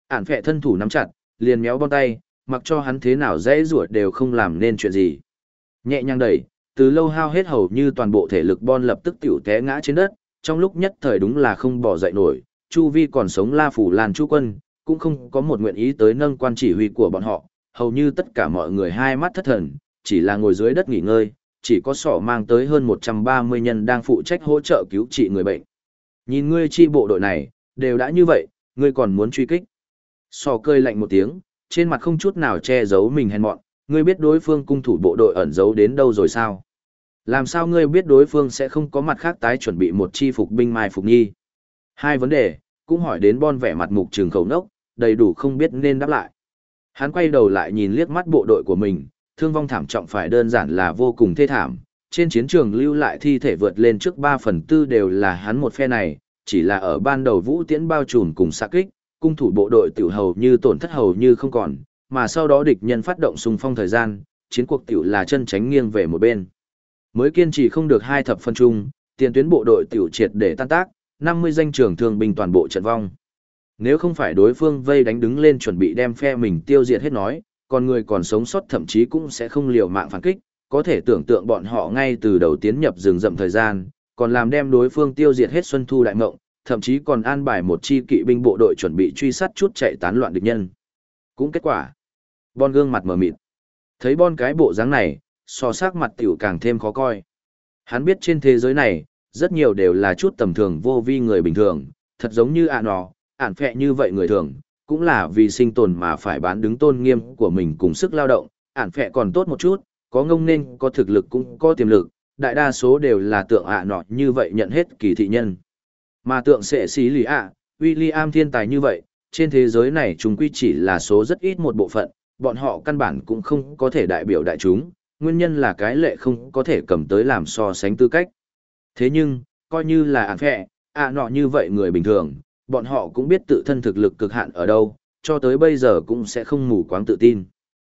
Ản phẹ thân thủ nắm chặt, liền méo bon tay, mặc cho hắn thế nào dễ ruột đều không làm nên chuyện gì. Nhẹ nhàng đẩy, từ lâu hao hết hầu như toàn bộ thể lực bon lập tức tiểu té ngã trên đất, trong lúc nhất thời đúng là không bỏ dậy nổi, chu vi còn sống La Phủ Lan Chu quân, cũng không có một nguyện ý tới nâng quan chỉ huy của bọn họ, hầu như tất cả mọi người hai mắt thất thần, chỉ là ngồi dưới đất nghỉ ngơi, chỉ có sỏ mang tới hơn 130 nhân đang phụ trách hỗ trợ cứu trị người bệnh. Nhìn ngươi chi bộ đội này, đều đã như vậy, ngươi còn muốn truy kích. Sỏ cười lạnh một tiếng, trên mặt không chút nào che giấu mình hèn mọn, ngươi biết đối phương cung thủ bộ đội ẩn giấu đến đâu rồi sao? Làm sao ngươi biết đối phương sẽ không có mặt khác tái chuẩn bị một chi phục binh mai phục nghi? Hai vấn đề, cũng hỏi đến bon vẻ mặt mục trường khẩu nốc, đầy đủ không biết nên đáp lại. Hắn quay đầu lại nhìn liếc mắt bộ đội của mình, thương vong thảm trọng phải đơn giản là vô cùng thê thảm. Trên chiến trường lưu lại thi thể vượt lên trước 3/4 đều là hắn một phe này, chỉ là ở ban đầu vũ tiễn bao trùm cùng xạ kích, cung thủ bộ đội tiểu hầu như tổn thất hầu như không còn, mà sau đó địch nhân phát động xung phong thời gian, chiến cuộc tiểu là chân tránh nghiêng về một bên. Mới kiên trì không được 2 thập phân chung, tiền tuyến bộ đội tiểu triệt để tan tác, 50 danh trưởng thương binh toàn bộ trận vong. Nếu không phải đối phương vây đánh đứng lên chuẩn bị đem phe mình tiêu diệt hết nói, còn người còn sống sót thậm chí cũng sẽ không liều mạng phản kích, có thể tưởng tượng bọn họ ngay từ đầu tiến nhập rừng rậm thời gian, còn làm đem đối phương tiêu diệt hết xuân thu đại mộng, thậm chí còn an bài một chi kỵ binh bộ đội chuẩn bị truy sát chút chạy tán loạn địch nhân. Cũng kết quả, Bon gương mặt mờ mịt. Thấy Bon cái bộ dáng này, so sắc mặt tiểu càng thêm khó coi. Hắn biết trên thế giới này, rất nhiều đều là chút tầm thường vô vi người bình thường, thật giống như ản phẹ như vậy người thường, cũng là vì sinh tồn mà phải bán đứng tôn nghiêm của mình cùng sức lao động, ản phẹ còn tốt một chút, có ngông nên có thực lực cũng có tiềm lực, đại đa số đều là tượng như vậy nhận hết kỳ thị nhân. Mà tượng sẽ xí lì William thiên tài như vậy, trên thế giới này chúng quy chỉ là số rất ít một bộ phận, bọn họ căn bản cũng không có thể đại biểu đại chúng, nguyên nhân là cái lệ không có thể cầm tới làm so sánh tư cách. Thế nhưng, coi như là ản phẹ, như vậy người bình thường, bọn họ cũng biết tự thân thực lực cực hạn ở đâu, cho tới bây giờ cũng sẽ không mù quáng tự tin.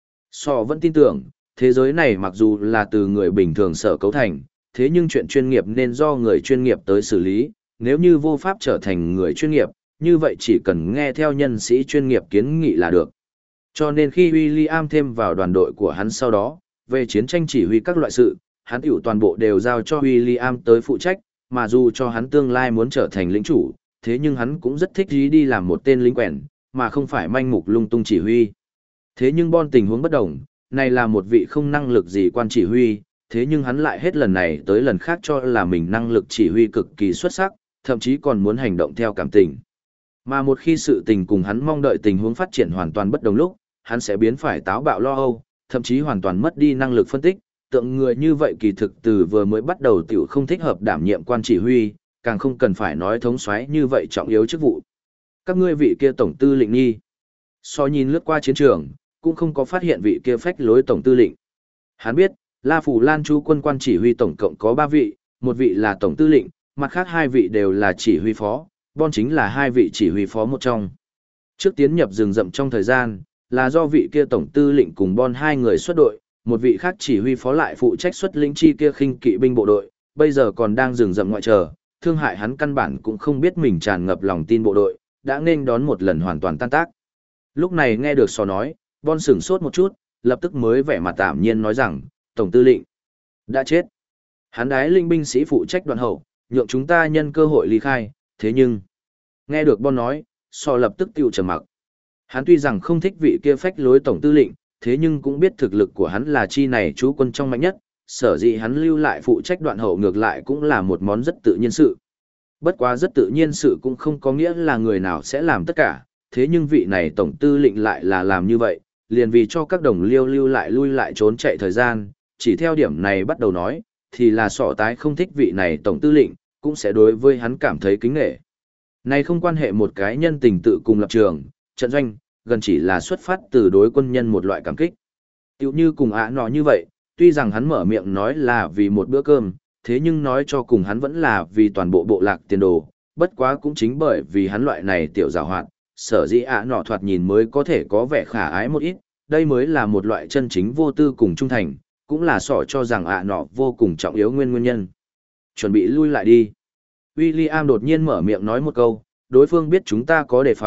Vẫn tin tưởng, thế giới này mặc dù là từ người bình thường sở cấu thành, thế nhưng chuyện chuyên nghiệp nên do người chuyên nghiệp tới xử lý, nếu như vô pháp trở thành người chuyên nghiệp, như vậy chỉ cần nghe theo nhân sĩ chuyên nghiệp kiến nghị là được. Cho nên khi William thêm vào đoàn đội của hắn sau đó, về chiến tranh chỉ huy các loại sự, hắn tiểu toàn bộ đều giao cho William tới phụ trách, mà dù cho hắn tương lai muốn trở thành lĩnh chủ, thế nhưng hắn cũng rất thích đi làm một tên lính quèn, mà không phải manh mục lung tung chỉ huy. Thế nhưng Bon tình huống bất đồng, này là một vị không năng lực gì quan chỉ huy, thế nhưng hắn lại hết lần này tới lần khác cho là mình năng lực chỉ huy cực kỳ xuất sắc, thậm chí còn muốn hành động theo cảm tình. Mà một khi sự tình cùng hắn mong đợi tình huống phát triển hoàn toàn bất đồng lúc, hắn sẽ biến phải táo bạo lo âu, thậm chí hoàn toàn mất đi năng lực phân tích, tượng người như vậy kỳ thực từ vừa mới bắt đầu tiểu không thích hợp đảm nhiệm quan chỉ huy, càng không cần phải nói thống soái như vậy trọng yếu chức vụ. Các ngươi vị kia tổng tư lệnh nghi. Nhìn lướt qua chiến trường, cũng không có phát hiện vị kia phách lối tổng tư lệnh. Hắn biết, La Phủ Lan Chu quân quan chỉ huy tổng cộng có 3 vị, một vị là tổng tư lệnh, mặt khác 2 vị đều là chỉ huy phó, Bon chính là 2 vị chỉ huy phó một trong. Trước tiến nhập rừng rậm trong thời gian, là do vị kia tổng tư lệnh cùng Bon 2 người xuất đội, một vị khác chỉ huy phó lại phụ trách xuất lĩnh chi kia khinh kỵ binh bộ đội, bây giờ còn đang rừng rậm ngoại chờ, thương hại hắn căn bản cũng không biết mình tràn ngập lòng tin bộ đội, đã nên đón một lần hoàn toàn tan tác. Lúc này nghe được nói, Bon sửng sốt một chút, lập tức mới vẻ mặt tạm nhiên nói rằng, tổng tư lệnh đã chết. Hắn đái linh binh sĩ phụ trách đoạn hậu, nhượng chúng ta nhân cơ hội ly khai, thế nhưng nghe được Bon nói, lập tức tiêu trầm mặc. Hắn tuy rằng không thích vị kia phách lối tổng tư lệnh, thế nhưng cũng biết thực lực của hắn là chi này chú quân trong mạnh nhất, sở dĩ hắn lưu lại phụ trách đoạn hậu ngược lại cũng là một món rất tự nhiên sự. Bất quá rất tự nhiên sự cũng không có nghĩa là người nào sẽ làm tất cả, thế nhưng vị này tổng tư lệnh lại là làm như vậy, liền vì cho các đồng liêu lưu lại lui lại trốn chạy thời gian, chỉ theo điểm này bắt đầu nói, thì là tái không thích vị này tổng tư lệnh, cũng sẽ đối với hắn cảm thấy kính nể. Này không quan hệ một cái nhân tình tự cùng lập trường, trận doanh, gần chỉ là xuất phát từ đối quân nhân một loại cảm kích. Tiểu như cùng như vậy, tuy rằng hắn mở miệng nói là vì một bữa cơm, thế nhưng nói cho cùng hắn vẫn là vì toàn bộ bộ lạc tiền đồ, bất quá cũng chính bởi vì hắn loại này tiểu giàu hoạt, sở dĩ thoạt nhìn mới có thể có vẻ khả ái một ít, đây mới là một loại chân chính vô tư cùng trung thành, cũng là cho rằng vô cùng trọng yếu nguyên nhân. Chuẩn bị lui lại đi. William đột nhiên mở miệng nói một câu, đối phương biết chúng ta có đề phòng,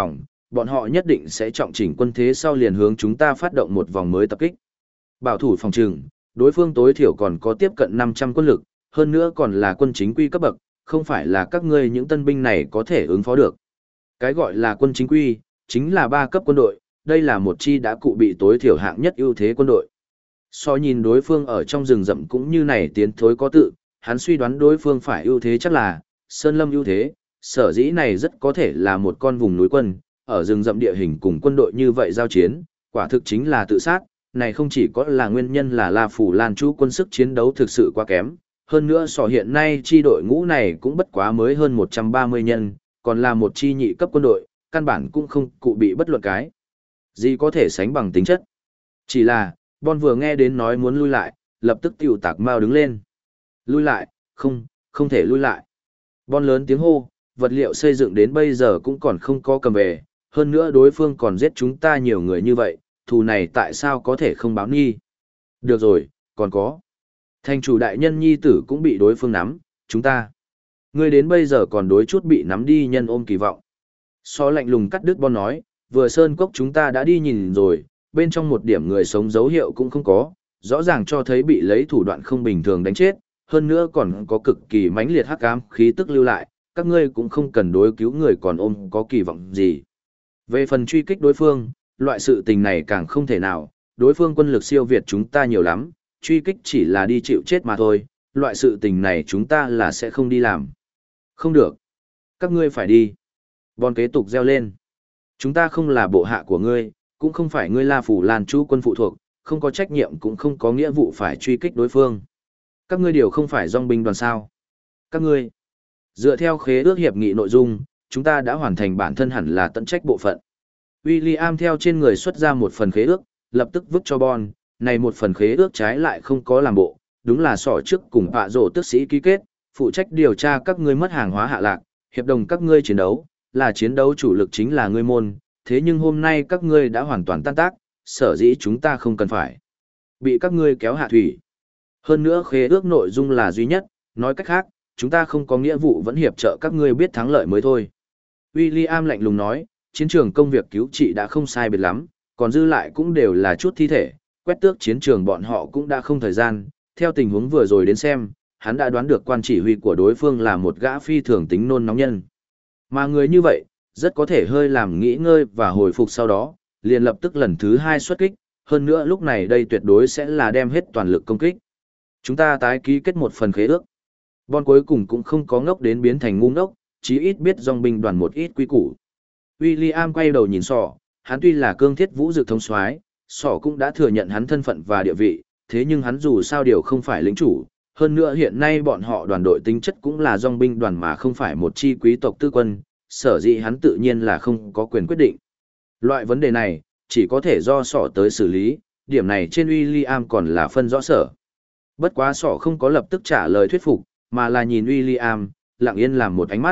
bọn họ nhất định sẽ trọng chỉnh quân thế sau liền hướng chúng ta phát động một vòng mới tập kích. Bảo thủ phòng trừng, đối phương tối thiểu còn có tiếp cận 500 quân lực, hơn nữa còn là quân chính quy cấp bậc, không phải là các ngươi những tân binh này có thể ứng phó được. Cái gọi là quân chính quy, chính là 3 cấp quân đội, đây là một chi đã cụ bị tối thiểu hạng nhất ưu thế quân đội. So nhìn đối phương ở trong rừng rậm cũng như này tiến thối có tự, hắn suy đoán đối phương phải ưu thế chắc là sơn lâm ưu thế, sở dĩ này rất có thể là một con vùng núi quân, ở rừng rậm địa hình cùng quân đội như vậy giao chiến, quả thực chính là tự sát, này không chỉ có là nguyên nhân là La Phủ Lan Chu quân sức chiến đấu thực sự quá kém, hơn nữa so hiện nay chi đội ngũ này cũng bất quá mới hơn 130 nhân, còn là một chi nhị cấp quân đội, căn bản cũng không cụ bị bất luận cái gì có thể sánh bằng tính chất. Chỉ là, Bon vừa nghe đến nói muốn lui lại, lập tức tiểu tạc mau đứng lên. Lui lại, không thể lui lại. Bon lớn tiếng hô, vật liệu xây dựng đến bây giờ cũng còn không có cầm về, hơn nữa đối phương còn giết chúng ta nhiều người như vậy, thù này tại sao có thể không báo nghi. Được rồi, còn có. Thành chủ đại nhân nhi tử cũng bị đối phương nắm, chúng ta. Ngươi đến bây giờ còn đối chút bị nắm đi nhân ôm kỳ vọng. So lạnh lùng cắt đứt Bon nói, vừa sơn cốc chúng ta đã đi nhìn rồi, bên trong một điểm người sống dấu hiệu cũng không có, rõ ràng cho thấy bị lấy thủ đoạn không bình thường đánh chết, hơn nữa còn có cực kỳ mãnh liệt hắc ám khí tức lưu lại, các ngươi cũng không cần đối cứu người còn ôm có kỳ vọng gì. Về phần truy kích đối phương, loại sự tình này càng không thể nào, đối phương quân lực siêu việt chúng ta nhiều lắm, truy kích chỉ là đi chịu chết mà thôi, loại sự tình này chúng ta là sẽ không đi làm. Không được. Các ngươi phải đi. Bon kế tục reo lên. Chúng ta không là bộ hạ của ngươi, cũng không phải ngươi La Phủ Lan Chu quân phụ thuộc, không có trách nhiệm cũng không có nghĩa vụ phải truy kích đối phương. Các ngươi đều không phải dòng binh đoàn sao. Các ngươi, dựa theo khế ước hiệp nghị nội dung, chúng ta đã hoàn thành bản thân hẳn là tận trách bộ phận. William theo trên người xuất ra một phần khế ước, lập tức vứt cho Bon, này một phần khế ước trái lại không có làm bộ, đúng là sỏ trước cùng Pạ Rồ tước sĩ ký kết, phụ trách điều tra các ngươi mất hàng hóa hạ lạc, hiệp đồng các ngươi chiến đấu, là chiến đấu chủ lực chính là ngươi môn, thế nhưng hôm nay các ngươi đã hoàn toàn tan tác, sở dĩ chúng ta không cần phải bị các ngươi kéo hạ thủy. Hơn nữa khế ước nội dung là duy nhất, nói cách khác, chúng ta không có nghĩa vụ vẫn hiệp trợ các ngươi biết thắng lợi mới thôi. William lạnh lùng nói, chiến trường công việc cứu trị đã không sai biệt lắm, còn dư lại cũng đều là chút thi thể, quét tước chiến trường bọn họ cũng đã không thời gian, theo tình huống vừa rồi đến xem, hắn đã đoán được quan chỉ huy của đối phương là một gã phi thường tính nôn nóng nhân. Mà người như vậy, rất có thể hơi làm nghỉ ngơi và hồi phục sau đó, liền lập tức lần thứ 2 xuất kích, hơn nữa lúc này đây tuyệt đối sẽ là đem hết toàn lực công kích. Chúng ta tái ký kết một phần khế ước. Bon cuối cùng cũng không có ngốc đến biến thành ngu ngốc, chí ít biết dòng binh đoàn một ít quy củ. William quay đầu nhìn Sọ, hắn tuy là cương thiết vũ dực thống soái, Sọ cũng đã thừa nhận hắn thân phận và địa vị, thế nhưng hắn dù sao điều không phải lĩnh chủ, hơn nữa hiện nay bọn họ đoàn đội tính chất cũng là dòng binh đoàn mà không phải một chi quý tộc tư quân, sở dĩ hắn tự nhiên là không có quyền quyết định. Loại vấn đề này, chỉ có thể do Sọ tới xử lý, điểm này trên William còn là phân rõ sở. Bất quá Sọ không có lập tức trả lời thuyết phục, mà là nhìn William, lặng yên làm một ánh mắt.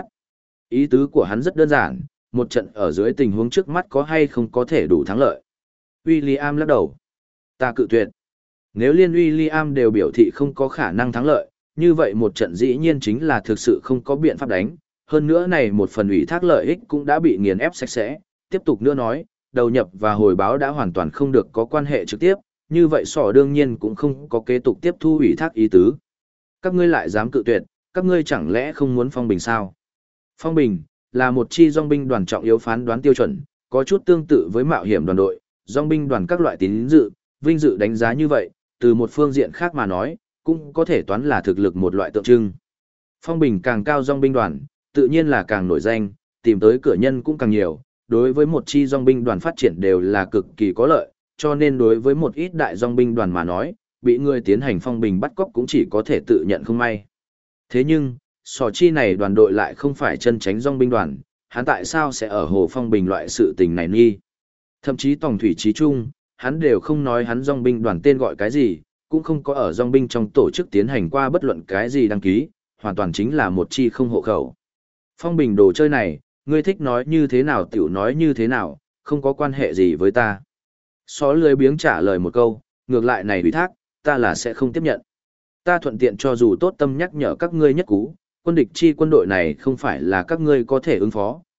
Ý tứ của hắn rất đơn giản, một trận ở dưới tình huống trước mắt có hay không có thể đủ thắng lợi. William lắc đầu. Ta cự tuyệt. Nếu liên William đều biểu thị không có khả năng thắng lợi, như vậy một trận dĩ nhiên chính là thực sự không có biện pháp đánh. Hơn nữa này một phần ủy thác lợi ích cũng đã bị nghiền ép sạch sẽ. Tiếp tục nữa nói, đầu nhập và hồi báo đã hoàn toàn không được có quan hệ trực tiếp, như vậy Sọ đương nhiên cũng không có kế tục tiếp thu ủy thác ý tứ. Các ngươi lại dám cự tuyệt, các ngươi chẳng lẽ không muốn phong bình sao? Phong bình là một chi dòng binh đoàn trọng yếu phán đoán tiêu chuẩn, có chút tương tự với mạo hiểm đoàn đội, dòng binh đoàn các loại tín dự, vinh dự đánh giá như vậy, từ một phương diện khác mà nói, cũng có thể toán là thực lực một loại tượng trưng. Phong bình càng cao dòng binh đoàn, tự nhiên là càng nổi danh, tìm tới cửa nhân cũng càng nhiều, đối với một chi dòng binh đoàn phát triển đều là cực kỳ có lợi, cho nên đối với một ít đại dòng binh đoàn mà nói, bị người tiến hành phong bình bắt cóc cũng chỉ có thể tự nhận không may. Thế nhưng, Sò chi này đoàn đội lại không phải chân tránh dòng binh đoàn, hắn tại sao sẽ ở hồ phong bình loại sự tình này nghi? Thậm chí Tòng Thủy Chí Trung, hắn đều không nói hắn dòng binh đoàn tên gọi cái gì, cũng không có ở dòng binh trong tổ chức tiến hành qua bất luận cái gì đăng ký, hoàn toàn chính là một chi không hộ khẩu. Phong bình đồ chơi này, ngươi thích nói như thế nào tiểu nói như thế nào, không có quan hệ gì với ta. Xó lười biếng trả lời một câu, ngược lại này ủy thác, ta là sẽ không tiếp nhận. Ta thuận tiện cho dù tốt tâm nhắc nhở các ngươi nhất cú, quân địch chi quân đội này không phải là các ngươi có thể ứng phó,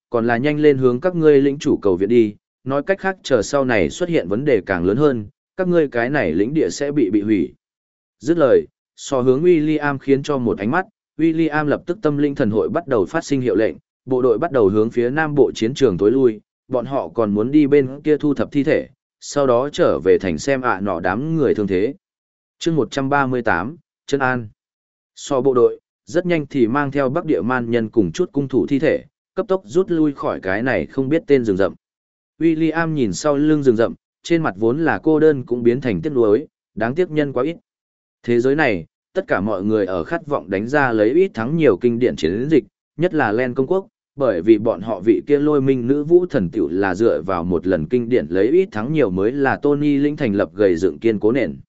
còn là nhanh lên hướng các ngươi lĩnh chủ cầu viện đi, nói cách khác chờ sau này xuất hiện vấn đề càng lớn hơn, các ngươi cái này lĩnh địa sẽ bị hủy. Dứt lời, so hướng William khiến cho một ánh mắt, William lập tức tâm linh thần hội bắt đầu phát sinh hiệu lệnh, bộ đội bắt đầu hướng phía nam bộ chiến trường tối lui, bọn họ còn muốn đi bên kia thu thập thi thể, sau đó trở về thành xem nọ đám người thương thế. chương 138, Trấn An. So bộ đội, rất nhanh thì mang theo Bắc Địa Man nhân cùng chút cung thủ thi thể, cấp tốc rút lui khỏi cái này không biết tên rừng rậm. William nhìn sau lưng rừng rậm, trên mặt vốn là cô đơn cũng biến thành tiếc nuối, đáng tiếc nhân quá ít. Thế giới này, tất cả mọi người ở khát vọng đánh ra lấy ít thắng nhiều kinh điển chiến dịch, nhất là Len công quốc, bởi vì bọn họ vị kia lôi minh nữ vũ thần tiểu là dựa vào một lần kinh điển lấy ít thắng nhiều mới là Tony lĩnh thành lập gầy dựng kiên cố nền.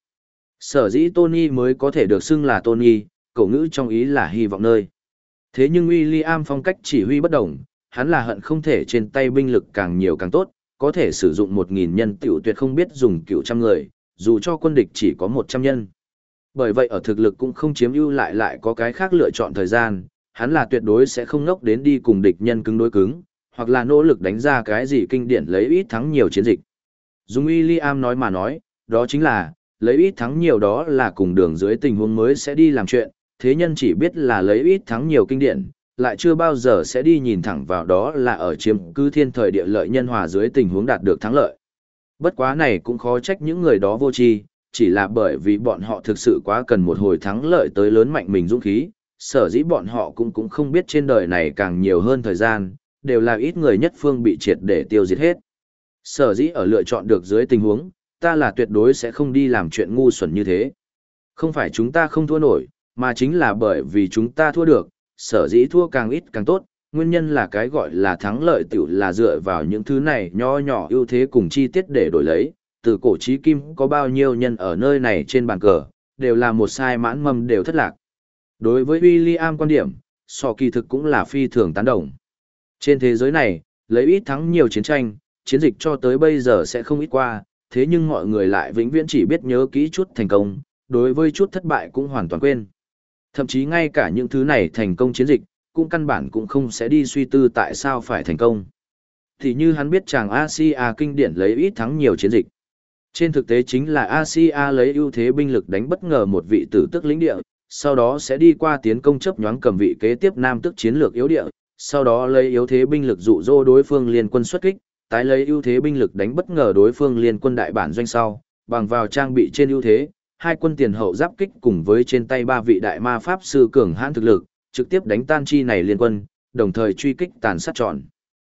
Sở dĩ Tony mới có thể được xưng là Tony, cổ ngữ trong ý là hy vọng nơi. Thế nhưng William phong cách chỉ huy bất đồng, hắn là hận không thể trên tay binh lực càng nhiều càng tốt, có thể sử dụng 1.000 nhân tiểu tuyệt không biết dùng cựu trăm người, dù cho quân địch chỉ có 100 nhân. Bởi vậy ở thực lực cũng không chiếm ưu lại có cái khác lựa chọn thời gian, hắn là tuyệt đối sẽ không ngốc đến đi cùng địch nhân cứng đối cứng, hoặc là nỗ lực đánh ra cái gì kinh điển lấy ít thắng nhiều chiến dịch. Dùng William nói mà nói, đó chính là, lấy ít thắng nhiều đó là cùng đường dưới tình huống mới sẽ đi làm chuyện, thế nhân chỉ biết là lấy ít thắng nhiều kinh điển, lại chưa bao giờ sẽ đi nhìn thẳng vào đó là ở chiếm cứ thiên thời địa lợi nhân hòa dưới tình huống đạt được thắng lợi. Bất quá này cũng khó trách những người đó vô tri, chỉ là bởi vì bọn họ thực sự quá cần một hồi thắng lợi tới lớn mạnh mình dũng khí, sở dĩ bọn họ cũng không biết trên đời này càng nhiều hơn thời gian, đều là ít người nhất phương bị triệt để tiêu diệt hết. Sở dĩ ở lựa chọn được dưới tình huống, ta là tuyệt đối sẽ không đi làm chuyện ngu xuẩn như thế. Không phải chúng ta không thua nổi, mà chính là bởi vì chúng ta thua được, sở dĩ thua càng ít càng tốt, nguyên nhân là cái gọi là thắng lợi tiểu là dựa vào những thứ này nho nhỏ ưu thế cùng chi tiết để đổi lấy, từ cổ chí kim có bao nhiêu nhân ở nơi này trên bàn cờ, đều là một sai mãn mầm đều thất lạc. Đối với William quan điểm, so kỳ thực cũng là phi thường tán đồng. Trên thế giới này, lấy ít thắng nhiều chiến tranh, chiến dịch cho tới bây giờ sẽ không ít qua, thế nhưng mọi người lại vĩnh viễn chỉ biết nhớ kỹ chút thành công, đối với chút thất bại cũng hoàn toàn quên. Thậm chí ngay cả những thứ này thành công chiến dịch, cũng căn bản cũng không sẽ đi suy tư tại sao phải thành công. Thì như hắn biết chàng Asia kinh điển lấy ít thắng nhiều chiến dịch. Trên thực tế chính là Asia lấy ưu thế binh lực đánh bất ngờ một vị tử tức lĩnh địa, sau đó sẽ đi qua tiến công chấp nhoáng cầm vị kế tiếp nam tức chiến lược yếu địa, sau đó lấy yếu thế binh lực dụ dỗ đối phương liên quân xuất kích, tái lấy ưu thế binh lực đánh bất ngờ đối phương liên quân đại bản doanh sau, bằng vào trang bị trên ưu thế, hai quân tiền hậu giáp kích cùng với trên tay ba vị đại ma pháp sư cường hãn thực lực, trực tiếp đánh tan chi này liên quân, đồng thời truy kích tàn sát trọn.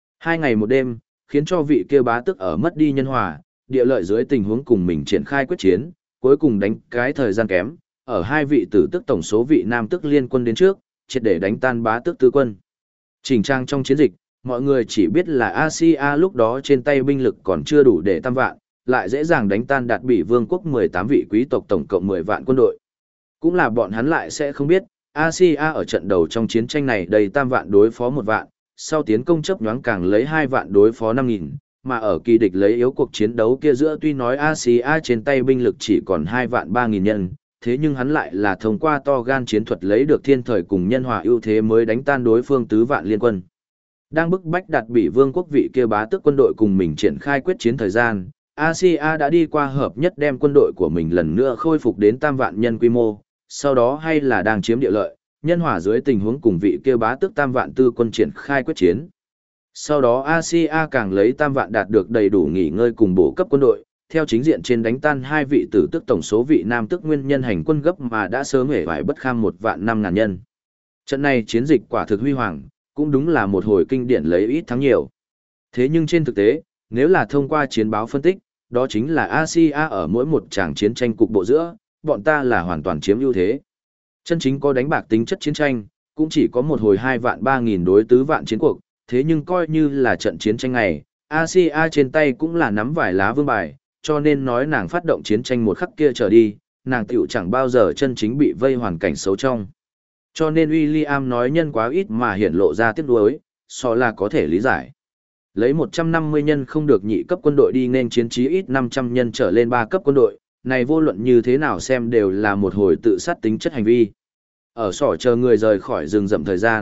2 ngày một đêm, khiến cho vị kia bá tức ở mất đi nhân hòa, địa lợi dưới tình huống cùng mình triển khai quyết chiến, cuối cùng đánh cái thời gian kém, ở hai vị tử tức tổng số vị nam tức liên quân đến trước, triệt để đánh tan bá tức tứ quân. Chỉnh trang trong chiến dịch, mọi người chỉ biết là Asia lúc đó trên tay binh lực còn chưa đủ để tam vạn, lại dễ dàng đánh tan đạt bị vương quốc 18 vị quý tộc tổng cộng 10 vạn quân đội. Cũng là bọn hắn lại sẽ không biết, Asia ở trận đầu trong chiến tranh này đầy tam vạn đối phó 1 vạn, sau tiến công chấp nhoáng càng lấy 2 vạn đối phó 5.000, mà ở kỳ địch lấy yếu cuộc chiến đấu kia giữa tuy nói Asia trên tay binh lực chỉ còn 2 vạn 3.000 nhân, thế nhưng hắn lại là thông qua to gan chiến thuật lấy được thiên thời cùng nhân hòa ưu thế mới đánh tan đối phương tứ vạn liên quân. Đang bức bách đạt bị vương quốc vị kia bá tước quân đội cùng mình triển khai quyết chiến thời gian, Asia đã đi qua hợp nhất đem quân đội của mình lần nữa khôi phục đến tam vạn nhân quy mô, sau đó hay là đang chiếm địa lợi, nhân hòa dưới tình huống cùng vị kia bá tước tam vạn tư quân triển khai quyết chiến. Sau đó Asia càng lấy tam vạn đạt được đầy đủ nghỉ ngơi cùng bổ cấp quân đội, theo chính diện trên đánh tan hai vị tử tức tổng số vị nam tức nguyên nhân hành quân gấp mà đã sớm hể vải bất kham 1 vạn 5.000 nhân. Trận này chiến dịch quả thực huy hoàng, cũng đúng là một hồi kinh điển lấy ít thắng nhiều. Thế nhưng trên thực tế, nếu là thông qua chiến báo phân tích, đó chính là Asia ở mỗi một tràng chiến tranh cục bộ giữa, bọn ta là hoàn toàn chiếm ưu thế. Chân chính có đánh bạc tính chất chiến tranh, cũng chỉ có một hồi 2 vạn 3.000 đối tứ vạn chiến cuộc, thế nhưng coi như là trận chiến tranh này, Asia trên tay cũng là nắm vài lá vương bài, cho nên nói nàng phát động chiến tranh một khắc kia trở đi, nàng tiểu chẳng bao giờ chân chính bị vây hoàn cảnh xấu trong. Cho nên William nói nhân quá ít mà hiển lộ ra tiếc nuối, so là có thể lý giải. Lấy 150 nhân không được nhị cấp quân đội đi nên chiến chí ít 500 nhân trở lên 3 cấp quân đội, này vô luận như thế nào xem đều là một hồi tự sát tính chất hành vi. Ở sỏ chờ người rời khỏi rừng rậm thời gian,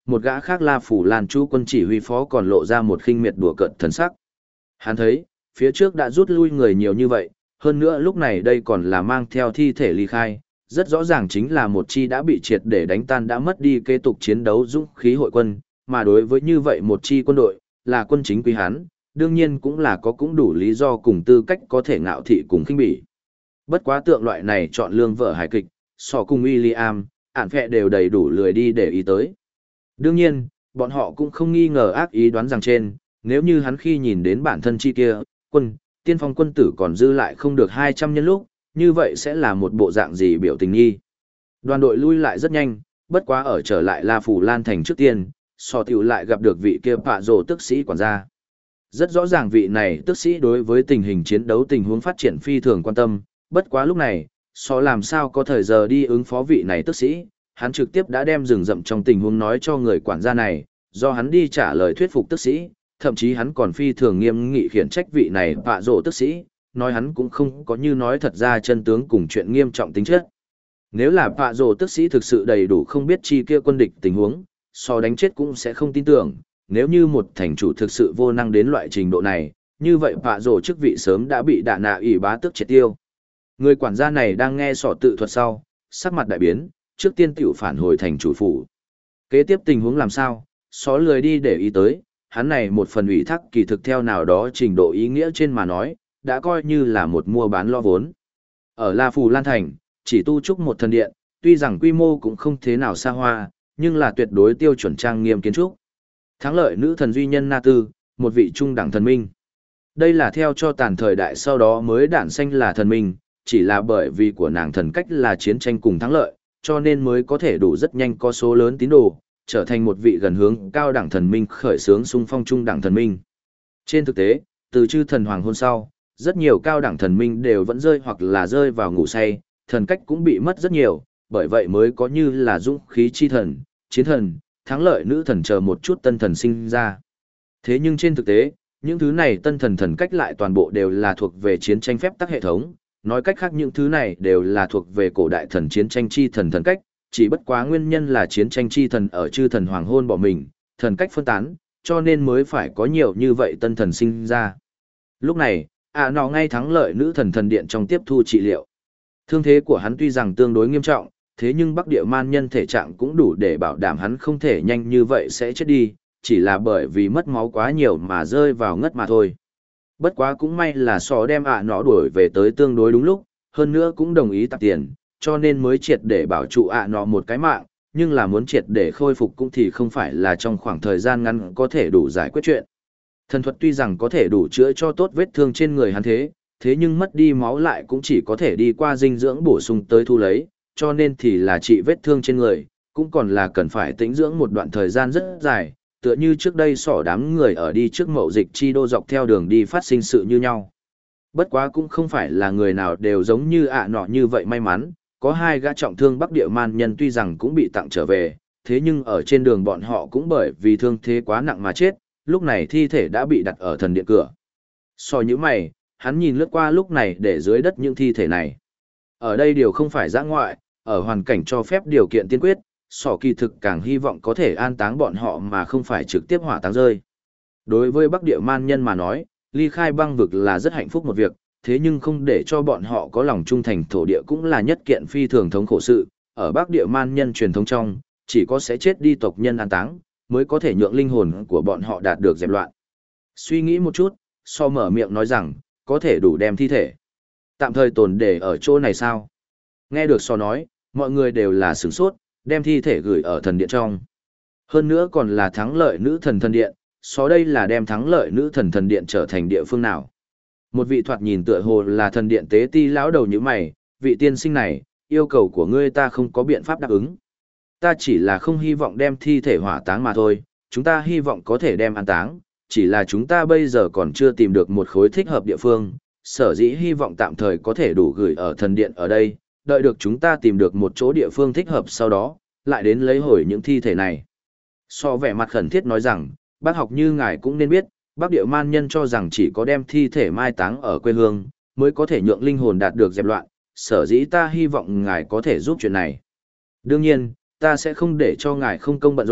một gã khác La Phủ Lan Chu quân chỉ huy phó còn lộ ra một khinh miệt đùa cợt thần sắc. Hắn thấy, phía trước đã rút lui người nhiều như vậy, hơn nữa lúc này đây còn là mang theo thi thể ly khai, rất rõ ràng chính là một chi đã bị triệt để đánh tan đã mất đi kế tục chiến đấu dũng khí hội quân, mà đối với như vậy một chi quân đội, là quân chính quy hắn, đương nhiên cũng là có cũng đủ lý do cùng tư cách có thể ngạo thị cùng khinh bỉ. Bất quá tượng loại này chọn lương vợ hài kịch, so cùng William, ản phẹ đều đầy đủ lười đi để ý tới. Đương nhiên, bọn họ cũng không nghi ngờ ác ý đoán rằng trên, nếu như hắn khi nhìn đến bản thân chi kia, quân, tiên phong quân tử còn dư lại không được 200 nhân lúc, như vậy sẽ là một bộ dạng gì biểu tình nghi. Đoàn đội lui lại rất nhanh, bất quá ở trở lại La Phủ Lan Thành trước tiên, so tiểu lại gặp được vị kia Pạ Rồ tức sĩ quản gia. Rất rõ ràng vị này tức sĩ đối với tình hình chiến đấu tình huống phát triển phi thường quan tâm, bất quá lúc này, so làm sao có thời giờ đi ứng phó vị này tức sĩ, hắn trực tiếp đã đem rừng rậm trong tình huống nói cho người quản gia này, do hắn đi trả lời thuyết phục tức sĩ, thậm chí hắn còn phi thường nghiêm nghị khiển trách vị này Pạ Rồ tức sĩ, nói hắn cũng không có như nói thật ra chân tướng cùng chuyện nghiêm trọng tính chất. Nếu là Pạ Rồ tức sĩ thực sự đầy đủ không biết chi kia quân địch tình huống, so đánh chết cũng sẽ không tin tưởng, nếu như một thành chủ thực sự vô năng đến loại trình độ này, như vậy Pạ Rồ chức vị sớm đã bị đạ nạ ủy bá tước triệt tiêu. Người quản gia này đang nghe sọ tự thuật sau, sắc mặt đại biến, trước tiên tiểu phản hồi thành chủ phủ. Kế tiếp tình huống làm sao, xó lười đi để ý tới, hắn này một phần ủy thác kỳ thực theo nào đó trình độ ý nghĩa trên mà nói, đã coi như là một mua bán lo vốn. Ở La Phù Lan Thành, chỉ tu trúc một thần điện, tuy rằng quy mô cũng không thế nào xa hoa, nhưng là tuyệt đối tiêu chuẩn trang nghiêm kiến trúc. Thắng lợi nữ thần duy nhân Na Tư, một vị trung đẳng thần minh. Đây là theo cho tàn thời đại sau đó mới đản sanh là thần minh, chỉ là bởi vì của nàng thần cách là chiến tranh cùng thắng lợi, cho nên mới có thể đủ rất nhanh có số lớn tín đồ, trở thành một vị gần hướng cao đẳng thần minh khởi xướng xung phong trung đẳng thần minh. Trên thực tế, từ chư thần hoàng hôn sau, rất nhiều cao đẳng thần minh đều vẫn rơi hoặc là rơi vào ngủ say, thần cách cũng bị mất rất nhiều, bởi vậy mới có như là dũng khí chi thần, chiến thần, thắng lợi nữ thần chờ một chút tân thần sinh ra. Thế nhưng trên thực tế, những thứ này tân thần thần cách lại toàn bộ đều là thuộc về chiến tranh phép tắc hệ thống, nói cách khác những thứ này đều là thuộc về cổ đại thần chiến tranh chi thần thần cách, chỉ bất quá nguyên nhân là chiến tranh chi thần ở chư thần hoàng hôn bỏ mình, thần cách phân tán, cho nên mới phải có nhiều như vậy tân thần sinh ra. Lúc này, nó ngay thắng lợi nữ thần thần điện trong tiếp thu trị liệu. Thương thế của hắn tuy rằng tương đối nghiêm trọng, thế nhưng Bắc Địa Man nhân thể trạng cũng đủ để bảo đảm hắn không thể nhanh như vậy sẽ chết đi, chỉ là bởi vì mất máu quá nhiều mà rơi vào ngất mà thôi. Bất quá cũng may là sò đem nó đuổi về tới tương đối đúng lúc, hơn nữa cũng đồng ý tạp tiền, cho nên mới triệt để bảo trụ nó một cái mạng, nhưng là muốn triệt để khôi phục cũng thì không phải là trong khoảng thời gian ngắn có thể đủ giải quyết chuyện. Thần thuật tuy rằng có thể đủ chữa cho tốt vết thương trên người hắn thế nhưng mất đi máu lại cũng chỉ có thể đi qua dinh dưỡng bổ sung tới thu lấy, cho nên thì là trị vết thương trên người, cũng còn là cần phải tĩnh dưỡng một đoạn thời gian rất dài, tựa như trước đây sỏ đám người ở đi trước mậu dịch chi đô dọc theo đường đi phát sinh sự như nhau. Bất quá cũng không phải là người nào đều giống như nọ như vậy may mắn, có hai gã trọng thương Bắc Địa Man nhân tuy rằng cũng bị tặng trở về, thế nhưng ở trên đường bọn họ cũng bởi vì thương thế quá nặng mà chết, lúc này thi thể đã bị đặt ở thần điện cửa. So như mày, hắn nhìn lướt qua lúc này để dưới đất những thi thể này. Ở đây điều không phải giã ngoại, ở hoàn cảnh cho phép điều kiện tiên quyết, sỏ kỳ thực càng hy vọng có thể an táng bọn họ mà không phải trực tiếp hỏa táng rơi. Đối với Bắc Địa Man nhân mà nói, ly khai băng vực là rất hạnh phúc một việc, thế nhưng không để cho bọn họ có lòng trung thành thổ địa cũng là nhất kiện phi thường thống khổ sự. Ở Bắc Địa Man nhân truyền thống trong, chỉ có sẽ chết đi tộc nhân an táng, mới có thể nhượng linh hồn của bọn họ đạt được dẹp loạn. Suy nghĩ một chút, so mở miệng nói rằng, có thể đủ đem thi thể tạm thời tồn để ở chỗ này sao? Nghe được so nói, mọi người đều là sửng sốt, đem thi thể gửi ở thần điện trong. Hơn nữa còn là thắng lợi nữ thần thần điện, so đây là đem thắng lợi nữ thần thần điện trở thành địa phương nào? Một vị thoạt nhìn tựa hồ là thần điện tế ti lão đầu như mày, vị tiên sinh này, yêu cầu của ngươi ta không có biện pháp đáp ứng. Ta chỉ là không hy vọng đem thi thể hỏa táng mà thôi, chúng ta hy vọng có thể đem an táng, chỉ là chúng ta bây giờ còn chưa tìm được một khối thích hợp địa phương, sở dĩ hy vọng tạm thời có thể đủ gửi ở thần điện ở đây, đợi được chúng ta tìm được một chỗ địa phương thích hợp sau đó, lại đến lấy hồi những thi thể này. So vẻ mặt khẩn thiết nói rằng, bác học như ngài cũng nên biết, Bắc Địa Man nhân cho rằng chỉ có đem thi thể mai táng ở quê hương, mới có thể nhượng linh hồn đạt được dẹp loạn, sở dĩ ta hy vọng ngài có thể giúp chuyện này. Đương nhiên, ta sẽ không để cho ngài không công bận rộn,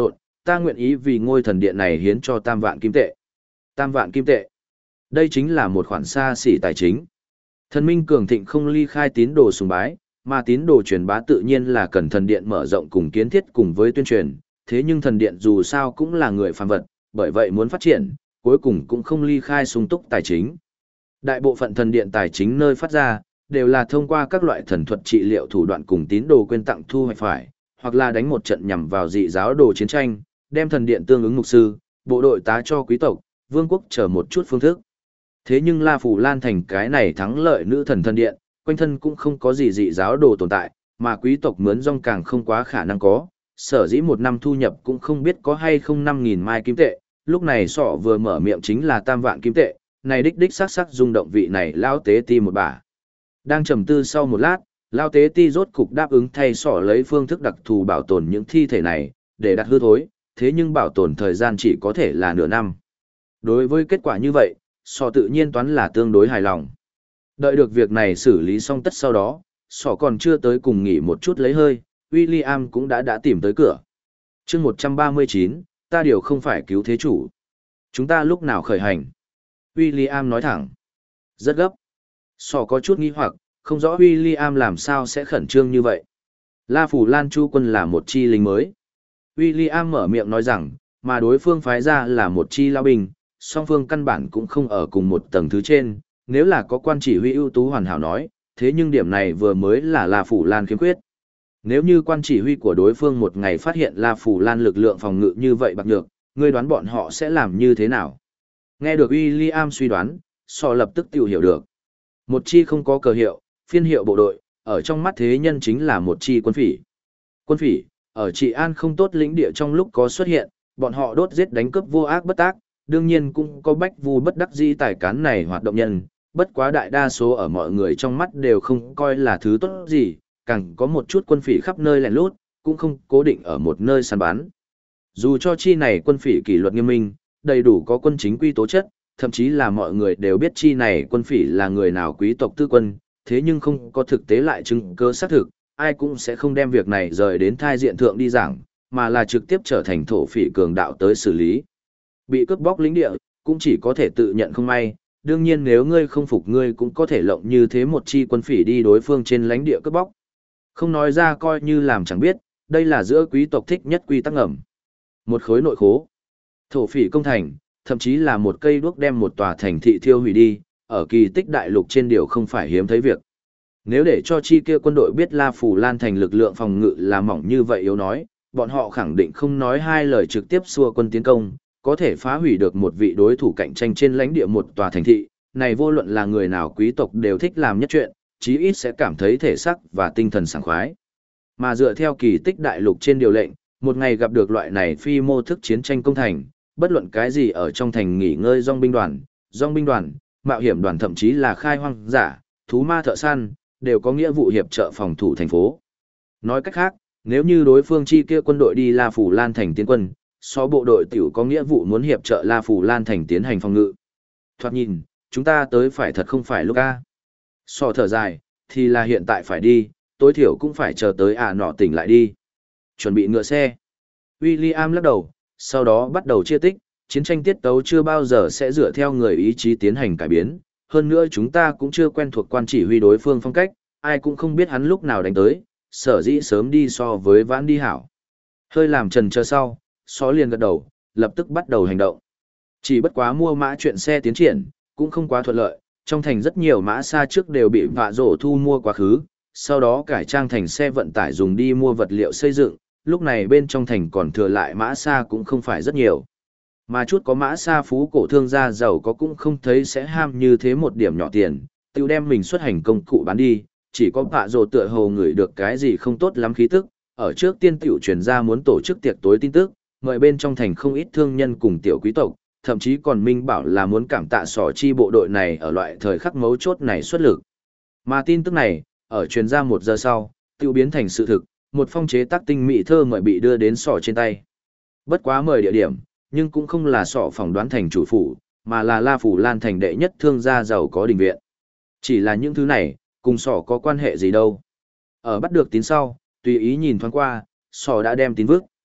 ta nguyện ý vì ngôi thần điện này hiến cho 3.000 kim tệ. 3.000 kim tệ. Đây chính là một khoản xa xỉ tài chính. Thần minh cường thịnh không ly khai tín đồ sùng bái, mà tín đồ truyền bá tự nhiên là cần thần điện mở rộng cùng kiến thiết cùng với tuyên truyền, thế nhưng thần điện dù sao cũng là người phàm vật, bởi vậy muốn phát triển, cuối cùng cũng không ly khai sung túc tài chính. Đại bộ phận thần điện tài chính nơi phát ra, đều là thông qua các loại thần thuật trị liệu thủ đoạn cùng tín đồ quyên tặng thu hoạch phải, hoặc là đánh một trận nhằm vào dị giáo đồ chiến tranh, đem thần điện tương ứng mục sư, bộ đội tá cho quý tộc, vương quốc chờ một chút phương thức. Thế nhưng La Phủ Lan thành cái này thắng lợi nữ thần thần điện, quanh thân cũng không có gì dị giáo đồ tồn tại, mà quý tộc mướn rong càng không quá khả năng có, sở dĩ một năm thu nhập cũng không biết có hay không 5.000 mai kim tệ, lúc này sọ vừa mở miệng chính là 3.000 kim tệ, này đích đích sắc sắc rung động vị này lao tế ti một bả. Đang trầm tư sau một lát, lao tế ti rốt cục đáp ứng thay sọ lấy phương thức đặc thù bảo tồn những thi thể này, để đặt hư thối, thế nhưng bảo tồn thời gian chỉ có thể là nửa năm. Đối với kết quả như vậy, sọ tự nhiên toán là tương đối hài lòng. Đợi được việc này xử lý xong tất sau đó, sọ còn chưa tới cùng nghỉ một chút lấy hơi, William cũng đã tìm tới cửa. chương 139, ta điều không phải cứu thế chủ. Chúng ta lúc nào khởi hành? William nói thẳng. Rất gấp. Sọ có chút nghi hoặc, không rõ William làm sao sẽ khẩn trương như vậy. La Phủ Lan Chu quân là một chi lính mới. William mở miệng nói rằng, mà đối phương phái ra là một chi lao binh, song phương căn bản cũng không ở cùng một tầng thứ trên, nếu là có quan chỉ huy ưu tú hoàn hảo nói, thế nhưng điểm này vừa mới là La Phủ Lan khiếm khuyết. Nếu như quan chỉ huy của đối phương một ngày phát hiện La Phủ Lan lực lượng phòng ngự như vậy bạc nhược, ngươi đoán bọn họ sẽ làm như thế nào? Nghe được William suy đoán, Sọ lập tức tự hiểu được. Một chi không có cờ hiệu, phiên hiệu bộ đội, ở trong mắt thế nhân chính là một chi quân phỉ. Quân phỉ, ở trị an không tốt lĩnh địa trong lúc có xuất hiện, bọn họ đốt giết đánh cướp vô ác bất tác, đương nhiên cũng có bách vu bất đắc dĩ tài cán này hoạt động nhân, bất quá đại đa số ở mọi người trong mắt đều không coi là thứ tốt gì, càng có một chút quân phỉ khắp nơi lẻn lút, cũng không cố định ở một nơi săn bắn. Dù cho chi này quân phỉ kỷ luật nghiêm minh, đầy đủ có quân chính quy tố chất, thậm chí là mọi người đều biết chi này quân phỉ là người nào quý tộc tư quân, thế nhưng không có thực tế lại chứng cơ xác thực, ai cũng sẽ không đem việc này rời đến thai diện thượng đi giảng, mà là trực tiếp trở thành thổ phỉ cường đạo tới xử lý. Bị cướp bóc lính địa, cũng chỉ có thể tự nhận không may, đương nhiên nếu ngươi không phục ngươi cũng có thể lộng như thế một chi quân phỉ đi đối phương trên lãnh địa cướp bóc. Không nói ra coi như làm chẳng biết, đây là giữa quý tộc thích nhất quy tắc ngầm. Một khối nội khố, thổ phỉ công thành, thậm chí là một cây đuốc đem một tòa thành thị thiêu hủy đi, ở kỳ tích đại lục trên điều không phải hiếm thấy việc. Nếu để cho chi kia quân đội biết La Phủ Lan thành lực lượng phòng ngự là mỏng như vậy yếu nói, bọn họ khẳng định không nói hai lời trực tiếp xua quân tiến công, có thể phá hủy được một vị đối thủ cạnh tranh trên lãnh địa một tòa thành thị, này vô luận là người nào quý tộc đều thích làm nhất chuyện, chí ít sẽ cảm thấy thể sắc và tinh thần sảng khoái. Mà dựa theo kỳ tích đại lục trên điều lệnh, một ngày gặp được loại này phi mô thức chiến tranh công thành, bất luận cái gì ở trong thành nghỉ ngơi dòng binh đoàn, mạo hiểm đoàn thậm chí là khai hoang giả, thú ma thợ săn, đều có nghĩa vụ hiệp trợ phòng thủ thành phố. Nói cách khác, nếu như đối phương chi kia quân đội đi La Phủ Lan thành tiến quân, so bộ đội tiểu có nghĩa vụ muốn hiệp trợ La Phủ Lan thành tiến hành phòng ngự. Thoạt nhìn, chúng ta tới phải thật không phải lúc a. So thở dài, thì là hiện tại phải đi, tối thiểu cũng phải chờ tới nọ tỉnh lại đi. Chuẩn bị ngựa xe. William lắc đầu, sau đó bắt đầu chia tích, chiến tranh tiết tấu chưa bao giờ sẽ dựa theo người ý chí tiến hành cải biến. Hơn nữa chúng ta cũng chưa quen thuộc quan chỉ huy đối phương phong cách, ai cũng không biết hắn lúc nào đánh tới, sở dĩ sớm đi so với vãn đi hảo. Hơi làm trần chờ sau, Só liền gật đầu, lập tức bắt đầu hành động. Chỉ bất quá mua mã chuyện xe tiến triển, cũng không quá thuận lợi, trong thành rất nhiều mã xa trước đều bị vạ rổ thu mua quá khứ, sau đó cải trang thành xe vận tải dùng đi mua vật liệu xây dựng, lúc này bên trong thành còn thừa lại mã xa cũng không phải rất nhiều. Mà chút có mã xa phú cổ thương gia giàu có cũng không thấy sẽ ham như thế một điểm nhỏ tiền, tiêu đem mình xuất hành công cụ bán đi, chỉ có vạ rổ tựa hồ ngửi được cái gì không tốt lắm khí tức, ở trước tiên tiểu truyền ra muốn tổ chức tiệc tối tin tức, mời bên trong thành không ít thương nhân cùng tiểu quý tộc, thậm chí còn minh bảo là muốn cảm tạ sỏ chi bộ đội này ở loại thời khắc mấu chốt này xuất lực. Mà tin tức này, ở truyền ra 1 giờ sau, tiêu biến thành sự thực, một phong chế tác tinh mỹ thơ mời bị đưa đến sỏ trên tay. Bất quá mời địa điểm, nhưng cũng không là sỏ phỏng đoán thành chủ phủ, mà là La Phủ Lan thành đệ nhất thương gia giàu có đình viện. Chỉ là những thứ này, cùng sỏ có quan hệ gì đâu. Ở bắt được tín sau, tùy ý nhìn thoáng qua, sỏ đã đem tín vứt.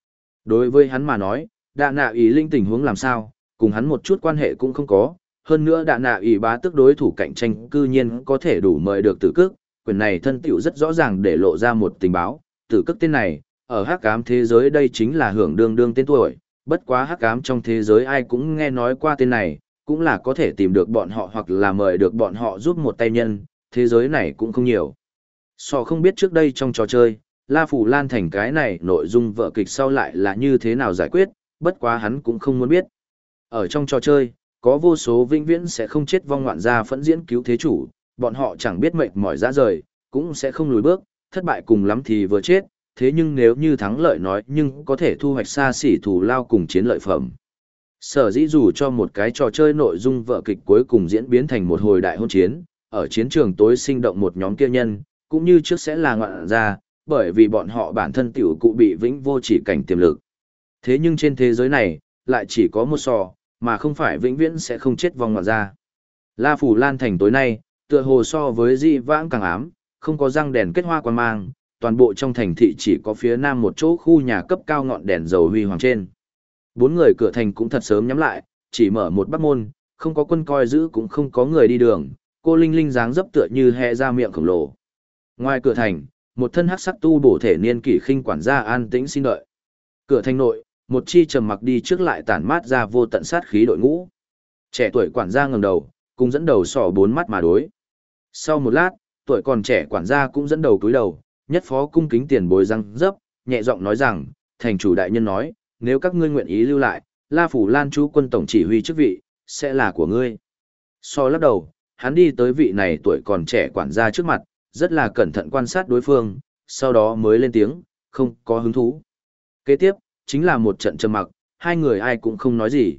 Đối với hắn mà nói, đạ nạ ý linh tình huống làm sao, cùng hắn một chút quan hệ cũng không có. Hơn nữa đạ nạ ý bá tức đối thủ cạnh tranh cư nhiên có thể đủ mời được tử cước, quyền này thân tiểu rất rõ ràng để lộ ra một tình báo. Tử cước tên này, ở hắc ám thế giới đây chính là hưởng đương đương tên tuổi, bất quá hắc ám trong thế giới ai cũng nghe nói qua tên này, cũng là có thể tìm được bọn họ hoặc là mời được bọn họ giúp một tay nhân, thế giới này cũng không nhiều. Không biết trước đây trong trò chơi, La Phủ Lan Thành cái này nội dung vở kịch sau lại là như thế nào giải quyết, bất quá hắn cũng không muốn biết. Ở trong trò chơi, có vô số vĩnh viễn sẽ không chết vong ngoạn gia phẫn diễn cứu thế chủ, bọn họ chẳng biết mệt mỏi ra rời, cũng sẽ không lùi bước, thất bại cùng lắm thì vừa chết, thế nhưng nếu như thắng lợi nói nhưng có thể thu hoạch xa xỉ thù lao cùng chiến lợi phẩm. Sở dĩ dù cho một cái trò chơi nội dung vở kịch cuối cùng diễn biến thành một hồi đại hôn chiến, ở chiến trường tối sinh động một nhóm kia nhân, cũng như trước sẽ là ngoạn gia, bởi vì bọn họ bản thân tiểu cụ bị vĩnh vô chỉ cảnh tiềm lực. Thế nhưng trên thế giới này, lại chỉ có một mà không phải vĩnh viễn sẽ không chết vong ngoạn gia. La Phủ Lan Thành tối nay, tựa hồ so với dị vãng càng ám, không có răng đèn kết hoa quan mang, toàn bộ trong thành thị chỉ có phía nam một chỗ khu nhà cấp cao ngọn đèn dầu huy hoàng trên. 4 người cửa thành cũng thật sớm nhắm lại, chỉ mở một bắc môn, không có quân coi giữ cũng không có người đi đường, cô Linh Linh dáng dấp tựa như hẹ ra miệng khổng lồ. Ngoài cửa thành, một thân hắc sắc tu bổ thể niên kỷ khinh quản gia an tĩnh xin đợi. Cửa thành nội, một chi trầm mặc đi trước lại tản mát ra vô tận sát khí đội ngũ. Trẻ tuổi quản gia ngẩng đầu, cùng dẫn đầu sỏ 4 mắt mà đối. Sau một lát, tuổi còn trẻ quản gia cũng dẫn đầu cúi đầu, nhất phó cung kính tiền bối răng dấp, nhẹ giọng nói rằng, thành chủ đại nhân nói, nếu các ngươi nguyện ý lưu lại, La Phủ Lan chú quân tổng chỉ huy chức vị, sẽ là của ngươi. Lắc đầu, hắn đi tới vị này tuổi còn trẻ quản gia trước mặt, rất là cẩn thận quan sát đối phương, sau đó mới lên tiếng, không có hứng thú. Kế tiếp, chính là một trận trầm mặc, hai người ai cũng không nói gì.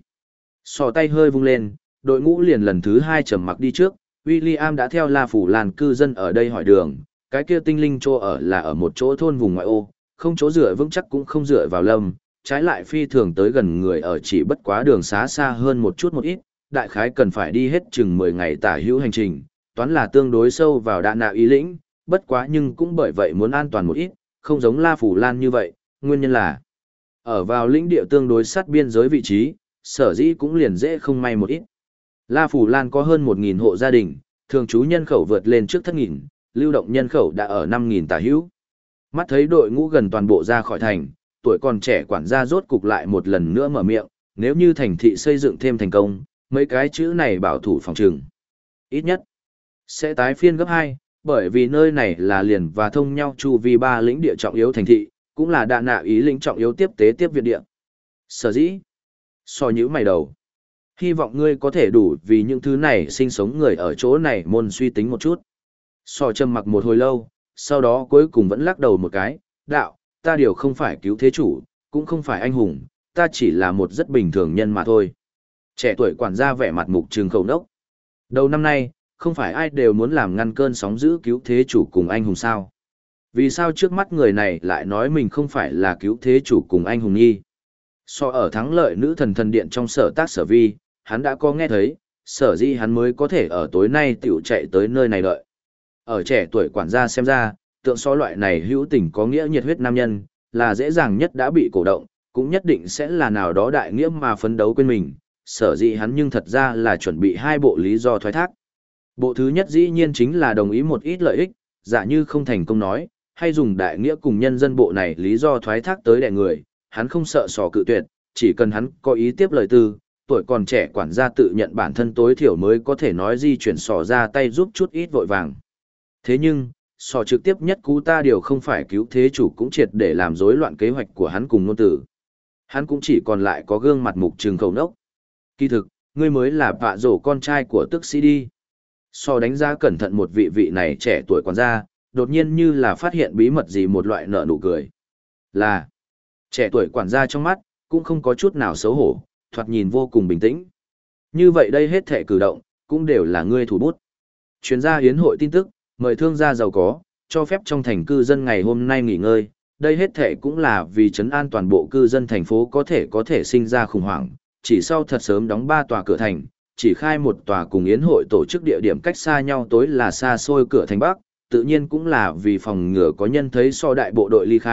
Tay hơi vung lên, đội ngũ liền lần thứ 2 trầm mặc đi trước, William đã theo La Phủ Lan cư dân ở đây hỏi đường, cái kia tinh linh chỗ ở là ở một chỗ thôn vùng ngoại ô, không chỗ dựa vững chắc cũng không dựa vào lâm, trái lại phi thường tới gần người ở chỉ bất quá đường xá xa hơn một chút một ít, đại khái cần phải đi hết chừng 10 ngày tả hữu hành trình, toán là tương đối sâu vào đạn nạ ý lĩnh, bất quá nhưng cũng bởi vậy muốn an toàn một ít, không giống La Phủ Lan như vậy, nguyên nhân là ở vào lĩnh địa tương đối sát biên giới vị trí, sở dĩ cũng liền dễ không may một ít. La Phủ Lan có hơn 1.000 hộ gia đình, thường trú nhân khẩu vượt lên trước 7.000, lưu động nhân khẩu đã ở 5.000 tả hữu. Mắt thấy đội ngũ gần toàn bộ ra khỏi thành, tuổi còn trẻ quản gia rốt cục lại một lần nữa mở miệng, nếu như thành thị xây dựng thêm thành công, mấy cái chữ này bảo thủ phòng trừng. Ít nhất, sẽ tái phiên gấp 2, bởi vì nơi này là liền và thông nhau chu vi 3 lĩnh địa trọng yếu thành thị, cũng là đạn nạ ý lĩnh trọng yếu tiếp tế tiếp viện địa. Sở dĩ, nhíu mày đầu. Hy vọng ngươi có thể đủ vì những thứ này sinh sống người ở chỗ này môn suy tính một chút. Trầm mặc một hồi lâu, sau đó cuối cùng vẫn lắc đầu một cái, đạo, ta điều không phải cứu thế chủ, cũng không phải anh hùng, ta chỉ là một rất bình thường nhân mà thôi. Trẻ tuổi quản gia vẻ mặt mục trừng khẩu đốc. Đầu năm nay, không phải ai đều muốn làm ngăn cơn sóng dữ cứu thế chủ cùng anh hùng sao. Vì sao trước mắt người này lại nói mình không phải là cứu thế chủ cùng anh hùng nhi? Ở thắng lợi nữ thần thần điện trong sở tác sở vi, hắn đã có nghe thấy, sở dĩ hắn mới có thể ở tối nay tiểu chạy tới nơi này đợi. Ở trẻ tuổi quản gia xem ra, tượng loại này hữu tình có nghĩa nhiệt huyết nam nhân, là dễ dàng nhất đã bị cổ động, cũng nhất định sẽ là nào đó đại nghĩa mà phấn đấu quên mình, sở dĩ hắn nhưng thật ra là chuẩn bị 2 bộ lý do thoái thác. Bộ thứ nhất dĩ nhiên chính là đồng ý một ít lợi ích, giả như không thành công nói, hay dùng đại nghĩa cùng nhân dân bộ này lý do thoái thác tới đẻ người, hắn không sợ cự tuyệt, chỉ cần hắn có ý tiếp lời tư, tuổi còn trẻ quản gia tự nhận bản thân tối thiểu mới có thể nói di chuyển ra tay giúp chút ít vội vàng. Thế nhưng, trực tiếp nhất cú ta điều không phải cứu thế chủ cũng triệt để làm rối loạn kế hoạch của hắn cùng ngôn tử. Hắn cũng chỉ còn lại có gương mặt mục trừng khẩu nốc. Kỳ thực, ngươi mới là vạ rổ con trai của tức sĩ đi. Đánh giá cẩn thận một vị này trẻ tuổi quản gia, đột nhiên như là phát hiện bí mật gì một loại nở nụ cười. Là, trẻ tuổi quản gia trong mắt, cũng không có chút nào xấu hổ, thoạt nhìn vô cùng bình tĩnh. Như vậy đây hết thể cử động, cũng đều là ngươi thủ bút. Chuyên gia hiến hội tin tức, mời thương gia giàu có, cho phép trong thành cư dân ngày hôm nay nghỉ ngơi, đây hết thể cũng là vì trấn an toàn bộ cư dân thành phố có thể sinh ra khủng hoảng, chỉ sau thật sớm đóng 3 tòa cửa thành, chỉ khai một tòa cùng yến hội tổ chức địa điểm cách xa nhau tối là xa xôi cửa thành Bắc, tự nhiên cũng là vì phòng ngừa có nhân thấy đại bộ đội ly khai,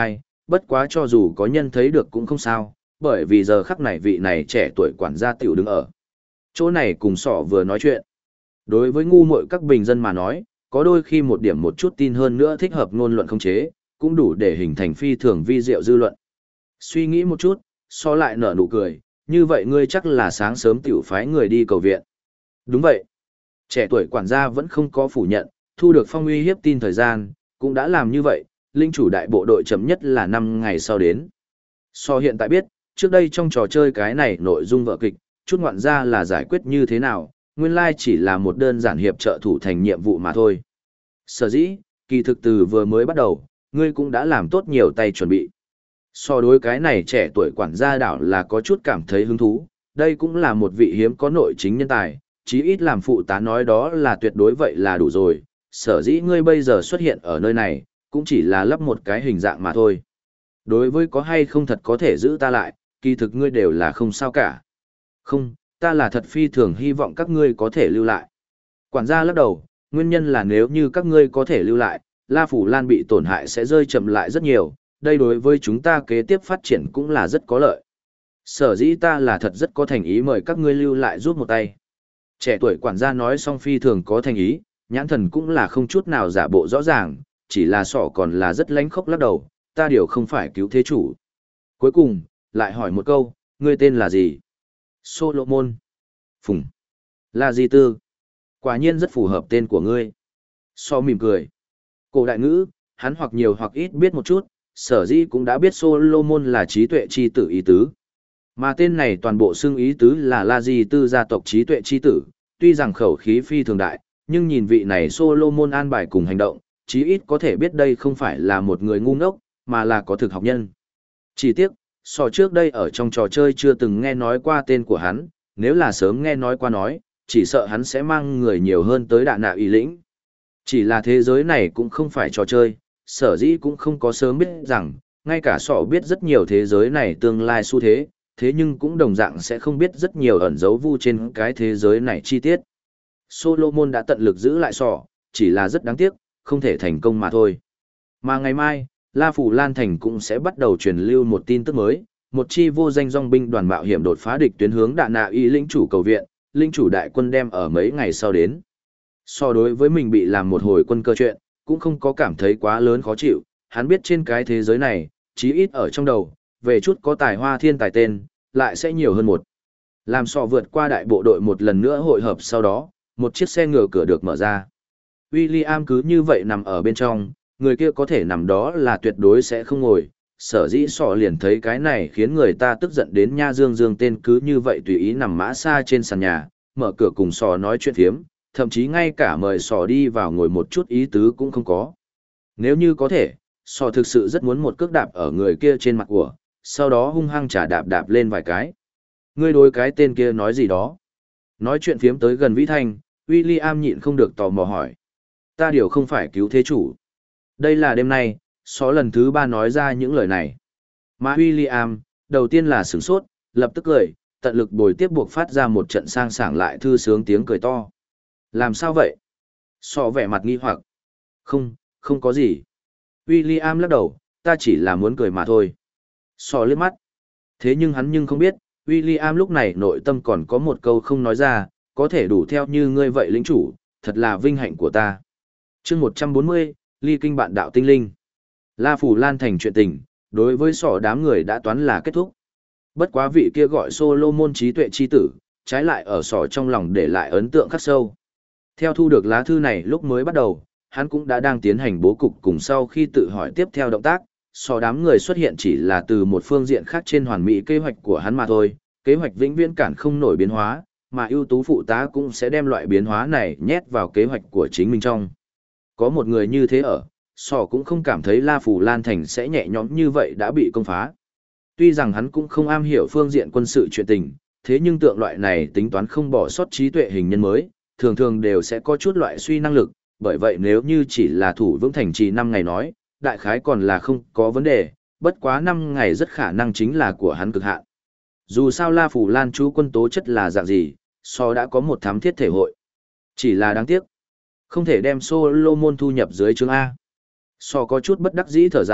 bất quá cho dù có nhân thấy được cũng không sao, bởi vì giờ khắc này vị này trẻ tuổi quản gia tiểu đứng ở. Chỗ này cùng sỏ vừa nói chuyện. Đối với ngu muội các bình dân mà nói, có đôi khi một điểm một chút tin hơn nữa thích hợp ngôn luận không chế, cũng đủ để hình thành phi thường vi diệu dư luận. Suy nghĩ một chút, so lại nở nụ cười, như vậy ngươi chắc là sáng sớm tiểu phái người đi cầu viện. Đúng vậy. Trẻ tuổi quản gia vẫn không có phủ nhận, thu được phong uy hiếp tin thời gian, cũng đã làm như vậy, linh chủ đại bộ đội chậm nhất là 5 ngày sau đến. So hiện tại biết, trước đây trong trò chơi cái này nội dung vở kịch, chút ngoạn ra là giải quyết như thế nào, nguyên lai chỉ là một đơn giản hiệp trợ thủ thành nhiệm vụ mà thôi. Sở dĩ, kỳ thực từ vừa mới bắt đầu, ngươi cũng đã làm tốt nhiều tay chuẩn bị. So đối cái này trẻ tuổi quản gia đảo là có chút cảm thấy hứng thú, đây cũng là một vị hiếm có nội chính nhân tài, chí ít làm phụ tá nói đó là tuyệt đối vậy là đủ rồi, sở dĩ ngươi bây giờ xuất hiện ở nơi này, cũng chỉ là lắp một cái hình dạng mà thôi. Đối với có hay không thật có thể giữ ta lại, kỳ thực ngươi đều là không sao cả. Không, ta là thật phi thường hy vọng các ngươi có thể lưu lại. Quản gia lắc đầu, nguyên nhân là nếu như các ngươi có thể lưu lại, La Phủ Lan bị tổn hại sẽ rơi chậm lại rất nhiều, đây đối với chúng ta kế tiếp phát triển cũng là rất có lợi. Sở dĩ ta là thật rất có thành ý mời các ngươi lưu lại giúp một tay. Trẻ tuổi quản gia nói xong phi thường có thành ý, nhãn thần cũng là không chút nào giả bộ rõ ràng, chỉ là sọ còn là rất lánh khóc lắc đầu, ta điều không phải cứu thế chủ. Cuối cùng, lại hỏi một câu, ngươi tên là gì? Solomon. Phùng. Là gì tư? Quả nhiên rất phù hợp tên của ngươi. So mỉm cười. Cổ đại ngữ, hắn hoặc nhiều hoặc ít biết một chút, sở dĩ cũng đã biết Solomon là trí tuệ chi tử ý tứ. Mà tên này toàn bộ xưng ý tứ là La Di Tư gia tộc trí tuệ chi tử, tuy rằng khẩu khí phi thường đại, nhưng nhìn vị này Solomon an bài cùng hành động, chí ít có thể biết đây không phải là một người ngu ngốc, mà là có thực học nhân. Chỉ tiếc, so trước đây ở trong trò chơi chưa từng nghe nói qua tên của hắn, nếu là sớm nghe nói qua nói, chỉ sợ hắn sẽ mang người nhiều hơn tới đạ nạ ý lĩnh. Chỉ là thế giới này cũng không phải trò chơi, sở dĩ cũng không có sớm biết rằng, ngay cả sọ biết rất nhiều thế giới này tương lai xu thế, thế nhưng cũng đồng dạng sẽ không biết rất nhiều ẩn dấu vu trên cái thế giới này chi tiết. Solomon đã tận lực giữ lại sọ, chỉ là rất đáng tiếc, không thể thành công mà thôi. Mà ngày mai, La Phủ Lan Thành cũng sẽ bắt đầu truyền lưu một tin tức mới, một chi vô danh dòng binh đoàn mạo hiểm đột phá địch tuyến hướng đạ nạ y lĩnh chủ cầu viện, lĩnh chủ đại quân đem ở mấy ngày sau đến. So đối với mình bị làm một hồi quân cơ chuyện, cũng không có cảm thấy quá lớn khó chịu, hắn biết trên cái thế giới này, chí ít ở trong đầu, về chút có tài hoa thiên tài tên, lại sẽ nhiều hơn một. Làm sọ vượt qua đại bộ đội một lần nữa hội hợp sau đó, một chiếc xe ngựa cửa được mở ra. William cứ như vậy nằm ở bên trong, người kia có thể nằm đó là tuyệt đối sẽ không ngồi. Sở dĩ sọ liền thấy cái này khiến người ta tức giận đến nha dương dương tên cứ như vậy tùy ý nằm mã xa trên sàn nhà, mở cửa cùng sọ nói chuyện phiếm, thậm chí ngay cả mời sọ đi vào ngồi một chút ý tứ cũng không có. Nếu như có thể, sọ thực sự rất muốn một cước đạp ở người kia trên mặt của, sau đó hung hăng trả đạp đạp lên vài cái. Ngươi đối cái tên kia nói gì đó? Nói chuyện phiếm tới gần Vĩ Thanh, William nhịn không được tò mò hỏi. Ta điều không phải cứu thế chủ. Đây là đêm nay, sọ lần thứ 3 nói ra những lời này. Mà William, đầu tiên là sửng sốt, lập tức cười, tận lực bồi tiếp buộc phát ra một trận sang sảng lại thư sướng tiếng cười to. Làm sao vậy? Sọ vẻ mặt nghi hoặc. Không, không có gì. William lắc đầu, ta chỉ là muốn cười mà thôi. Sọ liếc mắt. Thế nhưng hắn nhưng không biết, William lúc này nội tâm còn có một câu không nói ra, có thể đủ theo như ngươi vậy lĩnh chủ, thật là vinh hạnh của ta. Chương 140, ly kinh bạn đạo tinh linh. La Phủ Lan Thành chuyện tình, đối với sọ đám người đã toán là kết thúc. Bất quá vị kia gọi Solomon trí tuệ chi tử, trái lại ở sọ trong lòng để lại ấn tượng khắc sâu. Theo thu được lá thư này lúc mới bắt đầu, hắn cũng đã đang tiến hành bố cục cùng sau khi tự hỏi tiếp theo động tác, sọ đám người xuất hiện chỉ là từ một phương diện khác trên hoàn mỹ kế hoạch của hắn mà thôi, kế hoạch vĩnh viễn cản không nổi biến hóa, mà ưu tú phụ tá cũng sẽ đem loại biến hóa này nhét vào kế hoạch của chính mình trong. Có một người như thế ở, sọ cũng không cảm thấy La Phủ Lan Thành sẽ nhẹ nhõm như vậy đã bị công phá. Tuy rằng hắn cũng không am hiểu phương diện quân sự chuyện tình, thế nhưng tượng loại này tính toán không bỏ sót trí tuệ hình nhân mới, thường thường đều sẽ có chút loại suy năng lực, bởi vậy nếu như chỉ là thủ vững thành trì 5 ngày nói, đại khái còn là không có vấn đề, bất quá 5 ngày rất khả năng chính là của hắn cực hạn. Dù sao La Phủ Lan chú quân tố chất là dạng gì, so đã có một thám thiết thể hội. Chỉ là đáng tiếc, không thể đem Solomon thu nhập dưới chương A. So có chút bất đắc dĩ thở dài,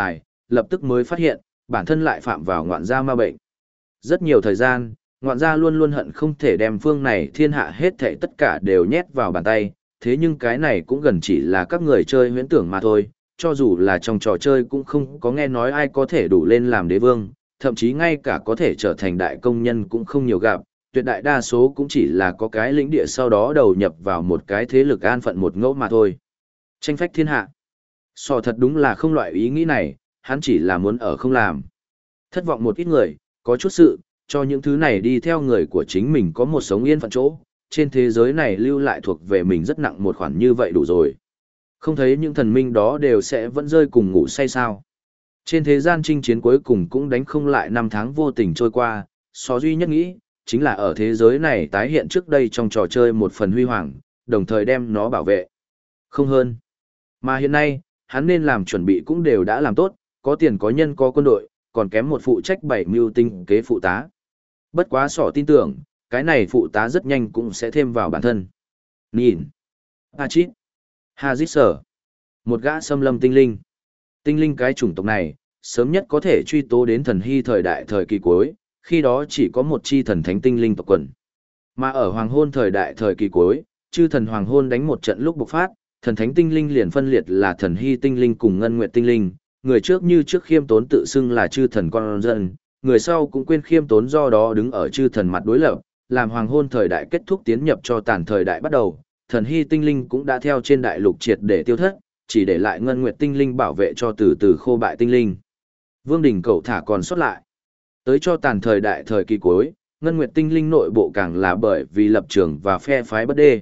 lập tức mới phát hiện, bản thân lại phạm vào ngoạn gia ma bệnh. Rất nhiều thời gian, ngoạn gia luôn luôn hận không thể đem phương này thiên hạ hết thảy tất cả đều nhét vào bàn tay, thế nhưng cái này cũng gần chỉ là các người chơi huyễn tưởng mà thôi, cho dù là trong trò chơi cũng không có nghe nói ai có thể đủ lên làm đế vương, thậm chí ngay cả có thể trở thành đại công nhân cũng không nhiều gặp, tuyệt đại đa số cũng chỉ là có cái lĩnh địa sau đó đầu nhập vào một cái thế lực an phận một ngẫu mà thôi. Tranh phách thiên hạ. Sò thật đúng là không loại ý nghĩ này, hắn chỉ là muốn ở không làm. Thất vọng một ít người, có chút sự, cho những thứ này đi theo người của chính mình có một sống yên phận chỗ, trên thế giới này lưu lại thuộc về mình rất nặng một khoản như vậy đủ rồi. Không thấy những thần minh đó đều sẽ vẫn rơi cùng ngủ say sao. Trên thế gian chinh chiến cuối cùng cũng đánh không lại năm tháng vô tình trôi qua, so duy nhất nghĩ, chính là ở thế giới này tái hiện trước đây trong trò chơi một phần huy hoàng, đồng thời đem nó bảo vệ. Không hơn. Mà hiện nay, hắn nên làm chuẩn bị cũng đều đã làm tốt, có tiền có nhân có quân đội, còn kém một phụ trách 7 mưu tinh kế phụ tá. Bất quá sỏ tin tưởng, cái này phụ tá rất nhanh cũng sẽ thêm vào bản thân. Nhìn. Achit. Hazit sở. Một gã xâm lâm tinh linh. Tinh linh cái chủng tộc này, sớm nhất có thể truy tố đến thần hy thời đại thời kỳ cuối, khi đó chỉ có một chi thần thánh tinh linh tộc quần. Mà ở hoàng hôn thời đại thời kỳ cuối, chư thần hoàng hôn đánh một trận lúc bộc phát, thần thánh tinh linh liền phân liệt là thần hy tinh linh cùng ngân nguyệt tinh linh, người trước như trước khiêm tốn tự xưng là chư thần con dân, người sau cũng quên khiêm tốn do đó đứng ở chư thần mặt đối lập, làm hoàng hôn thời đại kết thúc tiến nhập cho tàn thời đại bắt đầu, thần hy tinh linh cũng đã theo trên đại lục triệt để tiêu thất, chỉ để lại ngân nguyệt tinh linh bảo vệ cho từ từ khô bại tinh linh. Vương đỉnh cẩu thả còn sót lại. Tới cho tàn thời đại thời kỳ cuối, ngân nguyệt tinh linh nội bộ càng là bởi vì lập trường và phe phái bất đê.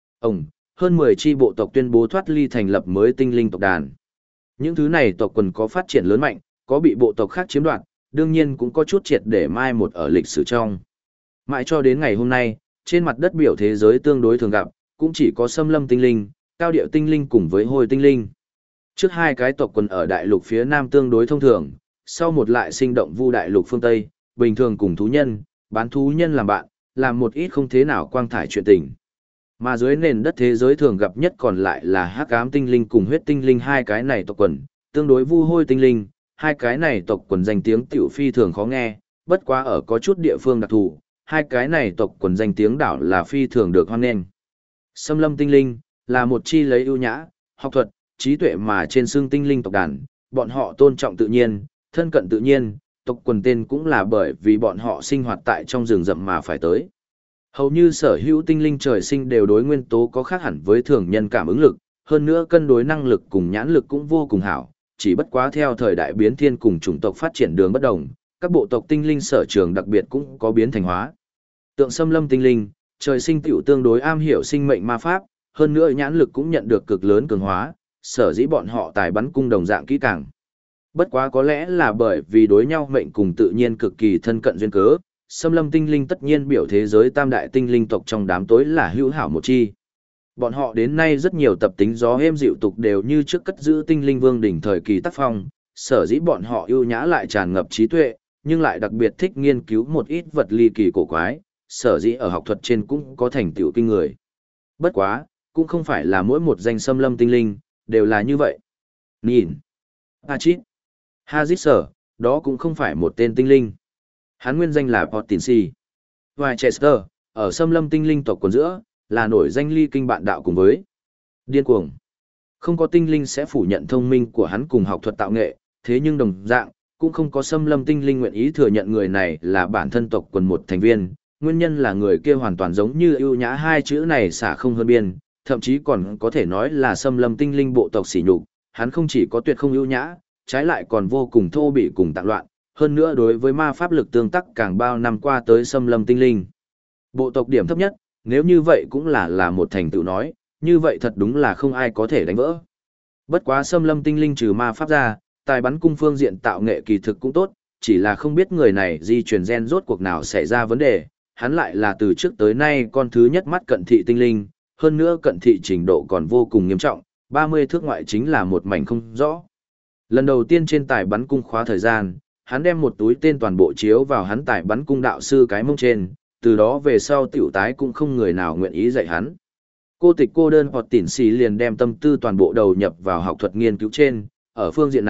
Hơn 10 chi bộ tộc tuyên bố thoát ly thành lập mới tinh linh tộc đàn. Những thứ này tộc quần có phát triển lớn mạnh, có bị bộ tộc khác chiếm đoạt, đương nhiên cũng có chút triệt để mai một ở lịch sử trong. Mãi cho đến ngày hôm nay, trên mặt đất biểu thế giới tương đối thường gặp, cũng chỉ có xâm lâm tinh linh, cao điệu tinh linh cùng với hồi tinh linh. Trước hai cái tộc quần ở đại lục phía nam tương đối thông thường, sau một lại sinh động vu đại lục phương Tây, bình thường cùng thú nhân, bán thú nhân làm bạn, làm một ít không thế nào quang thải chuyện tình. Mà dưới nền đất thế giới thường gặp nhất còn lại là hắc ám tinh linh cùng huyết tinh linh hai cái này tộc quần, tương đối vu hôi tinh linh, hai cái này tộc quần danh tiếng tiểu phi thường khó nghe, bất quá ở có chút địa phương đặc thù, hai cái này tộc quần danh tiếng đảo là phi thường được hoan nghênh. Xâm lâm tinh linh là một chi lấy ưu nhã, học thuật, trí tuệ mà trên xương tinh linh tộc đàn, bọn họ tôn trọng tự nhiên, thân cận tự nhiên, tộc quần tên cũng là bởi vì bọn họ sinh hoạt tại trong rừng rậm mà phải tới. Hầu như sở hữu tinh linh trời sinh đều đối nguyên tố có khác hẳn với thường nhân cảm ứng lực, hơn nữa cân đối năng lực cùng nhãn lực cũng vô cùng hảo, chỉ bất quá theo thời đại biến thiên cùng chủng tộc phát triển đường bất đồng, các bộ tộc tinh linh sở trường đặc biệt cũng có biến thành hóa. Tượng xâm lâm tinh linh, trời sinh tiểu tương đối am hiểu sinh mệnh ma pháp, hơn nữa nhãn lực cũng nhận được cực lớn cường hóa, sở dĩ bọn họ tài bắn cung đồng dạng kỹ càng. Bất quá có lẽ là bởi vì đối nhau mệnh cùng tự nhiên cực kỳ thân cận duyên cớ, xâm lâm tinh linh tất nhiên biểu thế giới tam đại tinh linh tộc trong đám tối là hữu hảo một chi. Bọn họ đến nay rất nhiều tập tính gió êm dịu tục đều như trước cất giữ tinh linh vương đỉnh thời kỳ tác phong, sở dĩ bọn họ ưu nhã lại tràn ngập trí tuệ, nhưng lại đặc biệt thích nghiên cứu một ít vật ly kỳ cổ quái, sở dĩ ở học thuật trên cũng có thành tựu kinh người. Bất quá, cũng không phải là mỗi một danh xâm lâm tinh linh đều là như vậy. Nhìn, Achit, Hazit sở, đó cũng không phải một tên tinh linh. Hắn nguyên danh là Pottinsi. Winchester, ở xâm lâm tinh linh tộc quần giữa, là nổi danh ly kinh bạn đạo cùng với điên cuồng. Không có tinh linh sẽ phủ nhận thông minh của hắn cùng học thuật tạo nghệ, thế nhưng đồng dạng, cũng không có xâm lâm tinh linh nguyện ý thừa nhận người này là bản thân tộc quần một thành viên. Nguyên nhân là người kia hoàn toàn giống như ưu nhã hai chữ này xả không hơn biên, thậm chí còn có thể nói là xâm lâm tinh linh bộ tộc sỉ nhục. Hắn không chỉ có tuyệt không ưu nhã, trái lại còn vô cùng thô bỉ cùng tạng loạn, hơn nữa đối với ma pháp lực tương tác càng bao năm qua tới xâm lâm tinh linh. Bộ tộc điểm thấp nhất, nếu như vậy cũng là một thành tựu nói, như vậy thật đúng là không ai có thể đánh vỡ. Bất quá xâm lâm tinh linh trừ ma pháp ra, tài bắn cung phương diện tạo nghệ kỳ thực cũng tốt, chỉ là không biết người này di truyền gen rốt cuộc nào xảy ra vấn đề, hắn lại là từ trước tới nay con thứ nhất mắt cận thị tinh linh, hơn nữa cận thị trình độ còn vô cùng nghiêm trọng, 30 thước ngoại chính là một mảnh không rõ. Lần đầu tiên trên tài bắn cung khóa thời gian, hắn đem một túi tên toàn bộ chiếu vào hắn tài bắn cung đạo sư cái mông trên, từ đó về sau tiểu tái cũng không người nào nguyện ý dạy hắn. Cô tịch cô đơn hoặc tỉn xì liền đem tâm tư toàn bộ đầu nhập vào học thuật nghiên cứu trên, ở phương diện này,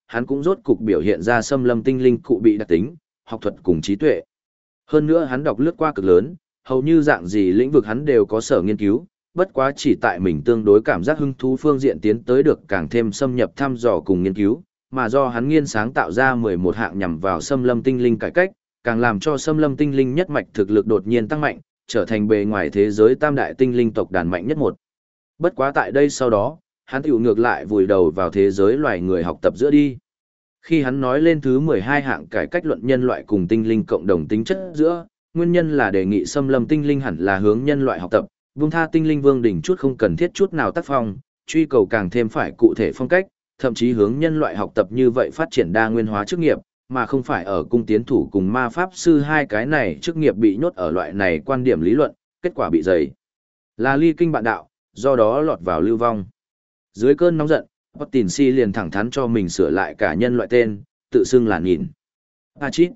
hắn cũng rốt cục biểu hiện ra xâm lâm tinh linh cụ bị đặc tính, học thuật cùng trí tuệ. Hơn nữa hắn đọc lướt qua cực lớn, hầu như dạng gì lĩnh vực hắn đều có sở nghiên cứu, bất quá chỉ tại mình tương đối cảm giác hứng thú phương diện tiến tới được càng thêm xâm nhập thăm dò cùng nghiên cứu, mà do hắn nghiên sáng tạo ra 11 hạng nhằm vào xâm lâm tinh linh cải cách, càng làm cho xâm lâm tinh linh nhất mạch thực lực đột nhiên tăng mạnh, trở thành bề ngoài thế giới tam đại tinh linh tộc đàn mạnh nhất một. Bất quá tại đây sau đó, hắn tiểu ngược lại vùi đầu vào thế giới loài người học tập giữa đi. Khi hắn nói lên thứ 12 hạng cải cách luận nhân loại cùng tinh linh cộng đồng tính chất giữa, nguyên nhân là đề nghị xâm lâm tinh linh hẳn là hướng nhân loại học tập, buông tha tinh linh vương đỉnh chút không cần thiết chút nào tác phong, truy cầu càng thêm phải cụ thể phong cách, thậm chí hướng nhân loại học tập như vậy phát triển đa nguyên hóa chức nghiệp, mà không phải ở cung tiến thủ cùng ma pháp sư hai cái này chức nghiệp bị nhốt ở loại này quan điểm lý luận, kết quả bị dày. Là ly kinh bạn đạo, do đó lọt vào lưu vong. Dưới cơn nóng giận, Pottin Si liền thẳng thắn cho mình sửa lại cả nhân loại tên, tự xưng là nhìn. Hachit.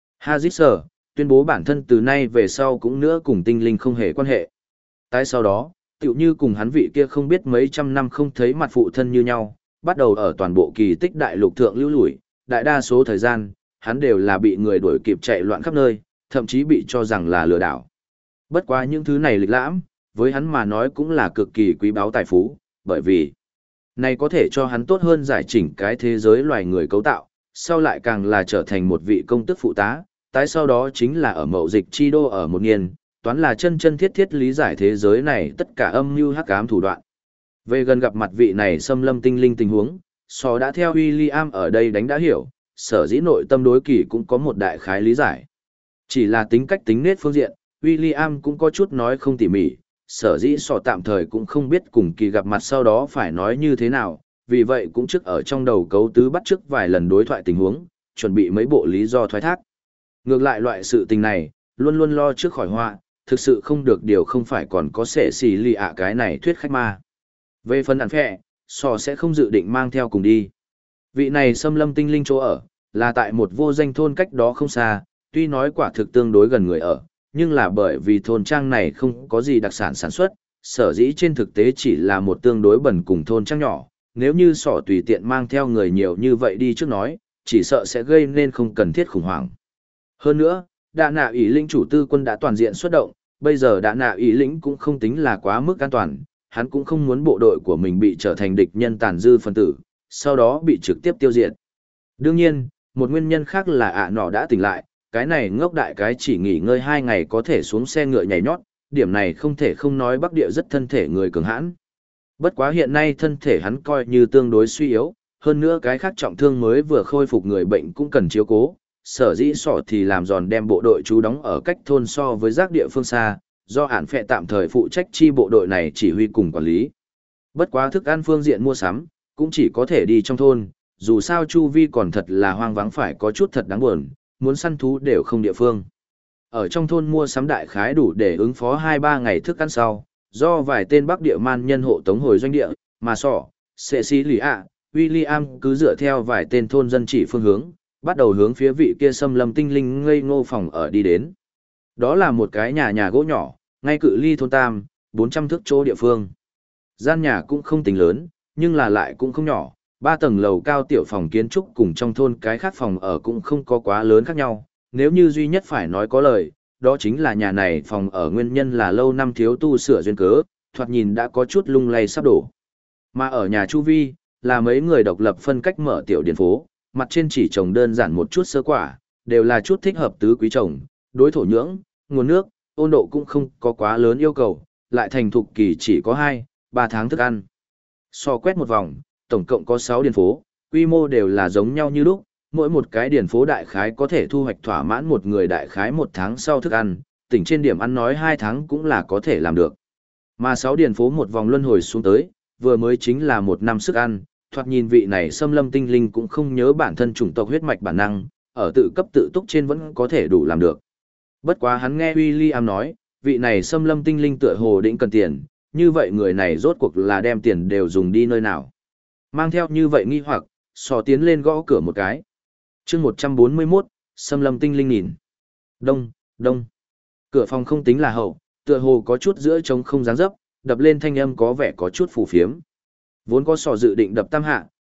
Hazit tuyên bố bản thân từ nay về sau cũng nữa cùng tinh linh không hề quan hệ. Tại sau đó, tựu như cùng hắn vị kia không biết mấy trăm năm không thấy mặt phụ thân như nhau, bắt đầu ở toàn bộ kỳ tích đại lục thượng lưu lủi, đại đa số thời gian, hắn đều là bị người đuổi kịp chạy loạn khắp nơi, thậm chí bị cho rằng là lừa đảo. Bất quá những thứ này lịch lãm, với hắn mà nói cũng là cực kỳ quý báu tài phú, bởi vì này có thể cho hắn tốt hơn giải chỉnh cái thế giới loài người cấu tạo, sau lại càng là trở thành một vị công tức phụ tá, tái sau đó chính là ở mậu dịch chi đô ở một niên, toán là chân chân thiết thiết lý giải thế giới này tất cả âm mưu hắc ám thủ đoạn. Về gần gặp mặt vị này xâm lâm tinh linh tình huống, Sò đã theo William ở đây đánh đã hiểu, sở dĩ nội tâm đối kỳ cũng có một đại khái lý giải. Chỉ là tính cách tính nết phương diện, William cũng có chút nói không tỉ mỉ, sở dĩ Sò tạm thời cũng không biết cùng kỳ gặp mặt sau đó phải nói như thế nào, vì vậy cũng trước ở trong đầu cấu tứ bắt trước vài lần đối thoại tình huống, chuẩn bị mấy bộ lý do thoái thác. Ngược lại loại sự tình này, luôn luôn lo trước khỏi họa, thực sự không được điều không phải còn có sẻ xì lì ạ cái này thuyết khách ma. Về phần ản phẹ, Sò sẽ không dự định mang theo cùng đi. Vị này xâm lâm tinh linh chỗ ở, là tại một vô danh thôn cách đó không xa, tuy nói quả thực tương đối gần người ở, nhưng là bởi vì thôn trang này không có gì đặc sản sản xuất, sở dĩ trên thực tế chỉ là một tương đối bẩn cùng thôn trang nhỏ, nếu như Sò tùy tiện mang theo người nhiều như vậy đi trước nói, chỉ sợ sẽ gây nên không cần thiết khủng hoảng. Hơn nữa, đạ nạ ý lĩnh chủ tư quân đã toàn diện xuất động, bây giờ đạ nạ ý lĩnh cũng không tính là quá mức an toàn, hắn cũng không muốn bộ đội của mình bị trở thành địch nhân tàn dư phân tử, sau đó bị trực tiếp tiêu diệt. Đương nhiên, một nguyên nhân khác là nọ đã tỉnh lại, cái này ngốc đại cái chỉ nghỉ ngơi 2 ngày có thể xuống xe ngựa nhảy nhót, điểm này không thể không nói Bắc Địa rất thân thể người cường hãn. Bất quá hiện nay thân thể hắn coi như tương đối suy yếu, hơn nữa cái khác trọng thương mới vừa khôi phục người bệnh cũng cần chiếu cố, sở dĩ Sọ thì làm giòn đem bộ đội trú đóng ở cách thôn so với giác địa phương xa, do ản phệ tạm thời phụ trách chi bộ đội này chỉ huy cùng quản lý. Bất quá thức ăn phương diện mua sắm, cũng chỉ có thể đi trong thôn, dù sao chu vi còn thật là hoang vắng phải có chút thật đáng buồn, muốn săn thú đều không địa phương. Ở trong thôn mua sắm đại khái đủ để ứng phó 2-3 ngày thức ăn sau, do vài tên Bắc Địa man nhân hộ tống hồi doanh địa, mà Sọ, Cecilia, William cứ dựa theo vài tên thôn dân chỉ phương hướng, bắt đầu hướng phía vị kia xâm lâm tinh linh ngây ngô phòng ở đi đến. Đó là một cái nhà gỗ nhỏ, ngay cự ly thôn Tam, 400 thước chỗ địa phương. Gian nhà cũng không tính lớn, nhưng là lại cũng không nhỏ, 3 tầng lầu cao tiểu phòng kiến trúc cùng trong thôn cái khác phòng ở cũng không có quá lớn khác nhau. Nếu như duy nhất phải nói có lời, đó chính là nhà này phòng ở nguyên nhân là lâu năm thiếu tu sửa duyên cớ, thoạt nhìn đã có chút lung lay sắp đổ. Mà ở nhà chu vi, là mấy người độc lập phân cách mở tiểu điển phố, mặt trên chỉ trồng đơn giản một chút sơ quả, đều là chút thích hợp tứ quý trồng, đối thổ nhưỡng, nguồn nước, ôn độ cũng không có quá lớn yêu cầu, lại thành thục kỳ chỉ có 2-3 tháng thức ăn. So quét một vòng, tổng cộng có 6 điển phố, quy mô đều là giống nhau như lúc, mỗi một cái điển phố đại khái có thể thu hoạch thỏa mãn một người đại khái 1 tháng sau thức ăn, tỉnh trên điểm ăn nói 2 tháng cũng là có thể làm được. Mà 6 điển phố một vòng luân hồi xuống tới, vừa mới chính là 1 năm sức ăn, thoạt nhìn vị này xâm lâm tinh linh cũng không nhớ bản thân chủng tộc huyết mạch bản năng, ở tự cấp tự túc trên vẫn có thể đủ làm được. Bất quá hắn nghe William nói, vị này xâm lâm tinh linh tựa hồ định cần tiền, như vậy người này rốt cuộc là đem tiền đều dùng đi nơi nào. Mang theo như vậy nghi hoặc, Sò tiến lên gõ cửa một cái. chương 141, xâm lâm tinh linh nhìn. Đông, đông. Cửa phòng không tính là hậu, tựa hồ có chút giữa trống không dáng dấp, đập lên thanh âm có vẻ có chút phù phiếm. Vốn có Sò dự định đập tam hạ,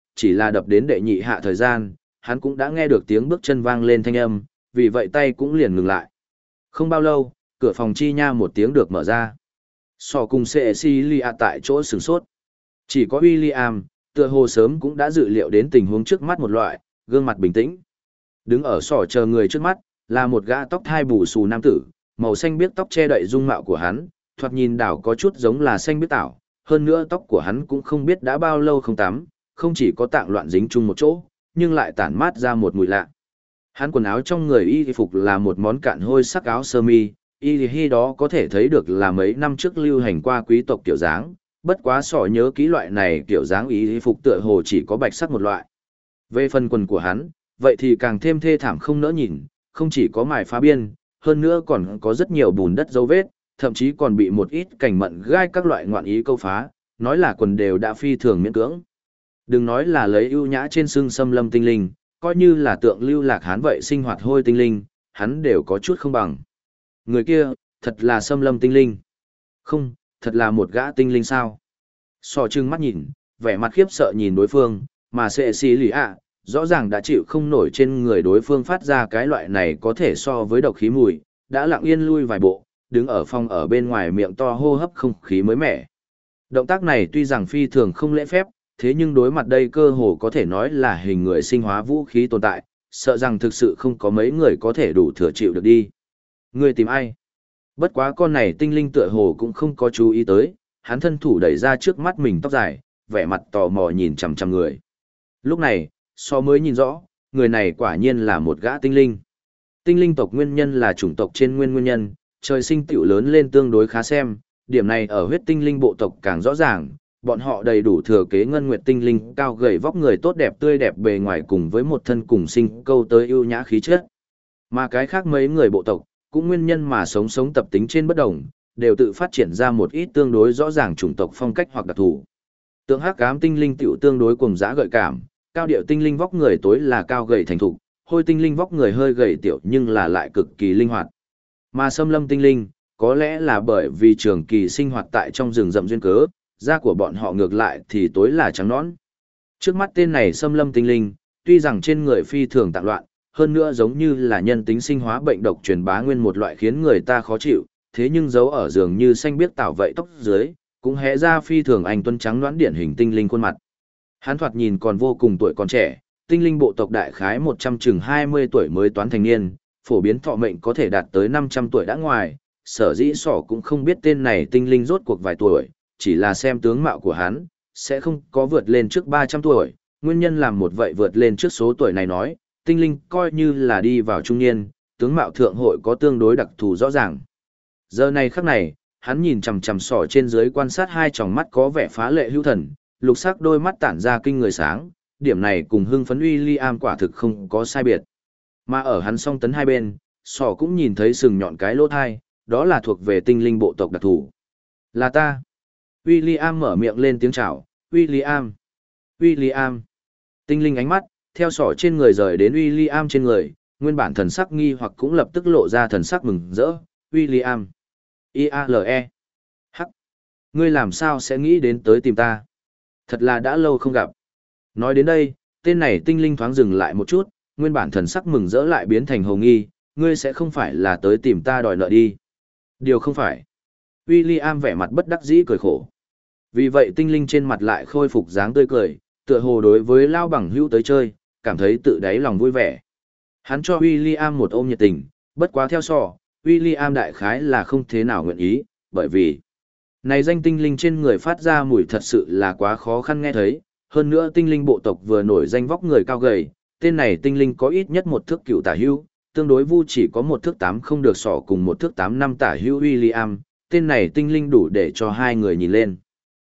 chỉ là đập đến đệ nhị hạ thời gian, hắn cũng đã nghe được tiếng bước chân vang lên thanh âm, vì vậy tay cũng liền ngừng lại. Không bao lâu, cửa phòng chi nha một tiếng được mở ra. Sọ cùng Cecilia tại chỗ sửng sốt. Chỉ có William, tựa hồ sớm cũng đã dự liệu đến tình huống trước mắt một loại, gương mặt bình tĩnh. Đứng ở sọ chờ người trước mắt, là một gã tóc thai bù xù nam tử, màu xanh biếc tóc che đậy dung mạo của hắn, thoạt nhìn đảo có chút giống là xanh biếc tảo, hơn nữa tóc của hắn cũng không biết đã bao lâu không tắm, không chỉ có tạng loạn dính chung một chỗ, nhưng lại tản mát ra một mùi lạ. Hắn quần áo trong người y phục là một món cạn hôi sắc áo sơ mi, y đó có thể thấy được là mấy năm trước lưu hành qua quý tộc kiểu dáng, bất quá sọ nhớ kỹ loại này kiểu dáng y phục tựa hồ chỉ có bạch sắc một loại. Về phần quần của hắn, vậy thì càng thêm thê thảm không nỡ nhìn, không chỉ có mài phá biên, hơn nữa còn có rất nhiều bùn đất dấu vết, thậm chí còn bị một ít cành mận gai các loại ngoạn ý câu phá, nói là quần đều đã phi thường miễn cưỡng. Đừng nói là lấy ưu nhã trên xương xâm lâm tinh linh, coi như là tượng lưu lạc hán vậy sinh hoạt hôi tinh linh, hắn đều có chút không bằng. Người kia, thật là xâm lâm tinh linh. Không, thật là một gã tinh linh sao. Sò trừng mắt nhìn, vẻ mặt khiếp sợ nhìn đối phương, mà sẽ xì lì ạ, rõ ràng đã chịu không nổi trên người đối phương phát ra cái loại này có thể so với độc khí mùi, đã lặng yên lui vài bộ, đứng ở phòng ở bên ngoài miệng to hô hấp không khí mới mẻ. Động tác này tuy rằng phi thường không lễ phép, thế nhưng đối mặt đây cơ hồ có thể nói là hình người sinh hóa vũ khí tồn tại, sợ rằng thực sự không có mấy người có thể đủ thừa chịu được đi. Người tìm ai? Bất quá con này tinh linh tựa hồ cũng không có chú ý tới, hắn thân thủ đẩy ra trước mắt mình tóc dài, vẻ mặt tò mò nhìn chằm chằm người. Lúc này, so mới nhìn rõ, người này quả nhiên là một gã tinh linh. Tinh linh tộc nguyên nhân là chủng tộc trên nguyên nhân, trời sinh tiểu lớn lên tương đối khá xem, điểm này ở huyết tinh linh bộ tộc càng rõ ràng, bọn họ đầy đủ thừa kế ngân nguyệt tinh linh cao gầy vóc người tốt đẹp tươi đẹp bề ngoài cùng với một thân cùng sinh câu tới ưu nhã khí chất. Mà cái khác mấy người bộ tộc, cũng nguyên nhân mà sống tập tính trên bất đồng, đều tự phát triển ra một ít tương đối rõ ràng chủng tộc phong cách hoặc đặc thù. Tượng hắc ám tinh linh tiểu tương đối cuồng dã gợi cảm, cao điệu tinh linh vóc người tối là cao gầy thành thục, hôi tinh linh vóc người hơi gầy tiểu nhưng là lại cực kỳ linh hoạt. Mà xâm lâm tinh linh, có lẽ là bởi vì trường kỳ sinh hoạt tại trong rừng rậm duyên cớ, da của bọn họ ngược lại thì tối là trắng nõn. Trước mắt tên này xâm lâm tinh linh, tuy rằng trên người phi thường tạng loạn, hơn nữa giống như là nhân tính sinh hóa bệnh độc truyền bá nguyên một loại khiến người ta khó chịu, thế nhưng giấu ở giường như xanh biếc tảo vậy tóc dưới, cũng hé ra phi thường anh tuấn trắng nõn điển hình tinh linh khuôn mặt. Hắn thoạt nhìn còn vô cùng tuổi còn trẻ, tinh linh bộ tộc đại khái 120 tuổi mới toán thành niên, phổ biến thọ mệnh có thể đạt tới 500 tuổi đã ngoài, sở dĩ sỏ cũng không biết tên này tinh linh rốt cuộc vài tuổi, chỉ là xem tướng mạo của hắn, sẽ không có vượt lên trước 300 tuổi, nguyên nhân làm một vậy vượt lên trước số tuổi này nói, tinh linh coi như là đi vào trung niên, tướng mạo thượng hội có tương đối đặc thù rõ ràng. Giờ này khắc này, hắn nhìn chằm chằm sỏ trên dưới quan sát hai tròng mắt có vẻ phá lệ hữu thần, lục sắc đôi mắt tản ra kinh người sáng, điểm này cùng hưng phấn William quả thực không có sai biệt. Mà ở hắn song tấn hai bên, sỏ cũng nhìn thấy sừng nhọn cái lỗ thai, đó là thuộc về tinh linh bộ tộc đặc thù. Là ta. William mở miệng lên tiếng chào, William. William. Tinh linh ánh mắt, theo sỏ trên người rời đến William trên người, nguyên bản thần sắc nghi hoặc cũng lập tức lộ ra thần sắc mừng rỡ, William. I-A-L-E. Hắc. Ngươi làm sao sẽ nghĩ đến tới tìm ta? Thật là đã lâu không gặp. Nói đến đây, tên này tinh linh thoáng dừng lại một chút, nguyên bản thần sắc mừng rỡ lại biến thành hồ nghi, ngươi sẽ không phải là tới tìm ta đòi nợ đi. Điều không phải. William vẻ mặt bất đắc dĩ cười khổ. Vì vậy tinh linh trên mặt lại khôi phục dáng tươi cười, tựa hồ đối với lao bằng hữu tới chơi, cảm thấy tự đáy lòng vui vẻ. Hắn cho William một ôm nhiệt tình, bất quá theo sò, William đại khái là không thế nào nguyện ý, bởi vì này danh tinh linh trên người phát ra mùi thật sự là quá khó khăn nghe thấy, hơn nữa tinh linh bộ tộc vừa nổi danh vóc người cao gầy, tên này tinh linh có ít nhất một thước cựu tả hữu, tương đối vu chỉ có một thước 8 không được sỏ cùng một thước 8 năm tả hữu William, tên này tinh linh đủ để cho hai người nhìn lên.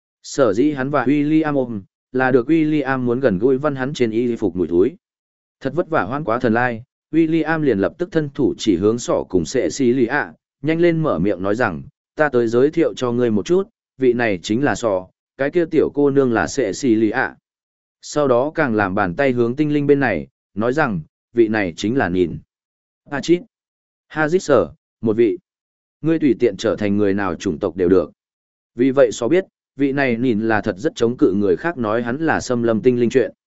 Sở dĩ hắn và William ôm, là được William muốn gần gũi văn hắn trên y phục mùi thúi. Thật vất vả hoan quá thần lai, William liền lập tức thân thủ chỉ hướng sỏ cùng sệ xí lì ạ, nhanh lên mở miệng nói rằng, ta tới giới thiệu cho ngươi một chút, vị này chính là sỏ, cái kia tiểu cô nương là sệ xí lì ạ. Sau đó càng làm bàn tay hướng tinh linh bên này, nói rằng, vị này chính là nhìn. Hachit. Hazit sở, một vị. Ngươi tùy tiện trở thành người nào chủng tộc đều được. Vì vậy so biết, vị này nhìn là thật rất chống cự người khác nói hắn là xâm lâm tinh linh chuyện.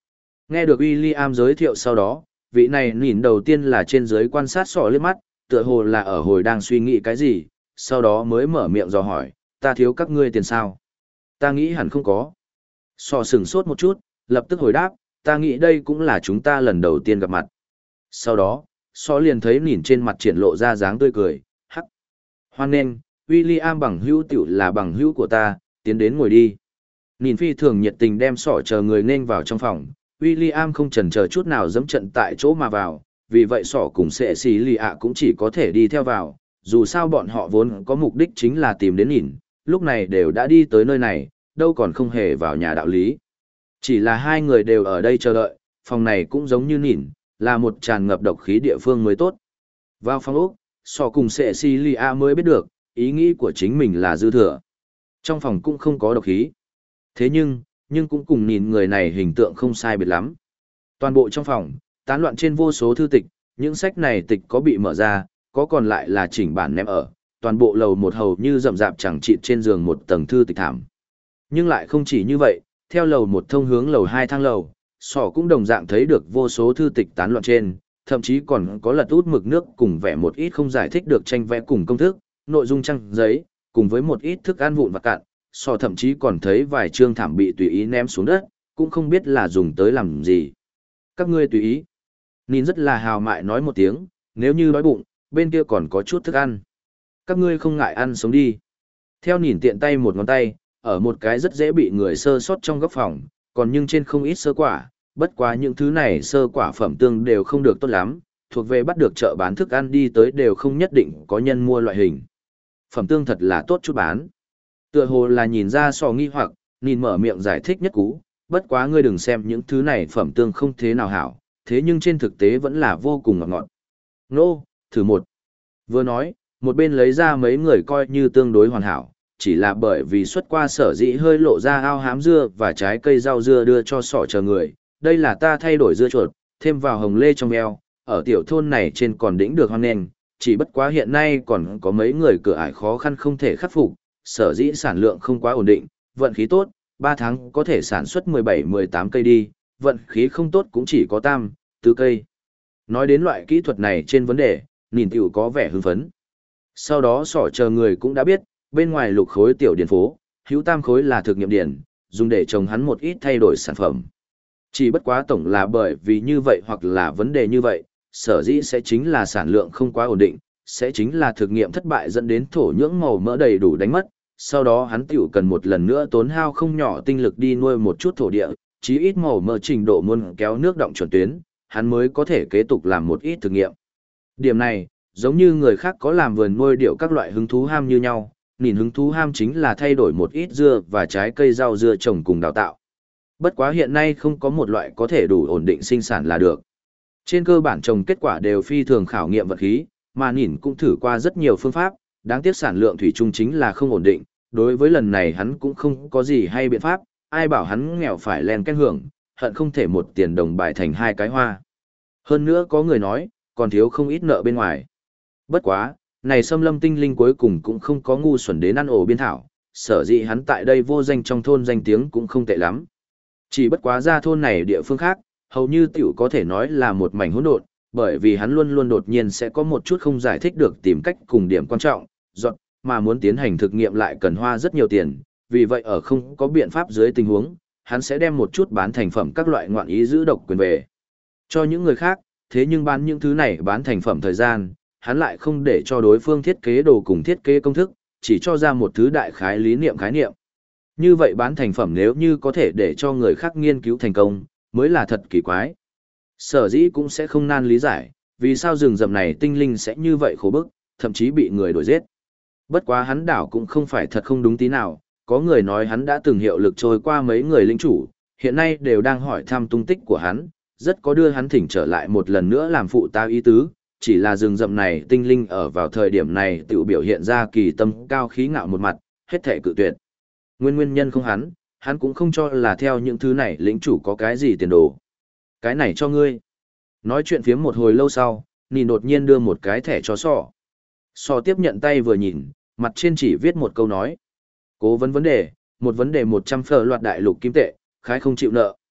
Nghe được William giới thiệu sau đó, vị này nhìn đầu tiên là trên dưới quan sát sọ liếc mắt, tựa hồ là ở hồi đang suy nghĩ cái gì, sau đó mới mở miệng dò hỏi, ta thiếu các ngươi tiền sao? Ta nghĩ hẳn không có. Sọ sửng sốt một chút, lập tức hồi đáp, ta nghĩ đây cũng là chúng ta lần đầu tiên gặp mặt. Sau đó, sọ liền thấy nhìn trên mặt triển lộ ra dáng tươi cười, hắc. Hoan nghênh, William bằng hữu tiểu là bằng hữu của ta, tiến đến ngồi đi. Nhìn phi thường nhiệt tình đem sọ chờ người nên vào trong phòng, William không chần chờ chút nào dẫm trận tại chỗ mà vào, vì vậy sọ cùng sệ xì lì ạ cũng chỉ có thể đi theo vào, dù sao bọn họ vốn có mục đích chính là tìm đến nhìn, lúc này đều đã đi tới nơi này, đâu còn không hề vào nhà đạo lý. Chỉ là hai người đều ở đây chờ đợi, phòng này cũng giống như nhìn, là một tràn ngập độc khí địa phương mới tốt. Vào phòng ốc, sọ cùng sệ xì lì ạ mới biết được, ý nghĩ của chính mình là dư thừa. Trong phòng cũng không có độc khí. Thế nhưng cũng cùng nhìn người này hình tượng không sai biệt lắm. Toàn bộ trong phòng, tán loạn trên vô số thư tịch, những sách này tịch có bị mở ra, có còn lại là chỉnh bản ném ở, toàn bộ lầu một hầu như rậm rạp chẳng chịt trên giường một tầng thư tịch thảm. Nhưng lại không chỉ như vậy, theo lầu một thông hướng lầu hai thang lầu, sỏ cũng đồng dạng thấy được vô số thư tịch tán loạn trên, thậm chí còn có lật út mực nước cùng vẽ một ít không giải thích được tranh vẽ cùng công thức, nội dung trang giấy, cùng với một ít thức ăn vụn vặt cạn, sọ thậm chí còn thấy vài chương thảm bị tùy ý ném xuống đất, cũng không biết là dùng tới làm gì. Các ngươi tùy ý. Nín rất là hào mại nói một tiếng, nếu như đói bụng, bên kia còn có chút thức ăn. Các ngươi không ngại ăn sống đi. Theo nhìn tiện tay một ngón tay, ở một cái rất dễ bị người sơ sót trong góc phòng, còn nhưng trên không ít sơ quả, bất quá những thứ này sơ quả phẩm tương đều không được tốt lắm, thuộc về bắt được chợ bán thức ăn đi tới đều không nhất định có nhân mua loại hình. Phẩm tương thật là tốt chút bán. Tựa hồ là nhìn ra sò nghi hoặc, nhìn mở miệng giải thích nhất cú, bất quá ngươi đừng xem những thứ này phẩm tương không thế nào hảo, thế nhưng trên thực tế vẫn là vô cùng ngọt ngọt. Nô, thử một. Vừa nói, một bên lấy ra mấy người coi như tương đối hoàn hảo, chỉ là bởi vì xuất qua sở dĩ hơi lộ ra ao hám dưa và trái cây rau dưa đưa cho sọ chờ người. Đây là ta thay đổi dưa chuột, thêm vào hồng lê trong eo, ở tiểu thôn này trên còn đỉnh được hoang nền, chỉ bất quá hiện nay còn có mấy người cửa ải khó khăn không thể khắc phục, sở dĩ sản lượng không quá ổn định, vận khí tốt, 3 tháng có thể sản xuất 17-18 cây đi, vận khí không tốt cũng chỉ có tam, tứ cây. Nói đến loại kỹ thuật này trên vấn đề, nhìn tiểu có vẻ hưng phấn. Sau đó sỏ chờ người cũng đã biết, bên ngoài lục khối tiểu điền phố, hữu tam khối là thực nghiệm điền, dùng để trồng hắn một ít thay đổi sản phẩm. Chỉ bất quá tổng là bởi vì như vậy hoặc là vấn đề như vậy, sở dĩ sẽ chính là sản lượng không quá ổn định, sẽ chính là thực nghiệm thất bại dẫn đến thổ nhưỡng màu mỡ đầy đủ đánh mất, sau đó hắn tiểu cần một lần nữa tốn hao không nhỏ tinh lực đi nuôi một chút thổ địa, chí ít màu mỡ trình độ muốn kéo nước động chuẩn tuyến, hắn mới có thể kế tục làm một ít thực nghiệm. Điểm này, giống như người khác có làm vườn nuôi điệu các loại hứng thú ham như nhau, nhìn hứng thú ham chính là thay đổi một ít dưa và trái cây rau dưa trồng cùng đào tạo. Bất quá hiện nay không có một loại có thể đủ ổn định sinh sản là được. Trên cơ bản trồng kết quả đều phi thường khảo nghiệm vật khí, mà nhìn cũng thử qua rất nhiều phương pháp, đáng tiếc sản lượng thủy chung chính là không ổn định, đối với lần này hắn cũng không có gì hay biện pháp, ai bảo hắn nghèo phải len canh hưởng, hận không thể một tiền đồng bài thành hai cái hoa. Hơn nữa có người nói, còn thiếu không ít nợ bên ngoài. Bất quá, này xâm lâm tinh linh cuối cùng cũng không có ngu xuẩn đến ăn ổ biên thảo, sở dĩ hắn tại đây vô danh trong thôn danh tiếng cũng không tệ lắm. Chỉ bất quá ra thôn này địa phương khác, hầu như tiểu có thể nói là một mảnh hỗn độn, bởi vì hắn luôn luôn đột nhiên sẽ có một chút không giải thích được tìm cách cùng điểm quan trọng, dọn, mà muốn tiến hành thực nghiệm lại cần hoa rất nhiều tiền, vì vậy ở không có biện pháp dưới tình huống, hắn sẽ đem một chút bán thành phẩm các loại ngoạn ý giữ độc quyền về cho những người khác, thế nhưng bán những thứ này bán thành phẩm thời gian, hắn lại không để cho đối phương thiết kế đồ cùng thiết kế công thức, chỉ cho ra một thứ đại khái lý niệm khái niệm. Như vậy bán thành phẩm nếu như có thể để cho người khác nghiên cứu thành công, mới là thật kỳ quái. Sở dĩ cũng sẽ không nan lý giải, vì sao rừng rậm này tinh linh sẽ như vậy khổ bức, thậm chí bị người đuổi giết. Bất quá hắn đảo cũng không phải thật không đúng tí nào, có người nói hắn đã từng hiệu lực trôi qua mấy người lĩnh chủ, hiện nay đều đang hỏi thăm tung tích của hắn, rất có đưa hắn thỉnh trở lại một lần nữa làm phụ tá ý tứ, chỉ là rừng rậm này tinh linh ở vào thời điểm này tự biểu hiện ra kỳ tâm cao khí ngạo một mặt, hết thể cự tuyệt. Nguyên nhân không hắn cũng không cho là theo những thứ này lĩnh chủ có cái gì tiền đồ. Cái này cho ngươi. Nói chuyện phiếm một hồi lâu sau, Nì đột nhiên đưa một cái thẻ cho Sọ. Sọ tiếp nhận tay vừa nhìn, mặt trên chỉ viết một câu nói. Cố vấn vấn đề, một vấn đề 100 phở loạt đại lục kim tệ, khái không chịu nợ.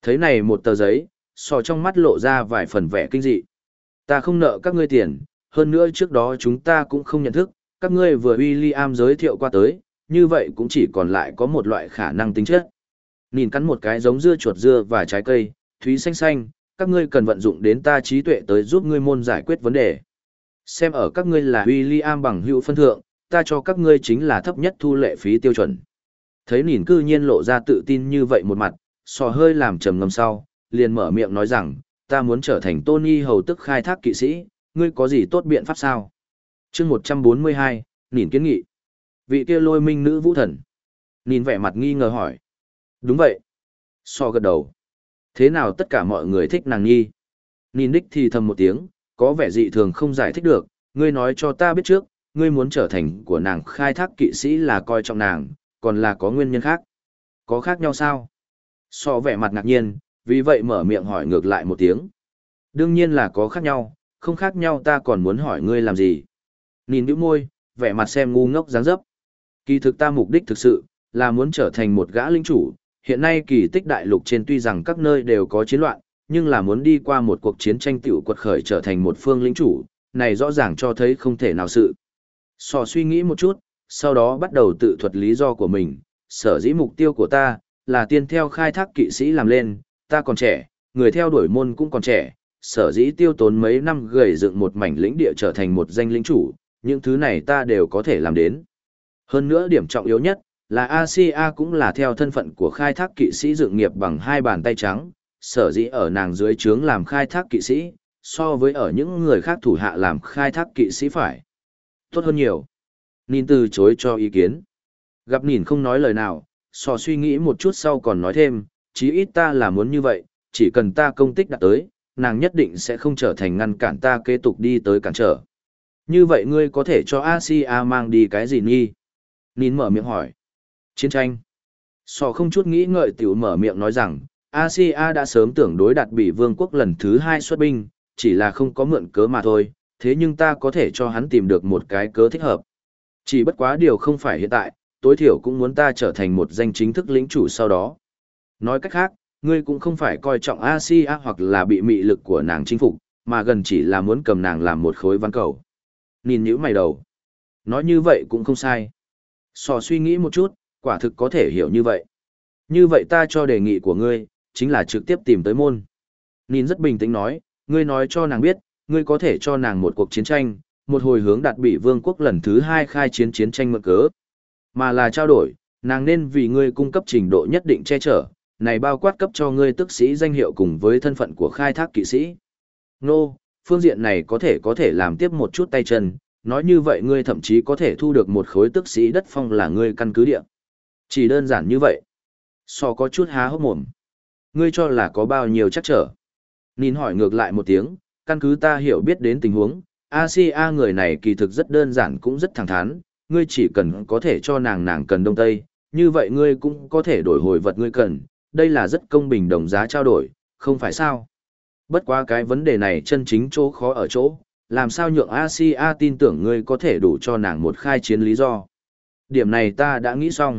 Thấy này một tờ giấy, sò trong mắt lộ ra vài phần vẻ kinh dị. Ta không nợ các ngươi tiền, hơn nữa trước đó chúng ta cũng không nhận thức, các ngươi vừa William giới thiệu qua tới, như vậy cũng chỉ còn lại có một loại khả năng tính chất. Nhìn cắn một cái giống dưa chuột dưa và trái cây, thúy xanh xanh, các ngươi cần vận dụng đến ta trí tuệ tới giúp ngươi môn giải quyết vấn đề. Xem ở các ngươi là William bằng hữu phân thượng, ta cho các ngươi chính là thấp nhất thu lệ phí tiêu chuẩn. Thấy nhìn cư nhiên lộ ra tự tin như vậy một mặt, sò hơi làm trầm ngâm sau, liền mở miệng nói rằng, ta muốn trở thành Tony hầu tức khai thác kỵ sĩ, ngươi có gì tốt biện pháp sao? chương 142, nhìn kiến nghị. Vị kia lôi minh nữ vũ thần. Nhìn vẻ mặt nghi ngờ hỏi. Đúng vậy. So gật đầu. Thế nào tất cả mọi người thích nàng nhi? Nhìn đích thì thầm một tiếng, có vẻ dị thường không giải thích được, ngươi nói cho ta biết trước, ngươi muốn trở thành của nàng khai thác kỵ sĩ là coi trọng nàng, còn là có nguyên nhân khác. Có khác nhau sao? So vẻ mặt ngạc nhiên, vì vậy mở miệng hỏi ngược lại một tiếng. Đương nhiên là có khác nhau, không khác nhau ta còn muốn hỏi ngươi làm gì. Nhìn bĩu môi, vẻ mặt xem ngu ngốc dáng dấp. Kỳ thực ta mục đích thực sự, là muốn trở thành một gã linh chủ. Hiện nay kỳ tích đại lục trên tuy rằng các nơi đều có chiến loạn, nhưng là muốn đi qua một cuộc chiến tranh tiểu quật khởi trở thành một phương linh chủ, này rõ ràng cho thấy không thể nào sự. Sò suy nghĩ một chút, sau đó bắt đầu tự thuật lý do của mình, sở dĩ mục tiêu của ta, là tiên theo khai thác kỵ sĩ làm lên, ta còn trẻ, người theo đuổi môn cũng còn trẻ, sở dĩ tiêu tốn mấy năm gầy dựng một mảnh lĩnh địa trở thành một danh lĩnh chủ, những thứ này ta đều có thể làm đến. Hơn nữa điểm trọng yếu nhất, là Asia cũng là theo thân phận của khai thác kỵ sĩ dựng nghiệp bằng hai bàn tay trắng, sở dĩ ở nàng dưới trướng làm khai thác kỵ sĩ, so với ở những người khác thủ hạ làm khai thác kỵ sĩ phải tốt hơn nhiều. Nhìn từ chối cho ý kiến. Gặp nhìn không nói lời nào, so suy nghĩ một chút sau còn nói thêm, chí ít ta là muốn như vậy, chỉ cần ta công tích đạt tới, nàng nhất định sẽ không trở thành ngăn cản ta kế tục đi tới cản trở. Như vậy ngươi có thể cho Asia mang đi cái gì nghi? Nín mở miệng hỏi. Chiến tranh. So không chút nghĩ ngợi tiểu mở miệng nói rằng, Asia đã sớm tưởng đối đạt bị vương quốc lần thứ 2 xuất binh, chỉ là không có mượn cớ mà thôi, thế nhưng ta có thể cho hắn tìm được một cái cớ thích hợp. Chỉ bất quá điều không phải hiện tại, tối thiểu cũng muốn ta trở thành một danh chính thức lĩnh chủ sau đó. Nói cách khác, ngươi cũng không phải coi trọng Asia hoặc là bị mị lực của nàng chinh phục, mà gần chỉ là muốn cầm nàng làm một khối ván cầu. Nhìn nhíu mày đầu. Nói như vậy cũng không sai. So suy nghĩ một chút, quả thực có thể hiểu như vậy. Như vậy ta cho đề nghị của ngươi, chính là trực tiếp tìm tới môn. Nhìn rất bình tĩnh nói, ngươi nói cho nàng biết, ngươi có thể cho nàng một cuộc chiến tranh, một hồi hướng đạt bị vương quốc lần thứ 2 khai chiến chiến tranh mượn cớ. Mà là trao đổi, nàng nên vì ngươi cung cấp trình độ nhất định che chở, này bao quát cấp cho ngươi tức sĩ danh hiệu cùng với thân phận của khai thác kỵ sĩ. Nô, phương diện này có thể làm tiếp một chút tay chân, nói như vậy ngươi thậm chí có thể thu được một khối tức sĩ đất phong là ngươi căn cứ địa. Chỉ đơn giản như vậy. So có chút há hốc mồm. Ngươi cho là có bao nhiêu chắc trở. Nín hỏi ngược lại một tiếng, căn cứ ta hiểu biết đến tình huống, Asia người này kỳ thực rất đơn giản cũng rất thẳng thắn, ngươi chỉ cần có thể cho nàng cần đông tây, như vậy ngươi cũng có thể đổi hồi vật ngươi cần, đây là rất công bình đồng giá trao đổi, không phải sao? Bất quá cái vấn đề này chân chính chỗ khó ở chỗ, làm sao nhượng Asia tin tưởng ngươi có thể đủ cho nàng một khai chiến lý do. Điểm này ta đã nghĩ xong.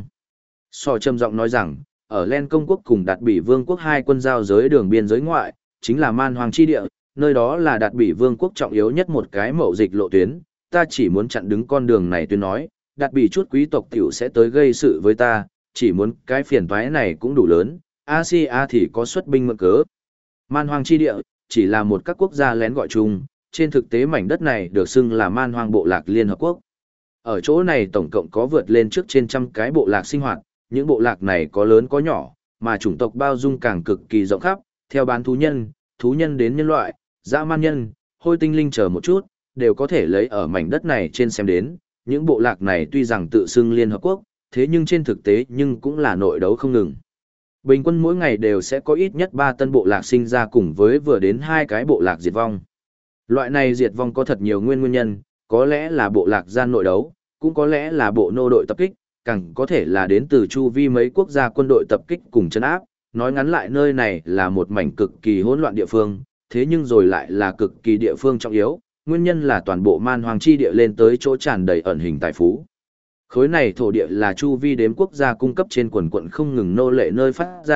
So trầm giọng nói rằng, ở Len Công quốc cùng Đạt Bỉ Vương quốc hai quân giao giới đường biên giới ngoại, chính là Man Hoàng chi địa, nơi đó là Đạt Bỉ Vương quốc trọng yếu nhất một cái mậu dịch lộ tuyến, ta chỉ muốn chặn đứng con đường này tuyên nói, Đạt Bỉ chút quý tộc tiểu sẽ tới gây sự với ta, chỉ muốn cái phiền toái này cũng đủ lớn, Asia thì có xuất binh mượn cớ. Man Hoang chi địa, chỉ là một các quốc gia lén gọi chung, trên thực tế mảnh đất này được xưng là Man Hoang bộ lạc Liên Hợp Quốc. Ở chỗ này tổng cộng có vượt lên trước trên trăm cái bộ lạc sinh hoạt, những bộ lạc này có lớn có nhỏ, mà chủng tộc bao dung càng cực kỳ rộng khắp, theo bán thú nhân đến nhân loại, dã man nhân, hôi tinh linh chờ một chút, đều có thể lấy ở mảnh đất này trên xem đến. Những bộ lạc này tuy rằng tự xưng Liên Hợp Quốc, thế nhưng trên thực tế nhưng cũng là nội đấu không ngừng. Bình quân mỗi ngày đều sẽ có ít nhất 3 tân bộ lạc sinh ra cùng với vừa đến 2 cái bộ lạc diệt vong. Loại này diệt vong có thật nhiều nguyên nhân, có lẽ là bộ lạc gian nội đấu, cũng có lẽ là bộ nô đội tập kích, càng có thể là đến từ chu vi mấy quốc gia quân đội tập kích cùng trấn áp. Nói ngắn lại nơi này là một mảnh cực kỳ hỗn loạn địa phương, thế nhưng rồi lại là cực kỳ địa phương trọng yếu, nguyên nhân là toàn bộ Man Hoang chi địa lên tới chỗ tràn đầy ẩn hình tài phú. Khối này thổ địa là chu vi đếm quốc gia cung cấp trên quần quận không ngừng nô lệ nơi phát ra,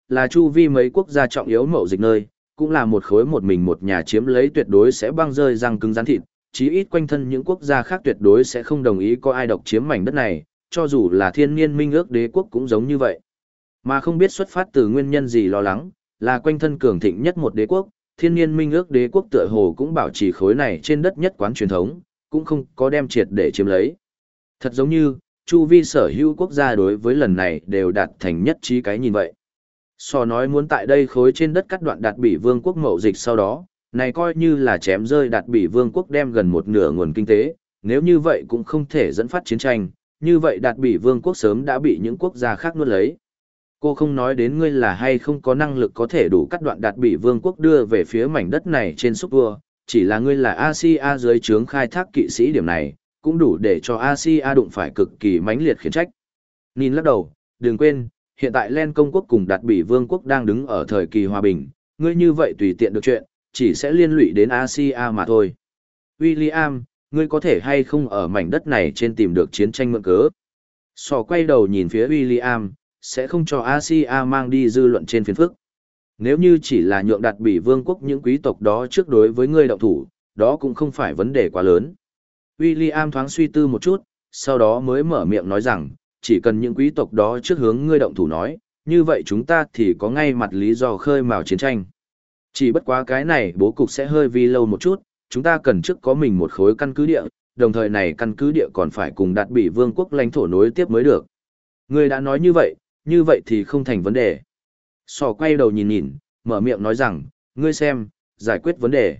là chu vi mấy quốc gia trọng yếu mậu dịch nơi, cũng là một khối một mình một nhà chiếm lấy tuyệt đối sẽ băng rơi răng cứng rắn thịt, chí ít quanh thân những quốc gia khác tuyệt đối sẽ không đồng ý có ai độc chiếm mảnh đất này, cho dù là thiên niên minh ước đế quốc cũng giống như vậy. Mà không biết xuất phát từ nguyên nhân gì lo lắng, là quanh thân cường thịnh nhất một đế quốc, thiên niên minh ước đế quốc tựa hồ cũng bảo trì khối này trên đất nhất quán truyền thống, cũng không có đem triệt để chiếm lấy. Thật giống như, chu vi sở hữu quốc gia đối với lần này đều đạt thành nhất trí cái nhìn vậy. Sò nói muốn tại đây khối trên đất cắt đoạn Đạt Bỉ Vương quốc mậu dịch sau đó, này coi như là chém rơi Đạt Bỉ Vương quốc đem gần một nửa nguồn kinh tế, nếu như vậy cũng không thể dẫn phát chiến tranh, như vậy Đạt Bỉ Vương quốc sớm đã bị những quốc gia khác nuốt lấy. Cô không nói đến ngươi là hay không có năng lực có thể đủ cắt đoạn Đạt Bỉ Vương quốc đưa về phía mảnh đất này trên xúc vua, chỉ là ngươi là Asia dưới trướng khai thác kỵ sĩ điểm này, cũng đủ để cho Asia đụng phải cực kỳ mãnh liệt khiển trách. Nhìn lắc đầu, đừng quên, hiện tại Len công quốc cùng Đạt Bỉ Vương quốc đang đứng ở thời kỳ hòa bình, ngươi như vậy tùy tiện được chuyện, chỉ sẽ liên lụy đến Asia mà thôi. William, ngươi có thể hay không ở mảnh đất này trên tìm được chiến tranh mượn cớ? Sò quay đầu nhìn phía William, sẽ không cho Asia mang đi dư luận trên phiền phức. Nếu như chỉ là nhượng Đạt Bỉ Vương quốc những quý tộc đó trước đối với ngươi động thủ, đó cũng không phải vấn đề quá lớn. William thoáng suy tư một chút, sau đó mới mở miệng nói rằng, chỉ cần những quý tộc đó trước hướng ngươi động thủ nói, như vậy chúng ta thì có ngay mặt lý do khơi mào chiến tranh. Chỉ bất quá cái này bố cục sẽ hơi vi lâu một chút, chúng ta cần trước có mình một khối căn cứ địa, đồng thời này căn cứ địa còn phải cùng Đạt Bỉ Vương quốc lãnh thổ nối tiếp mới được. Ngươi đã nói như vậy thì không thành vấn đề. Sò quay đầu nhìn nhìn, mở miệng nói rằng, ngươi xem, giải quyết vấn đề.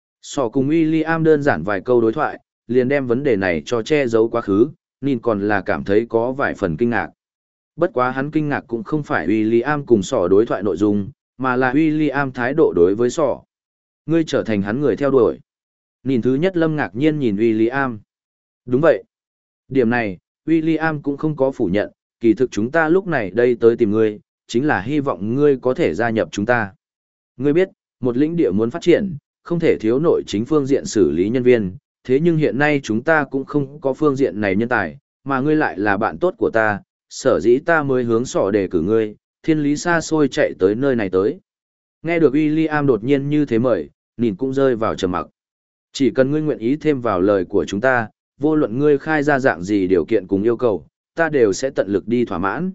Sò cùng William đơn giản vài câu đối thoại, liền đem vấn đề này cho che giấu quá khứ, nhìn còn là cảm thấy có vài phần kinh ngạc. Bất quá hắn kinh ngạc cũng không phải William cùng Sò đối thoại nội dung, mà là William thái độ đối với Sò. Ngươi trở thành hắn người theo đuổi. Nhìn thứ nhất Lâm ngạc nhiên nhìn William. Đúng vậy. Điểm này, William cũng không có phủ nhận, kỳ thực chúng ta lúc này đây tới tìm ngươi, chính là hy vọng ngươi có thể gia nhập chúng ta. Ngươi biết, một lĩnh địa muốn phát triển, không thể thiếu nội chính phương diện xử lý nhân viên, thế nhưng hiện nay chúng ta cũng không có phương diện này nhân tài, mà ngươi lại là bạn tốt của ta, sở dĩ ta mới hướng Sò đề cử ngươi, thiên lý xa xôi chạy tới nơi này tới. Nghe được William đột nhiên như thế mời, nhìn cũng rơi vào trầm mặc. Chỉ cần ngươi nguyện ý thêm vào lời của chúng ta, vô luận ngươi khai ra dạng gì điều kiện cùng yêu cầu, ta đều sẽ tận lực đi thỏa mãn.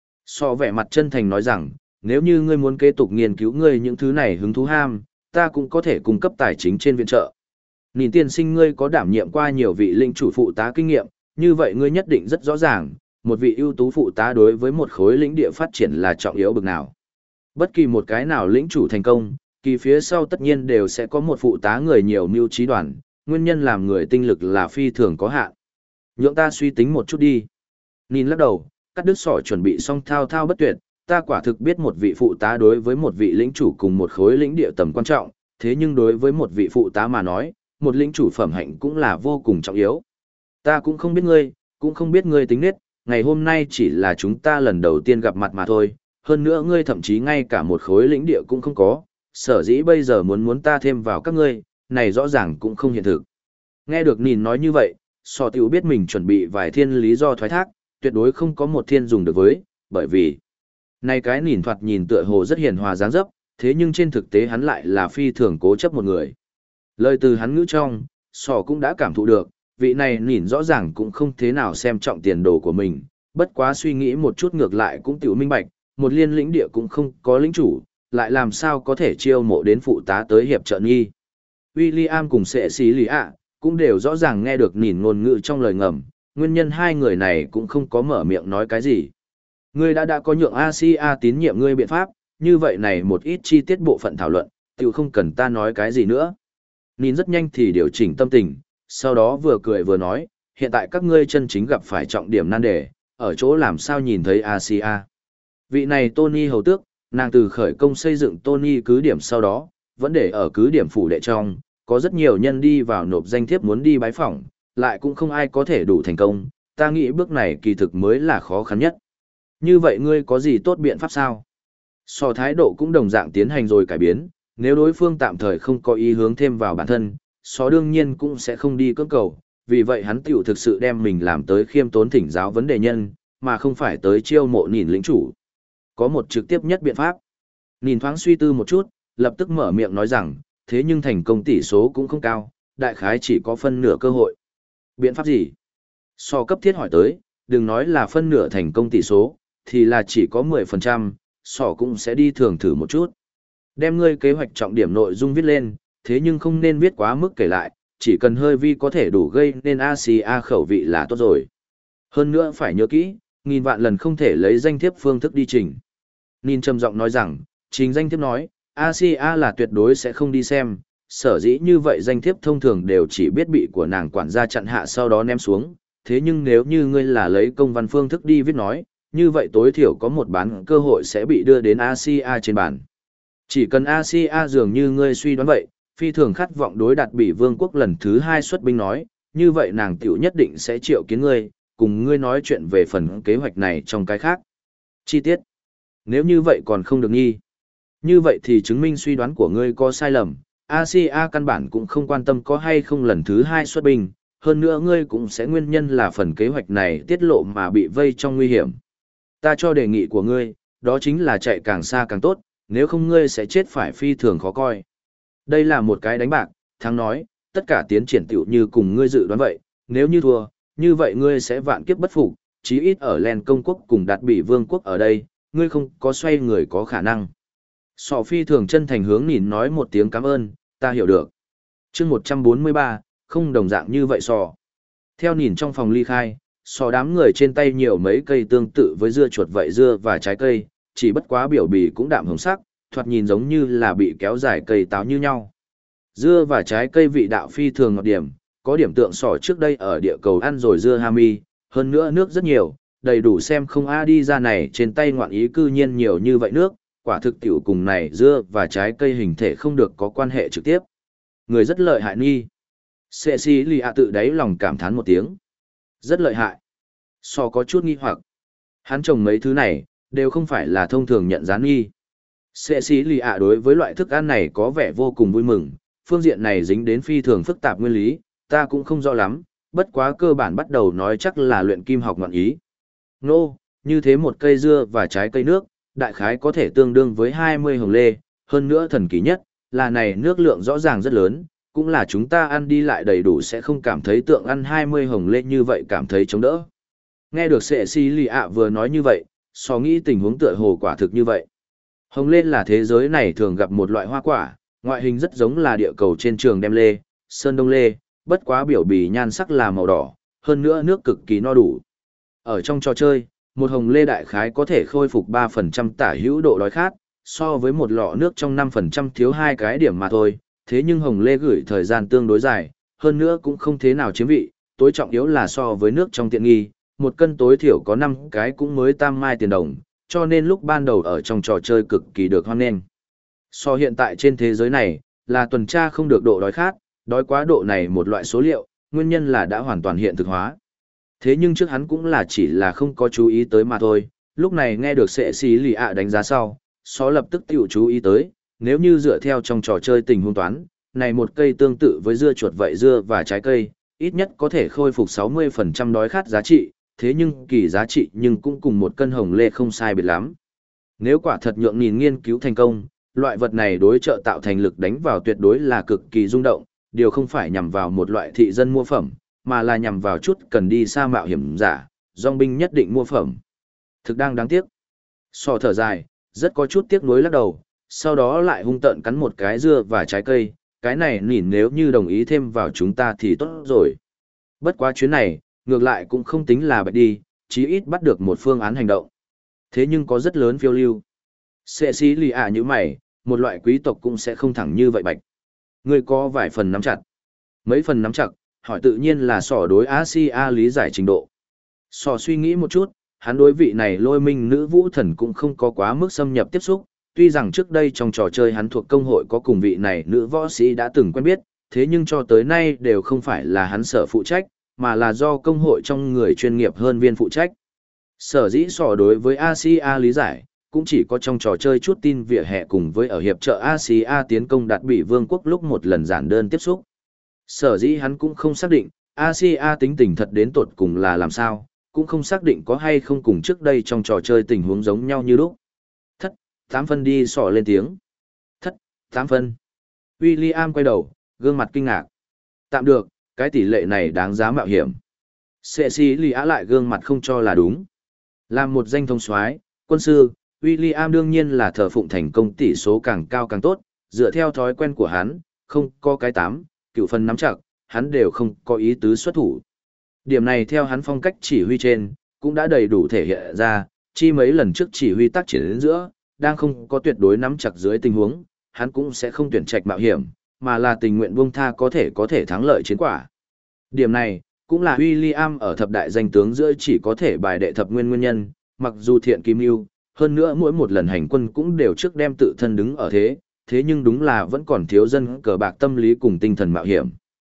Sò vẻ mặt chân thành nói rằng, nếu như ngươi muốn kế tục nghiên cứu ngươi những thứ này hứng thú ham, ta cũng có thể cung cấp tài chính trên viện trợ. Nhìn tiên sinh ngươi có đảm nhiệm qua nhiều vị linh chủ phụ tá kinh nghiệm, như vậy ngươi nhất định rất rõ ràng, một vị ưu tú phụ tá đối với một khối lĩnh địa phát triển là trọng yếu bực nào. Bất kỳ một cái nào lĩnh chủ thành công, kỳ phía sau tất nhiên đều sẽ có một phụ tá người nhiều mưu trí đoàn, nguyên nhân làm người tinh lực là phi thường có hạn. Nhượng ta suy tính một chút đi. Nhìn lắc đầu, cắt đứt sỏ chuẩn bị xong thao thao bất tuyệt, ta quả thực biết một vị phụ tá đối với một vị lĩnh chủ cùng một khối lĩnh địa tầm quan trọng, thế nhưng đối với một vị phụ tá mà nói, một lĩnh chủ phẩm hạnh cũng là vô cùng trọng yếu. Ta cũng không biết ngươi, cũng không biết ngươi tính nết, ngày hôm nay chỉ là chúng ta lần đầu tiên gặp mặt mà thôi, hơn nữa ngươi thậm chí ngay cả một khối lĩnh địa cũng không có, sở dĩ bây giờ muốn ta thêm vào các ngươi, này rõ ràng cũng không hiện thực. Nghe được nhìn nói như vậy, Sò tiểu biết mình chuẩn bị vài thiên lý do thoái thác, tuyệt đối không có một thiên dùng được với, bởi vì này cái nhìn thoạt nhìn tựa hồ rất hiền hòa dáng dấp, thế nhưng trên thực tế hắn lại là phi thường cố chấp một người. Lời từ hắn ngữ trong, Sò cũng đã cảm thụ được, vị này nhìn rõ ràng cũng không thế nào xem trọng tiền đồ của mình, bất quá suy nghĩ một chút ngược lại cũng tiểu minh bạch, một liên lĩnh địa cũng không có lĩnh chủ, lại làm sao có thể chiêu mộ đến phụ tá tới hiệp trợ nghi. William cùng sệ xí lý ạ, cũng đều rõ ràng nghe được nhìn ngôn ngữ trong lời ngầm, nguyên nhân hai người này cũng không có mở miệng nói cái gì. Ngươi đã có nhượng Asia tín nhiệm ngươi biện pháp, như vậy này một ít chi tiết bộ phận thảo luận, tiểu không cần ta nói cái gì nữa. Nhìn rất nhanh thì điều chỉnh tâm tình, sau đó vừa cười vừa nói, hiện tại các ngươi chân chính gặp phải trọng điểm nan đề, ở chỗ làm sao nhìn thấy Asia. Vị này Tony hầu tước, nàng từ khởi công xây dựng Tony cứ điểm sau đó, vẫn để ở cứ điểm phủ đệ trong, có rất nhiều nhân đi vào nộp danh thiếp muốn đi bái phỏng, lại cũng không ai có thể đủ thành công, ta nghĩ bước này kỳ thực mới là khó khăn nhất. Như vậy ngươi có gì tốt biện pháp sao? So thái độ cũng đồng dạng tiến hành rồi cải biến, nếu đối phương tạm thời không có ý hướng thêm vào bản thân, so đương nhiên cũng sẽ không đi cưỡng cầu, vì vậy hắn tiểu thực sự đem mình làm tới khiêm tốn thỉnh giáo vấn đề nhân, mà không phải tới chiêu mộ nhìn lĩnh chủ. Có một trực tiếp nhất biện pháp. Nhìn thoáng suy tư một chút, lập tức mở miệng nói rằng, thế nhưng thành công tỷ số cũng không cao, đại khái chỉ có phân nửa cơ hội. Biện pháp gì? So cấp thiết hỏi tới, đừng nói là phân nửa thành công tỷ số, thì là chỉ có 10%, sỏ cũng sẽ đi thường thử một chút. Đem ngươi kế hoạch trọng điểm nội dung viết lên, thế nhưng không nên viết quá mức kể lại, chỉ cần hơi vi có thể đủ gây nên ACA khẩu vị là tốt rồi. Hơn nữa phải nhớ kỹ, nghìn vạn lần không thể lấy danh thiếp phương thức đi trình. Nin trầm giọng nói rằng, trình danh thiếp nói, ACA là tuyệt đối sẽ không đi xem, sở dĩ như vậy danh thiếp thông thường đều chỉ biết bị của nàng quản gia chặn hạ sau đó ném xuống, thế nhưng nếu như ngươi là lấy công văn phương thức đi viết nói, như vậy tối thiểu có một bán cơ hội sẽ bị đưa đến ACA trên bàn. Chỉ cần ACA dường như ngươi suy đoán vậy, phi thường khát vọng đối đạt bị vương quốc lần thứ 2 xuất binh nói, như vậy nàng tiểu nhất định sẽ triệu kiến ngươi, cùng ngươi nói chuyện về phần kế hoạch này trong cái khác. Chi tiết. Nếu như vậy còn không được nghi. Như vậy thì chứng minh suy đoán của ngươi có sai lầm, ACA căn bản cũng không quan tâm có hay không lần thứ 2 xuất binh, hơn nữa ngươi cũng sẽ nguyên nhân là phần kế hoạch này tiết lộ mà bị vây trong nguy hiểm. Ta cho đề nghị của ngươi, đó chính là chạy càng xa càng tốt, nếu không ngươi sẽ chết phải phi thường khó coi. Đây là một cái đánh bạc, thắng nói, tất cả tiến triển tiểu như cùng ngươi dự đoán vậy, nếu như thua, như vậy ngươi sẽ vạn kiếp bất phục, chí ít ở Len công quốc cùng đạt bị vương quốc ở đây, ngươi không có xoay người có khả năng. Sọ phi thường chân thành hướng nhìn nói một tiếng cảm ơn, ta hiểu được. chương 143, không đồng dạng như vậy sọ. Theo nhìn trong phòng ly khai, sọ đám người trên tay nhiều mấy cây tương tự với dưa chuột vậy dưa và trái cây, chỉ bất quá biểu bì cũng đạm hồng sắc, thoạt nhìn giống như là bị kéo dài cây táo như nhau. Dưa và trái cây vị đạo phi thường ngọt điểm, có điểm tượng sọ trước đây ở địa cầu ăn rồi dưa hami, hơn nữa nước rất nhiều, đầy đủ xem không a đi ra này trên tay ngoạn ý cư nhiên nhiều như vậy nước, quả thực tiểu cùng này dưa và trái cây hình thể không được có quan hệ trực tiếp. Người rất lợi hại nghi. Cecilia tự đáy lòng cảm thán một tiếng. Rất lợi hại. So có chút nghi hoặc. Hắn trồng mấy thứ này, đều không phải là thông thường nhận gián nghi. Cecilia đối với loại thức ăn này có vẻ vô cùng vui mừng, phương diện này dính đến phi thường phức tạp nguyên lý, ta cũng không rõ lắm, bất quá cơ bản bắt đầu nói chắc là luyện kim học ngọn ý. Nô, như thế một cây dưa và trái cây nước, đại khái có thể tương đương với 20 hồng lê, hơn nữa thần kỳ nhất, là này nước lượng rõ ràng rất lớn, cũng là chúng ta ăn đi lại đầy đủ sẽ không cảm thấy tượng ăn 20 hồng lê như vậy cảm thấy chống đỡ. Nghe được Cecilia vừa nói như vậy, so nghĩ tình huống tựa hồ quả thực như vậy. Hồng lê là thế giới này thường gặp một loại hoa quả, ngoại hình rất giống là địa cầu trên trường đem lê, sơn đông lê, bất quá biểu bì nhan sắc là màu đỏ, hơn nữa nước cực kỳ no đủ. Ở trong trò chơi, một hồng lê đại khái có thể khôi phục 3% tả hữu độ đói khát, so với một lọ nước trong 5% thiếu 2 cái điểm mà thôi, thế nhưng hồng lê gửi thời gian tương đối dài, hơn nữa cũng không thế nào chiếm vị, tối trọng yếu là so với nước trong tiện nghi, một cân tối thiểu có 5 cái cũng mới tam mai tiền đồng, cho nên lúc ban đầu ở trong trò chơi cực kỳ được hoan nghênh. So hiện tại trên thế giới này, là tuần tra không được độ đói khát, đói quá độ này một loại số liệu, nguyên nhân là đã hoàn toàn hiện thực hóa. Thế nhưng trước hắn cũng là chỉ là không có chú ý tới mà thôi, lúc này nghe được sệ xí lì ạ đánh giá sau, xó lập tức tiểu chú ý tới, nếu như dựa theo trong trò chơi tình huống toán, này một cây tương tự với dưa chuột vậy dưa và trái cây, ít nhất có thể khôi phục 60% đói khát giá trị, thế nhưng kỳ giá trị nhưng cũng cùng một cân hồng lê không sai biệt lắm. Nếu quả thật nhượng nhìn nghiên cứu thành công, loại vật này đối trợ tạo thành lực đánh vào tuyệt đối là cực kỳ rung động, điều không phải nhằm vào một loại thị dân mua phẩm, mà là nhằm vào chút cần đi xa mạo hiểm giả, dòng binh nhất định mua phẩm. Thực đang đáng tiếc. So thở dài, rất có chút tiếc nuối lắc đầu, sau đó lại hung tợn cắn một cái dưa và trái cây, cái này nhìn nếu như đồng ý thêm vào chúng ta thì tốt rồi. Bất quá chuyến này, ngược lại cũng không tính là bạch đi, chí ít bắt được một phương án hành động. Thế nhưng có rất lớn phiêu lưu. Sệ sĩ lì như mày, một loại quý tộc cũng sẽ không thẳng như vậy bạch. Người có vài phần nắm chặt. Mấy phần nắm chặt, hỏi tự nhiên là sỏ đối ACA lý giải trình độ. Sỏ suy nghĩ một chút, hắn đối vị này lôi minh nữ vũ thần cũng không có quá mức xâm nhập tiếp xúc, tuy rằng trước đây trong trò chơi hắn thuộc công hội có cùng vị này nữ võ sĩ đã từng quen biết, thế nhưng cho tới nay đều không phải là hắn sở phụ trách, mà là do công hội trong người chuyên nghiệp hơn viên phụ trách. Sở dĩ sỏ đối với ACA lý giải, cũng chỉ có trong trò chơi chút tin vỉa hè cùng với ở hiệp trợ ACA tiến công đạt bị vương quốc lúc một lần giản đơn tiếp xúc. Sở dĩ hắn cũng không xác định, ACA tính tình thật đến tột cùng là làm sao, cũng không xác định có hay không cùng trước đây trong trò chơi tình huống giống nhau như lúc. 8 phân đi sỏ lên tiếng. Thất, 8 phân. William quay đầu, gương mặt kinh ngạc. Tạm được, cái tỷ lệ này đáng giá mạo hiểm. Cecilia lại gương mặt không cho là đúng. Làm một danh thông soái, quân sư, William đương nhiên là thờ phụng thành công tỷ số càng cao càng tốt, dựa theo thói quen của hắn, không có cái 8, cựu phần nắm chặt, hắn đều không có ý tứ xuất thủ. Điểm này theo hắn phong cách chỉ huy trên, cũng đã đầy đủ thể hiện ra, chi mấy lần trước chỉ huy tác triển đến giữa, đang không có tuyệt đối nắm chặt dưới tình huống, hắn cũng sẽ không tuyển trạch mạo hiểm, mà là tình nguyện buông tha có thể thắng lợi chiến quả. Điểm này, cũng là William ở thập đại danh tướng giữa chỉ có thể bài đệ thập nguyên nhân, mặc dù thiện kim lưu, hơn nữa mỗi một lần hành quân cũng đều trước đem tự thân đứng ở thế nhưng đúng là vẫn còn thiếu dân cờ bạc tâm lý cùng tinh thần mạo hiểm.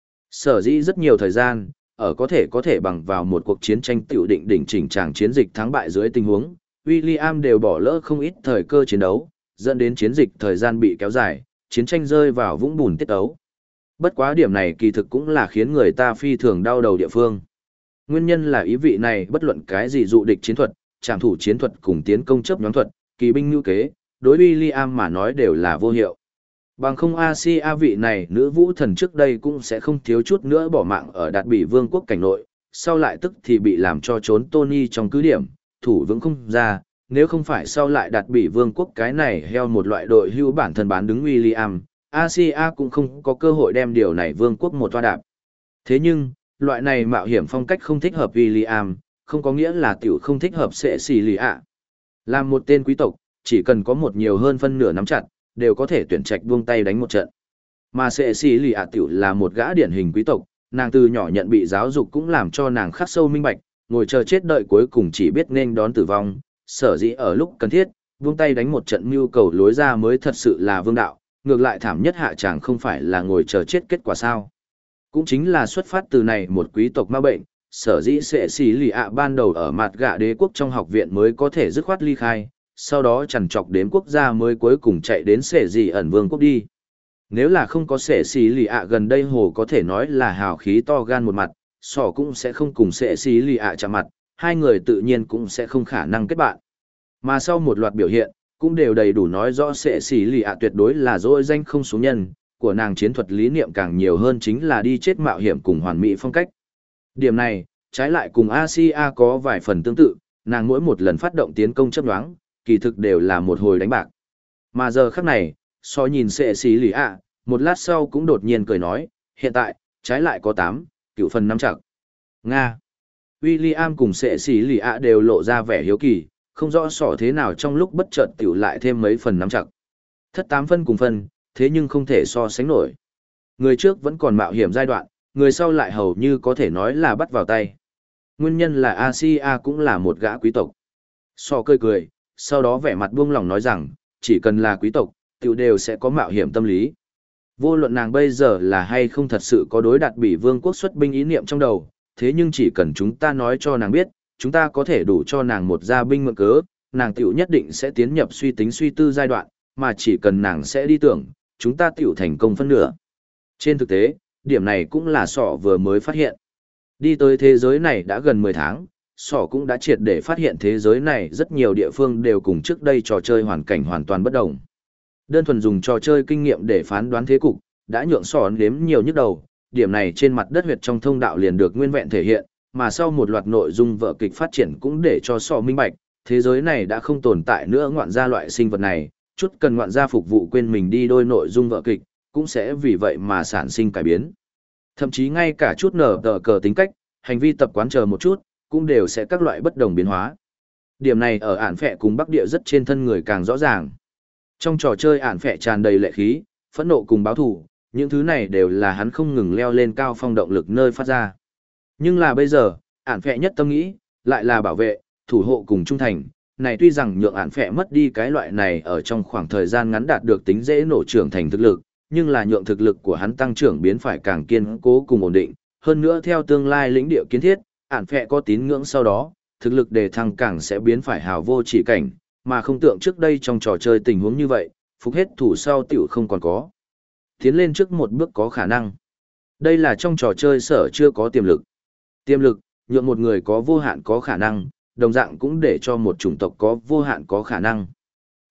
Sở dĩ rất nhiều thời gian, ở có thể bằng vào một cuộc chiến tranh tiểu định đỉnh chỉnh tràng chiến dịch thắng bại dưới tình huống, William đều bỏ lỡ không ít thời cơ chiến đấu, dẫn đến chiến dịch thời gian bị kéo dài, chiến tranh rơi vào vũng bùn tiết ấu. Bất quá điểm này kỳ thực cũng là khiến người ta phi thường đau đầu địa phương. Nguyên nhân là ý vị này bất luận cái gì dụ địch chiến thuật, trảm thủ chiến thuật cùng tiến công chấp nhóm thuật, kỳ binh nhu kế, đối William mà nói đều là vô hiệu. Bằng không Asia vị này nữ vũ thần trước đây cũng sẽ không thiếu chút nữa bỏ mạng ở đạt bị vương quốc cảnh nội, sau lại tức thì bị làm cho trốn Tony trong cứ điểm, thủ vững không ra, nếu không phải sau lại đạt bị vương quốc cái này heo một loại đội hưu bản thân bán đứng William, Asia cũng không có cơ hội đem điều này vương quốc một toa đạp. Thế nhưng, loại này mạo hiểm phong cách không thích hợp William, không có nghĩa là tiểu không thích hợp sẽ xì lì ạ. Làm một tên quý tộc, chỉ cần có một nhiều hơn phân nửa nắm chặt, đều có thể tuyển trạch buông tay đánh một trận. Mà sẽ xì lì ạ tiểu là một gã điển hình quý tộc, nàng từ nhỏ nhận bị giáo dục cũng làm cho nàng khắc sâu minh bạch, ngồi chờ chết đợi cuối cùng chỉ biết nên đón tử vong, sở dĩ ở lúc cần thiết, buông tay đánh một trận mưu cầu lối ra mới thật sự là vương đạo, ngược lại thảm nhất hạ chẳng không phải là ngồi chờ chết kết quả sao. Cũng chính là xuất phát từ này một quý tộc ma bệnh, sở dĩ sẽ xì lì ạ ban đầu ở mặt gạ đế quốc trong học viện mới có thể dứt khoát ly khai, sau đó chằn trọc đến quốc gia mới cuối cùng chạy đến sệ dị ẩn vương quốc đi. Nếu là không có sệ xì lì ạ gần đây hồ có thể nói là hào khí to gan một mặt, sỏ cũng sẽ không cùng sệ xì lì ạ chạm mặt, hai người tự nhiên cũng sẽ không khả năng kết bạn. Mà sau một loạt biểu hiện, cũng đều đầy đủ nói rõ sệ xì lì ạ tuyệt đối là dỗi danh không số nhân, của nàng chiến thuật lý niệm càng nhiều hơn chính là đi chết mạo hiểm cùng hoàn mỹ phong cách. Điểm này, trái lại cùng Asia có vài phần tương tự, nàng mỗi một lần phát động tiến công chấp nhoáng, kỳ thực đều là một hồi đánh bạc. Mà giờ khắc này, so nhìn sệ xì lì ạ, một lát sau cũng đột nhiên cười nói, hiện tại, trái lại có 8, cựu phần 5 chặt. Nga. William cùng sệ xì lì ạ đều lộ ra vẻ hiếu kỳ, không rõ sỏ thế nào trong lúc bất chợt tiểu lại thêm mấy phần 5 chặt. Thất 8 phân cùng phân, thế nhưng không thể so sánh nổi. Người trước vẫn còn mạo hiểm giai đoạn, người sau lại hầu như có thể nói là bắt vào tay. Nguyên nhân là Asia cũng là một gã quý tộc. So cười, sau đó vẻ mặt buông lòng nói rằng, chỉ cần là quý tộc, tiểu đều sẽ có mạo hiểm tâm lý. Vô luận nàng bây giờ là hay không thật sự có đối đạt bị vương quốc xuất binh ý niệm trong đầu, thế nhưng chỉ cần chúng ta nói cho nàng biết, chúng ta có thể đủ cho nàng một gia binh mượn cớ, nàng tiểu nhất định sẽ tiến nhập suy tính suy tư giai đoạn, mà chỉ cần nàng sẽ đi tưởng, chúng ta tiểu thành công phân nửa. Trên thực tế, điểm này cũng là sọ vừa mới phát hiện. Đi tới thế giới này đã gần 10 tháng, sọ cũng đã triệt để phát hiện thế giới này rất nhiều địa phương đều cùng trước đây trò chơi hoàn cảnh hoàn toàn bất đồng. Đơn thuần dùng trò chơi kinh nghiệm để phán đoán thế cục, đã nhượng sọ nếm nhiều nhức đầu, điểm này trên mặt đất huyệt trong thông đạo liền được nguyên vẹn thể hiện, mà sau một loạt nội dung vở kịch phát triển cũng để cho sọ minh bạch, thế giới này đã không tồn tại nữa ngoạn gia loại sinh vật này, chút cần ngoạn gia phục vụ quên mình đi đôi nội dung vở kịch, cũng sẽ vì vậy mà sản sinh cải biến. Thậm chí ngay cả chút nở tờ cờ tính cách, hành vi tập quán chờ một chút, cũng đều sẽ các loại bất đồng biến hóa. Điểm này ở ản phệ cùng Bắc Địa rất trên thân người càng rõ ràng. Trong trò chơi ản phệ tràn đầy lệ khí, phẫn nộ cùng báo thù, những thứ này đều là hắn không ngừng leo lên cao phong động lực nơi phát ra. Nhưng là bây giờ, ản phệ nhất tâm nghĩ, lại là bảo vệ, thủ hộ cùng trung thành. Này tuy rằng nhượng ản phệ mất đi cái loại này ở trong khoảng thời gian ngắn đạt được tính dễ nổ trưởng thành thực lực, nhưng là nhượng thực lực của hắn tăng trưởng biến phải càng kiên cố cùng ổn định. Hơn nữa theo tương lai lĩnh địa kiến thiết, ản phệ có tín ngưỡng sau đó, thực lực đề thăng càng sẽ biến phải hào vô chỉ cảnh, mà không tượng trước đây trong trò chơi tình huống như vậy, phục hết thủ sau tiểu không còn có. Tiến lên trước một bước có khả năng. Đây là trong trò chơi sở chưa có tiềm lực. Tiềm lực, nhượng một người có vô hạn có khả năng, đồng dạng cũng để cho một chủng tộc có vô hạn có khả năng.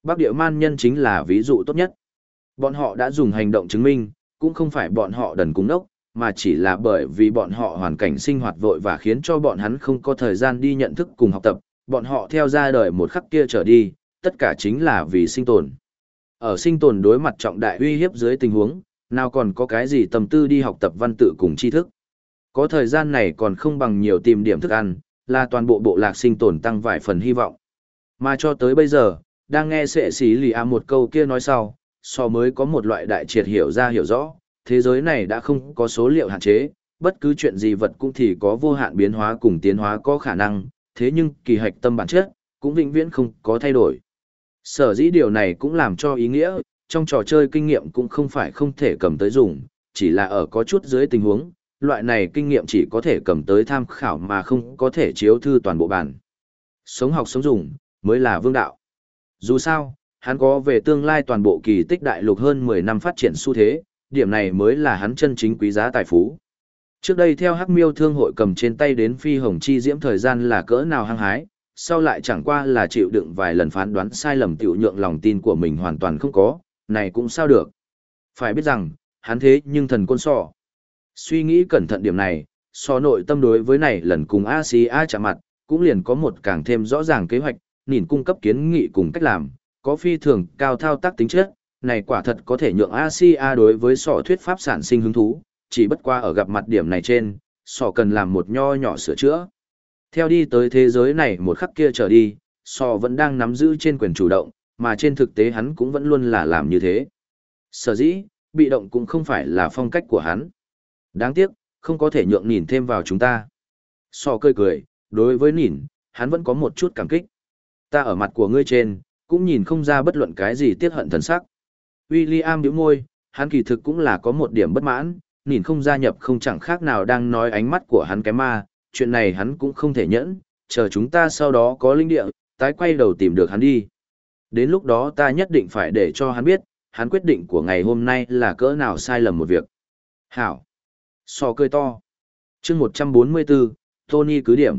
Bắc địa man nhân chính là ví dụ tốt nhất. Bọn họ đã dùng hành động chứng minh, cũng không phải bọn họ đần cúng đốc, mà chỉ là bởi vì bọn họ hoàn cảnh sinh hoạt vội và khiến cho bọn hắn không có thời gian đi nhận thức cùng học tập, bọn họ theo ra đời một khắc kia trở đi, tất cả chính là vì sinh tồn. Ở sinh tồn đối mặt trọng đại uy hiếp dưới tình huống, nào còn có cái gì tâm tư đi học tập văn tự cùng tri thức. Có thời gian này còn không bằng nhiều tìm điểm thức ăn, là toàn bộ bộ lạc sinh tồn tăng vài phần hy vọng. Mà cho tới bây giờ, đang nghe sệ xí lì a một câu kia nói sau, so mới có một loại đại triệt hiểu ra hiểu rõ, thế giới này đã không có số liệu hạn chế, bất cứ chuyện gì vật cũng thì có vô hạn biến hóa cùng tiến hóa có khả năng, thế nhưng kỳ hạch tâm bản chất, cũng vĩnh viễn không có thay đổi. Sở dĩ điều này cũng làm cho ý nghĩa, trong trò chơi kinh nghiệm cũng không phải không thể cầm tới dùng, chỉ là ở có chút dưới tình huống, loại này kinh nghiệm chỉ có thể cầm tới tham khảo mà không có thể chiếu thư toàn bộ bản. Sống học sống dùng, mới là vương đạo. Dù sao, hắn có về tương lai toàn bộ kỳ tích đại lục hơn 10 năm phát triển xu thế, điểm này mới là hắn chân chính quý giá tài phú. Trước đây theo Hắc Miêu Thương hội cầm trên tay đến Phi Hồng Chi Diễm thời gian là cỡ nào hăng hái, sau lại chẳng qua là chịu đựng vài lần phán đoán sai lầm tiểu nhượng lòng tin của mình hoàn toàn không có, này cũng sao được. Phải biết rằng, hắn thế nhưng thần côn sò. Suy nghĩ cẩn thận điểm này, so nội tâm đối với này lần cùng ACA chạm mặt, cũng liền có một càng thêm rõ ràng kế hoạch, nhìn cung cấp kiến nghị cùng cách làm, có phi thường cao thao tác tính chất, này quả thật có thể nhượng ACA đối với sọ thuyết pháp sản sinh hứng thú, chỉ bất qua ở gặp mặt điểm này trên, sọ cần làm một nho nhỏ sửa chữa. Theo đi tới thế giới này một khắc kia trở đi, sọ vẫn đang nắm giữ trên quyền chủ động, mà trên thực tế hắn cũng vẫn luôn là làm như thế. Sở dĩ, bị động cũng không phải là phong cách của hắn. Đáng tiếc, không có thể nhượng nhìn thêm vào chúng ta. Sọ cười cười, đối với nhìn, hắn vẫn có một chút cảm kích. Ta ở mặt của ngươi trên, cũng nhìn không ra bất luận cái gì tiếc hận thần sắc. William nhíu môi, hắn kỳ thực cũng là có một điểm bất mãn, nhìn không gia nhập không chẳng khác nào đang nói ánh mắt của hắn cái ma, chuyện này hắn cũng không thể nhẫn, chờ chúng ta sau đó có linh địa, tái quay đầu tìm được hắn đi. Đến lúc đó ta nhất định phải để cho hắn biết, hắn quyết định của ngày hôm nay là cỡ nào sai lầm một việc. Hảo. So cười to. chương 144, Tony cứ điểm.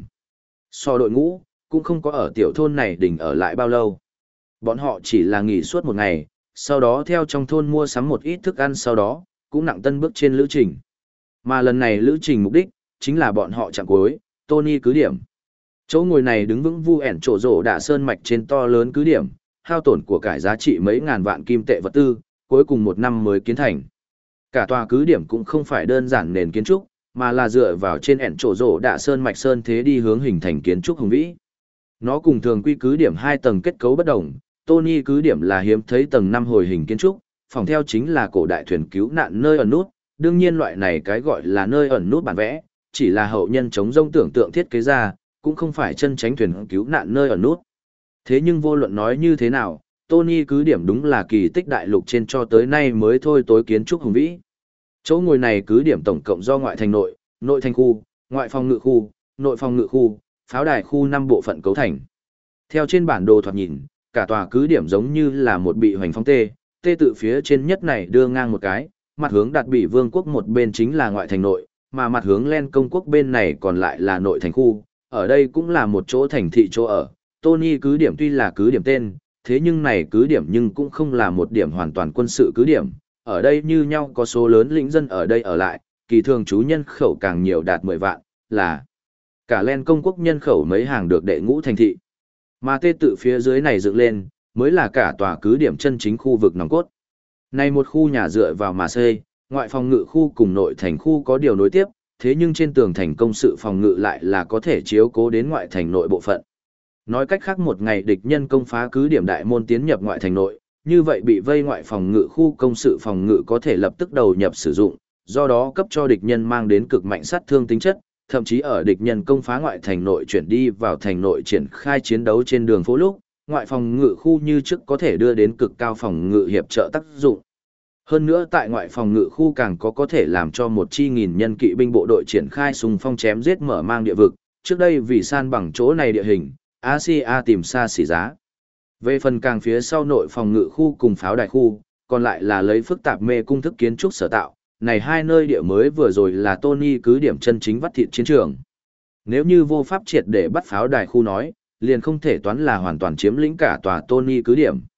So đội ngũ, cũng không có ở tiểu thôn này đỉnh ở lại bao lâu. Bọn họ chỉ là nghỉ suốt một ngày, sau đó theo trong thôn mua sắm một ít thức ăn sau đó, cũng nặng tân bước trên lữ trình. Mà lần này lữ trình mục đích, chính là bọn họ chạm cuối, Tony cứ điểm. Chỗ ngồi này đứng vững vu ẻn trổ rổ đạ sơn mạch trên to lớn cứ điểm, hao tổn của cải giá trị mấy ngàn vạn kim tệ vật tư, cuối cùng một năm mới kiến thành. Cả tòa cứ điểm cũng không phải đơn giản nền kiến trúc, mà là dựa vào trên ẻn trổ rổ đạ sơn mạch sơn thế đi hướng hình thành kiến trúc hùng vĩ. Nó cùng thường quy cứ điểm 2 tầng kết cấu bất đồng, Tony cứ điểm là hiếm thấy tầng 5 hồi hình kiến trúc, phòng theo chính là cổ đại thuyền cứu nạn nơi ẩn nút, đương nhiên loại này cái gọi là nơi ẩn nút bản vẽ, chỉ là hậu nhân chống rông tưởng tượng thiết kế ra, cũng không phải chân tránh thuyền cứu nạn nơi ẩn nút. Thế nhưng vô luận nói như thế nào, Tony cứ điểm đúng là kỳ tích đại lục trên cho tới nay mới thôi tối kiến trúc hùng vĩ. Chỗ ngồi này cứ điểm tổng cộng do ngoại thành nội, nội thành khu, ngoại phòng ngự khu, nội phòng ngự khu, pháo đài khu 5 bộ phận cấu thành. Theo trên bản đồ thoạt nhìn, cả tòa cứ điểm giống như là một bị hoành phong tê, tê tự phía trên nhất này đưa ngang một cái, mặt hướng đạt bị vương quốc một bên chính là ngoại thành nội, mà mặt hướng len công quốc bên này còn lại là nội thành khu, ở đây cũng là một chỗ thành thị chỗ ở. Tony cứ điểm tuy là cứ điểm tên, thế nhưng này cứ điểm nhưng cũng không là một điểm hoàn toàn quân sự cứ điểm, ở đây như nhau có số lớn lĩnh dân ở đây ở lại, kỳ thường trú nhân khẩu càng nhiều đạt 10 vạn, là cả len công quốc nhân khẩu mấy hàng được đệ ngũ thành thị. Mà tê tự phía dưới này dựng lên, mới là cả tòa cứ điểm chân chính khu vực nòng cốt. Này một khu nhà dựa vào mà xây, ngoại phòng ngự khu cùng nội thành khu có điều nối tiếp, thế nhưng trên tường thành công sự phòng ngự lại là có thể chiếu cố đến ngoại thành nội bộ phận. Nói cách khác một ngày địch nhân công phá cứ điểm đại môn tiến nhập ngoại thành nội, như vậy bị vây ngoại phòng ngự khu công sự phòng ngự có thể lập tức đầu nhập sử dụng, do đó cấp cho địch nhân mang đến cực mạnh sát thương tính chất, thậm chí ở địch nhân công phá ngoại thành nội chuyển đi vào thành nội triển khai chiến đấu trên đường phố lúc, ngoại phòng ngự khu như trước có thể đưa đến cực cao phòng ngự hiệp trợ tác dụng. Hơn nữa tại ngoại phòng ngự khu càng có thể làm cho một chi nghìn nhân kỵ binh bộ đội triển khai xung phong chém giết mở mang địa vực, trước đây vì san bằng chỗ này địa hình, Asia tìm xa xỉ giá. Về phần càng phía sau nội phòng ngự khu cùng pháo đài khu, còn lại là lấy phức tạp mê cung thức kiến trúc sở tạo, này hai nơi địa mới vừa rồi là Tony cứ điểm chân chính vắt thịt chiến trường. Nếu như vô pháp triệt để bắt pháo đài khu nói, liền không thể toán là hoàn toàn chiếm lĩnh cả tòa Tony cứ điểm.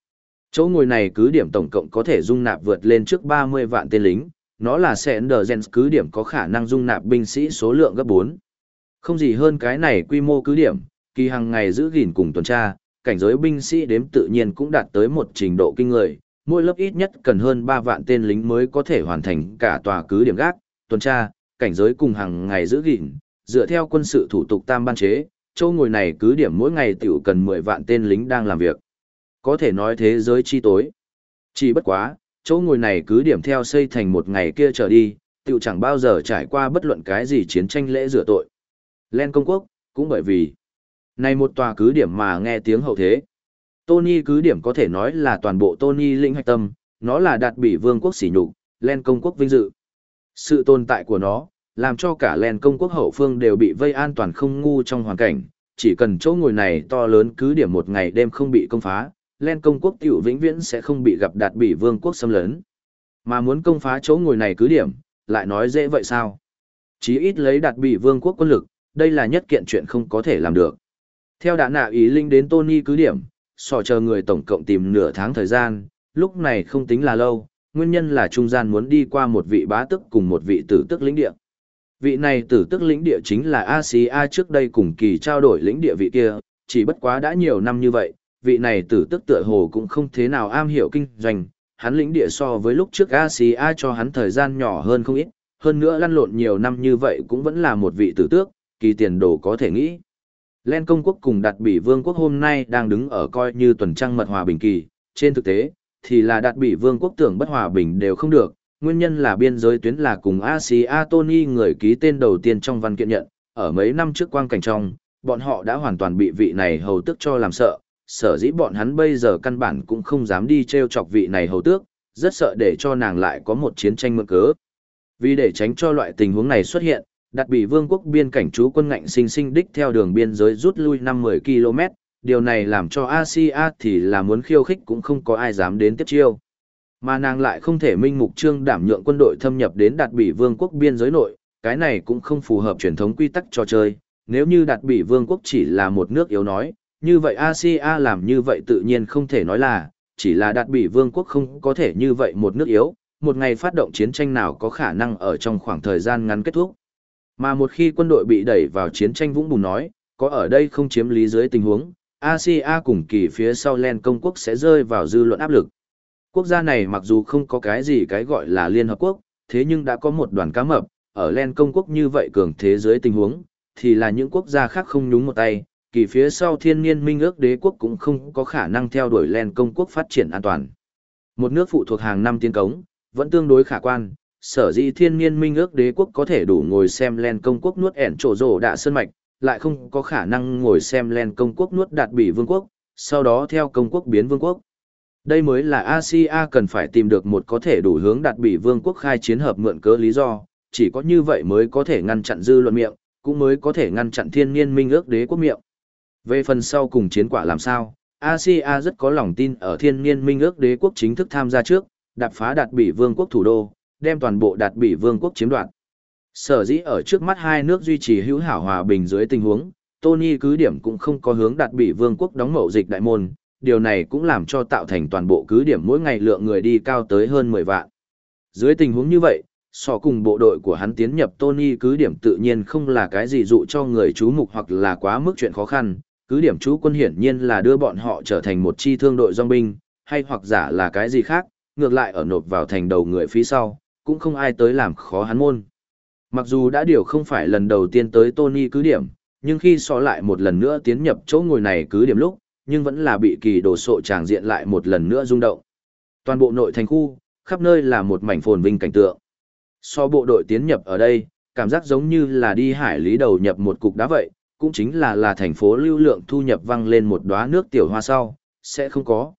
Chỗ ngồi này cứ điểm tổng cộng có thể dung nạp vượt lên trước 30 vạn tên lính, nó là Sendergens cứ điểm có khả năng dung nạp binh sĩ số lượng gấp 4. Không gì hơn cái này quy mô cứ điểm, kỳ hàng ngày giữ gìn cùng tuần tra, cảnh giới binh sĩ đếm tự nhiên cũng đạt tới một trình độ kinh người, mỗi lớp ít nhất cần hơn 3 vạn tên lính mới có thể hoàn thành cả tòa cứ điểm gác, tuần tra, cảnh giới cùng hàng ngày giữ gìn, dựa theo quân sự thủ tục tam ban chế, chỗ ngồi này cứ điểm mỗi ngày tiểu cần 10 vạn tên lính đang làm việc. Có thể nói thế giới chi tối. Chỉ bất quá, chỗ ngồi này cứ điểm theo xây thành một ngày kia trở đi, tiểu chẳng bao giờ trải qua bất luận cái gì chiến tranh lễ rửa tội. Len công quốc, cũng bởi vì này một tòa cứ điểm mà nghe tiếng hậu thế. Tony cứ điểm có thể nói là toàn bộ Tony lĩnh hạch tâm, nó là đạt bị vương quốc sỉ nhục, Len công quốc vinh dự. Sự tồn tại của nó, làm cho cả Len công quốc hậu phương đều bị vây an toàn không ngu trong hoàn cảnh, chỉ cần chỗ ngồi này to lớn cứ điểm một ngày đêm không bị công phá, Len công quốc tiểu vĩnh viễn sẽ không bị gặp đạt bị vương quốc xâm lấn. Mà muốn công phá chỗ ngồi này cứ điểm, lại nói dễ vậy sao? Chí ít lấy đạt bị vương quốc quân lực, đây là nhất kiện chuyện không có thể làm được. Theo đã nạ ý linh đến Tony cứ điểm, sò chờ người tổng cộng tìm nửa tháng thời gian, lúc này không tính là lâu, nguyên nhân là trung gian muốn đi qua một vị bá tước cùng một vị tử tước lĩnh địa. Vị này tử tước lĩnh địa chính là Asia trước đây cùng kỳ trao đổi lĩnh địa vị kia, chỉ bất quá đã nhiều năm như vậy, vị này tử tước tựa hồ cũng không thế nào am hiểu kinh doanh, hắn lĩnh địa so với lúc trước Asia cho hắn thời gian nhỏ hơn không ít, hơn nữa lăn lộn nhiều năm như vậy cũng vẫn là một vị tử tước, kỳ tiền đồ có thể nghĩ. Len công quốc cùng Đạt Bỉ vương quốc hôm nay đang đứng ở coi như tuần trăng mật hòa bình kỳ, trên thực tế, thì là Đạt Bỉ vương quốc tưởng bất hòa bình đều không được, nguyên nhân là biên giới tuyến là cùng Asia Tony người ký tên đầu tiên trong văn kiện nhận, ở mấy năm trước quang cảnh trong, bọn họ đã hoàn toàn bị vị này hầu tước cho làm sợ, sở dĩ bọn hắn bây giờ căn bản cũng không dám đi treo chọc vị này hầu tước, rất sợ để cho nàng lại có một chiến tranh mượn cớ. Vì để tránh cho loại tình huống này xuất hiện, Đạt Bỉ vương quốc biên cảnh trú quân ngạnh sinh sinh đích theo đường biên giới rút lui 5-10 km, điều này làm cho Asia thì là muốn khiêu khích cũng không có ai dám đến tiếp chiêu. Mà nàng lại không thể minh mục trương đảm nhượng quân đội thâm nhập đến Đạt Bỉ vương quốc biên giới nội, cái này cũng không phù hợp truyền thống quy tắc trò chơi. Nếu như Đạt Bỉ vương quốc chỉ là một nước yếu nói, như vậy Asia làm như vậy tự nhiên không thể nói là, chỉ là Đạt Bỉ vương quốc không có thể như vậy một nước yếu, một ngày phát động chiến tranh nào có khả năng ở trong khoảng thời gian ngắn kết thúc. Mà một khi quân đội bị đẩy vào chiến tranh vũng bùn nói, có ở đây không chiếm lý dưới tình huống, Asia cùng kỳ phía sau Len công quốc sẽ rơi vào dư luận áp lực. Quốc gia này mặc dù không có cái gì cái gọi là Liên Hợp Quốc, thế nhưng đã có một đoàn cá mập, ở Len công quốc như vậy cường thế dưới tình huống, thì là những quốc gia khác không nhúng một tay, kỳ phía sau thiên niên minh ước đế quốc cũng không có khả năng theo đuổi Len công quốc phát triển an toàn. Một nước phụ thuộc hàng năm tiến cống, vẫn tương đối khả quan, sở dĩ thiên niên minh ước đế quốc có thể đủ ngồi xem Len công quốc nuốt ẻn trổ rổ đạ sơn mạch, lại không có khả năng ngồi xem Len công quốc nuốt Đạt Bỉ vương quốc, sau đó theo công quốc biến vương quốc. Đây mới là Asia cần phải tìm được một có thể đủ hướng Đạt Bỉ vương quốc khai chiến hợp mượn cớ lý do, chỉ có như vậy mới có thể ngăn chặn dư luận miệng, cũng mới có thể ngăn chặn thiên niên minh ước đế quốc miệng. Về phần sau cùng chiến quả làm sao, Asia rất có lòng tin ở thiên niên minh ước đế quốc chính thức tham gia trước, đạp phá Đạt Bỉ vương quốc thủ đô, đem toàn bộ Đạt Bỉ vương quốc chiếm đoạt. Sở dĩ ở trước mắt hai nước duy trì hữu hảo hòa bình dưới tình huống, Tony cứ điểm cũng không có hướng Đạt Bỉ vương quốc đóng mậu dịch đại môn, điều này cũng làm cho tạo thành toàn bộ cứ điểm mỗi ngày lượng người đi cao tới hơn 10 vạn. Dưới tình huống như vậy, so cùng bộ đội của hắn tiến nhập Tony cứ điểm tự nhiên không là cái gì dụ cho người chú mục hoặc là quá mức chuyện khó khăn, cứ điểm chú quân hiển nhiên là đưa bọn họ trở thành một chi thương đội dòng binh, hay hoặc giả là cái gì khác, ngược lại ở nộp vào thành đầu người phía sau, cũng không ai tới làm khó hắn môn. Mặc dù đã điều không phải lần đầu tiên tới Tony cứ điểm, nhưng khi so lại một lần nữa tiến nhập chỗ ngồi này cứ điểm lúc, nhưng vẫn là bị kỳ đồ sộ tràng diện lại một lần nữa rung động. Toàn bộ nội thành khu, khắp nơi là một mảnh phồn vinh cảnh tượng. So bộ đội tiến nhập ở đây, cảm giác giống như là đi hải lý đầu nhập một cục đá vậy, cũng chính là thành phố lưu lượng thu nhập văng lên một đóa nước tiểu hoa sau, sẽ không có.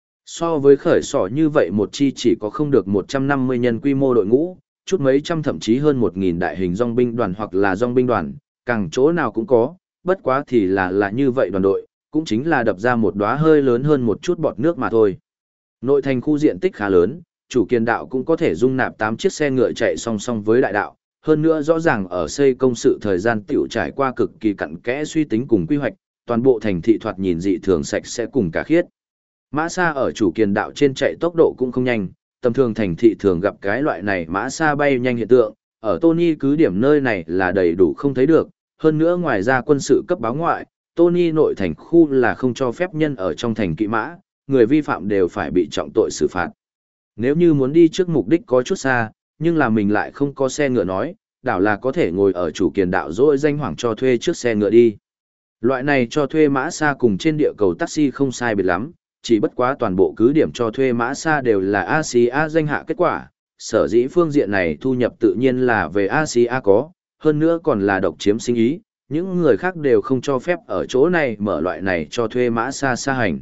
So với khởi sỏ như vậy một chi chỉ có không được 150 nhân quy mô đội ngũ, chút mấy trăm thậm chí hơn 1.000 đại hình dòng binh đoàn hoặc là dòng binh đoàn, càng chỗ nào cũng có, bất quá thì là như vậy đoàn đội, cũng chính là đập ra một đóa hơi lớn hơn một chút bọt nước mà thôi. Nội thành khu diện tích khá lớn, chủ kiền đạo cũng có thể dung nạp 8 chiếc xe ngựa chạy song song với đại đạo, hơn nữa rõ ràng ở xây công sự thời gian tiểu trải qua cực kỳ cặn kẽ suy tính cùng quy hoạch, toàn bộ thành thị thoạt nhìn dị thường sạch sẽ cùng cả khiết. Mã xa ở chủ kiền đạo trên chạy tốc độ cũng không nhanh, tầm thường thành thị thường gặp cái loại này mã xa bay nhanh hiện tượng, ở Tony cứ điểm nơi này là đầy đủ không thấy được, hơn nữa ngoài ra quân sự cấp báo ngoại, Tony nội thành khu là không cho phép nhân ở trong thành kỵ mã, người vi phạm đều phải bị trọng tội xử phạt. Nếu như muốn đi trước mục đích có chút xa, nhưng là mình lại không có xe ngựa nói, đảo là có thể ngồi ở chủ kiền đạo dỗi danh hoảng cho thuê trước xe ngựa đi. Loại này cho thuê mã xa cùng trên địa cầu taxi không sai biệt lắm, chỉ bất quá toàn bộ cứ điểm cho thuê mã xa đều là ACA danh hạ kết quả, sở dĩ phương diện này thu nhập tự nhiên là về ACA có, hơn nữa còn là độc chiếm sinh ý, những người khác đều không cho phép ở chỗ này mở loại này cho thuê mã xa xa hành.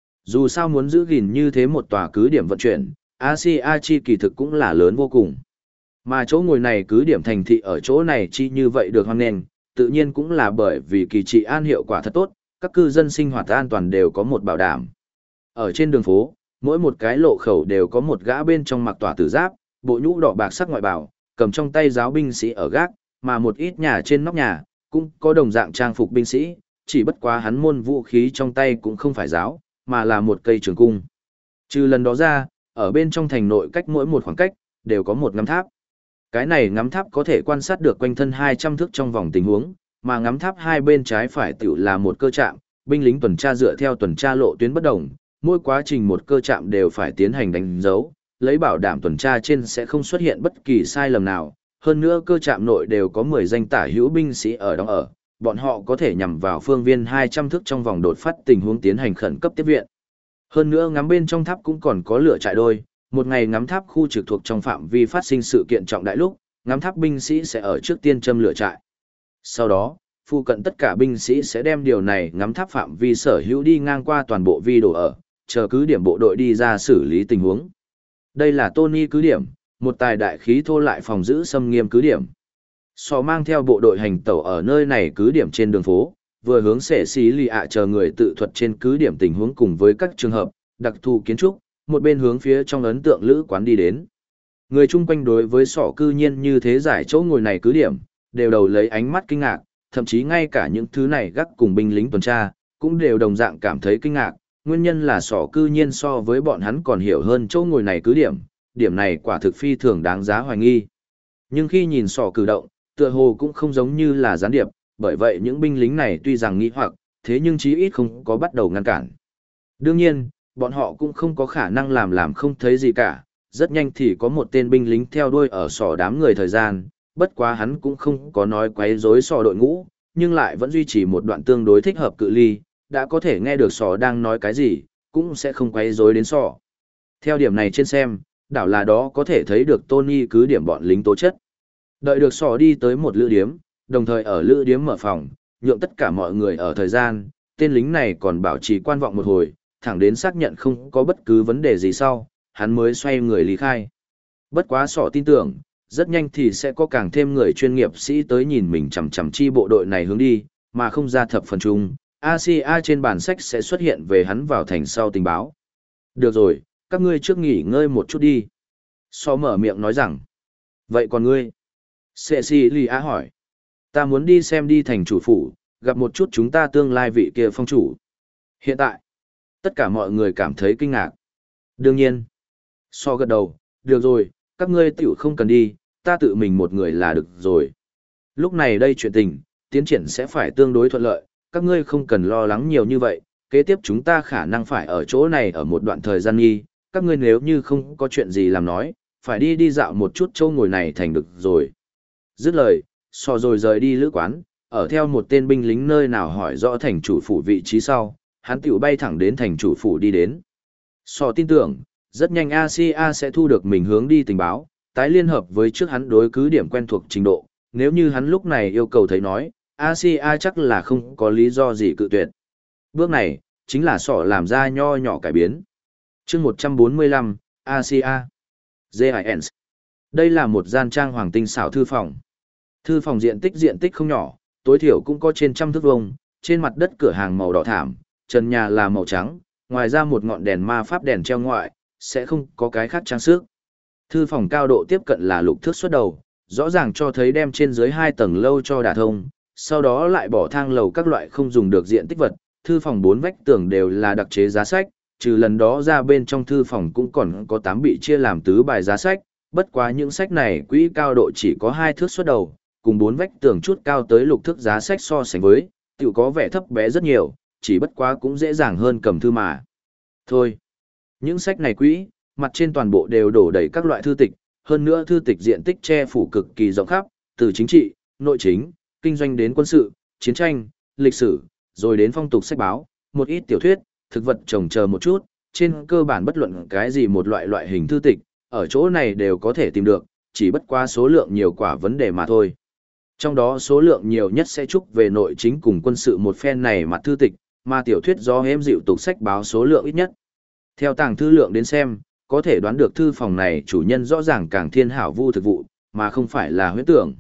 Dù sao muốn giữ gìn như thế một tòa cứ điểm vận chuyển, ACA chi kỳ thực cũng là lớn vô cùng. Mà chỗ ngồi này cứ điểm thành thị ở chỗ này chi như vậy được hoan nghênh, tự nhiên cũng là bởi vì kỳ trị an hiệu quả thật tốt, các cư dân sinh hoạt an toàn đều có một bảo đảm. Ở trên đường phố, mỗi một cái lộ khẩu đều có một gã bên trong mặc tỏa tử giáp, bộ nhũ đỏ bạc sắc ngoại bào, cầm trong tay giáo binh sĩ ở gác, mà một ít nhà trên nóc nhà, cũng có đồng dạng trang phục binh sĩ, chỉ bất quá hắn môn vũ khí trong tay cũng không phải giáo, mà là một cây trường cung. Trừ lần đó ra, ở bên trong thành nội cách mỗi một khoảng cách, đều có một ngắm tháp. Cái này ngắm tháp có thể quan sát được quanh thân 200 thước trong vòng tình huống, mà ngắm tháp hai bên trái phải tiểu là một cơ trạm, binh lính tuần tra dựa theo tuần tra lộ tuyến bất đồng, mỗi quá trình một cơ trạm đều phải tiến hành đánh dấu, lấy bảo đảm tuần tra trên sẽ không xuất hiện bất kỳ sai lầm nào. Hơn nữa cơ trạm nội đều có 10 danh tả hữu binh sĩ ở đóng ở, bọn họ có thể nhằm vào phương viên 200 thước trong vòng đột phát tình huống tiến hành khẩn cấp tiếp viện. Hơn nữa ngắm bên trong tháp cũng còn có lửa trại đôi, một ngày ngắm tháp khu trực thuộc trong phạm vi phát sinh sự kiện trọng đại lúc, ngắm tháp binh sĩ sẽ ở trước tiên châm lửa trại. Sau đó, phụ cận tất cả binh sĩ sẽ đem điều này ngắm tháp phạm vi sở hữu đi ngang qua toàn bộ vi đổ ở, chờ cứ điểm bộ đội đi ra xử lý tình huống. Đây là Tony cứ điểm, một tài đại khí thô lại phòng giữ xâm nghiêm cứ điểm. Sò mang theo bộ đội hành tẩu ở nơi này cứ điểm trên đường phố, vừa hướng sẻ xí lì ạ chờ người tự thuật trên cứ điểm tình huống cùng với các trường hợp, đặc thù kiến trúc, một bên hướng phía trong ấn tượng lữ quán đi đến. Người chung quanh đối với sỏ cư nhiên như thế giải chỗ ngồi này cứ điểm, đều đầu lấy ánh mắt kinh ngạc, thậm chí ngay cả những thứ này gác cùng binh lính tuần tra, cũng đều đồng dạng cảm thấy kinh ngạc, nguyên nhân là sỏ cư nhiên so với bọn hắn còn hiểu hơn chỗ ngồi này cứ điểm, điểm này quả thực phi thường đáng giá hoài nghi. Nhưng khi nhìn sỏ cử động, tựa hồ cũng không giống như là gián điệp, bởi vậy những binh lính này tuy rằng nghi hoặc, thế nhưng chí ít không có bắt đầu ngăn cản. Đương nhiên, bọn họ cũng không có khả năng làm không thấy gì cả, rất nhanh thì có một tên binh lính theo đuôi ở sỏ đám người thời gian, bất quá hắn cũng không có nói quấy rối sỏ đội ngũ, nhưng lại vẫn duy trì một đoạn tương đối thích hợp cự ly, đã có thể nghe được sỏ đang nói cái gì, cũng sẽ không quấy rối đến sỏ. Theo điểm này trên xem, đảo là đó có thể thấy được Tony cứ điểm bọn lính tố chất. Đợi được sỏ đi tới một lữ điếm, đồng thời ở lữ điếm mở phòng, nhượng tất cả mọi người ở thời gian, tên lính này còn bảo trì quan vọng một hồi, thẳng đến xác nhận không có bất cứ vấn đề gì sau, hắn mới xoay người lý khai. Bất quá sỏ tin tưởng, rất nhanh thì sẽ có càng thêm người chuyên nghiệp sĩ tới nhìn mình chằm chằm chi bộ đội này hướng đi, mà không ra thập phần chung, ACA trên bản sách sẽ xuất hiện về hắn vào thành sau tình báo. Được rồi, các ngươi trước nghỉ ngơi một chút đi. Sỏ mở miệng nói rằng, vậy còn ngươi? Cecilia hỏi, ta muốn đi xem đi thành chủ phủ, gặp một chút chúng ta tương lai vị kia phong chủ. Hiện tại, tất cả mọi người cảm thấy kinh ngạc. Đương nhiên, so gật đầu, được rồi, các ngươi tiểu không cần đi, ta tự mình một người là được rồi. Lúc này đây chuyện tình, tiến triển sẽ phải tương đối thuận lợi, các ngươi không cần lo lắng nhiều như vậy, kế tiếp chúng ta khả năng phải ở chỗ này ở một đoạn thời gian nghi, các ngươi nếu như không có chuyện gì làm nói, phải đi dạo một chút chỗ ngồi này thành được rồi. Dứt lời, so rồi rời đi lữ quán, ở theo một tên binh lính nơi nào hỏi rõ thành chủ phủ vị trí sau, hắn tiểu bay thẳng đến thành chủ phủ đi đến. So tin tưởng, rất nhanh ACA sẽ thu được mình hướng đi tình báo, tái liên hợp với trước hắn đối cứ điểm quen thuộc trình độ, nếu như hắn lúc này yêu cầu thấy nói, ACA chắc là không có lý do gì cự tuyệt. Bước này, chính là sỏ làm ra nho nhỏ cải biến. chương 145, ACA. GINS. Đây là một gian trang hoàng tinh xảo thư phòng. Thư phòng diện tích không nhỏ, tối thiểu cũng có trên 100 thước vuông, trên mặt đất cửa hàng màu đỏ thảm, trần nhà là màu trắng, ngoài ra một ngọn đèn ma pháp đèn treo ngoại, sẽ không có cái khác trang sức. Thư phòng cao độ tiếp cận là lục thước xuất đầu, rõ ràng cho thấy đem trên dưới 2 tầng lâu cho đả thông, sau đó lại bỏ thang lầu các loại không dùng được diện tích vật, thư phòng 4 vách tường đều là đặc chế giá sách, Trừ lần đó ra bên trong thư phòng cũng còn có 8 bị chia làm tứ bài giá sách, bất quá những sách này quỹ cao độ chỉ có 2 thước xuất đầu, cùng 4 vách tường chút cao tới lục thước giá sách so sánh với, tiểu có vẻ thấp bé rất nhiều, chỉ bất quá cũng dễ dàng hơn cầm thư mà. Thôi, những sách này quỹ, mặt trên toàn bộ đều đổ đầy các loại thư tịch, hơn nữa thư tịch diện tích che phủ cực kỳ rộng khắp, từ chính trị, nội chính, kinh doanh đến quân sự, chiến tranh, lịch sử, rồi đến phong tục sách báo, một ít tiểu thuyết, thực vật trồng chờ một chút, trên cơ bản bất luận cái gì một loại hình thư tịch, ở chỗ này đều có thể tìm được, chỉ bất qua số lượng nhiều quả vấn đề mà thôi. Trong đó số lượng nhiều nhất sẽ chúc về nội chính cùng quân sự một phen này mặt thư tịch, mà tiểu thuyết do êm dịu tục sách báo số lượng ít nhất. Theo tàng thư lượng đến xem, có thể đoán được thư phòng này chủ nhân rõ ràng càng thiên hảo vu thực vụ, mà không phải là huyễn tưởng.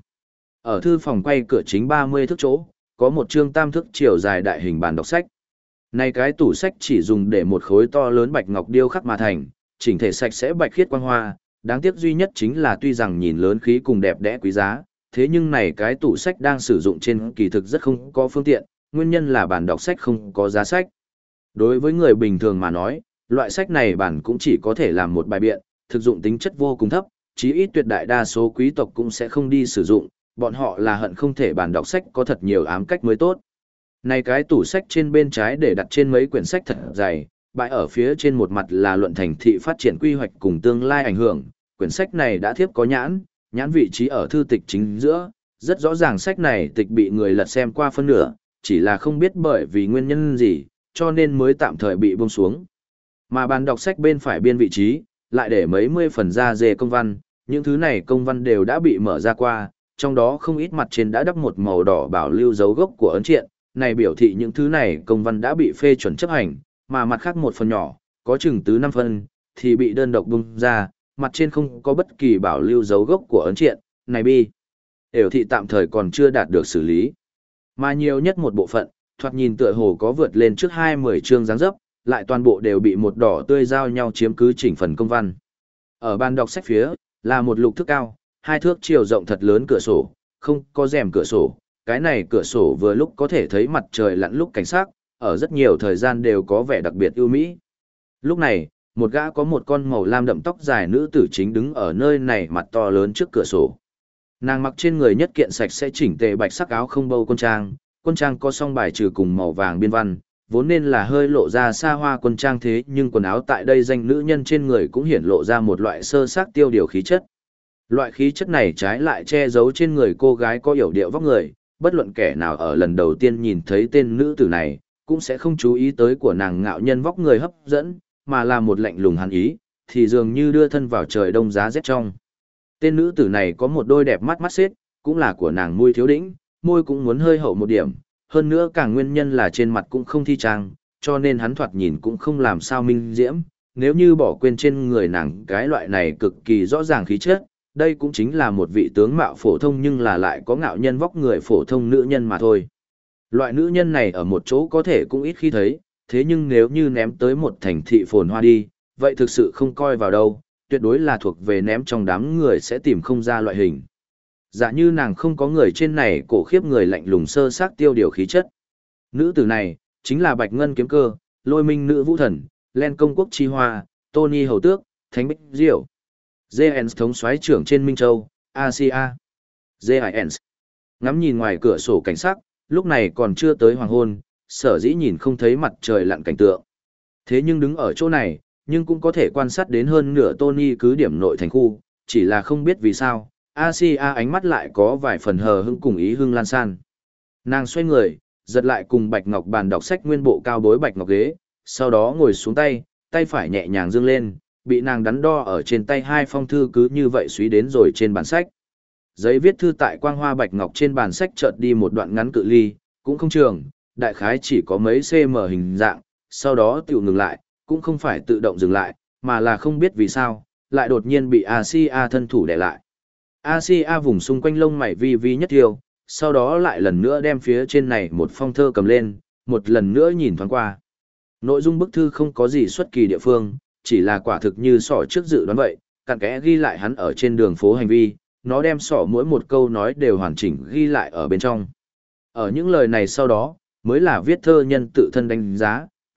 Ở thư phòng quay cửa chính 30 thước chỗ, có một chương tam thước chiều dài đại hình bàn đọc sách. Này cái tủ sách chỉ dùng để một khối to lớn bạch ngọc điêu khắc mà thành, chỉnh thể sạch sẽ bạch khiết quang hoa, đáng tiếc duy nhất chính là tuy rằng nhìn lớn khí cùng đẹp đẽ quý giá, thế nhưng này cái tủ sách đang sử dụng trên kỳ thực rất không có phương tiện, nguyên nhân là bàn đọc sách không có giá sách. Đối với người bình thường mà nói, loại sách này bản cũng chỉ có thể làm một bài biện, thực dụng tính chất vô cùng thấp, chí ít tuyệt đại đa số quý tộc cũng sẽ không đi sử dụng, bọn họ là hận không thể bàn đọc sách có thật nhiều ám cách mới tốt. Này cái tủ sách trên bên trái để đặt trên mấy quyển sách thật dày, bãi ở phía trên một mặt là luận thành thị phát triển quy hoạch cùng tương lai ảnh hưởng, quyển sách này đã thiếp có nhãn vị trí ở thư tịch chính giữa, rất rõ ràng sách này tịch bị người lật xem qua phân nửa, chỉ là không biết bởi vì nguyên nhân gì, cho nên mới tạm thời bị buông xuống. Mà bàn đọc sách bên phải biên vị trí, lại để mấy mươi phần da dê công văn, những thứ này công văn đều đã bị mở ra qua, trong đó không ít mặt trên đã đắp một màu đỏ bảo lưu dấu gốc của ấn triện, này biểu thị những thứ này công văn đã bị phê chuẩn chấp hành, mà mặt khác một phần nhỏ, có chừng tứ 5 phân, thì bị đơn độc bung ra, mặt trên không có bất kỳ bảo lưu dấu gốc của ấn triện, này bi. Đều thị tạm thời còn chưa đạt được xử lý. Mà nhiều nhất một bộ phận, thoạt nhìn tựa hồ có vượt lên trước 20 chương dáng dấp, lại toàn bộ đều bị một đỏ tươi giao nhau chiếm cứ chỉnh phần công văn. Ở bàn đọc sách phía, là một lục thước cao, 2 thước chiều rộng thật lớn cửa sổ, không có rèm cửa sổ, cái này cửa sổ vừa lúc có thể thấy mặt trời lặn lúc cảnh sát, ở rất nhiều thời gian đều có vẻ đặc biệt ưu mỹ. Lúc này, một gã có một con màu lam đậm tóc dài nữ tử chính đứng ở nơi này mặt to lớn trước cửa sổ. Nàng mặc trên người nhất kiện sạch sẽ chỉnh tề bạch sắc áo không bâu quân trang có song bài trừ cùng màu vàng biên văn, vốn nên là hơi lộ ra xa hoa quân trang thế nhưng quần áo tại đây danh nữ nhân trên người cũng hiển lộ ra một loại sơ xác tiêu điều khí chất. Loại khí chất này trái lại che giấu trên người cô gái có yểu điệu vóc người, bất luận kẻ nào ở lần đầu tiên nhìn thấy tên nữ tử này, cũng sẽ không chú ý tới của nàng ngạo nhân vóc người hấp dẫn, mà là một lạnh lùng hàn ý, thì dường như đưa thân vào trời đông giá rét trong. Tên nữ tử này có một đôi đẹp mắt xết, cũng là của nàng môi thiếu đĩnh, môi cũng muốn hơi hậu một điểm, hơn nữa càng nguyên nhân là trên mặt cũng không thi trang, cho nên hắn thoạt nhìn cũng không làm sao minh diễm, nếu như bỏ quên trên người nàng cái loại này cực kỳ rõ ràng khí chất, đây cũng chính là một vị tướng mạo phổ thông nhưng là lại có ngạo nhân vóc người phổ thông nữ nhân mà thôi. Loại nữ nhân này ở một chỗ có thể cũng ít khi thấy, thế nhưng nếu như ném tới một thành thị phồn hoa đi, vậy thực sự không coi vào đâu, tuyệt đối là thuộc về ném trong đám người sẽ tìm không ra loại hình. Dạ như nàng không có người trên này cổ khiếp người lạnh lùng sơ xác tiêu điều khí chất. Nữ tử này, chính là Bạch Ngân Kiếm Cơ, Lôi Minh Nữ Vũ Thần, Len Công Quốc Chi Hoa, Tony Hầu Tước, Thánh Bích Diệu. JN thống soái trưởng trên Minh Châu, Asia. JIN. Ngắm nhìn ngoài cửa sổ cảnh sắc, lúc này còn chưa tới hoàng hôn, sở dĩ nhìn không thấy mặt trời lặn cảnh tượng. Thế nhưng đứng ở chỗ này, nhưng cũng có thể quan sát đến hơn nửa Tony cứ điểm nội thành khu, chỉ là không biết vì sao, Asia ánh mắt lại có vài phần hờ hững cùng ý hưng lan san. Nàng xoay người, giật lại cùng Bạch Ngọc bàn đọc sách nguyên bộ cao bối Bạch Ngọc ghế, sau đó ngồi xuống tay phải nhẹ nhàng dương lên, bị nàng đắn đo ở trên tay hai phong thư cứ như vậy suý đến rồi trên bàn sách. Giấy viết thư tại quang hoa Bạch Ngọc trên bàn sách chợt đi một đoạn ngắn cự ly, cũng không trường, đại khái chỉ có mấy cm hình dạng, sau đó tiểu ngừng lại, cũng không phải tự động dừng lại, mà là không biết vì sao, lại đột nhiên bị Asia thân thủ đè lại. Asia vùng xung quanh lông mày vi vi nhất tiêu, sau đó lại lần nữa đem phía trên này một phong thơ cầm lên, một lần nữa nhìn thoáng qua. Nội dung bức thư không có gì xuất kỳ địa phương, chỉ là quả thực như sỏ trước dự đoán vậy, cặn kẽ ghi lại hắn ở trên đường phố hành vi, nó đem sỏ mỗi một câu nói đều hoàn chỉnh ghi lại ở bên trong. Ở những lời này sau đó, mới là viết thơ nhân tự thân đánh giá,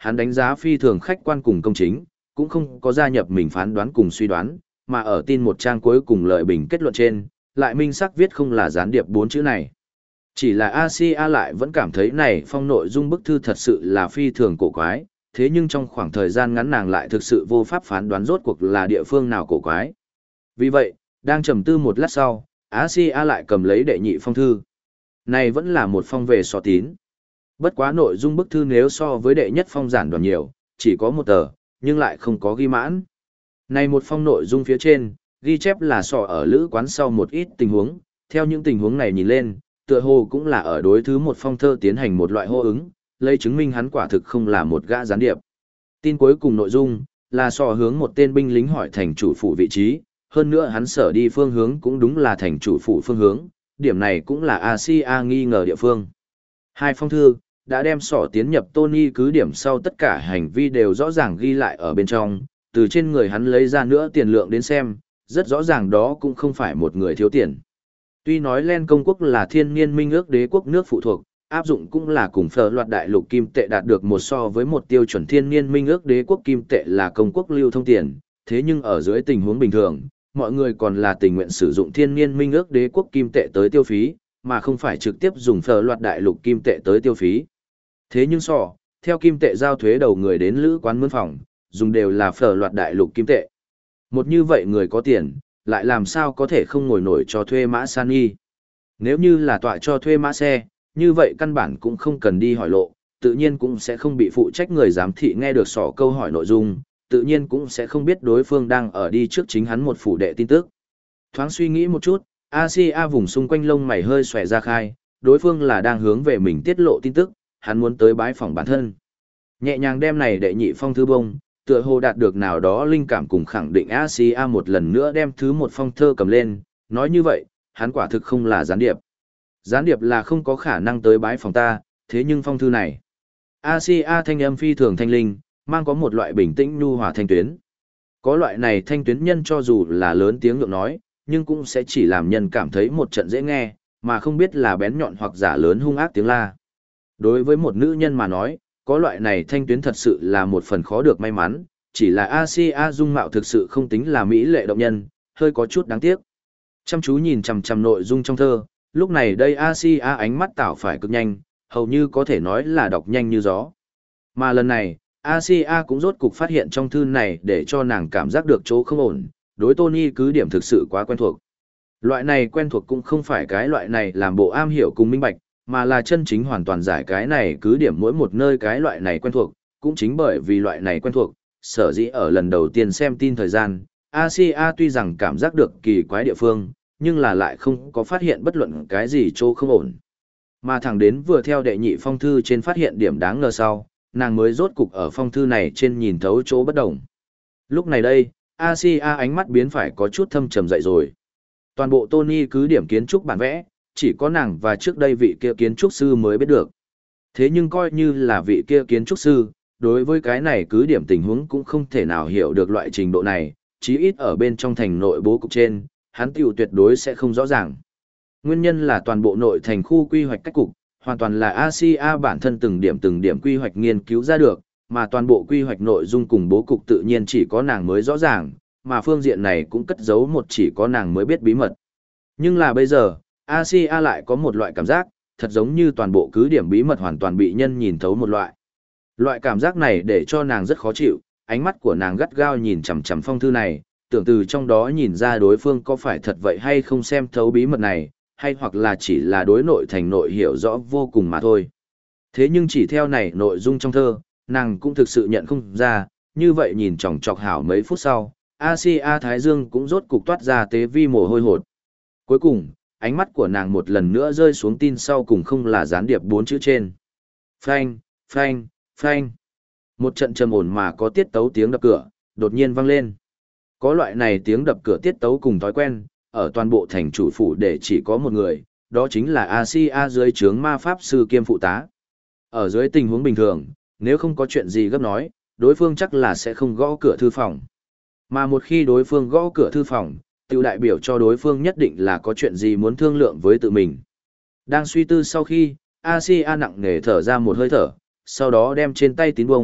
hắn đánh giá phi thường khách quan cùng công chính, cũng không có gia nhập mình phán đoán cùng suy đoán, mà ở tin một trang cuối cùng lợi bình kết luận trên, lại minh xác viết không là gián điệp 4 chữ này. Chỉ là Asia lại vẫn cảm thấy này phong nội dung bức thư thật sự là phi thường cổ quái, thế nhưng trong khoảng thời gian ngắn nàng lại thực sự vô pháp phán đoán rốt cuộc là địa phương nào cổ quái. Vì vậy, đang trầm tư một lát sau, Asia lại cầm lấy đệ nhị phong thư. Này vẫn là một phong về sọ tín. Bất quá nội dung bức thư nếu so với đệ nhất phong giản đoàn nhiều, chỉ có một tờ, nhưng lại không có ghi mãn. Này một phong nội dung phía trên, ghi chép là sọ ở lữ quán sau một ít tình huống, theo những tình huống này nhìn lên, tựa hồ cũng là ở đối thứ một phong thơ tiến hành một loại hô ứng, lấy chứng minh hắn quả thực không là một gã gián điệp. Tin cuối cùng nội dung, là sọ hướng một tên binh lính hỏi thành chủ phủ vị trí, hơn nữa hắn sở đi phương hướng cũng đúng là thành chủ phủ phương hướng, điểm này cũng là Asia nghi ngờ địa phương. Hai phong thư, đã đem sỏ tiến nhập Tony cứ điểm sau tất cả hành vi đều rõ ràng ghi lại ở bên trong, từ trên người hắn lấy ra nữa tiền lượng đến xem, rất rõ ràng đó cũng không phải một người thiếu tiền. Tuy nói Len công quốc là thiên niên minh ước đế quốc nước phụ thuộc, áp dụng cũng là cùng phở loạt đại lục kim tệ đạt được một so với một tiêu chuẩn thiên niên minh ước đế quốc kim tệ là công quốc lưu thông tiền, thế nhưng ở dưới tình huống bình thường, mọi người còn là tình nguyện sử dụng thiên niên minh ước đế quốc kim tệ tới tiêu phí, mà không phải trực tiếp dùng phở loạt đại lục kim tệ tới tiêu phí. Thế nhưng theo kim tệ giao thuế đầu người đến lữ quán mướn phòng, dùng đều là phở loạt đại lục kim tệ. Một như vậy người có tiền, lại làm sao có thể không ngồi nổi cho thuê mã san nghi. Nếu như là tọa cho thuê mã xe, như vậy căn bản cũng không cần đi hỏi lộ, tự nhiên cũng sẽ không bị phụ trách người giám thị nghe được câu hỏi nội dung, tự nhiên cũng sẽ không biết đối phương đang ở đi trước chính hắn một phủ đệ tin tức. Thoáng suy nghĩ một chút, Asia vùng xung quanh lông mày hơi xòe ra khai, đối phương là đang hướng về mình tiết lộ tin tức, hắn muốn tới bái phỏng bản thân. Nhẹ nhàng đem này đệ nhị phong thư bông, tựa hồ đạt được nào đó linh cảm cùng khẳng định Asia một lần nữa đem thứ một phong thơ cầm lên, nói như vậy, hắn quả thực không là gián điệp. Gián điệp là không có khả năng tới bái phỏng ta, thế nhưng phong thư này. Asia thanh âm phi thường thanh linh, mang có một loại bình tĩnh nhu hòa thanh tuyến. Có loại này thanh tuyến nhân cho dù là lớn tiếng ngượng nói, nhưng cũng sẽ chỉ làm nhân cảm thấy một trận dễ nghe, mà không biết là bén nhọn hoặc giả lớn hung ác tiếng la. Đối với một nữ nhân mà nói, có loại này thanh tuyến thật sự là một phần khó được may mắn, chỉ là Asia dung mạo thực sự không tính là mỹ lệ động nhân, hơi có chút đáng tiếc. Chăm chú nhìn chằm chằm nội dung trong thơ, lúc này đây Asia ánh mắt tảo phải cực nhanh, hầu như có thể nói là đọc nhanh như gió. Mà lần này, Asia cũng rốt cục phát hiện trong thư này để cho nàng cảm giác được chỗ không ổn, đối Tony cứ điểm thực sự quá quen thuộc. Loại này quen thuộc cũng không phải cái loại này làm bộ am hiểu cùng minh bạch, mà là chân chính hoàn toàn giải cái này cứ điểm mỗi một nơi cái loại này quen thuộc, cũng chính bởi vì loại này quen thuộc, sở dĩ ở lần đầu tiên xem tin thời gian, Asia tuy rằng cảm giác được kỳ quái địa phương, nhưng là lại không có phát hiện bất luận cái gì chỗ không ổn. Mà thẳng đến vừa theo đệ nhị phong thư trên phát hiện điểm đáng ngờ sau, nàng mới rốt cục ở phong thư này trên nhìn thấu chỗ bất đồng. Lúc này đây, Asia ánh mắt biến phải có chút thâm trầm dậy rồi. Toàn bộ Tony cứ điểm kiến trúc bản vẽ, chỉ có nàng và trước đây vị kia kiến trúc sư mới biết được. Thế nhưng coi như là vị kia kiến trúc sư, đối với cái này cứ điểm tình huống cũng không thể nào hiểu được loại trình độ này, chí ít ở bên trong thành nội bố cục trên, hắn tiểu tuyệt đối sẽ không rõ ràng. Nguyên nhân là toàn bộ nội thành khu quy hoạch cách cục, hoàn toàn là Asia bản thân từng điểm quy hoạch nghiên cứu ra được, mà toàn bộ quy hoạch nội dung cùng bố cục tự nhiên chỉ có nàng mới rõ ràng, mà phương diện này cũng cất giấu một chỉ có nàng mới biết bí mật. Nhưng là bây giờ, Asia lại có một loại cảm giác, thật giống như toàn bộ cứ điểm bí mật hoàn toàn bị nhân nhìn thấu một loại. Loại cảm giác này để cho nàng rất khó chịu, ánh mắt của nàng gắt gao nhìn chằm chằm phong thư này, tưởng từ trong đó nhìn ra đối phương có phải thật vậy hay không xem thấu bí mật này, hay hoặc là chỉ là đối nội thành nội hiểu rõ vô cùng mà thôi. Thế nhưng chỉ theo này nội dung trong thơ, nàng cũng thực sự nhận không ra, như vậy nhìn chòng chọc hảo mấy phút sau, Asia Thái Dương cũng rốt cục toát ra tế vi mồ hôi hột. Cuối cùng, ánh mắt của nàng một lần nữa rơi xuống tin sau cùng không là gián điệp 4 chữ trên. Phanh, phanh, phanh. Một trận trầm ổn mà có tiết tấu tiếng đập cửa, đột nhiên vang lên. Có loại này tiếng đập cửa tiết tấu cùng thói quen, ở toàn bộ thành chủ phủ để chỉ có một người, đó chính là Asia dưới trướng ma pháp sư kiêm phụ tá. Ở dưới tình huống bình thường, nếu không có chuyện gì gấp nói, đối phương chắc là sẽ không gõ cửa thư phòng. Mà một khi đối phương gõ cửa thư phòng, tiểu đại biểu cho đối phương nhất định là có chuyện gì muốn thương lượng với tự mình. Đang suy tư sau khi, Asia nặng nề thở ra một hơi thở, sau đó đem trên tay tín bông,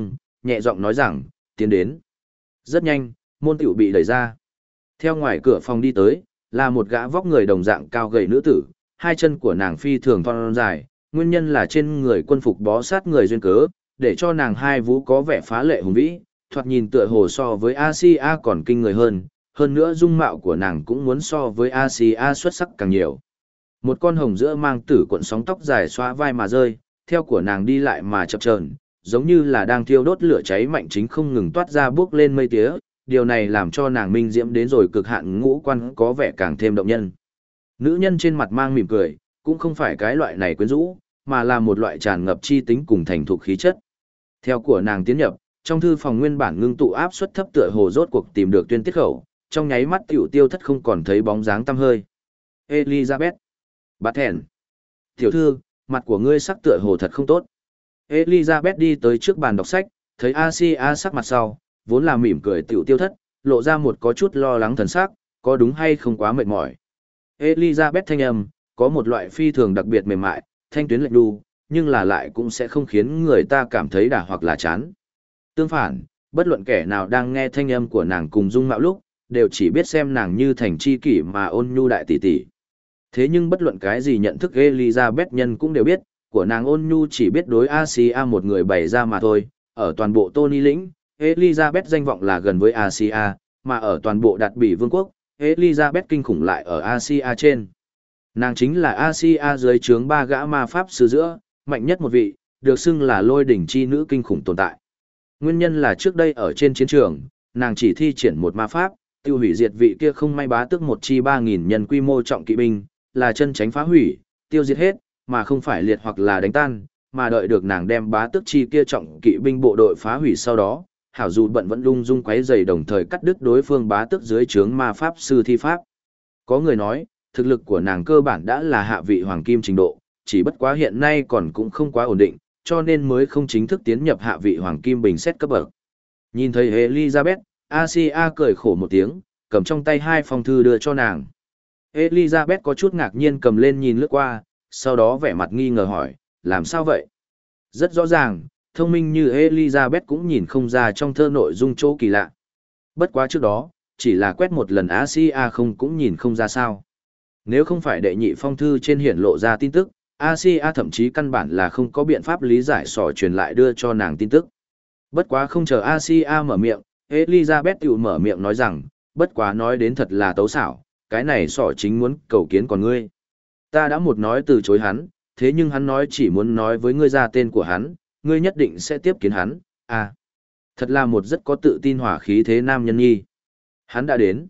nhẹ giọng nói rằng, tiến đến. Rất nhanh, môn tiểu bị đẩy ra. Theo ngoài cửa phòng đi tới, là một gã vóc người đồng dạng cao gầy nữ tử, hai chân của nàng phi thường thon dài, nguyên nhân là trên người quân phục bó sát người duyên cớ, để cho nàng hai vú có vẻ phá lệ hùng vĩ, thoạt nhìn tựa hồ so với Asia còn kinh người hơn nữa dung mạo của nàng cũng muốn so với Asia xuất sắc càng nhiều. Một con hồng giữa mang tử cuộn sóng tóc dài xóa vai mà rơi, theo của nàng đi lại mà chập chờn, giống như là đang thiêu đốt lửa cháy mạnh chính không ngừng toát ra bước lên mây tía, điều này làm cho nàng minh diễm đến rồi cực hạn ngũ quan có vẻ càng thêm động nhân. Nữ nhân trên mặt mang mỉm cười, cũng không phải cái loại này quyến rũ, mà là một loại tràn ngập chi tính cùng thành thục khí chất. Theo của nàng tiến nhập, trong thư phòng nguyên bản ngưng tụ áp suất thấp tựa hồ rốt cuộc tìm được tuyên tiết khẩu, trong nháy mắt tiểu tiêu thất không còn thấy bóng dáng tăm hơi. Elizabeth. Bát thèn. Tiểu thư, mặt của ngươi sắc tựa hồ thật không tốt. Elizabeth đi tới trước bàn đọc sách, thấy Asia sắc mặt sau, vốn là mỉm cười tiểu tiêu thất, lộ ra một có chút lo lắng thần sắc, có đúng hay không quá mệt mỏi. Elizabeth thanh âm, có một loại phi thường đặc biệt mềm mại, thanh tuyến lệch đu, nhưng là lại cũng sẽ không khiến người ta cảm thấy đả hoặc là chán. Tương phản, bất luận kẻ nào đang nghe thanh âm của nàng cùng dung mạo lúc, đều chỉ biết xem nàng như thành chi kỷ mà ôn nhu đại tỷ tỷ. Thế nhưng bất luận cái gì nhận thức Elizabeth nhân cũng đều biết, của nàng ôn nhu chỉ biết đối Asia một người bày ra mà thôi, ở toàn bộ Tony lĩnh, Elizabeth danh vọng là gần với Asia, mà ở toàn bộ Đạt Bỉ Vương quốc, Elizabeth kinh khủng lại ở Asia trên. Nàng chính là Asia dưới trướng ba gã ma pháp sư giữa, mạnh nhất một vị, được xưng là lôi đỉnh chi nữ kinh khủng tồn tại. Nguyên nhân là trước đây ở trên chiến trường, nàng chỉ thi triển một ma pháp, tiêu hủy diệt vị kia không may bá tước một chi 3.000 nhân quy mô trọng kỵ binh, là chân tránh phá hủy, tiêu diệt hết, mà không phải liệt hoặc là đánh tan, mà đợi được nàng đem bá tước chi kia trọng kỵ binh bộ đội phá hủy sau đó, hảo dù bận vẫn lung dung quấy rầy đồng thời cắt đứt đối phương bá tước dưới trướng ma pháp sư thi pháp. Có người nói, thực lực của nàng cơ bản đã là hạ vị hoàng kim trình độ, chỉ bất quá hiện nay còn cũng không quá ổn định, cho nên mới không chính thức tiến nhập hạ vị hoàng kim bình xét cấp bậc. Nhìn thấy Elizabeth, Asia cười khổ một tiếng, cầm trong tay hai phong thư đưa cho nàng. Elizabeth có chút ngạc nhiên cầm lên nhìn lướt qua, sau đó vẻ mặt nghi ngờ hỏi, làm sao vậy? Rất rõ ràng, thông minh như Elizabeth cũng nhìn không ra trong thơ nội dung chỗ kỳ lạ. Bất quá trước đó, chỉ là quét một lần Asia không cũng nhìn không ra sao. Nếu không phải đệ nhị phong thư trên hiển lộ ra tin tức, Asia thậm chí căn bản là không có biện pháp lý giải sỏ truyền lại đưa cho nàng tin tức. Bất quá không chờ Asia mở miệng, Elizabeth tự mở miệng nói rằng, bất quá nói đến thật là tấu xảo, cái này sỏ chính muốn cầu kiến còn ngươi. Ta đã một nói từ chối hắn, thế nhưng hắn nói chỉ muốn nói với ngươi ra tên của hắn, ngươi nhất định sẽ tiếp kiến hắn, à. Thật là một rất có tự tin hỏa khí thế nam nhân nhi. Hắn đã đến.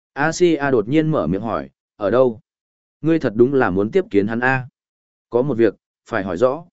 Asia đột nhiên mở miệng hỏi, ở đâu? Ngươi thật đúng là muốn tiếp kiến hắn a? Có một việc, phải hỏi rõ.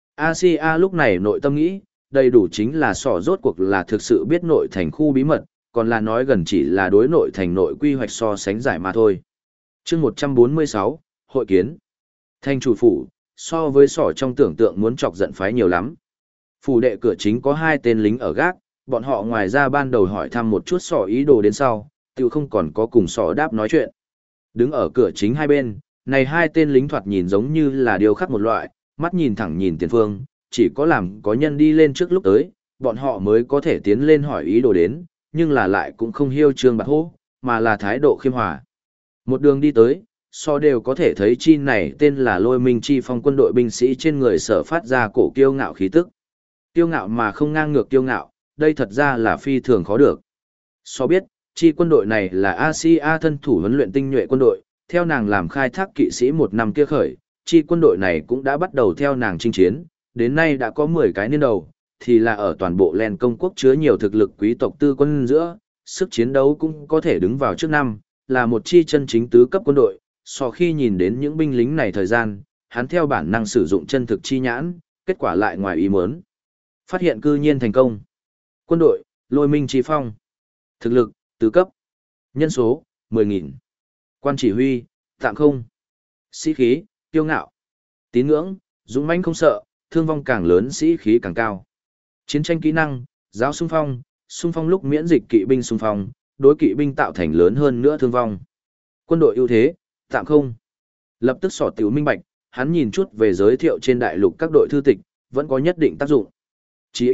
Asia lúc này nội tâm nghĩ, đầy đủ chính là sỏ rốt cuộc là thực sự biết nội thành khu bí mật, còn là nói gần chỉ là đối nội thành nội quy hoạch so sánh giải mà thôi. chương 146, hội kiến. Thành chủ phủ, so với sỏ trong tưởng tượng muốn chọc giận phái nhiều lắm. Phủ đệ cửa chính có hai tên lính ở gác, bọn họ ngoài ra ban đầu hỏi thăm một chút sỏ ý đồ đến sau, tự không còn có cùng sỏ đáp nói chuyện. Đứng ở cửa chính hai bên, này hai tên lính thoạt nhìn giống như là điều khắc một loại, mắt nhìn thẳng nhìn tiền phương, chỉ có làm có nhân đi lên trước lúc tới, bọn họ mới có thể tiến lên hỏi ý đồ đến, nhưng là lại cũng không hiêu trương bạc hô, mà là thái độ khiêm hòa. Một đường đi tới, so đều có thể thấy chi này tên là Lôi Minh Chi Phong quân đội binh sĩ trên người sở phát ra cổ kiêu ngạo khí tức. Kiêu ngạo mà không ngang ngược kiêu ngạo, đây thật ra là phi thường khó được. So biết, chi quân đội này là Asia thân thủ huấn luyện tinh nhuệ quân đội, theo nàng làm khai thác kỵ sĩ một năm kia khởi, chi quân đội này cũng đã bắt đầu theo nàng chinh chiến, đến nay đã có 10 cái niên đầu, thì là ở toàn bộ Len công quốc chứa nhiều thực lực quý tộc tư quân giữa, sức chiến đấu cũng có thể đứng vào trước năm, là một chi chân chính tứ cấp quân đội, so khi nhìn đến những binh lính này thời gian, hắn theo bản năng sử dụng chân thực chi nhãn, kết quả lại ngoài ý muốn. Phát hiện cư nhiên thành công. Quân đội, Lôi Minh Chi Phong. Thực lực, tứ cấp. Nhân số, 10.000. Quan chỉ huy, tạm không. Sĩ khí, kiêu ngạo. Tín ngưỡng, dũng mãnh không sợ, thương vong càng lớn sĩ khí càng cao. Chiến tranh kỹ năng, giáo xung phong lúc miễn dịch kỵ binh xung phong, đối kỵ binh tạo thành lớn hơn nữa thương vong. Quân đội ưu thế, tạm không. Lập tức sỏ tiểu minh bạch, hắn nhìn chút về giới thiệu trên đại lục các đội thư tịch, vẫn có nhất định tác dụng. Chỉ ít,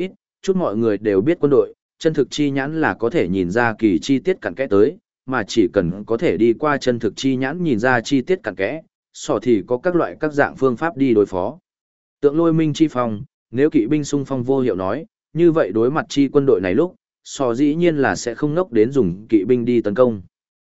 Chút mọi người đều biết quân đội, chân thực chi nhãn là có thể nhìn ra kỳ chi tiết cặn kẽ tới, mà chỉ cần có thể đi qua chân thực chi nhãn nhìn ra chi tiết cặn kẽ, sọ thì có các loại các dạng phương pháp đi đối phó. Tượng Lôi Minh chi phong, nếu kỵ binh xung phong vô hiệu nói, như vậy đối mặt chi quân đội này lúc, sọ dĩ nhiên là sẽ không ngốc đến dùng kỵ binh đi tấn công.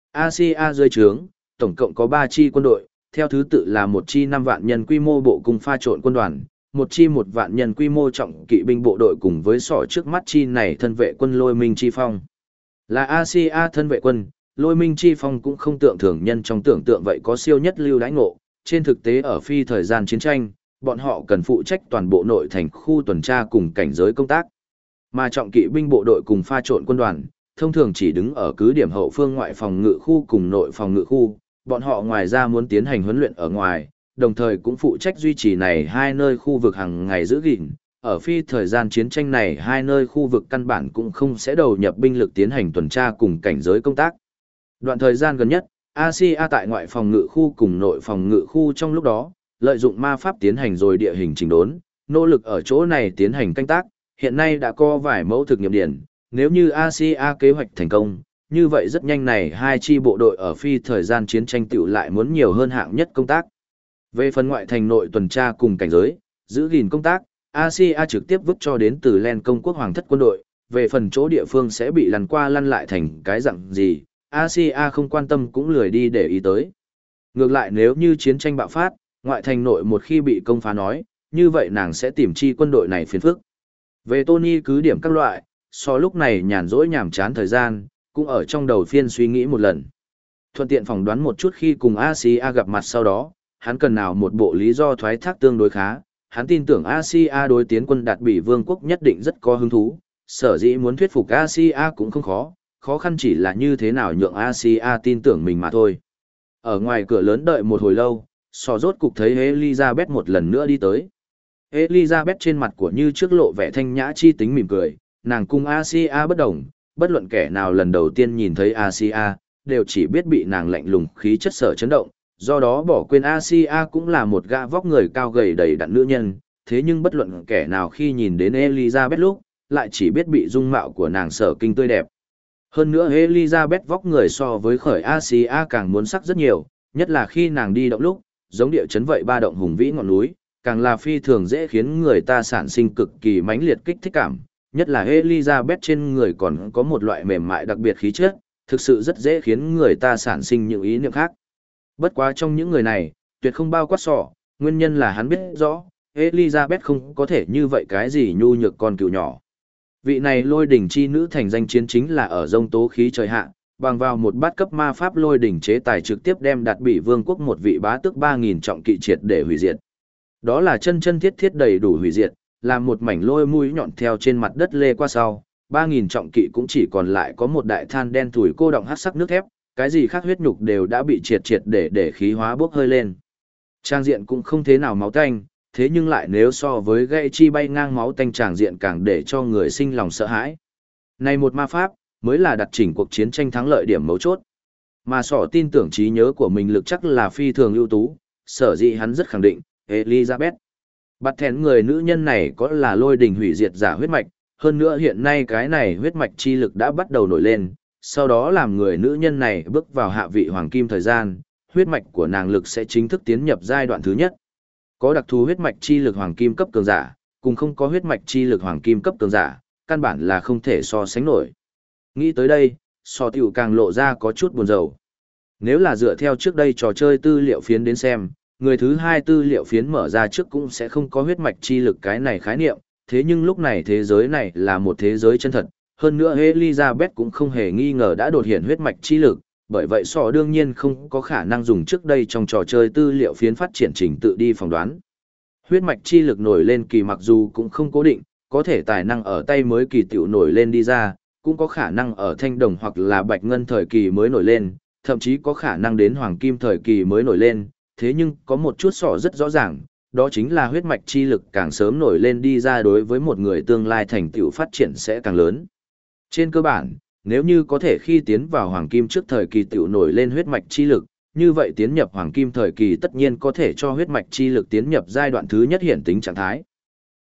Asia dưới trướng, tổng cộng có 3 chi quân đội, theo thứ tự là một chi 5 vạn nhân quy mô bộ cùng pha trộn quân đoàn, một chi 1 vạn nhân quy mô trọng kỵ binh bộ đội cùng với sọ trước mắt chi này thân vệ quân Lôi Minh chi phong. Là Asia thân vệ quân, Lôi Minh chi phong cũng không tượng thường nhân trong tưởng tượng vậy có siêu nhất lưu đãi ngộ, trên thực tế ở phi thời gian chiến tranh, bọn họ cần phụ trách toàn bộ nội thành khu tuần tra cùng cảnh giới công tác. Mà trọng kỵ binh bộ đội cùng pha trộn quân đoàn, thông thường chỉ đứng ở cứ điểm hậu phương ngoại phòng ngự khu cùng nội phòng ngự khu, bọn họ ngoài ra muốn tiến hành huấn luyện ở ngoài, đồng thời cũng phụ trách duy trì này hai nơi khu vực hàng ngày giữ gìn. Ở phi thời gian chiến tranh này hai nơi khu vực căn bản cũng không sẽ đầu nhập binh lực tiến hành tuần tra cùng cảnh giới công tác. Đoạn thời gian gần nhất, Asia tại ngoại phòng ngự khu cùng nội phòng ngự khu trong lúc đó, lợi dụng ma pháp tiến hành rồi địa hình chỉnh đốn, nỗ lực ở chỗ này tiến hành canh tác, hiện nay đã có vài mẫu thực nghiệm điển, nếu như Asia kế hoạch thành công, như vậy rất nhanh này hai chi bộ đội ở phi thời gian chiến tranh tiểu lại muốn nhiều hơn hạng nhất công tác. Về phần ngoại thành nội tuần tra cùng cảnh giới, giữ gìn công tác, Asia trực tiếp vứt cho đến từ Len công quốc hoàng thất quân đội, về phần chỗ địa phương sẽ bị lăn qua lăn lại thành cái dạng gì, Asia không quan tâm cũng lười đi để ý tới. Ngược lại nếu như chiến tranh bạo phát, ngoại thành nội một khi bị công phá nói, như vậy nàng sẽ tìm chi quân đội này phiền phức. Về Tony cứ điểm các loại, so lúc này nhàn rỗi nhàm chán thời gian, cũng ở trong đầu phiên suy nghĩ một lần. Thuận tiện phỏng đoán một chút khi cùng Asia gặp mặt sau đó, hắn cần nào một bộ lý do thoái thác tương đối khá, hắn tin tưởng Asia đối tiến quân đạt bị vương quốc nhất định rất có hứng thú, sở dĩ muốn thuyết phục Asia cũng không khó, khó khăn chỉ là như thế nào nhượng Asia tin tưởng mình mà thôi. Ở ngoài cửa lớn đợi một hồi lâu, so rốt cục thấy Elizabeth một lần nữa đi tới. Elizabeth trên mặt của như trước lộ vẻ thanh nhã chi tính mỉm cười, nàng cùng Asia bất đồng, bất luận kẻ nào lần đầu tiên nhìn thấy Asia, đều chỉ biết bị nàng lạnh lùng khí chất sở chấn động, do đó bỏ quên Asia cũng là một gã vóc người cao gầy đầy đặn nữ nhân, thế nhưng bất luận kẻ nào khi nhìn đến Elizabeth lúc, lại chỉ biết bị dung mạo của nàng sở kinh tươi đẹp. Hơn nữa Elizabeth vóc người so với khởi Asia càng muốn sắc rất nhiều, nhất là khi nàng đi động lúc, giống địa chấn vậy ba động hùng vĩ ngọn núi, càng là phi thường dễ khiến người ta sản sinh cực kỳ mãnh liệt kích thích cảm, nhất là Elizabeth trên người còn có một loại mềm mại đặc biệt khí chất, thực sự rất dễ khiến người ta sản sinh những ý niệm khác. Bất quá trong những người này, tuyệt không bao quát sọ, nguyên nhân là hắn biết rõ, Elizabeth không có thể như vậy cái gì nhu nhược con cừu nhỏ. Vị này lôi đỉnh chi nữ thành danh chiến chính là ở dông tố khí trời hạ, bằng vào một bát cấp ma pháp lôi đỉnh chế tài trực tiếp đem đạt bị vương quốc một vị bá tước 3.000 trọng kỵ triệt để hủy diệt. Đó là chân chân thiết thiết đầy đủ hủy diệt, làm một mảnh lôi mũi nhọn theo trên mặt đất lê qua sau, 3.000 trọng kỵ cũng chỉ còn lại có một đại than đen thủi cô động hắc sắc nước thép, cái gì khác huyết nhục đều đã bị triệt triệt để khí hóa bốc hơi lên. Trang diện cũng không thế nào máu tanh, thế nhưng lại nếu so với gây chi bay ngang máu tanh tràng diện càng để cho người sinh lòng sợ hãi. Này một ma pháp, mới là đặt chỉnh cuộc chiến tranh thắng lợi điểm mấu chốt. Mà sỏ tin tưởng trí nhớ của mình lực chắc là phi thường ưu tú, sở dĩ hắn rất khẳng định, Elizabeth. Bắt thén người nữ nhân này có là lôi đình hủy diệt giả huyết mạch, hơn nữa hiện nay cái này huyết mạch chi lực đã bắt đầu nổi lên, sau đó làm người nữ nhân này bước vào hạ vị hoàng kim thời gian, huyết mạch của nàng lực sẽ chính thức tiến nhập giai đoạn thứ nhất. Có đặc thù huyết mạch chi lực hoàng kim cấp cường giả, cùng không có huyết mạch chi lực hoàng kim cấp cường giả, căn bản là không thể so sánh nổi. Nghĩ tới đây, so tiểu càng lộ ra có chút buồn rầu. Nếu là dựa theo trước đây trò chơi tư liệu phiến đến xem, người thứ hai tư liệu phiến mở ra trước cũng sẽ không có huyết mạch chi lực cái này khái niệm, thế nhưng lúc này thế giới này là một thế giới chân thật, hơn nữa Elizabeth cũng không hề nghi ngờ đã đột hiện huyết mạch chi lực, bởi vậy sọ đương nhiên không có khả năng dùng trước đây trong trò chơi tư liệu phiến phát triển trình tự đi phỏng đoán. Huyết mạch chi lực nổi lên kỳ mặc dù cũng không cố định, có thể tài năng ở tay mới kỳ tiểu nổi lên đi ra, cũng có khả năng ở thanh đồng hoặc là bạch ngân thời kỳ mới nổi lên, thậm chí có khả năng đến hoàng kim thời kỳ mới nổi lên, thế nhưng có một chút sọ rất rõ ràng, đó chính là huyết mạch chi lực càng sớm nổi lên đi ra đối với một người tương lai thành tựu phát triển sẽ càng lớn. Trên cơ bản, nếu như có thể khi tiến vào hoàng kim trước thời kỳ tiểu nổi lên huyết mạch chi lực, như vậy tiến nhập hoàng kim thời kỳ tất nhiên có thể cho huyết mạch chi lực tiến nhập giai đoạn thứ nhất hiển tính trạng thái.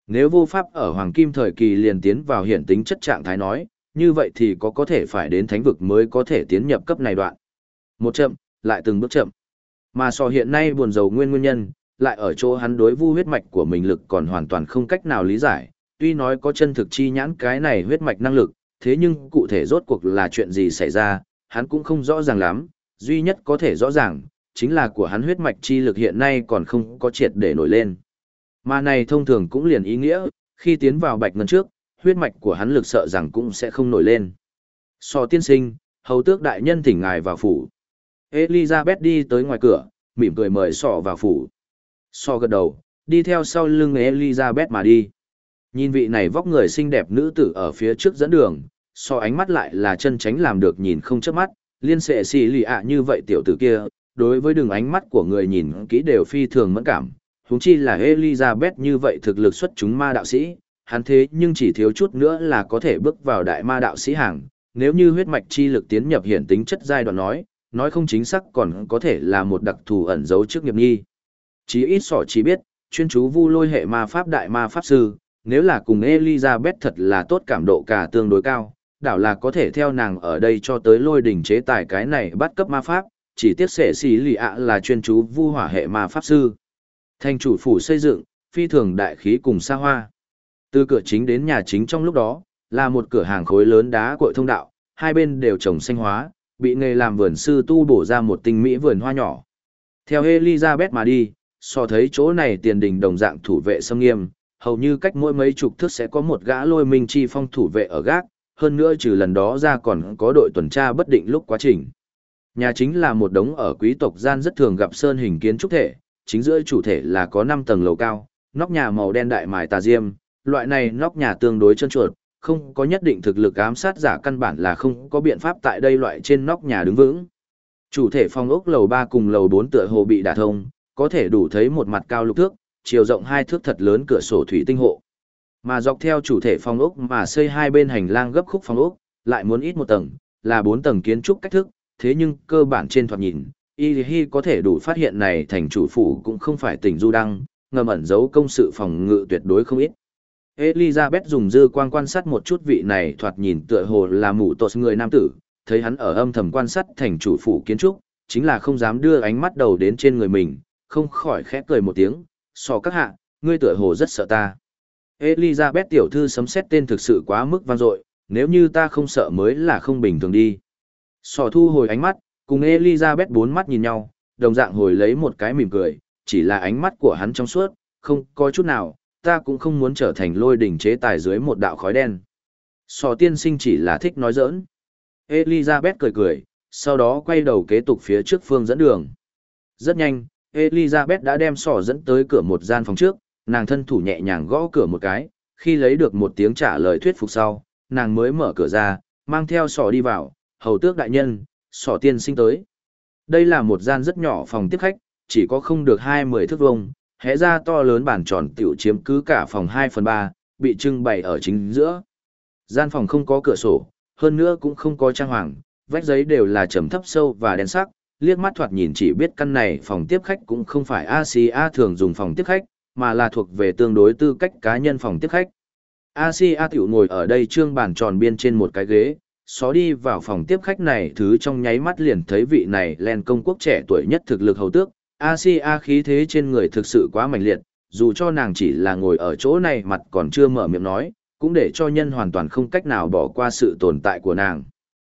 Nếu vô pháp ở hoàng kim thời kỳ liền tiến vào hiển tính chất trạng thái nói, như vậy thì có thể phải đến thánh vực mới có thể tiến nhập cấp này đoạn. Một chậm, lại từng bước chậm. Mà so hiện nay buồn rầu nguyên nhân, lại ở chỗ hắn đối vu huyết mạch của mình lực còn hoàn toàn không cách nào lý giải, tuy nói có chân thực chi nhãn cái này huyết mạch năng lực, thế nhưng cụ thể rốt cuộc là chuyện gì xảy ra, hắn cũng không rõ ràng lắm, duy nhất có thể rõ ràng, chính là của hắn huyết mạch chi lực hiện nay còn không có triệt để nổi lên. Mà này thông thường cũng liền ý nghĩa, khi tiến vào bạch ngân trước, huyết mạch của hắn lực sợ rằng cũng sẽ không nổi lên. So tiên sinh, hầu tước đại nhân thỉnh ngài vào phủ. Elizabeth đi tới ngoài cửa, mỉm cười mời Sọ vào phủ. So gật đầu, đi theo sau lưng Elizabeth mà đi. Nhìn vị này vóc người xinh đẹp nữ tử ở phía trước dẫn đường, So ánh mắt lại là chân tránh làm được nhìn không chớp mắt, liên sệ xì lì ạ như vậy tiểu tử kia, đối với đường ánh mắt của người nhìn kỹ đều phi thường mẫn cảm. Huống chi là Elizabeth như vậy thực lực xuất chúng ma đạo sĩ, hắn thế nhưng chỉ thiếu chút nữa là có thể bước vào đại ma đạo sĩ hàng, nếu như huyết mạch chi lực tiến nhập hiển tính chất giai đoạn nói không chính xác còn có thể là một đặc thù ẩn dấu trước nghiệp nghi. Chí ít Sọ chỉ biết, chuyên chú vu lôi hệ ma pháp đại ma pháp sư, nếu là cùng Elizabeth thật là tốt cảm độ cả tương đối cao, đảo là có thể theo nàng ở đây cho tới lôi đỉnh chế tài cái này bắt cấp ma pháp, chỉ tiếc sệ xì lì ạ là chuyên chú vu hỏa hệ ma pháp sư. Thành chủ phủ xây dựng, phi thường đại khí cùng xa hoa. Từ cửa chính đến nhà chính trong lúc đó, là một cửa hàng khối lớn đá cội thông đạo, hai bên đều trồng xanh hóa, bị nghề làm vườn sư tu bổ ra một tinh mỹ vườn hoa nhỏ. Theo Elizabeth mà đi, so thấy chỗ này tiền đình đồng dạng thủ vệ xâm nghiêm, hầu như cách mỗi mấy chục thước sẽ có một gã lôi minh chi phong thủ vệ ở gác, hơn nữa trừ lần đó ra còn có đội tuần tra bất định lúc quá trình. Nhà chính là một đống ở quý tộc gian rất thường gặp sơn hình kiến trúc thể, chính giữa chủ thể là có 5 tầng lầu cao, nóc nhà màu đen đại mài tà diêm, loại này nóc nhà tương đối trơn trượt, không có nhất định thực lực ám sát giả căn bản là không có biện pháp tại đây loại trên nóc nhà đứng vững. Chủ thể phòng ốc lầu 3 cùng lầu 4 tựa hồ bị đả thông, có thể đủ thấy một mặt cao lục thước, chiều rộng 2 thước thật lớn cửa sổ thủy tinh hộ. Mà dọc theo chủ thể phòng ốc mà xây hai bên hành lang gấp khúc phòng ốc, lại muốn ít một tầng, là 4 tầng kiến trúc cách thức, thế nhưng cơ bản trên thoạt nhìn, Y có thể đủ phát hiện này thành chủ phủ cũng không phải tỉnh du đăng, ngầm ẩn giấu công sự phòng ngự tuyệt đối không ít. Elizabeth dùng dư quang quan sát một chút vị này thoạt nhìn tựa hồ là mụ tột người nam tử, thấy hắn ở âm thầm quan sát thành chủ phủ kiến trúc, chính là không dám đưa ánh mắt đầu đến trên người mình, không khỏi khẽ cười một tiếng, so các hạ, ngươi tựa hồ rất sợ ta. Elizabeth tiểu thư sấm sét tên thực sự quá mức vang dội, nếu như ta không sợ mới là không bình thường đi. So thu hồi ánh mắt, cùng Elizabeth bốn mắt nhìn nhau, đồng dạng hồi lấy một cái mỉm cười, chỉ là ánh mắt của hắn trong suốt, không có chút nào, ta cũng không muốn trở thành lôi đỉnh chế tài dưới một đạo khói đen. So tiên sinh chỉ là thích nói giỡn. Elizabeth cười cười, sau đó quay đầu kế tục phía trước phương dẫn đường. Rất nhanh, Elizabeth đã đem sỏ dẫn tới cửa một gian phòng trước, nàng thân thủ nhẹ nhàng gõ cửa một cái, khi lấy được một tiếng trả lời thuyết phục sau, nàng mới mở cửa ra, mang theo sỏ đi vào, hầu tước đại nhân, sỏ tiên sinh tới. Đây là một gian rất nhỏ phòng tiếp khách, chỉ có không được 20 thước vuông, hé ra to lớn bàn tròn tiểu chiếm cứ cả phòng 2/3, bị trưng bày ở chính giữa. Gian phòng không có cửa sổ, hơn nữa cũng không có trang hoàng, vách giấy đều là trầm thấp sâu và đen sắc, liếc mắt thoạt nhìn chỉ biết căn này phòng tiếp khách cũng không phải Asia thường dùng phòng tiếp khách, mà là thuộc về tương đối tư cách cá nhân phòng tiếp khách. Asia tiểu ngồi ở đây trương bàn tròn biên trên một cái ghế, xó đi vào phòng tiếp khách này thứ trong nháy mắt liền thấy vị này len công quốc trẻ tuổi nhất thực lực hầu tước, Asia khí thế trên người thực sự quá mạnh liệt, dù cho nàng chỉ là ngồi ở chỗ này mặt còn chưa mở miệng nói, cũng để cho nhân hoàn toàn không cách nào bỏ qua sự tồn tại của nàng.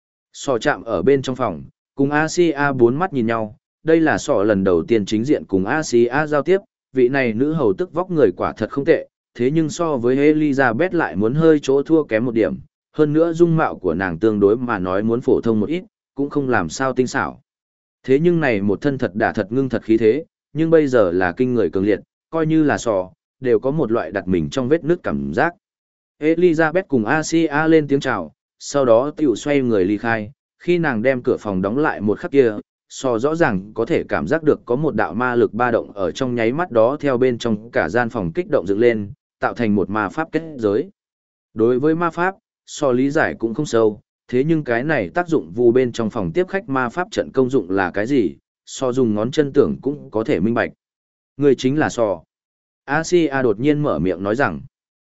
Sọ chạm ở bên trong phòng, cùng Asia bốn mắt nhìn nhau, đây là sọ lần đầu tiên chính diện cùng Asia giao tiếp, vị này nữ hầu tức vóc người quả thật không tệ, thế nhưng so với Elizabeth lại muốn hơi chỗ thua kém một điểm, hơn nữa dung mạo của nàng tương đối mà nói muốn phổ thông một ít, cũng không làm sao tinh xảo. Thế nhưng này một thân thật đả thật ngưng thật khí thế, nhưng bây giờ là kinh người cường liệt, coi như là sọ, đều có một loại đặt mình trong vết nứt cảm giác. Elizabeth cùng Asia lên tiếng chào, sau đó tiểu xoay người ly khai, khi nàng đem cửa phòng đóng lại một khắc kia, sọ rõ ràng có thể cảm giác được có một đạo ma lực ba động ở trong nháy mắt đó theo bên trong cả gian phòng kích động dựng lên, tạo thành một ma pháp kết giới. Đối với ma pháp, sọ lý giải cũng không sâu, thế nhưng cái này tác dụng vu bên trong phòng tiếp khách ma pháp trận công dụng là cái gì, sọ dùng ngón chân tưởng cũng có thể minh bạch. Người chính là sọ. Asia đột nhiên mở miệng nói rằng,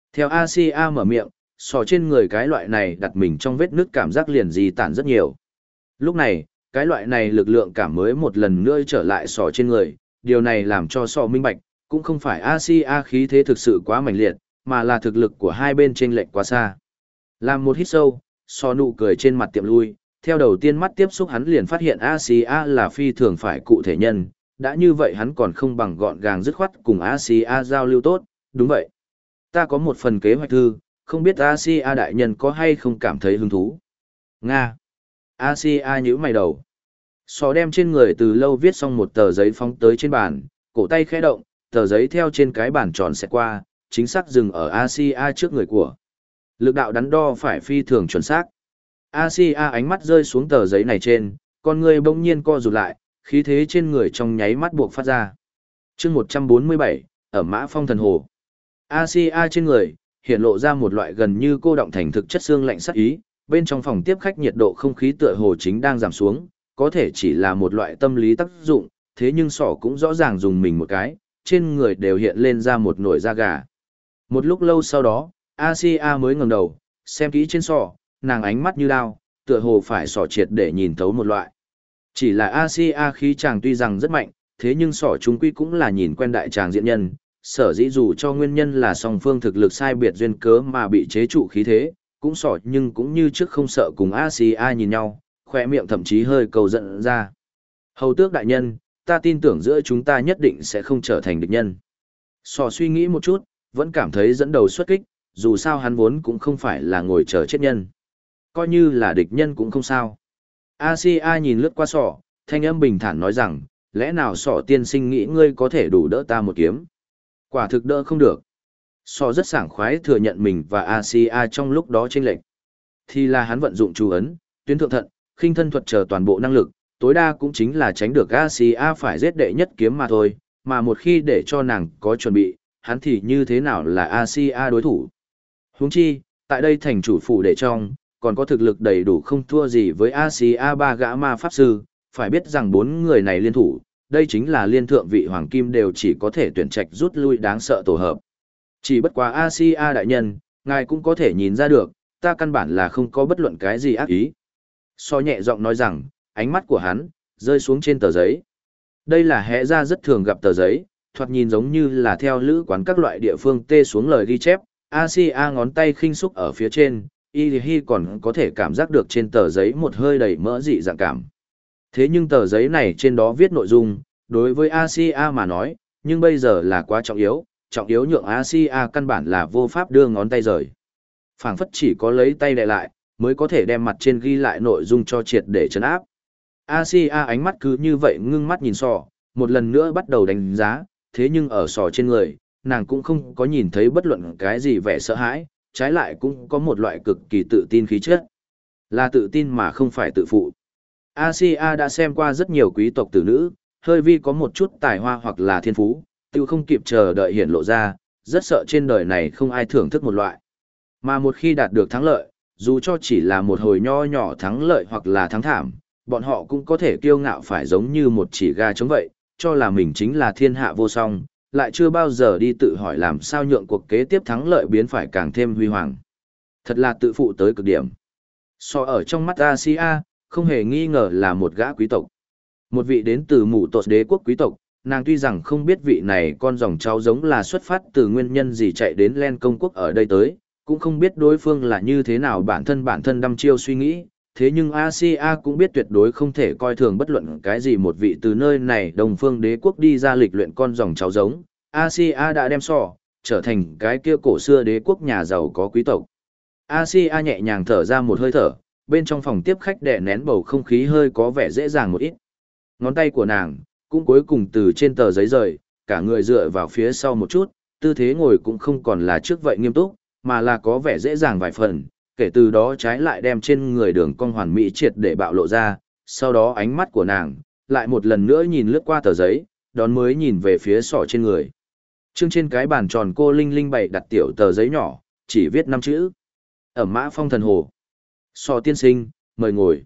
Theo Asia mở miệng, sọ trên người cái loại này đặt mình trong vết nứt cảm giác liền di tản rất nhiều. Lúc này, cái loại này lực lượng cảm mới một lần nữa trở lại sọ trên người, điều này làm cho sọ minh bạch, cũng không phải Asia khí thế thực sự quá mạnh liệt, mà là thực lực của hai bên chênh lệch quá xa. Làm một hít sâu, sọ nụ cười trên mặt tiệm lui, theo đầu tiên mắt tiếp xúc hắn liền phát hiện Asia là phi thường phải cụ thể nhân, đã như vậy hắn còn không bằng gọn gàng dứt khoát cùng Asia giao lưu tốt, đúng vậy. Ta có một phần kế hoạch thư, không biết Asia đại nhân có hay không cảm thấy hứng thú. Nga. Asia nhíu mày đầu. Sọ đem trên người từ lâu viết xong một tờ giấy phóng tới trên bàn, cổ tay khẽ động, tờ giấy theo trên cái bàn tròn xẹt qua, chính xác dừng ở Asia trước người của. Lực đạo đắn đo phải phi thường chuẩn xác. Asia ánh mắt rơi xuống tờ giấy này trên, con người bỗng nhiên co rụt lại, khí thế trên người trong nháy mắt buộc phát ra. Chương 147, ở Mã Phong Thần Hồ. Asia trên người, hiện lộ ra một loại gần như cô động thành thực chất xương lạnh sắc ý, bên trong phòng tiếp khách nhiệt độ không khí tựa hồ chính đang giảm xuống, có thể chỉ là một loại tâm lý tác dụng, thế nhưng sỏ cũng rõ ràng dùng mình một cái, trên người đều hiện lên ra một nổi da gà. Một lúc lâu sau đó, Asia mới ngẩng đầu, xem kỹ trên sỏ, nàng ánh mắt như đao, tựa hồ phải sỏ triệt để nhìn thấu một loại. Chỉ là Asia khí chàng tuy rằng rất mạnh, thế nhưng sỏ chúng quy cũng là nhìn quen đại tràng diện nhân, sở dĩ dù cho nguyên nhân là song phương thực lực sai biệt duyên cớ mà bị chế trụ khí thế, cũng sỏ nhưng cũng như trước không sợ cùng Asia nhìn nhau, khỏe miệng thậm chí hơi cầu giận ra. Hầu tước đại nhân, ta tin tưởng giữa chúng ta nhất định sẽ không trở thành địch nhân. Sỏ suy nghĩ một chút, vẫn cảm thấy dẫn đầu xuất kích, dù sao hắn vốn cũng không phải là ngồi chờ chết nhân. Coi như là địch nhân cũng không sao. Asia nhìn lướt qua sỏ, thanh âm bình thản nói rằng, lẽ nào sỏ tiên sinh nghĩ ngươi có thể đủ đỡ ta một kiếm? Quả thực đỡ không được. Sỏ rất sảng khoái thừa nhận mình và Asia trong lúc đó chênh lệch. Thì là hắn vận dụng chú ấn, tuyến thượng thận, khinh thân thuật chờ toàn bộ năng lực, tối đa cũng chính là tránh được Asia phải giết đệ nhất kiếm mà thôi, mà một khi để cho nàng có chuẩn bị, hắn thì như thế nào là Asia đối thủ. Huống chi, tại đây thành chủ phủ để trong, còn có thực lực đầy đủ không thua gì với Asia ba gã ma pháp sư, phải biết rằng bốn người này liên thủ, đây chính là liên thượng vị hoàng kim đều chỉ có thể tuyển trạch rút lui đáng sợ tổ hợp. Chỉ bất quá Asia đại nhân, ngài cũng có thể nhìn ra được, ta căn bản là không có bất luận cái gì ác ý. So nhẹ giọng nói rằng, ánh mắt của hắn, rơi xuống trên tờ giấy. Đây là hẽ ra rất thường gặp tờ giấy, thoạt nhìn giống như là theo lữ quán các loại địa phương tê xuống lời ghi chép, Asia ngón tay khinh xúc ở phía trên, y còn có thể cảm giác được trên tờ giấy một hơi đầy mỡ dị dạng cảm. Thế nhưng tờ giấy này trên đó viết nội dung, đối với Asia mà nói, nhưng bây giờ là quá trọng yếu nhượng Asia căn bản là vô pháp đưa ngón tay rời. Phảng phất chỉ có lấy tay đè lại, mới có thể đem mặt trên ghi lại nội dung cho triệt để trấn áp. Asia ánh mắt cứ như vậy ngưng mắt nhìn sò, một lần nữa bắt đầu đánh giá, thế nhưng ở sò trên người, nàng cũng không có nhìn thấy bất luận cái gì vẻ sợ hãi, trái lại cũng có một loại cực kỳ tự tin khí chất. Là tự tin mà không phải tự phụ. Asia đã xem qua rất nhiều quý tộc tử nữ, hơi vi có một chút tài hoa hoặc là thiên phú, tiêu không kịp chờ đợi hiển lộ ra, rất sợ trên đời này không ai thưởng thức một loại. Mà một khi đạt được thắng lợi, dù cho chỉ là một hồi nho nhỏ thắng lợi hoặc là thắng thảm, bọn họ cũng có thể kiêu ngạo phải giống như một chỉ gà trống vậy, cho là mình chính là thiên hạ vô song, lại chưa bao giờ đi tự hỏi làm sao nhượng cuộc kế tiếp thắng lợi biến phải càng thêm huy hoàng. Thật là tự phụ tới cực điểm. So ở trong mắt Asia, không hề nghi ngờ là một gã quý tộc. Một vị đến từ mù tột đế quốc quý tộc, nàng tuy rằng không biết vị này con dòng cháu giống là xuất phát từ nguyên nhân gì chạy đến Len công quốc ở đây tới, cũng không biết đối phương là như thế nào bản thân đăm chiêu suy nghĩ, thế nhưng Asia cũng biết tuyệt đối không thể coi thường bất luận cái gì một vị từ nơi này đồng phương đế quốc đi ra lịch luyện con dòng cháu giống. Asia đã đem trở thành cái kia cổ xưa đế quốc nhà giàu có quý tộc. Asia nhẹ nhàng thở ra một hơi thở, bên trong phòng tiếp khách đè nén bầu không khí hơi có vẻ dễ dàng một ít. Ngón tay của nàng cũng cuối cùng từ trên tờ giấy rời, cả người dựa vào phía sau một chút, tư thế ngồi cũng không còn là trước vậy nghiêm túc, mà là có vẻ dễ dàng vài phần, kể từ đó trái lại đem trên người đường cong hoàn mỹ triệt để bạo lộ ra, sau đó ánh mắt của nàng lại một lần nữa nhìn lướt qua tờ giấy, đón mới nhìn về phía sọ trên người. Chương trên cái bàn tròn cô Linh Linh bày đặt tiểu tờ giấy nhỏ, chỉ viết 5 chữ. Ở Mã Phong Thần Hồ. Sọ tiên sinh, mời ngồi.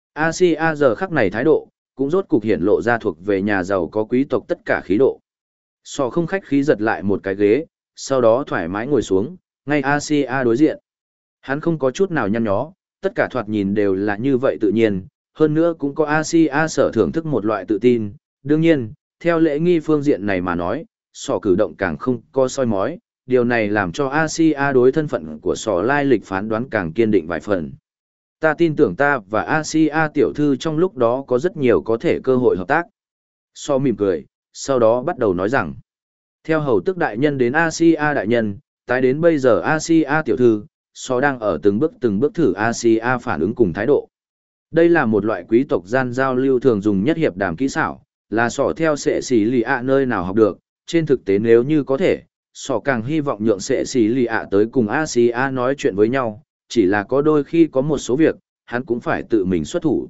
Asia giờ khắc này thái độ, cũng rốt cục hiển lộ ra thuộc về nhà giàu có quý tộc tất cả khí độ. Sọ không khách khí giật lại một cái ghế, sau đó thoải mái ngồi xuống, Ngay Asia đối diện, hắn không có chút nào nhăn nhó, tất cả thoạt nhìn đều là như vậy tự nhiên, hơn nữa cũng có Asia sở thưởng thức một loại tự tin. Đương nhiên, theo lễ nghi phương diện này mà nói, sỏ cử động càng không có soi mói, điều này làm cho Asia đối thân phận của sỏ lai lịch phán đoán càng kiên định vài phần. Ta tin tưởng ta và Asia tiểu thư trong lúc đó có rất nhiều có thể cơ hội hợp tác. So mỉm cười, sau đó bắt đầu nói rằng, theo hầu tức đại nhân đến Asia đại nhân, tái đến bây giờ Asia tiểu thư, so đang ở từng bước thử Asia phản ứng cùng thái độ. Đây là một loại quý tộc gian giao lưu thường dùng nhất hiệp đàm kỹ xảo, là sỏ theo sệ xỉ lì ạ nơi nào học được, trên thực tế nếu như có thể, sỏ càng hy vọng nhượng sệ xỉ lì ạ tới cùng Asia nói chuyện với nhau, chỉ là có đôi khi có một số việc, hắn cũng phải tự mình xuất thủ.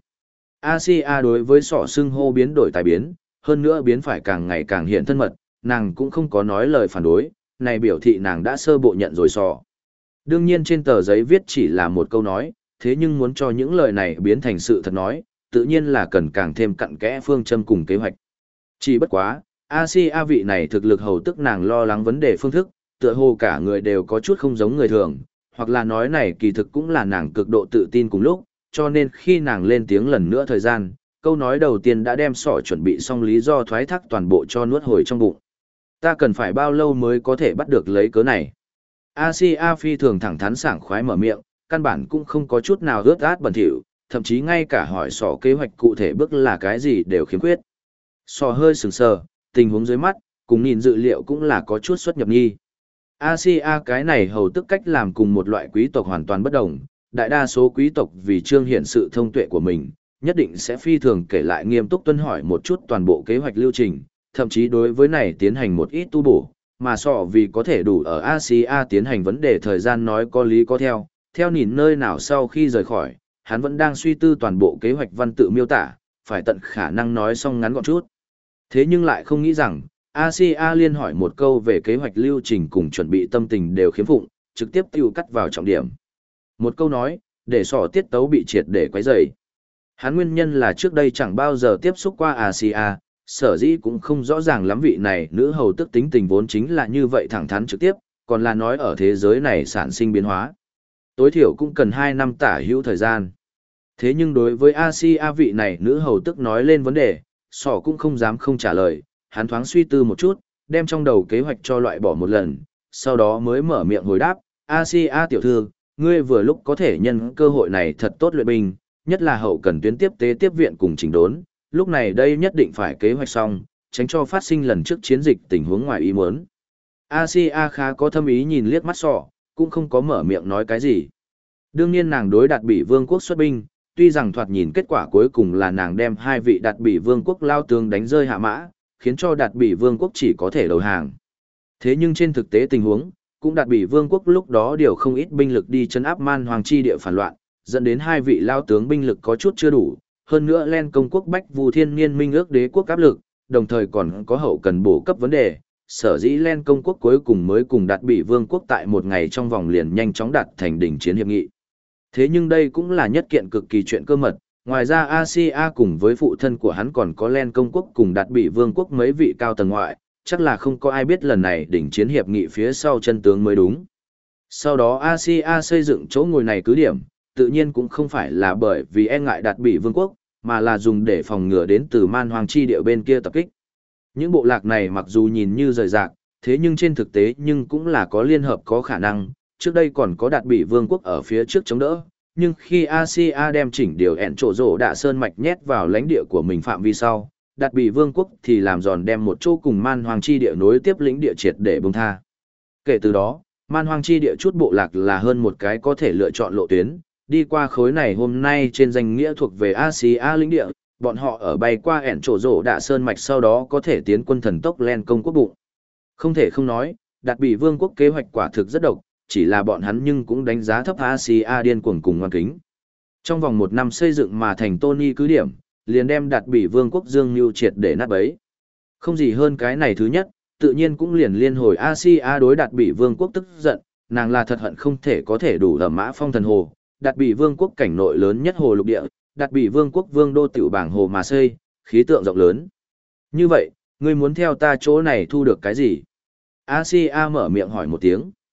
Asia đối với sỏ xưng hô biến đổi tài biến, hơn nữa biến phải càng ngày càng hiện thân mật, nàng cũng không có nói lời phản đối, này biểu thị nàng đã sơ bộ nhận rồi sỏ. Đương nhiên trên tờ giấy viết chỉ là một câu nói, thế nhưng muốn cho những lời này biến thành sự thật nói, tự nhiên là cần càng thêm cặn kẽ phương châm cùng kế hoạch. Chỉ bất quá, Asia vị này thực lực hầu tức nàng lo lắng vấn đề phương thức, tựa hồ cả người đều có chút không giống người thường, hoặc là nói này kỳ thực cũng là nàng cực độ tự tin cùng lúc, cho nên khi nàng lên tiếng lần nữa thời gian, câu nói đầu tiên đã đem sỏ chuẩn bị xong lý do thoái thác toàn bộ cho nuốt hồi trong bụng. Ta cần phải bao lâu mới có thể bắt được lấy cớ này? Asia phi thường thẳng thắn sảng khoái mở miệng, căn bản cũng không có chút nào ướt át bẩn thỉu, thậm chí ngay cả hỏi sỏ kế hoạch cụ thể bước là cái gì đều khiếm khuyết. Sỏ hơi sừng sờ, tình huống dưới mắt, cùng nhìn dự liệu cũng là có chút xuất nhập nghi. Asia cái này hầu tức cách làm cùng một loại quý tộc hoàn toàn bất đồng, đại đa số quý tộc vì trương hiện sự thông tuệ của mình, nhất định sẽ phi thường kể lại nghiêm túc tuân hỏi một chút toàn bộ kế hoạch lưu trình, thậm chí đối với này tiến hành một ít tu bổ, mà sọ vì có thể đủ ở Asia tiến hành vấn đề thời gian nói có lý có theo nhìn nơi nào sau khi rời khỏi, hắn vẫn đang suy tư toàn bộ kế hoạch văn tự miêu tả, phải tận khả năng nói xong ngắn gọn chút. Thế nhưng lại không nghĩ rằng, Asia liên hỏi một câu về kế hoạch lưu trình cùng chuẩn bị tâm tình đều khiếm phụng, trực tiếp tiêu cắt vào trọng điểm. Một câu nói, để sọ tiết tấu bị triệt để quấy rầy. Hắn nguyên nhân là trước đây chẳng bao giờ tiếp xúc qua Asia, sở dĩ cũng không rõ ràng lắm vị này nữ hầu tức tính tình vốn chính là như vậy thẳng thắn trực tiếp, còn là nói ở thế giới này sản sinh biến hóa. Tối thiểu cũng cần 2 năm tả hữu thời gian. Thế nhưng đối với Asia vị này nữ hầu tức nói lên vấn đề, sỏ cũng không dám không trả lời, hắn thoáng suy tư một chút, đem trong đầu kế hoạch cho loại bỏ một lần, sau đó mới mở miệng hồi đáp, Asia tiểu thư, ngươi vừa lúc có thể nhân cơ hội này thật tốt luyện binh, nhất là hậu cần tuyến tiếp tế tiếp viện cùng chỉnh đốn, lúc này đây nhất định phải kế hoạch xong, tránh cho phát sinh lần trước chiến dịch tình huống ngoài ý muốn. Asia khá có thâm ý nhìn liếc mắt sọ, cũng không có mở miệng nói cái gì. Đương nhiên nàng đối Đạt Bỉ Vương quốc xuất binh, tuy rằng thoạt nhìn kết quả cuối cùng là nàng đem 2 vị Đạt Bỉ Vương quốc lao tướng đánh rơi hạ mã, khiến cho Đạt Bỉ Vương quốc chỉ có thể đầu hàng. Thế nhưng trên thực tế tình huống, cũng Đạt Bỉ Vương quốc lúc đó điều không ít binh lực đi trấn áp Man Hoàng chi địa phản loạn, dẫn đến 2 vị lao tướng binh lực có chút chưa đủ, hơn nữa Len công quốc Bách Vu Thiên Niên minh ước đế quốc áp lực, đồng thời còn có hậu cần bổ cấp vấn đề, sở dĩ Len công quốc cuối cùng mới cùng Đạt Bỉ Vương quốc tại một ngày trong vòng liền nhanh chóng đạt thành đỉnh chiến hiệp nghị. Thế nhưng đây cũng là nhất kiện cực kỳ chuyện cơ mật, ngoài ra Asia cùng với phụ thân của hắn còn có Len công quốc cùng Đạt Bỉ Vương quốc mấy vị cao tầng ngoại, chắc là không có ai biết lần này đỉnh chiến hiệp nghị phía sau chân tướng mới đúng. Sau đó Asia xây dựng chỗ ngồi này cứ điểm, tự nhiên cũng không phải là bởi vì e ngại Đạt Bỉ Vương quốc, mà là dùng để phòng ngừa đến từ Man Hoàng chi địa bên kia tập kích. Những bộ lạc này mặc dù nhìn như rời rạc, thế nhưng trên thực tế nhưng cũng là có liên hợp có khả năng, trước đây còn có Đạt Bỉ Vương quốc ở phía trước chống đỡ, nhưng khi Asia đem chỉnh điều ẻn trổ rổ đạ sơn mạch nhét vào lãnh địa của mình phạm vi sau, Đạt Bỉ Vương quốc thì làm giòn đem một chỗ cùng Man Hoàng chi địa nối tiếp lĩnh địa triệt để bông tha. Kể từ đó, Man Hoàng chi địa chút bộ lạc là hơn một cái có thể lựa chọn lộ tuyến, đi qua khối này hôm nay trên danh nghĩa thuộc về Asia lĩnh địa, bọn họ ở bay qua ẻn trổ rổ đạ sơn mạch sau đó có thể tiến quân thần tốc Len công quốc bụng. Không thể không nói, Đạt Bỉ Vương quốc kế hoạch quả thực rất độc, chỉ là bọn hắn nhưng cũng đánh giá thấp Asia điên cuồng cùng ngoan kính. Trong vòng 1 năm xây dựng mà thành Tony cứ điểm, liền đem Đạt Bỉ Vương quốc Dương Nưu triệt để nát bấy. Không gì hơn cái này thứ nhất, tự nhiên cũng liền liên hồi Asia đối Đạt Bỉ Vương quốc tức giận, nàng là thật hận không thể có thể đủ ở Mã Phong Thần Hồ, Đạt Bỉ Vương quốc cảnh nội lớn nhất hồ lục địa, Đạt Bỉ Vương quốc vương đô tiểu bảng hồ mà xây, khí tượng rộng lớn. Như vậy, ngươi muốn theo ta chỗ này thu được cái gì? Asia mở miệng hỏi một tiếng.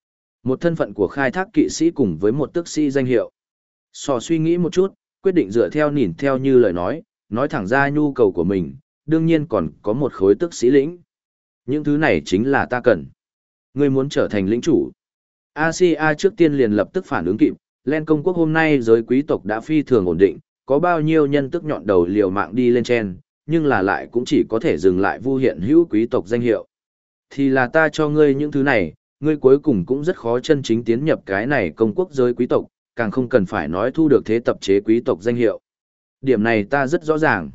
Một thân phận của khai thác kỵ sĩ cùng với một tước sĩ danh hiệu. Sò suy nghĩ một chút, quyết định dựa theo nhìn theo như lời nói thẳng ra nhu cầu của mình, đương nhiên còn có một khối tước sĩ lĩnh. Những thứ này chính là ta cần. Ngươi muốn trở thành lĩnh chủ. Asia trước tiên liền lập tức phản ứng kịp, Len công quốc hôm nay giới quý tộc đã phi thường ổn định, có bao nhiêu nhân tức nhọn đầu liều mạng đi lên trên, nhưng là lại cũng chỉ có thể dừng lại vu hiện hữu quý tộc danh hiệu. Thì là ta cho ngươi những thứ này, ngươi cuối cùng cũng rất khó chân chính tiến nhập cái này công quốc giới quý tộc, càng không cần phải nói thu được thế tập chế quý tộc danh hiệu. Điểm này ta rất rõ ràng.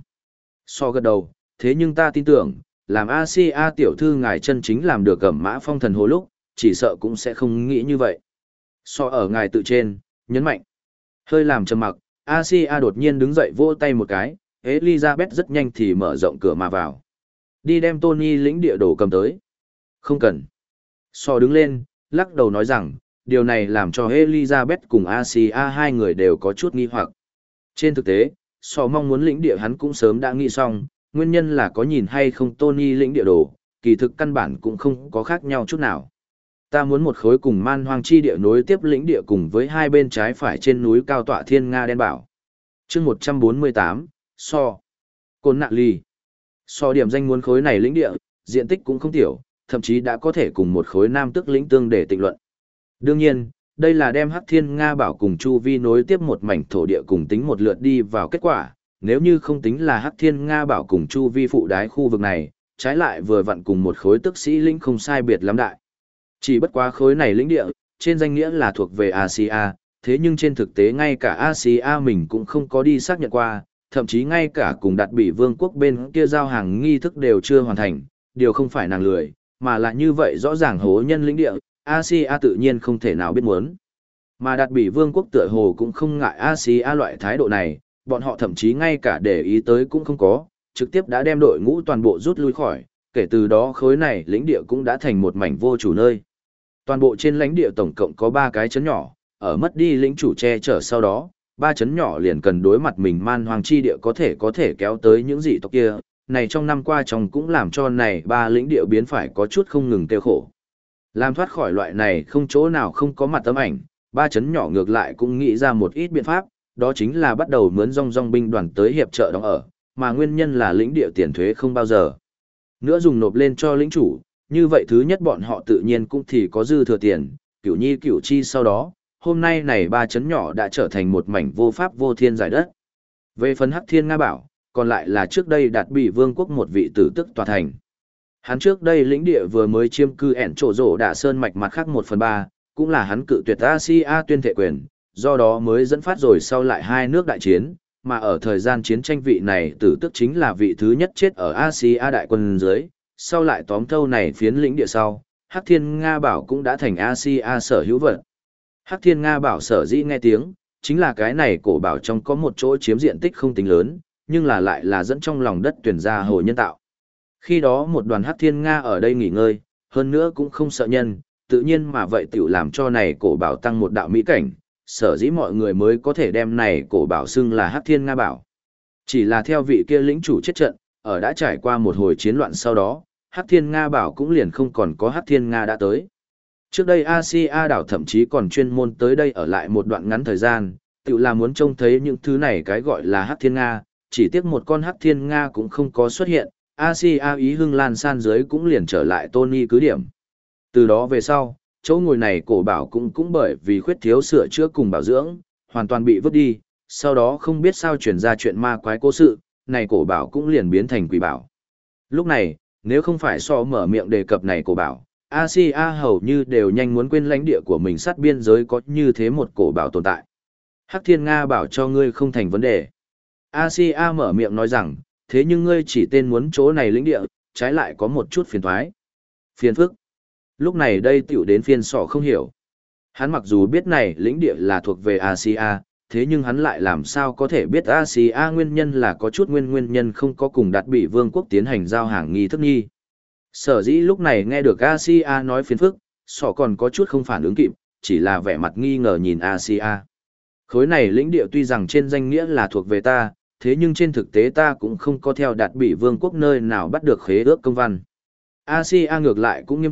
So gật đầu, thế nhưng ta tin tưởng, làm Asia tiểu thư ngài chân chính làm được Cẩm Mã Phong thần hồ lúc, chỉ sợ cũng sẽ không nghĩ như vậy. So ở ngài tự trên, nhấn mạnh. Hơi làm trầm mặc, Asia đột nhiên đứng dậy vỗ tay một cái, Elizabeth rất nhanh thì mở rộng cửa mà vào. Đi đem Tony lĩnh địa đồ cầm tới. Không cần. So đứng lên, lắc đầu nói rằng, điều này làm cho Elizabeth cùng Asia hai người đều có chút nghi hoặc. Trên thực tế, So mong muốn lĩnh địa hắn cũng sớm đã nghĩ xong, nguyên nhân là có nhìn hay không Tony lĩnh địa đồ, kỳ thực căn bản cũng không có khác nhau chút nào. Ta muốn một khối cùng man hoang chi địa nối tiếp lĩnh địa cùng với hai bên trái phải trên núi cao tọa thiên nga đen bảo. chương 148, So. Côn nạ ly. So điểm danh muốn khối này lĩnh địa, diện tích cũng không tiểu, thậm chí đã có thể cùng một khối nam tức lĩnh tương để tịnh luận. Đương nhiên, đây là đem Hắc Thiên Nga Bảo cùng Chu Vi nối tiếp một mảnh thổ địa cùng tính một lượt đi vào kết quả, nếu như không tính là Hắc Thiên Nga Bảo cùng Chu Vi phụ đái khu vực này, trái lại vừa vặn cùng một khối tức sĩ lĩnh không sai biệt lắm đại. Chỉ bất quá khối này lĩnh địa, trên danh nghĩa là thuộc về Asia, thế nhưng trên thực tế ngay cả Asia mình cũng không có đi xác nhận qua, thậm chí ngay cả cùng Đạt Bỉ Vương quốc bên kia giao hàng nghi thức đều chưa hoàn thành, điều không phải nàng lười, mà là như vậy rõ ràng hố nhân lĩnh địa, Asia tự nhiên không thể nào biết muốn. Mà Đạt Bỉ Vương quốc tựa hồ cũng không ngại Asia loại thái độ này, bọn họ thậm chí ngay cả để ý tới cũng không có, trực tiếp đã đem đội ngũ toàn bộ rút lui khỏi, kể từ đó khối này lĩnh địa cũng đã thành một mảnh vô chủ nơi. Toàn bộ trên lãnh địa tổng cộng có 3 cái trấn nhỏ, ở mất đi lĩnh chủ che chở sau đó, 3 trấn nhỏ liền cần đối mặt mình man hoàng chi địa có thể kéo tới những dị tộc kia, này trong năm qua trong cũng làm cho này 3 lĩnh địa biến phải có chút không ngừng tiêu khổ. Làm thoát khỏi loại này không chỗ nào không có mặt tấm ảnh, 3 trấn nhỏ ngược lại cũng nghĩ ra một ít biện pháp, đó chính là bắt đầu mướn rong binh đoàn tới hiệp trợ đóng ở, mà nguyên nhân là lĩnh địa tiền thuế không bao giờ nữa dùng nộp lên cho lĩnh chủ, như vậy thứ nhất bọn họ tự nhiên cũng thì có dư thừa tiền, cửu nhi cửu chi sau đó, hôm nay này 3 trấn nhỏ đã trở thành một mảnh vô pháp vô thiên giải đất. Về phần Hắc Thiên Nga Bảo, còn lại là trước đây Đạt Bỉ Vương quốc một vị tử tức tòa thành. Hắn trước đây lĩnh địa vừa mới chiêm cư ẻn trổ rổ đạ sơn mạch mặt khác 1/3, cũng là hắn cự tuyệt Asia tuyên thệ quyền, do đó mới dẫn phát rồi sau lại hai nước đại chiến, mà ở thời gian chiến tranh vị này tử tức chính là vị thứ nhất chết ở Asia đại quân dưới, sau lại tóm thâu này phiến lĩnh địa sau, Hắc Thiên Nga Bảo cũng đã thành Asia sở hữu vật. Hắc Thiên Nga Bảo sở dĩ nghe tiếng, chính là cái này cổ bảo trong có một chỗ chiếm diện tích không tính lớn, nhưng là lại là dẫn trong lòng đất tuyển ra hồ nhân tạo. Khi đó một đoàn Hắc Thiên Nga ở đây nghỉ ngơi, hơn nữa cũng không sợ nhân, tự nhiên mà vậy tiểu làm cho này cổ bảo tăng một đạo mỹ cảnh, sở dĩ mọi người mới có thể đem này cổ bảo xưng là Hắc Thiên Nga Bảo. Chỉ là theo vị kia lĩnh chủ chết trận, ở đã trải qua một hồi chiến loạn sau đó, Hắc Thiên Nga Bảo cũng liền không còn có Hắc Thiên Nga đã tới. Trước đây Asia đảo thậm chí còn chuyên môn tới đây ở lại một đoạn ngắn thời gian, tự là muốn trông thấy những thứ này cái gọi là Hắc Thiên Nga, chỉ tiếc một con Hắc Thiên Nga cũng không có xuất hiện, Asia ý hưng lan san dưới cũng liền trở lại Tony cứ điểm. Từ đó về sau, chỗ ngồi này cổ bảo cũng bởi vì khuyết thiếu sửa chữa cùng bảo dưỡng, hoàn toàn bị vứt đi, sau đó không biết sao chuyển ra chuyện ma quái cố sự, này cổ bảo cũng liền biến thành quỷ bảo. Lúc này, nếu không phải so mở miệng đề cập này cổ bảo, Asia hầu như đều nhanh muốn quên lãnh địa của mình sát biên giới có như thế một cổ bảo tồn tại. Hắc Thiên Nga bảo cho ngươi không thành vấn đề. Asia mở miệng nói rằng, thế nhưng ngươi chỉ tên muốn chỗ này lĩnh địa, trái lại có một chút phiền thoái. Phiền phức. Lúc này đây tiểu đến phiên sọ không hiểu. Hắn mặc dù biết này lĩnh địa là thuộc về Asia, thế nhưng hắn lại làm sao có thể biết Asia nguyên nhân là có chút nguyên nhân không có cùng Đạt Bỉ Vương quốc tiến hành giao hàng nghi thức nghi. Sở dĩ lúc này nghe được Asia nói phiền phức, sọ còn có chút không phản ứng kịp, chỉ là vẻ mặt nghi ngờ nhìn Asia. Khối này lĩnh địa tuy rằng trên danh nghĩa là thuộc về ta, thế nhưng trên thực tế ta cũng không có theo Đạt Bỉ Vương quốc nơi nào bắt được khế ước công văn. Asia ngược lại cũng nghiêm túc,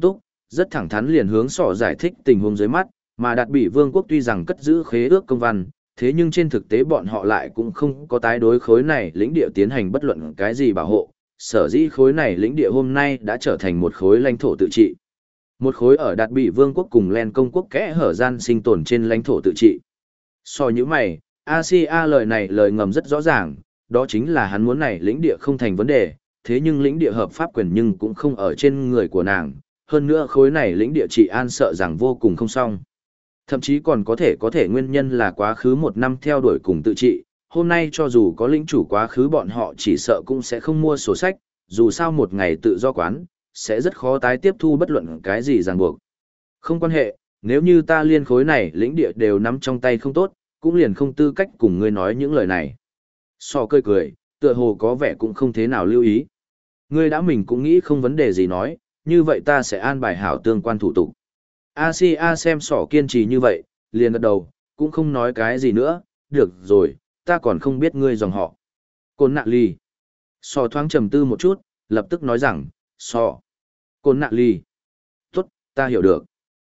rất thẳng thắn liền hướng sỏ giải thích tình huống dưới mắt, mà Đạt Bị Vương quốc tuy rằng cất giữ khế ước công văn, thế nhưng trên thực tế bọn họ lại cũng không có tái đối khối này lĩnh địa tiến hành bất luận cái gì bảo hộ, sở dĩ khối này lĩnh địa hôm nay đã trở thành một khối lãnh thổ tự trị. Một khối ở Đạt Bị Vương quốc cùng Len công quốc kẽ hở gian sinh tồn trên lãnh thổ tự trị. So như mày, Asia lời này lời ngầm rất rõ ràng, đó chính là hắn muốn này lĩnh địa không thành vấn đề, thế nhưng lĩnh địa hợp pháp quyền nhưng cũng không ở trên người của nàng, hơn nữa khối này lĩnh địa trị an sợ rằng vô cùng không xong. Thậm chí còn có thể nguyên nhân là quá khứ một năm theo đuổi cùng tự trị, hôm nay cho dù có lĩnh chủ quá khứ bọn họ chỉ sợ cũng sẽ không mua sổ sách, dù sao một ngày tự do quán, sẽ rất khó tái tiếp thu bất luận cái gì ràng buộc. Không quan hệ, nếu như ta liên khối này lĩnh địa đều nắm trong tay không tốt, cũng liền không tư cách cùng ngươi nói những lời này. So cười cười, tựa hồ có vẻ cũng không thế nào lưu ý. Ngươi đã mình cũng nghĩ không vấn đề gì nói, như vậy ta sẽ an bài hảo tương quan thủ tục. Asia xem sỏ kiên trì như vậy, liền gật đầu, cũng không nói cái gì nữa, được rồi, ta còn không biết ngươi dòng họ. Côn nạ ly. Sỏ thoáng trầm tư một chút, lập tức nói rằng, sỏ. Côn nạ ly. Tốt, ta hiểu được.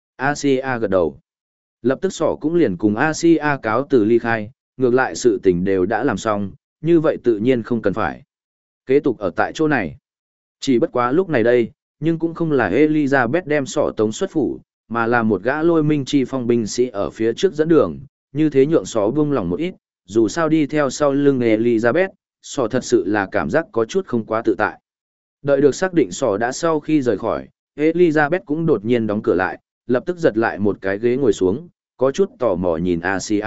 Asia gật đầu. Lập tức sỏ cũng liền cùng Asia cáo từ ly khai, ngược lại sự tình đều đã làm xong, như vậy tự nhiên không cần phải. Kế tục ở tại chỗ này. Chỉ bất quá lúc này đây, nhưng cũng không là Elizabeth đem sỏ tống xuất phủ, mà là một gã lôi minh chi phong binh sĩ ở phía trước dẫn đường, như thế nhượng sỏ buông lòng một ít, dù sao đi theo sau lưng Elizabeth, sỏ thật sự là cảm giác có chút không quá tự tại. Đợi được xác định sỏ đã sau khi rời khỏi, Elizabeth cũng đột nhiên đóng cửa lại, lập tức giật lại một cái ghế ngồi xuống, có chút tò mò nhìn Asia.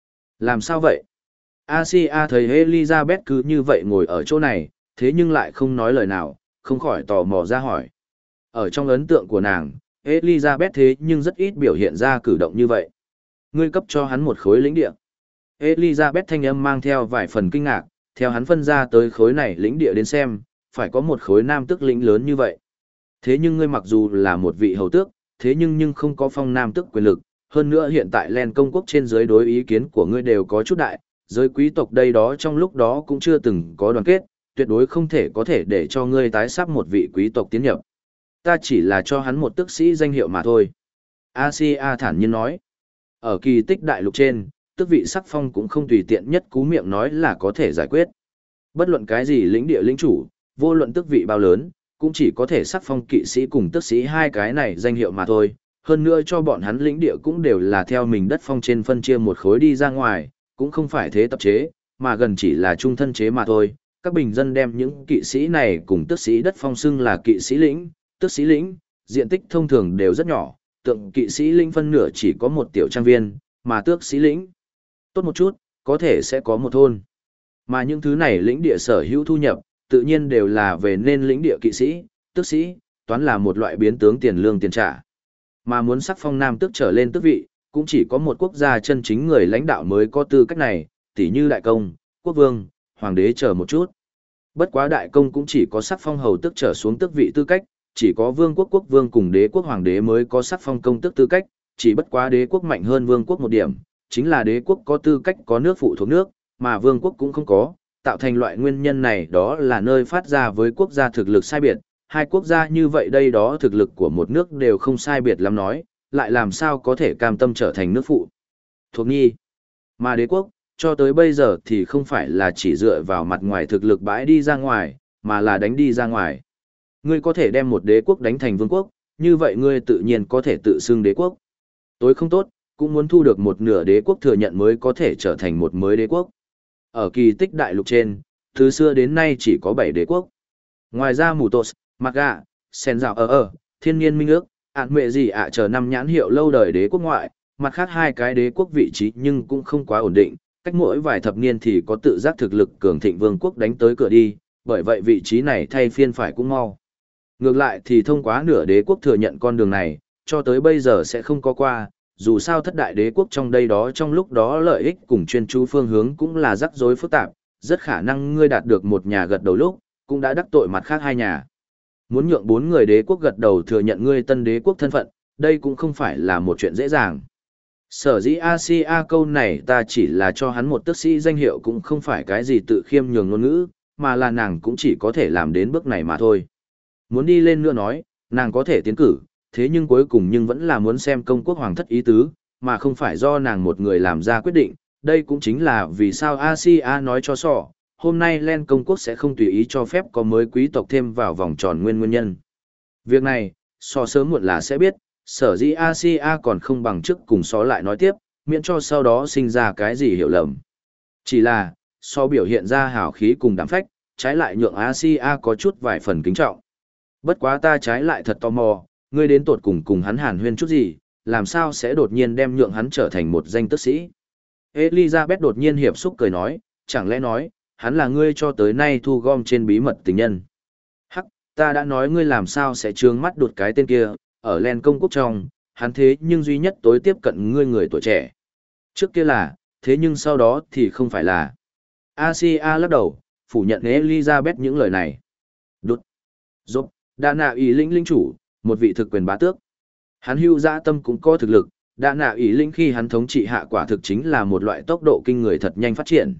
Làm sao vậy? Asia thấy Elizabeth cứ như vậy ngồi ở chỗ này, thế nhưng lại không nói lời nào, không khỏi tò mò ra hỏi. Ở trong ấn tượng của nàng, Elizabeth thế nhưng rất ít biểu hiện ra cử động như vậy. Ngươi cấp cho hắn một khối lĩnh địa. Elizabeth thanh âm mang theo vài phần kinh ngạc, theo hắn phân ra tới khối này lĩnh địa đến xem, phải có một khối nam tước lĩnh lớn như vậy. Thế nhưng ngươi mặc dù là một vị hầu tước, thế nhưng không có phong nam tước quyền lực, hơn nữa hiện tại Len công quốc trên dưới đối ý kiến của ngươi đều có chút đại, giới quý tộc đây đó trong lúc đó cũng chưa từng có đoàn kết, tuyệt đối không thể có thể để cho ngươi tái sắp một vị quý tộc tiến nhập. Ta chỉ là cho hắn một tước sĩ danh hiệu mà thôi. Asia thản nhiên nói. Ở kỳ tích đại lục trên, tước vị sắc phong cũng không tùy tiện nhất cú miệng nói là có thể giải quyết. Bất luận cái gì lĩnh địa lĩnh chủ, vô luận tước vị bao lớn, cũng chỉ có thể sắc phong kỵ sĩ cùng tước sĩ hai cái này danh hiệu mà thôi. Hơn nữa cho bọn hắn lĩnh địa cũng đều là theo mình đất phong trên phân chia một khối đi ra ngoài, cũng không phải thế tập chế, mà gần chỉ là trung thân chế mà thôi. Các bình dân đem những kỵ sĩ này cùng tước sĩ đất phong xưng là kỵ sĩ lĩnh, tước sĩ lĩnh, diện tích thông thường đều rất nhỏ, tượng kỵ sĩ lĩnh phân nửa chỉ có một tiểu trang viên, mà tước sĩ lĩnh tốt một chút, có thể sẽ có một thôn. Mà những thứ này lĩnh địa sở hữu thu nhập, tự nhiên đều là về nên lĩnh địa kỵ sĩ, tước sĩ, toán là một loại biến tướng tiền lương tiền trả. Mà muốn sắc phong nam tước trở lên tước vị, cũng chỉ có một quốc gia chân chính người lãnh đạo mới có tư cách này, tỉ như đại công, quốc vương, hoàng đế chờ một chút. Bất quá đại công cũng chỉ có sắc phong hầu tước trở xuống tước vị tư cách, chỉ có vương quốc quốc vương cùng đế quốc hoàng đế mới có sắc phong công tước tư cách, chỉ bất quá đế quốc mạnh hơn vương quốc một điểm, chính là đế quốc có tư cách có nước phụ thuộc nước, mà vương quốc cũng không có, tạo thành loại nguyên nhân này đó là nơi phát ra với quốc gia thực lực sai biệt, hai quốc gia như vậy đây đó thực lực của một nước đều không sai biệt lắm nói, lại làm sao có thể cam tâm trở thành nước phụ thuộc nghi. Mà đế quốc, cho tới bây giờ thì không phải là chỉ dựa vào mặt ngoài thực lực bãi đi ra ngoài, mà là đánh đi ra ngoài. Ngươi có thể đem một đế quốc đánh thành vương quốc, như vậy ngươi tự nhiên có thể tự xưng đế quốc. Tối không tốt, cũng muốn thu được một nửa đế quốc thừa nhận mới có thể trở thành một mới đế quốc. Ở kỳ tích đại lục trên, từ xưa đến nay chỉ có 7 đế quốc. Ngoài ra Mutos, Maga, Sen Dạo Thiên Nhiên Minh ước, ạn mệ gì chờ năm nhãn hiệu lâu đời đế quốc ngoại, mặt khác hai cái đế quốc vị trí nhưng cũng không quá ổn định, cách mỗi vài thập niên thì có tự giác thực lực cường thịnh vương quốc đánh tới cửa đi, bởi vậy vị trí này thay phiên phải cũng mau. Ngược lại thì thông qua nửa đế quốc thừa nhận con đường này, cho tới bây giờ sẽ không có qua, dù sao thất đại đế quốc trong đây đó trong lúc đó lợi ích cùng chuyên chú phương hướng cũng là rắc rối phức tạp, rất khả năng ngươi đạt được một nhà gật đầu lúc, cũng đã đắc tội mặt khác hai nhà. Muốn nhượng 4 người đế quốc gật đầu thừa nhận ngươi tân đế quốc thân phận, đây cũng không phải là một chuyện dễ dàng. Sở dĩ Asia câu này ta chỉ là cho hắn một tước sĩ danh hiệu cũng không phải cái gì tự khiêm nhường ngôn ngữ, mà là nàng cũng chỉ có thể làm đến bước này mà thôi. Muốn đi lên nữa nói, nàng có thể tiến cử, thế nhưng cuối cùng nhưng vẫn là muốn xem công quốc hoàng thất ý tứ, mà không phải do nàng một người làm ra quyết định. Đây cũng chính là vì sao Asia nói cho sọ, hôm nay Len công quốc sẽ không tùy ý cho phép có mới quý tộc thêm vào vòng tròn nguyên nhân. Việc này, sọ sớm muộn là sẽ biết, sở dĩ Asia còn không bằng trước cùng sọ lại nói tiếp, miễn cho sau đó sinh ra cái gì hiểu lầm. Chỉ là, sọ biểu hiện ra hào khí cùng đảm phách, trái lại nhượng Asia có chút vài phần kính trọng. Bất quá ta trái lại thật tò mò, ngươi đến tột cùng hắn hàn huyên chút gì, làm sao sẽ đột nhiên đem nhượng hắn trở thành một danh tước sĩ. Elizabeth đột nhiên hiệp xúc cười nói, chẳng lẽ nói, hắn là ngươi cho tới nay thu gom trên bí mật tình nhân. Hắc, ta đã nói ngươi làm sao sẽ trướng mắt đột cái tên kia, ở Len công quốc trong, hắn thế nhưng duy nhất tối tiếp cận ngươi người tuổi trẻ. Trước kia là, thế nhưng sau đó thì không phải là. Asia lắc đầu, phủ nhận Elizabeth những lời này. Đột, giúp, đã nạ ý lĩnh chủ, một vị thực quyền bá tước. Hắn hưu dã tâm cũng có thực lực, đã nạ ý lĩnh khi hắn thống trị hạ quả thực chính là một loại tốc độ kinh người thật nhanh phát triển.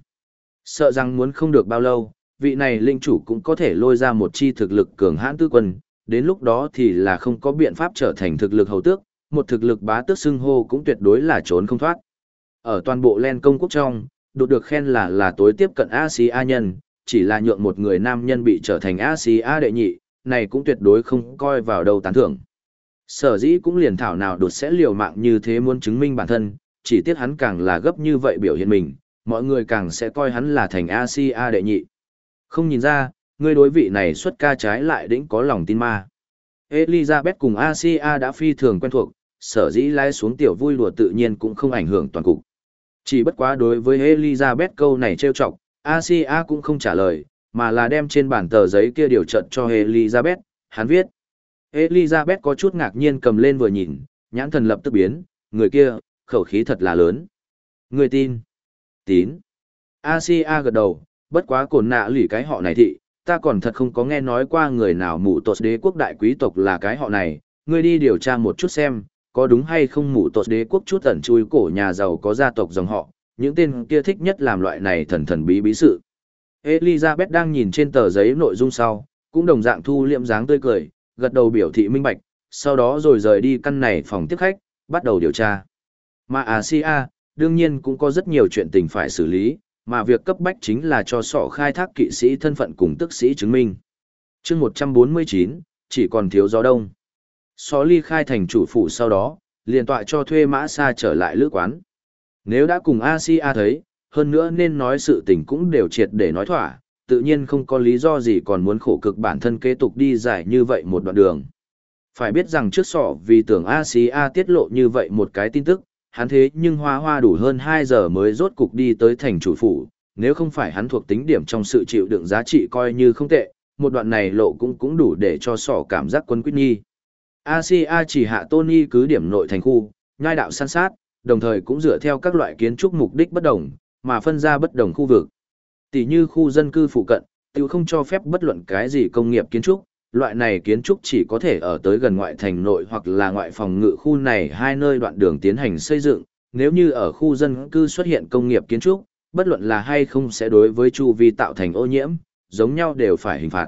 Sợ rằng muốn không được bao lâu, vị này linh chủ cũng có thể lôi ra một chi thực lực cường hãn tư quân, đến lúc đó thì là không có biện pháp trở thành thực lực hầu tước, một thực lực bá tước xưng hô cũng tuyệt đối là trốn không thoát. Ở toàn bộ Len công quốc trong, đột được khen là tối tiếp cận Asia nhân, chỉ là nhượng một người nam nhân bị trở thành Asia đệ nhị, này cũng tuyệt đối không coi vào đâu tán thưởng. Sở dĩ cũng liền thảo nào đột sẽ liều mạng như thế muốn chứng minh bản thân, chỉ tiếc hắn càng là gấp như vậy biểu hiện mình, mọi người càng sẽ coi hắn là thành Asia đệ nhị. Không nhìn ra, người đối vị này xuất ca trái lại đĩnh có lòng tin ma. Elizabeth cùng Asia đã phi thường quen thuộc, sở dĩ lái xuống tiểu vui đùa tự nhiên cũng không ảnh hưởng toàn cục. Chỉ bất quá đối với Elizabeth câu này trêu chọc, Asia cũng không trả lời, mà là đem trên bản tờ giấy kia điều trận cho Elizabeth, hắn viết. Elizabeth có chút ngạc nhiên cầm lên vừa nhìn, nhãn thần lập tức biến, người kia, khẩu khí thật là lớn. Người tin. Tín. Asia gật đầu, bất quá cồn nạ lỉ cái họ này thị, ta còn thật không có nghe nói qua người nào mụ tột đế quốc đại quý tộc là cái họ này, ngươi đi điều tra một chút xem, có đúng hay không mụ tột đế quốc chút ẩn chui cổ nhà giàu có gia tộc dòng họ, những tên kia thích nhất làm loại này thần thần bí bí sự. Elizabeth đang nhìn trên tờ giấy nội dung sau, cũng đồng dạng thu liệm dáng tươi cười, gật đầu biểu thị minh bạch, sau đó rồi rời đi căn này phòng tiếp khách, bắt đầu điều tra. Mà Asia, đương nhiên cũng có rất nhiều chuyện tình phải xử lý, mà việc cấp bách chính là cho sọ khai thác kỵ sĩ thân phận cùng tức sĩ chứng minh. chương 149, chỉ còn thiếu gió đông. Sọ ly khai thành chủ phủ sau đó, liền tọa cho thuê mã xa trở lại lữ quán. Nếu đã cùng Asia thấy, hơn nữa nên nói sự tình cũng đều triệt để nói thỏa, tự nhiên không có lý do gì còn muốn khổ cực bản thân kế tục đi dài như vậy một đoạn đường. Phải biết rằng trước sọ vì tưởng Asia tiết lộ như vậy một cái tin tức, hắn thế nhưng hoa đủ hơn 2 giờ mới rốt cục đi tới thành chủ phủ, nếu không phải hắn thuộc tính điểm trong sự chịu đựng giá trị coi như không tệ, một đoạn này lộ cũng đủ để cho sọ cảm giác quân quyết nghi. Asia chỉ hạ Tony cứ điểm nội thành khu, nhai đạo săn sát, đồng thời cũng dựa theo các loại kiến trúc mục đích bất đồng, mà phân ra bất đồng khu vực. Tỷ như khu dân cư phụ cận, tiêu không cho phép bất luận cái gì công nghiệp kiến trúc, loại này kiến trúc chỉ có thể ở tới gần ngoại thành nội hoặc là ngoại phòng ngự khu này hai nơi đoạn đường tiến hành xây dựng, nếu như ở khu dân cư xuất hiện công nghiệp kiến trúc, bất luận là hay không sẽ đối với chu vi tạo thành ô nhiễm, giống nhau đều phải hình phạt.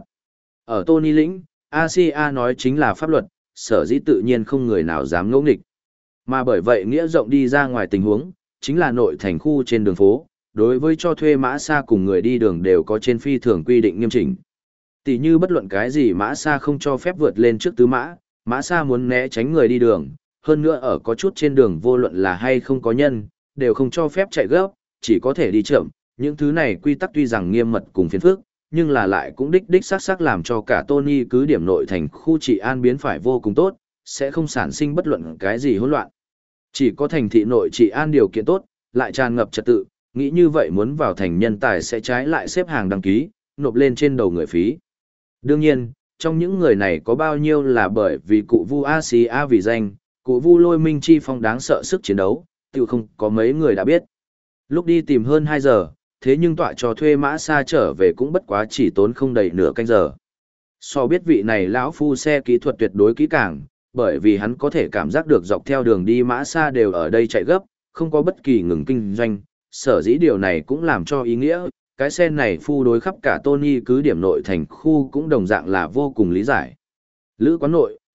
Ở Tony lĩnh, Asia nói chính là pháp luật, sở dĩ tự nhiên không người nào dám ngỗ nghịch. Mà bởi vậy nghĩa rộng đi ra ngoài tình huống, chính là nội thành khu trên đường phố, đối với cho thuê mã xa cùng người đi đường đều có trên phi thường quy định nghiêm chỉnh. Tỷ như bất luận cái gì mã xa không cho phép vượt lên trước tứ mã, mã xa muốn né tránh người đi đường, hơn nữa ở có chút trên đường vô luận là hay không có nhân, đều không cho phép chạy gấp, chỉ có thể đi chậm. Những thứ này quy tắc tuy rằng nghiêm mật cùng phiền phức, nhưng là lại cũng đích xác làm cho cả Tony cứ điểm nội thành khu trị an biến phải vô cùng tốt, sẽ không sản sinh bất luận cái gì hỗn loạn. Chỉ có thành thị nội trị an điều kiện tốt, lại tràn ngập trật tự, nghĩ như vậy muốn vào thành nhân tài sẽ trái lại xếp hàng đăng ký, nộp lên trên đầu người phí. Đương nhiên, trong những người này có bao nhiêu là bởi vì cụ Vu Asia vì danh, cụ Vu Lôi Minh Chi Phong đáng sợ sức chiến đấu, tự không có mấy người đã biết. Lúc đi tìm hơn 2 giờ, thế nhưng tọa cho thuê mã xa trở về cũng bất quá chỉ tốn không đầy nửa canh giờ. So biết vị này lão phu xe kỹ thuật tuyệt đối kỹ càng, bởi vì hắn có thể cảm giác được dọc theo đường đi mã xa đều ở đây chạy gấp, không có bất kỳ ngừng kinh doanh, sở dĩ điều này cũng làm cho ý nghĩa, cái xe này phu đối khắp cả Tony cứ điểm nội thành khu cũng đồng dạng là vô cùng lý giải. Lữ quán nội,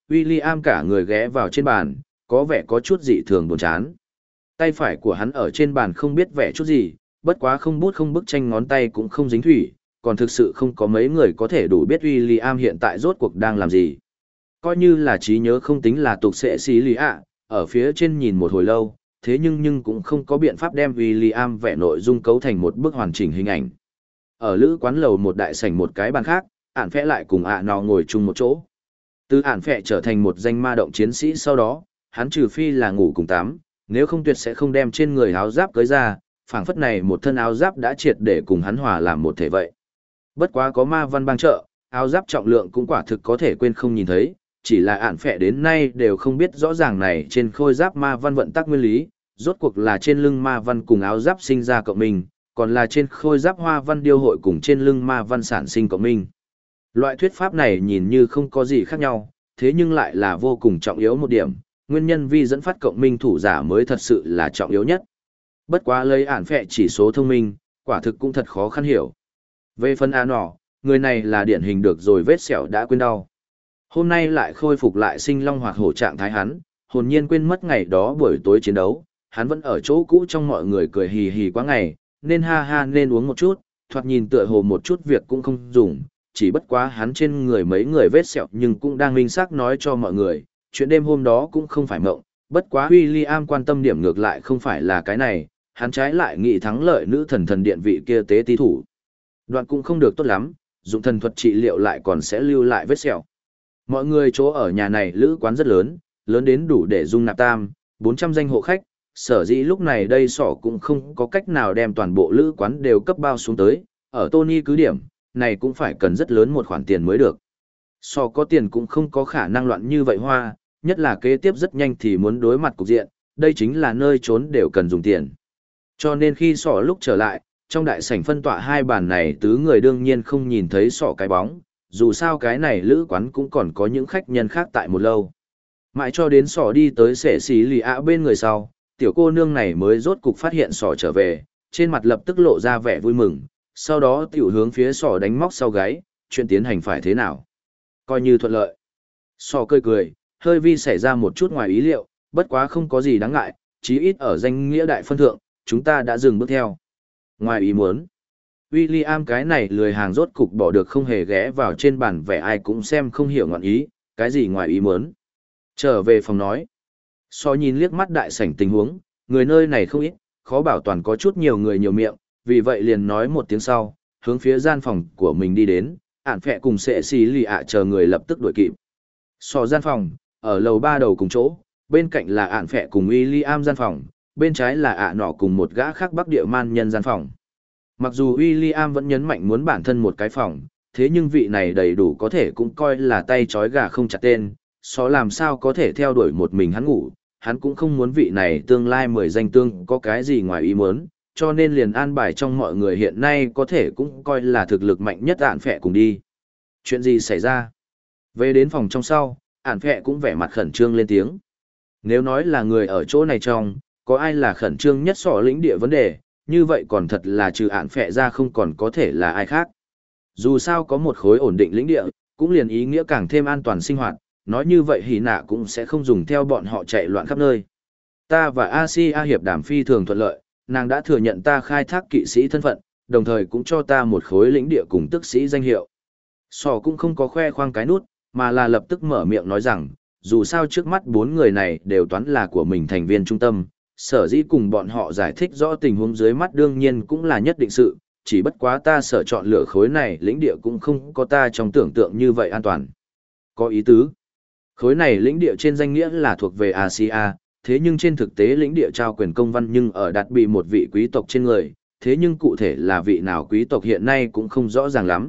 William cả người ghé vào trên bàn, có vẻ có chút dị thường buồn chán. Tay phải của hắn ở trên bàn không biết vẽ chút gì, bất quá không bút không bức tranh ngón tay cũng không dính thủy, còn thực sự không có mấy người có thể đủ biết William hiện tại rốt cuộc đang làm gì. Coi như là trí nhớ không tính là tục sẽ xí lý ạ, ở phía trên nhìn một hồi lâu, thế nhưng cũng không có biện pháp đem William vẽ nội dung cấu thành một bức hoàn chỉnh hình ảnh. Ở lữ quán lầu một đại sảnh một cái bàn khác, ản phẹ lại cùng ạ nọ ngồi chung một chỗ. Từ ản phẹ trở thành một danh ma động chiến sĩ sau đó, hắn trừ phi là ngủ cùng tắm, nếu không tuyệt sẽ không đem trên người áo giáp cưới ra, phảng phất này một thân áo giáp đã triệt để cùng hắn hòa làm một thể vậy. Bất quá có ma văn bang trợ, áo giáp trọng lượng cũng quả thực có thể quên không nhìn thấy, chỉ là ản phẹ đến nay đều không biết rõ ràng này trên khôi giáp ma văn vận tắc nguyên lý, rốt cuộc là trên lưng ma văn cùng áo giáp sinh ra cộng minh, còn là trên khôi giáp hoa văn điêu hội cùng trên lưng ma văn sản sinh cộng minh. Loại thuyết pháp này nhìn như không có gì khác nhau, thế nhưng lại là vô cùng trọng yếu một điểm, nguyên nhân vi dẫn phát cộng minh thủ giả mới thật sự là trọng yếu nhất. Bất quá lấy ản phẹ chỉ số thông minh, quả thực cũng thật khó khăn hiểu. Về phần A nọ, người này là điển hình được rồi vết sẹo đã quên đau. Hôm nay lại khôi phục lại sinh long hoạt hổ trạng thái hắn, hồn nhiên quên mất ngày đó buổi tối chiến đấu, hắn vẫn ở chỗ cũ trong mọi người cười hì hì quá ngày, nên ha ha nên uống một chút, thoạt nhìn tựa hồ một chút việc cũng không dùng, chỉ bất quá hắn trên người mấy người vết sẹo nhưng cũng đang minh xác nói cho mọi người, chuyện đêm hôm đó cũng không phải mộng, bất quá William quan tâm điểm ngược lại không phải là cái này, hắn trái lại nghĩ thắng lợi nữ thần điện vị kia tế tí thủ. Đoạn cũng không được tốt lắm, dụng thần thuật trị liệu lại còn sẽ lưu lại vết sẹo. Mọi người chỗ ở nhà này lữ quán rất lớn, lớn đến đủ để dung nạp 400 danh hộ khách, sở dĩ lúc này đây sỏ cũng không có cách nào đem toàn bộ lữ quán đều cấp bao xuống tới, ở Tony cứ điểm, này cũng phải cần rất lớn một khoản tiền mới được. Sỏ có tiền cũng không có khả năng loạn như vậy hoa, nhất là kế tiếp rất nhanh thì muốn đối mặt cục diện, đây chính là nơi trốn đều cần dùng tiền. Cho nên khi sỏ lúc trở lại, trong đại sảnh phân tọa hai bàn này tứ người đương nhiên không nhìn thấy sỏ cái bóng, dù sao cái này lữ quán cũng còn có những khách nhân khác tại một lâu. Mãi cho đến sỏ đi tới sẻ xí lì ạ bên người sau, tiểu cô nương này mới rốt cục phát hiện sỏ trở về, trên mặt lập tức lộ ra vẻ vui mừng, sau đó tiểu hướng phía sỏ đánh móc sau gáy, chuyện tiến hành phải thế nào. Coi như thuận lợi. Sỏ cười cười, hơi vi xảy ra một chút ngoài ý liệu, bất quá không có gì đáng ngại, chí ít ở danh nghĩa đại phân thượng, chúng ta đã dừng bước theo. Ngoài ý muốn, William cái này lười hàng rốt cục bỏ được không hề ghé vào trên bàn vẻ ai cũng xem không hiểu ngọn ý, cái gì ngoài ý muốn. Trở về phòng nói. So nhìn liếc mắt đại sảnh tình huống, người nơi này không ít, khó bảo toàn có chút nhiều người nhiều miệng, vì vậy liền nói một tiếng sau, hướng phía gian phòng của mình đi đến, ản phẹ cùng sệ xì lì ạ chờ người lập tức đuổi kịp. So gian phòng, ở lầu 3 đầu cùng chỗ, bên cạnh là ản phẹ cùng William gian phòng, bên trái là ạ nọ cùng một gã khác bắc địa man nhân gian phòng. Mặc dù William vẫn nhấn mạnh muốn bản thân một cái phòng, thế nhưng vị này đầy đủ có thể cũng coi là tay trói gà không chặt tên, so làm sao có thể theo đuổi một mình hắn ngủ, hắn cũng không muốn vị này tương lai 10 danh tương có cái gì ngoài ý muốn, cho nên liền an bài trong mọi người hiện nay có thể cũng coi là thực lực mạnh nhất ản phẹ cùng đi. Chuyện gì xảy ra? Về đến phòng trong sau, ản phẹ cũng vẻ mặt khẩn trương lên tiếng. Nếu nói là người ở chỗ này trong, có ai là khẩn trương nhất sọ lĩnh địa vấn đề, như vậy còn thật là trừ ản phẹ ra không còn có thể là ai khác. Dù sao có một khối ổn định lĩnh địa, cũng liền ý nghĩa càng thêm an toàn sinh hoạt, nói như vậy hỉ nạ cũng sẽ không dùng theo bọn họ chạy loạn khắp nơi. Ta và Asia hiệp đàm phi thường thuận lợi, nàng đã thừa nhận ta khai thác kỵ sĩ thân phận, đồng thời cũng cho ta một khối lĩnh địa cùng tức sĩ danh hiệu. Sò cũng không có khoe khoang cái nút, mà là lập tức mở miệng nói rằng, dù sao trước mắt 4 người này đều toán là của mình thành viên trung tâm, sở dĩ cùng bọn họ giải thích rõ tình huống dưới mắt đương nhiên cũng là nhất định sự, chỉ bất quá ta sở chọn lựa khối này lĩnh địa cũng không có ta trong tưởng tượng như vậy an toàn. Có ý tứ. Khối này lĩnh địa trên danh nghĩa là thuộc về Asia, thế nhưng trên thực tế lĩnh địa trao quyền công văn nhưng ở đặt bị một vị quý tộc trên người, thế nhưng cụ thể là vị nào quý tộc hiện nay cũng không rõ ràng lắm.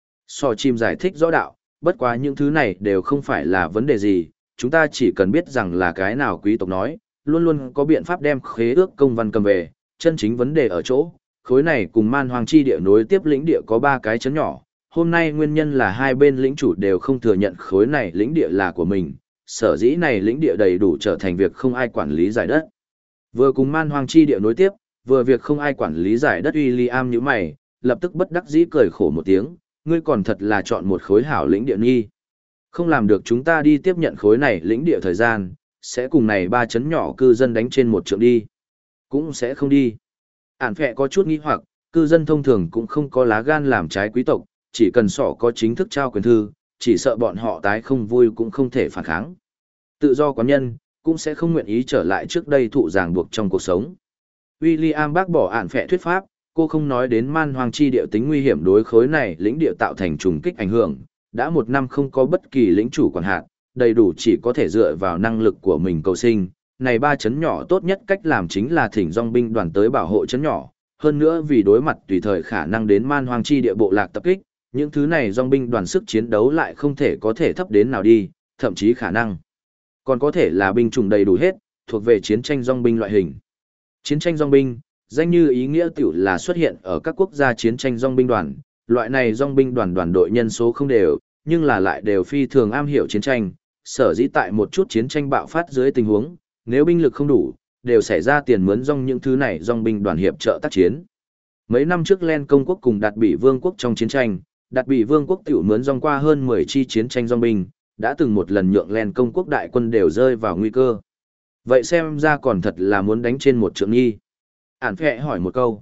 So chim giải thích rõ đạo, bất quá những thứ này đều không phải là vấn đề gì, chúng ta chỉ cần biết rằng là cái nào quý tộc nói, luôn luôn có biện pháp đem khế ước công văn cầm về, chân chính vấn đề ở chỗ, khối này cùng man hoang chi địa nối tiếp lĩnh địa có 3 cái chấn nhỏ, hôm nay nguyên nhân là hai bên lĩnh chủ đều không thừa nhận khối này lĩnh địa là của mình, sở dĩ này lĩnh địa đầy đủ trở thành việc không ai quản lý giải đất. Vừa cùng man hoang chi địa nối tiếp, vừa việc không ai quản lý giải đất William như mày, lập tức bất đắc dĩ cười khổ một tiếng, ngươi còn thật là chọn một khối hảo lĩnh địa nghi. Không làm được chúng ta đi tiếp nhận khối này lĩnh địa thời gian, sẽ cùng này 3 chấn nhỏ cư dân đánh trên một trượng đi. Cũng sẽ không đi. Ản phẹ có chút nghi hoặc, cư dân thông thường cũng không có lá gan làm trái quý tộc, chỉ cần sỏ có chính thức trao quyền thư, chỉ sợ bọn họ tái không vui cũng không thể phản kháng. Tự do quán nhân, cũng sẽ không nguyện ý trở lại trước đây thụ ràng buộc trong cuộc sống. William bác bỏ Ản phẹ thuyết pháp, cô không nói đến man hoang chi địa tính nguy hiểm đối khối này lĩnh địa tạo thành trùng kích ảnh hưởng, đã 1 năm không có bất kỳ lĩnh chủ quản hạt, đầy đủ chỉ có thể dựa vào năng lực của mình cầu sinh. Này 3 chấn nhỏ tốt nhất cách làm chính là thỉnh dòng binh đoàn tới bảo hộ chấn nhỏ, hơn nữa vì đối mặt tùy thời khả năng đến man hoang chi địa bộ lạc tập kích, những thứ này dòng binh đoàn sức chiến đấu lại không thể có thể thấp đến nào đi, thậm chí khả năng còn có thể là binh chủng đầy đủ hết, thuộc về chiến tranh dòng binh loại hình. Chiến tranh dòng binh, danh như ý nghĩa tiểu là xuất hiện ở các quốc gia chiến tranh dòng binh đoàn, loại này dòng binh đoàn đoàn đội nhân số không đều, nhưng là lại đều phi thường am hiểu chiến tranh, sở dĩ tại một chút chiến tranh bạo phát dưới tình huống, nếu binh lực không đủ, đều xảy ra tiền mướn dòng những thứ này dòng binh đoàn hiệp trợ tác chiến. Mấy năm trước Len công quốc cùng Đạt Bỉ Vương quốc trong chiến tranh, Đạt Bỉ Vương quốc tiểu mướn dòng qua hơn 10 chi chiến tranh dòng binh, đã từng một lần nhượng Len công quốc đại quân đều rơi vào nguy cơ. Vậy xem ra còn thật là muốn đánh trên một trượng nghi. Ản phẹ hỏi một câu.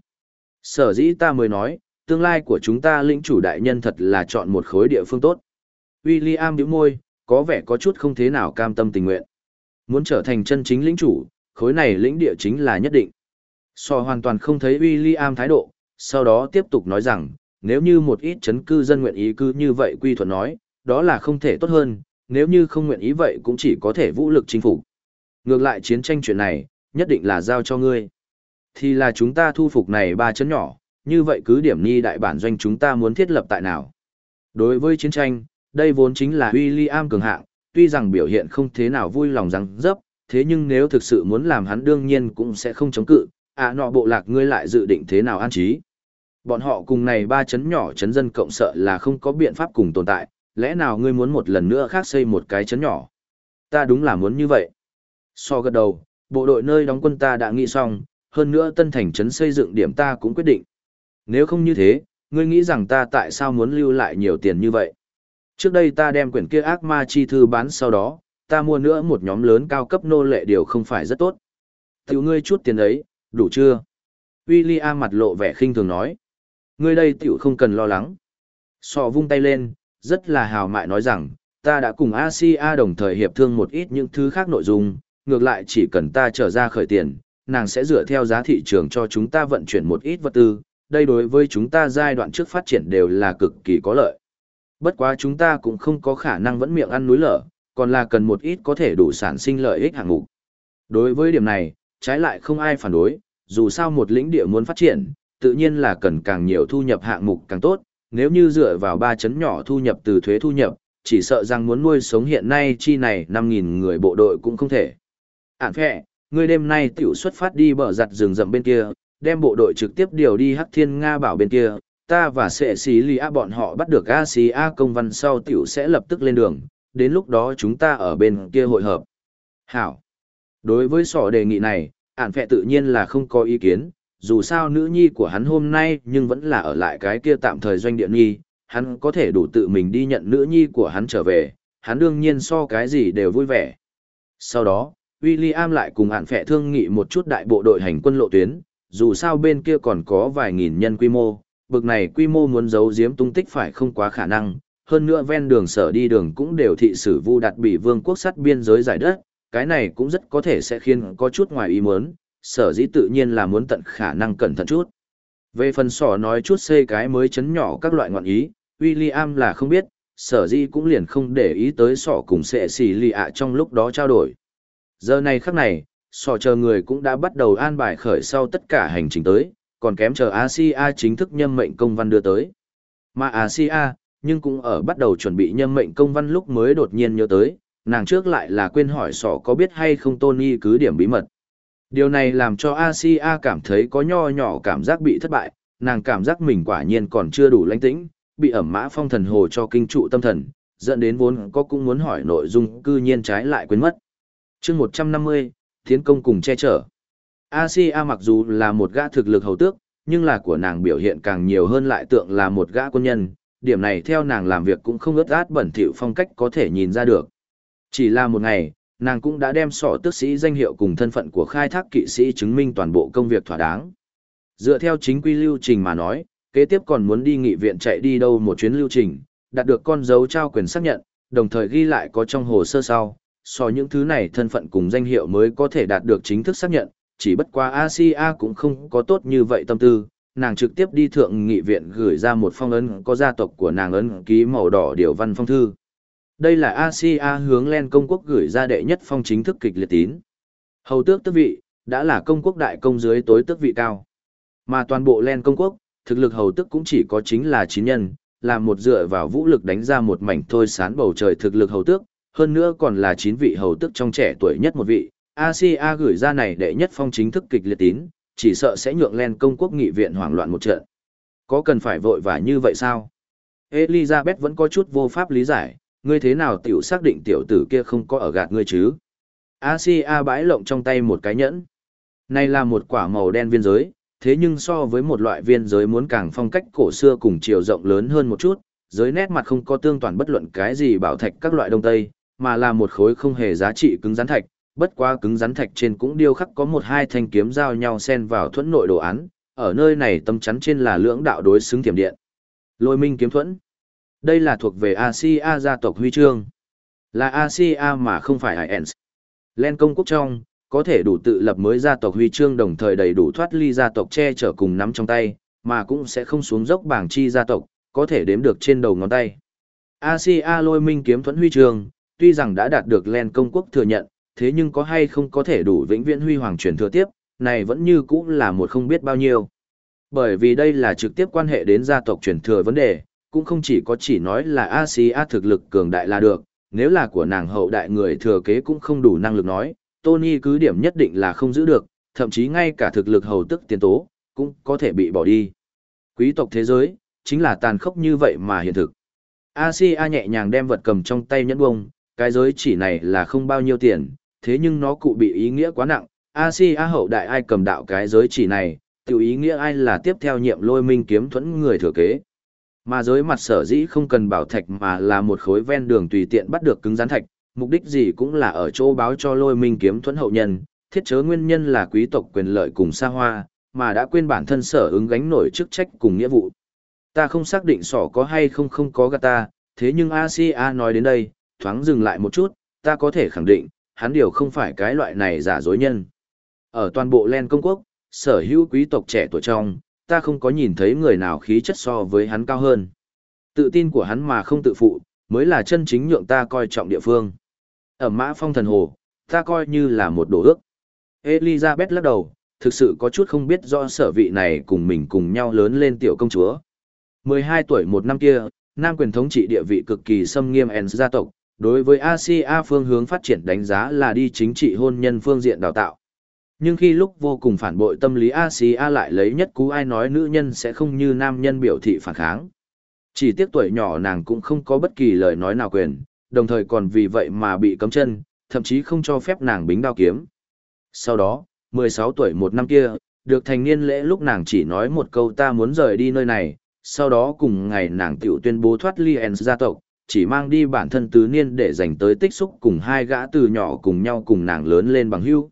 Sở dĩ ta mới nói, tương lai của chúng ta lĩnh chủ đại nhân thật là chọn một khối địa phương tốt. William bĩu môi, có vẻ có chút không thế nào cam tâm tình nguyện. Muốn trở thành chân chính lĩnh chủ, khối này lĩnh địa chính là nhất định. So hoàn toàn không thấy William thái độ, sau đó tiếp tục nói rằng, nếu như một ít chấn cư dân nguyện ý cứ như vậy quy thuận nói, đó là không thể tốt hơn, nếu như không nguyện ý vậy cũng chỉ có thể vũ lực chinh phục. Ngược lại chiến tranh chuyện này, nhất định là giao cho ngươi. Thì là chúng ta thu phục này 3 chấn nhỏ, như vậy cứ điểm ni đại bản doanh chúng ta muốn thiết lập tại nào. Đối với chiến tranh, đây vốn chính là William cường hạng, tuy rằng biểu hiện không thế nào vui lòng răng dấp, thế nhưng nếu thực sự muốn làm hắn đương nhiên cũng sẽ không chống cự, nọ bộ lạc ngươi lại dự định thế nào an trí. Bọn họ cùng này 3 chấn nhỏ chấn dân cộng sợ là không có biện pháp cùng tồn tại, lẽ nào ngươi muốn một lần nữa khác xây một cái chấn nhỏ? Ta đúng là muốn như vậy. So gật đầu, bộ đội nơi đóng quân ta đã nghĩ xong, hơn nữa tân thành trấn xây dựng điểm ta cũng quyết định. Nếu không như thế, ngươi nghĩ rằng ta tại sao muốn lưu lại nhiều tiền như vậy? Trước đây ta đem quyển kia ác ma chi thư bán sau đó, ta mua nữa một nhóm lớn cao cấp nô lệ điều không phải rất tốt. Tiểu ngươi chút tiền ấy, đủ chưa? William mặt lộ vẻ khinh thường nói. Ngươi đây tiểu không cần lo lắng. Sọ vung tay lên, rất là hào mại nói rằng, ta đã cùng Asia đồng thời hiệp thương một ít những thứ khác nội dung, ngược lại chỉ cần ta trở ra khởi tiền, nàng sẽ dựa theo giá thị trường cho chúng ta vận chuyển một ít vật tư, đây đối với chúng ta giai đoạn trước phát triển đều là cực kỳ có lợi. Bất quá chúng ta cũng không có khả năng vẫn miệng ăn núi lở, còn là cần một ít có thể đủ sản sinh lợi ích hạng mục. Đối với điểm này, trái lại không ai phản đối, dù sao một lĩnh địa muốn phát triển, tự nhiên là cần càng nhiều thu nhập hạng mục càng tốt, nếu như dựa vào 3 chấn nhỏ thu nhập từ thuế thu nhập, chỉ sợ rằng muốn nuôi sống hiện nay chi này 5.000 người bộ đội cũng không thể. Ản phẹ, ngươi đêm nay tiểu xuất phát đi bờ giặt rừng rậm bên kia, đem bộ đội trực tiếp điều đi Hắc Thiên Nga bảo bên kia, ta và Sệ Xí Lì A bọn họ bắt được Asia công văn sau tiểu sẽ lập tức lên đường, đến lúc đó chúng ta ở bên kia hội hợp. Hảo. Đối với sỏ đề nghị này, Ản phẹ tự nhiên là không có ý kiến, dù sao nữ nhi của hắn hôm nay nhưng vẫn là ở lại cái kia tạm thời doanh địa nhi, hắn có thể đủ tự mình đi nhận nữ nhi của hắn trở về, hắn đương nhiên so cái gì đều vui vẻ. Sau đó, William lại cùng Ản phẹ thương nghị một chút đại bộ đội hành quân lộ tuyến, dù sao bên kia còn có vài nghìn nhân quy mô, bực này quy mô muốn giấu giếm tung tích phải không quá khả năng, hơn nữa ven đường sở đi đường cũng đều thị sử Vu Đạt Bỉ Vương quốc sát biên giới giải đất, cái này cũng rất có thể sẽ khiến có chút ngoài ý muốn, sở dĩ tự nhiên là muốn tận khả năng cẩn thận chút. Về phần sỏ nói chút xây cái mới chấn nhỏ các loại ngọn ý, William là không biết, sở dĩ cũng liền không để ý tới sỏ cùng Sệ Xì Lì ạ trong lúc đó trao đổi. Giờ này khắc này, sỏ chờ người cũng đã bắt đầu an bài khởi sau tất cả hành trình tới, còn kém chờ Asia chính thức nhâm mệnh công văn đưa tới. Mà Asia, nhưng cũng ở bắt đầu chuẩn bị nhâm mệnh công văn lúc mới đột nhiên nhớ tới, nàng trước lại là quên hỏi sỏ có biết hay không Tony cứ điểm bí mật. Điều này làm cho Asia cảm thấy có nho nhỏ cảm giác bị thất bại, nàng cảm giác mình quả nhiên còn chưa đủ lãnh tĩnh, bị ẩm mã phong thần hồ cho kinh trụ tâm thần, dẫn đến vốn có cũng muốn hỏi nội dung cư nhiên trái lại quên mất. Chương 150, tiến công cùng che chở. Asia mặc dù là một gã thực lực hầu tước, nhưng là của nàng biểu hiện càng nhiều hơn lại tượng là một gã quân nhân, điểm này theo nàng làm việc cũng không ướt át bẩn thỉu phong cách có thể nhìn ra được. Chỉ là một ngày, nàng cũng đã đem sỏ tước sĩ danh hiệu cùng thân phận của khai thác kỵ sĩ chứng minh toàn bộ công việc thỏa đáng. Dựa theo chính quy lưu trình mà nói, kế tiếp còn muốn đi nghị viện chạy đi đâu một chuyến lưu trình, đạt được con dấu trao quyền xác nhận, đồng thời ghi lại có trong hồ sơ sau, so những thứ này thân phận cùng danh hiệu mới có thể đạt được chính thức xác nhận, chỉ bất quá Asia cũng không có tốt như vậy tâm tư, nàng trực tiếp đi thượng nghị viện gửi ra một phong ấn có gia tộc của nàng ấn ký màu đỏ điều văn phong thư. Đây là Asia hướng Len công quốc gửi ra đệ nhất phong chính thức kịch liệt tín. Hầu tước tước vị, đã là công quốc đại công dưới tối tước vị cao. Mà toàn bộ Len công quốc, thực lực hầu tước cũng chỉ có chính là 9 nhân, là một dựa vào vũ lực đánh ra một mảnh thôi sán bầu trời thực lực hầu tước, hơn nữa còn là 9 vị hầu tước trong trẻ tuổi nhất một vị. Asia gửi ra này đệ nhất phong chính thức kịch liệt tín, chỉ sợ sẽ nhượng Len công quốc nghị viện hoảng loạn một trận. Có cần phải vội vã như vậy sao? Elizabeth vẫn có chút vô pháp lý giải, ngươi thế nào tiểu xác định tiểu tử kia không có ở gạt ngươi chứ? Asia bãi lộng trong tay một cái nhẫn. Này là một quả màu đen viên giới, thế nhưng so với một loại viên giới muốn càng phong cách cổ xưa cùng chiều rộng lớn hơn một chút, giới nét mặt không có tương toàn bất luận cái gì bảo thạch các loại đông tây, mà là một khối không hề giá trị cứng rắn thạch, bất quá cứng rắn thạch trên cũng điêu khắc có một hai thanh kiếm giao nhau xen vào thuẫn nội đồ án, ở nơi này tấm chắn trên là lưỡng đạo đối xứng thiểm điện. Lôi minh kiếm thuẫn. Đây là thuộc về Asia gia tộc huy chương. Là Asia mà không phải Aens. Len công quốc trong, có thể đủ tự lập mới gia tộc huy chương đồng thời đầy đủ thoát ly gia tộc che chở cùng nắm trong tay, mà cũng sẽ không xuống dốc bảng chi gia tộc, có thể đếm được trên đầu ngón tay. Asia lôi minh kiếm thuẫn huy chương, tuy rằng đã đạt được Len công quốc thừa nhận, thế nhưng có hay không có thể đủ vĩnh viễn huy hoàng truyền thừa tiếp, này vẫn như cũ là một không biết bao nhiêu. Bởi vì đây là trực tiếp quan hệ đến gia tộc truyền thừa vấn đề, cũng không chỉ nói là Asia thực lực cường đại là được, nếu là của nàng hậu đại người thừa kế cũng không đủ năng lực nói, Tony cứ điểm nhất định là không giữ được, thậm chí ngay cả thực lực hầu tức tiến tố, cũng có thể bị bỏ đi. Quý tộc thế giới, chính là tàn khốc như vậy mà hiện thực. Asia nhẹ nhàng đem vật cầm trong tay nhẫn bông, cái giới chỉ này là không bao nhiêu tiền, thế nhưng nó cụ bị ý nghĩa quá nặng. Asia hậu đại ai cầm đạo cái giới chỉ này, tự ý nghĩa ai là tiếp theo nhiệm lôi minh kiếm thuẫn người thừa kế. Mà giới mặt sở dĩ không cần bảo thạch mà là một khối ven đường tùy tiện bắt được cứng rắn thạch, mục đích gì cũng là ở chỗ báo cho lôi minh kiếm thuẫn hậu nhân, thiết chớ nguyên nhân là quý tộc quyền lợi cùng xa hoa, mà đã quên bản thân sở ứng gánh nổi chức trách cùng nghĩa vụ. Ta không xác định sỏ có hay không có gạt ta, thế nhưng Asia nói đến đây, thoáng dừng lại một chút, ta có thể khẳng định, hắn điều không phải cái loại này giả dối nhân. Ở toàn bộ Len công quốc, sở hữu quý tộc trẻ tuổi trong, ta không có nhìn thấy người nào khí chất so với hắn cao hơn. Tự tin của hắn mà không tự phụ, mới là chân chính nhượng ta coi trọng địa phương. Ở Mã Phong Thần Hồ, ta coi như là một đồ ước. Elizabeth lắc đầu, thực sự có chút không biết rõ sở vị này cùng mình cùng nhau lớn lên tiểu công chúa. 12 tuổi một năm kia, nam quyền thống trị địa vị cực kỳ xâm nghiêm Ens gia tộc, đối với Asia phương hướng phát triển đánh giá là đi chính trị hôn nhân phương diện đào tạo. Nhưng khi lúc vô cùng phản bội tâm lý Asia lại lấy nhất cú ai nói nữ nhân sẽ không như nam nhân biểu thị phản kháng. Chỉ tiếc tuổi nhỏ nàng cũng không có bất kỳ lời nói nào quyền, đồng thời còn vì vậy mà bị cấm chân, thậm chí không cho phép nàng bính đao kiếm. Sau đó, 16 tuổi một năm kia, được thành niên lễ lúc nàng chỉ nói một câu ta muốn rời đi nơi này, sau đó cùng ngày nàng tiểu tuyên bố thoát ly Ens gia tộc, chỉ mang đi bản thân tứ niên để dành tới tích xúc cùng hai gã từ nhỏ cùng nhau cùng nàng lớn lên bằng hữu.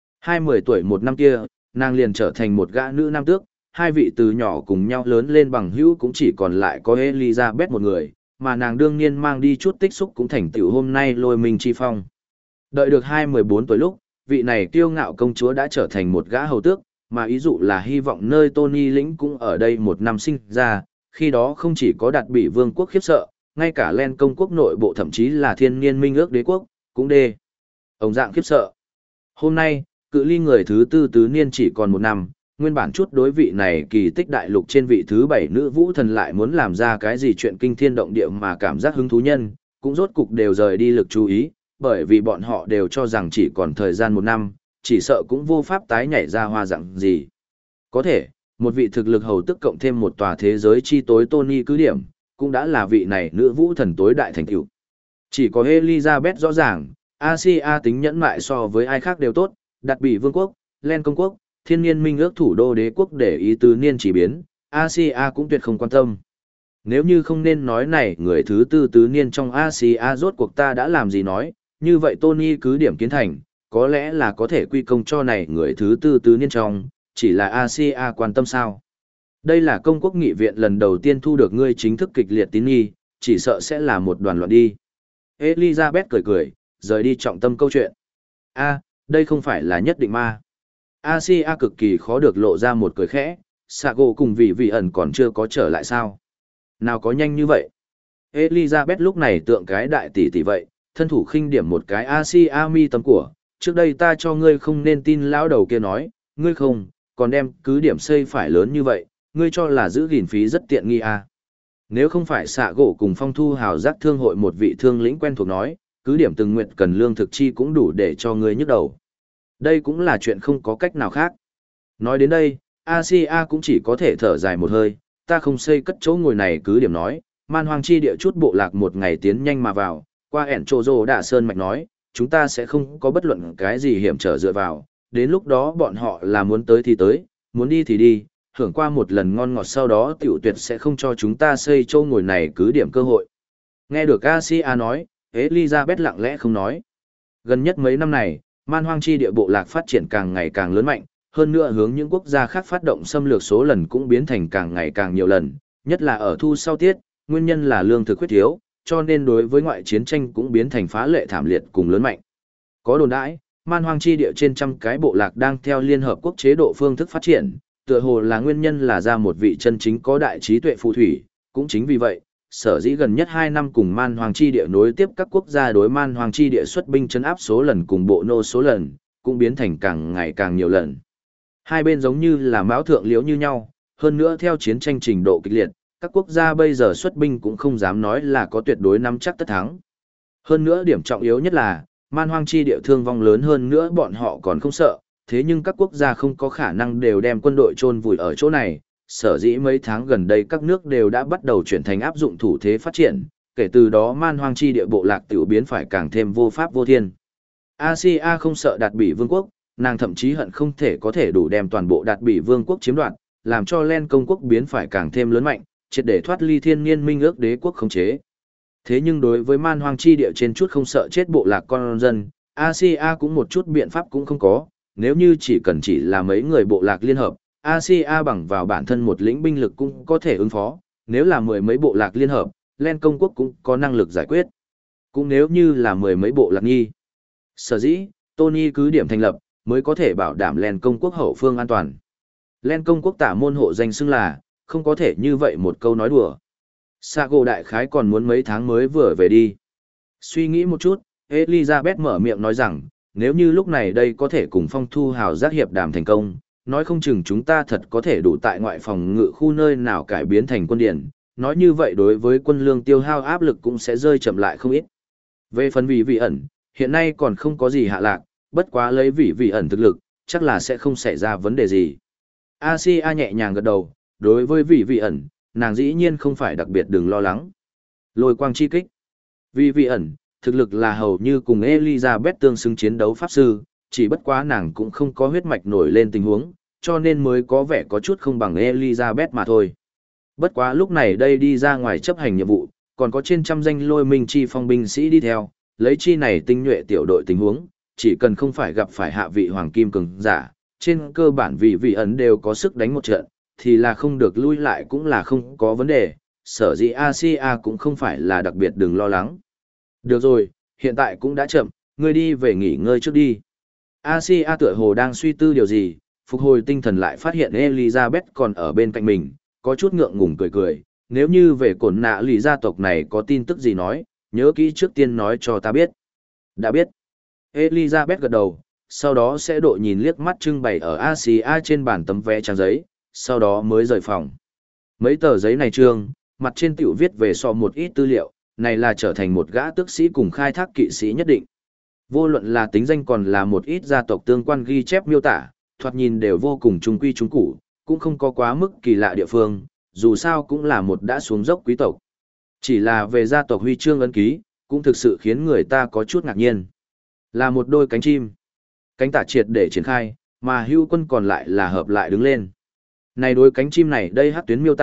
20 tuổi một năm kia, nàng liền trở thành một gã nữ nam tước, hai vị từ nhỏ cùng nhau lớn lên bằng hữu cũng chỉ còn lại có Elizabeth một người, mà nàng đương nhiên mang đi chút tích xúc cũng thành tựu hôm nay lôi minh chi phong. Đợi được 14 tuổi lúc, vị này kiêu ngạo công chúa đã trở thành một gã hầu tước, mà ý dụ là hy vọng nơi Tony lĩnh cũng ở đây một năm sinh ra, khi đó không chỉ có đạt bị vương quốc khiếp sợ, ngay cả Len công quốc nội bộ thậm chí là thiên niên minh ước đế quốc, cũng đê. Ông dạng khiếp sợ. Hôm nay, cự ly người thứ tư tứ niên chỉ còn một năm, nguyên bản chút đối vị này kỳ tích đại lục trên vị thứ 7 nữ vũ thần lại muốn làm ra cái gì chuyện kinh thiên động địa mà cảm giác hứng thú nhân, cũng rốt cục đều rời đi lực chú ý, bởi vì bọn họ đều cho rằng chỉ còn thời gian một năm, chỉ sợ cũng vô pháp tái nhảy ra hoa dạng gì. Có thể, một vị thực lực hầu tức cộng thêm một tòa thế giới chi tối Tony cứ điểm, cũng đã là vị này nữ vũ thần tối đại thành tựu. Chỉ có Elizabeth rõ ràng, Asia tính nhẫn mại so với ai khác đều tốt, đặt bị vương quốc, Len công quốc, thiên niên minh ước thủ đô đế quốc để ý tứ niên chỉ biến, Asia cũng tuyệt không quan tâm. Nếu như không nên nói này người thứ tư tứ niên trong Asia rốt cuộc ta đã làm gì nói, như vậy Tony cứ điểm kiến thành, có lẽ là có thể quy công cho này người thứ tư tứ niên trong, chỉ là Asia quan tâm sao. Đây là công quốc nghị viện lần đầu tiên thu được ngươi chính thức kịch liệt tín nghi, chỉ sợ sẽ là một đoàn loạn đi. Elizabeth cười cười, rời đi trọng tâm câu chuyện. Đây không phải là nhất định ma. Asia cực kỳ khó được lộ ra một cười khẽ, Sago cùng vị ẩn còn chưa có trở lại sao. Nào có nhanh như vậy. Elizabeth lúc này tượng cái đại tỷ tỷ vậy, thân thủ khinh điểm một cái Asia mi tâm của, trước đây ta cho ngươi không nên tin lão đầu kia nói, ngươi không, còn đem cứ điểm xây phải lớn như vậy, ngươi cho là giữ gìn phí rất tiện nghi à. Nếu không phải xạ gỗ cùng phong thu hào giác thương hội một vị thương lĩnh quen thuộc nói, cứ điểm từng nguyện cần lương thực chi cũng đủ để cho ngươi nhức đầu. Đây cũng là chuyện không có cách nào khác. Nói đến đây, Asia cũng chỉ có thể thở dài một hơi, ta không xây cất chỗ ngồi này cứ điểm nói, man hoang chi địa chút bộ lạc một ngày tiến nhanh mà vào, qua ẻn trô rô đạ sơn mạch nói, chúng ta sẽ không có bất luận cái gì hiểm trở dựa vào, đến lúc đó bọn họ là muốn tới thì tới, muốn đi thì đi, hưởng qua một lần ngon ngọt sau đó tiểu tuyệt sẽ không cho chúng ta xây chỗ ngồi này cứ điểm cơ hội. Nghe được Asia nói, Elizabeth lặng lẽ không nói. Gần nhất mấy năm này, man hoang chi địa bộ lạc phát triển càng ngày càng lớn mạnh, hơn nữa hướng những quốc gia khác phát động xâm lược số lần cũng biến thành càng ngày càng nhiều lần, nhất là ở thu sau tiết, nguyên nhân là lương thực khuyết thiếu, cho nên đối với ngoại chiến tranh cũng biến thành phá lệ thảm liệt cùng lớn mạnh. Có đồn đãi, man hoang chi địa trên trăm cái bộ lạc đang theo Liên Hợp Quốc chế độ phương thức phát triển, tựa hồ là nguyên nhân là ra một vị chân chính có đại trí tuệ phù thủy, cũng chính vì vậy, sở dĩ gần nhất 2 năm cùng man hoang chi địa nối tiếp các quốc gia đối man hoang chi địa xuất binh trấn áp số lần cùng bộ nô số lần, cũng biến thành càng ngày càng nhiều lần. Hai bên giống như là mão thượng liễu như nhau, hơn nữa theo chiến tranh trình độ kịch liệt, các quốc gia bây giờ xuất binh cũng không dám nói là có tuyệt đối nắm chắc tất thắng. Hơn nữa điểm trọng yếu nhất là, man hoang chi địa thương vong lớn hơn nữa bọn họ còn không sợ, thế nhưng các quốc gia không có khả năng đều đem quân đội chôn vùi ở chỗ này, sở dĩ mấy tháng gần đây các nước đều đã bắt đầu chuyển thành áp dụng thủ thế phát triển, kể từ đó man hoang chi địa bộ lạc tiểu biến phải càng thêm vô pháp vô thiên. Asia không sợ đạt bị vương quốc, nàng thậm chí hận không thể có thể đủ đem toàn bộ đạt bị vương quốc chiếm đoạt, làm cho Len công quốc biến phải càng thêm lớn mạnh, triệt để thoát ly thiên niên minh ước đế quốc khống chế. Thế nhưng đối với man hoang chi địa trên chút không sợ chết bộ lạc con dân, Asia cũng một chút biện pháp cũng không có, nếu như chỉ là mấy người bộ lạc liên hợp, Asia bằng vào bản thân một lĩnh binh lực cũng có thể ứng phó, nếu là mười mấy bộ lạc liên hợp, Len công quốc cũng có năng lực giải quyết. Cũng nếu như là mười mấy bộ lạc nghi. Sở dĩ, Tony cứ điểm thành lập, mới có thể bảo đảm Len công quốc hậu phương an toàn. Len công quốc tả môn hộ danh xưng là, không có thể như vậy một câu nói đùa. Sago đại khái còn muốn mấy tháng mới vừa về đi. Suy nghĩ một chút, Elizabeth mở miệng nói rằng, nếu như lúc này đây có thể cùng phong thu hào giác hiệp đàm thành công, nói không chừng chúng ta thật có thể đủ tại ngoại phòng ngự khu nơi nào cải biến thành quân điển, nói như vậy đối với quân lương tiêu hao áp lực cũng sẽ rơi chậm lại không ít. Về phần vị ẩn, hiện nay còn không có gì hạ lạc, bất quá lấy vị ẩn thực lực, chắc là sẽ không xảy ra vấn đề gì. Asia nhẹ nhàng gật đầu, đối với vị ẩn, nàng dĩ nhiên không phải đặc biệt đừng lo lắng. Lôi quang chi kích. Vị ẩn, thực lực là hầu như cùng Elizabeth tương xứng chiến đấu pháp sư, chỉ bất quá nàng cũng không có huyết mạch nổi lên tình huống, cho nên mới có vẻ có chút không bằng Elizabeth mà thôi. Bất quá lúc này đây đi ra ngoài chấp hành nhiệm vụ, còn có trên trăm danh lôi minh chi phong binh sĩ đi theo, lấy chi này tinh nhuệ tiểu đội tình huống, chỉ cần không phải gặp phải hạ vị hoàng kim cường giả, trên cơ bản vị ẩn đều có sức đánh một trận, thì là không được lui lại cũng là không có vấn đề, sở dĩ Asia cũng không phải là đặc biệt đừng lo lắng. Được rồi, hiện tại cũng đã chậm, ngươi đi về nghỉ ngơi trước đi. Asia tựa hồ đang suy tư điều gì, phục hồi tinh thần lại phát hiện Elizabeth còn ở bên cạnh mình, có chút ngượng ngùng cười cười, nếu như về cổn nạ lì gia tộc này có tin tức gì nói, nhớ kỹ trước tiên nói cho ta biết. Đã biết. Elizabeth gật đầu, sau đó sẽ độ nhìn liếc mắt trưng bày ở Asia trên bàn tấm vé trang giấy, sau đó mới rời phòng. Mấy tờ giấy này trương, mặt trên tiểu viết về so một ít tư liệu, này là trở thành một gã tước sĩ cùng khai thác kỵ sĩ nhất định. Vô luận là tính danh còn là một ít gia tộc tương quan ghi chép miêu tả, thoạt nhìn đều vô cùng trung quy trung củ, cũng không có quá mức kỳ lạ địa phương, dù sao cũng là một đã xuống dốc quý tộc. Chỉ là về gia tộc huy chương ấn ký, cũng thực sự khiến người ta có chút ngạc nhiên. Là một đôi cánh chim. Cánh tả triệt để triển khai, mà hưu quân còn lại là hợp lại đứng lên. Này đôi cánh chim này đây hát tuyến miêu tả,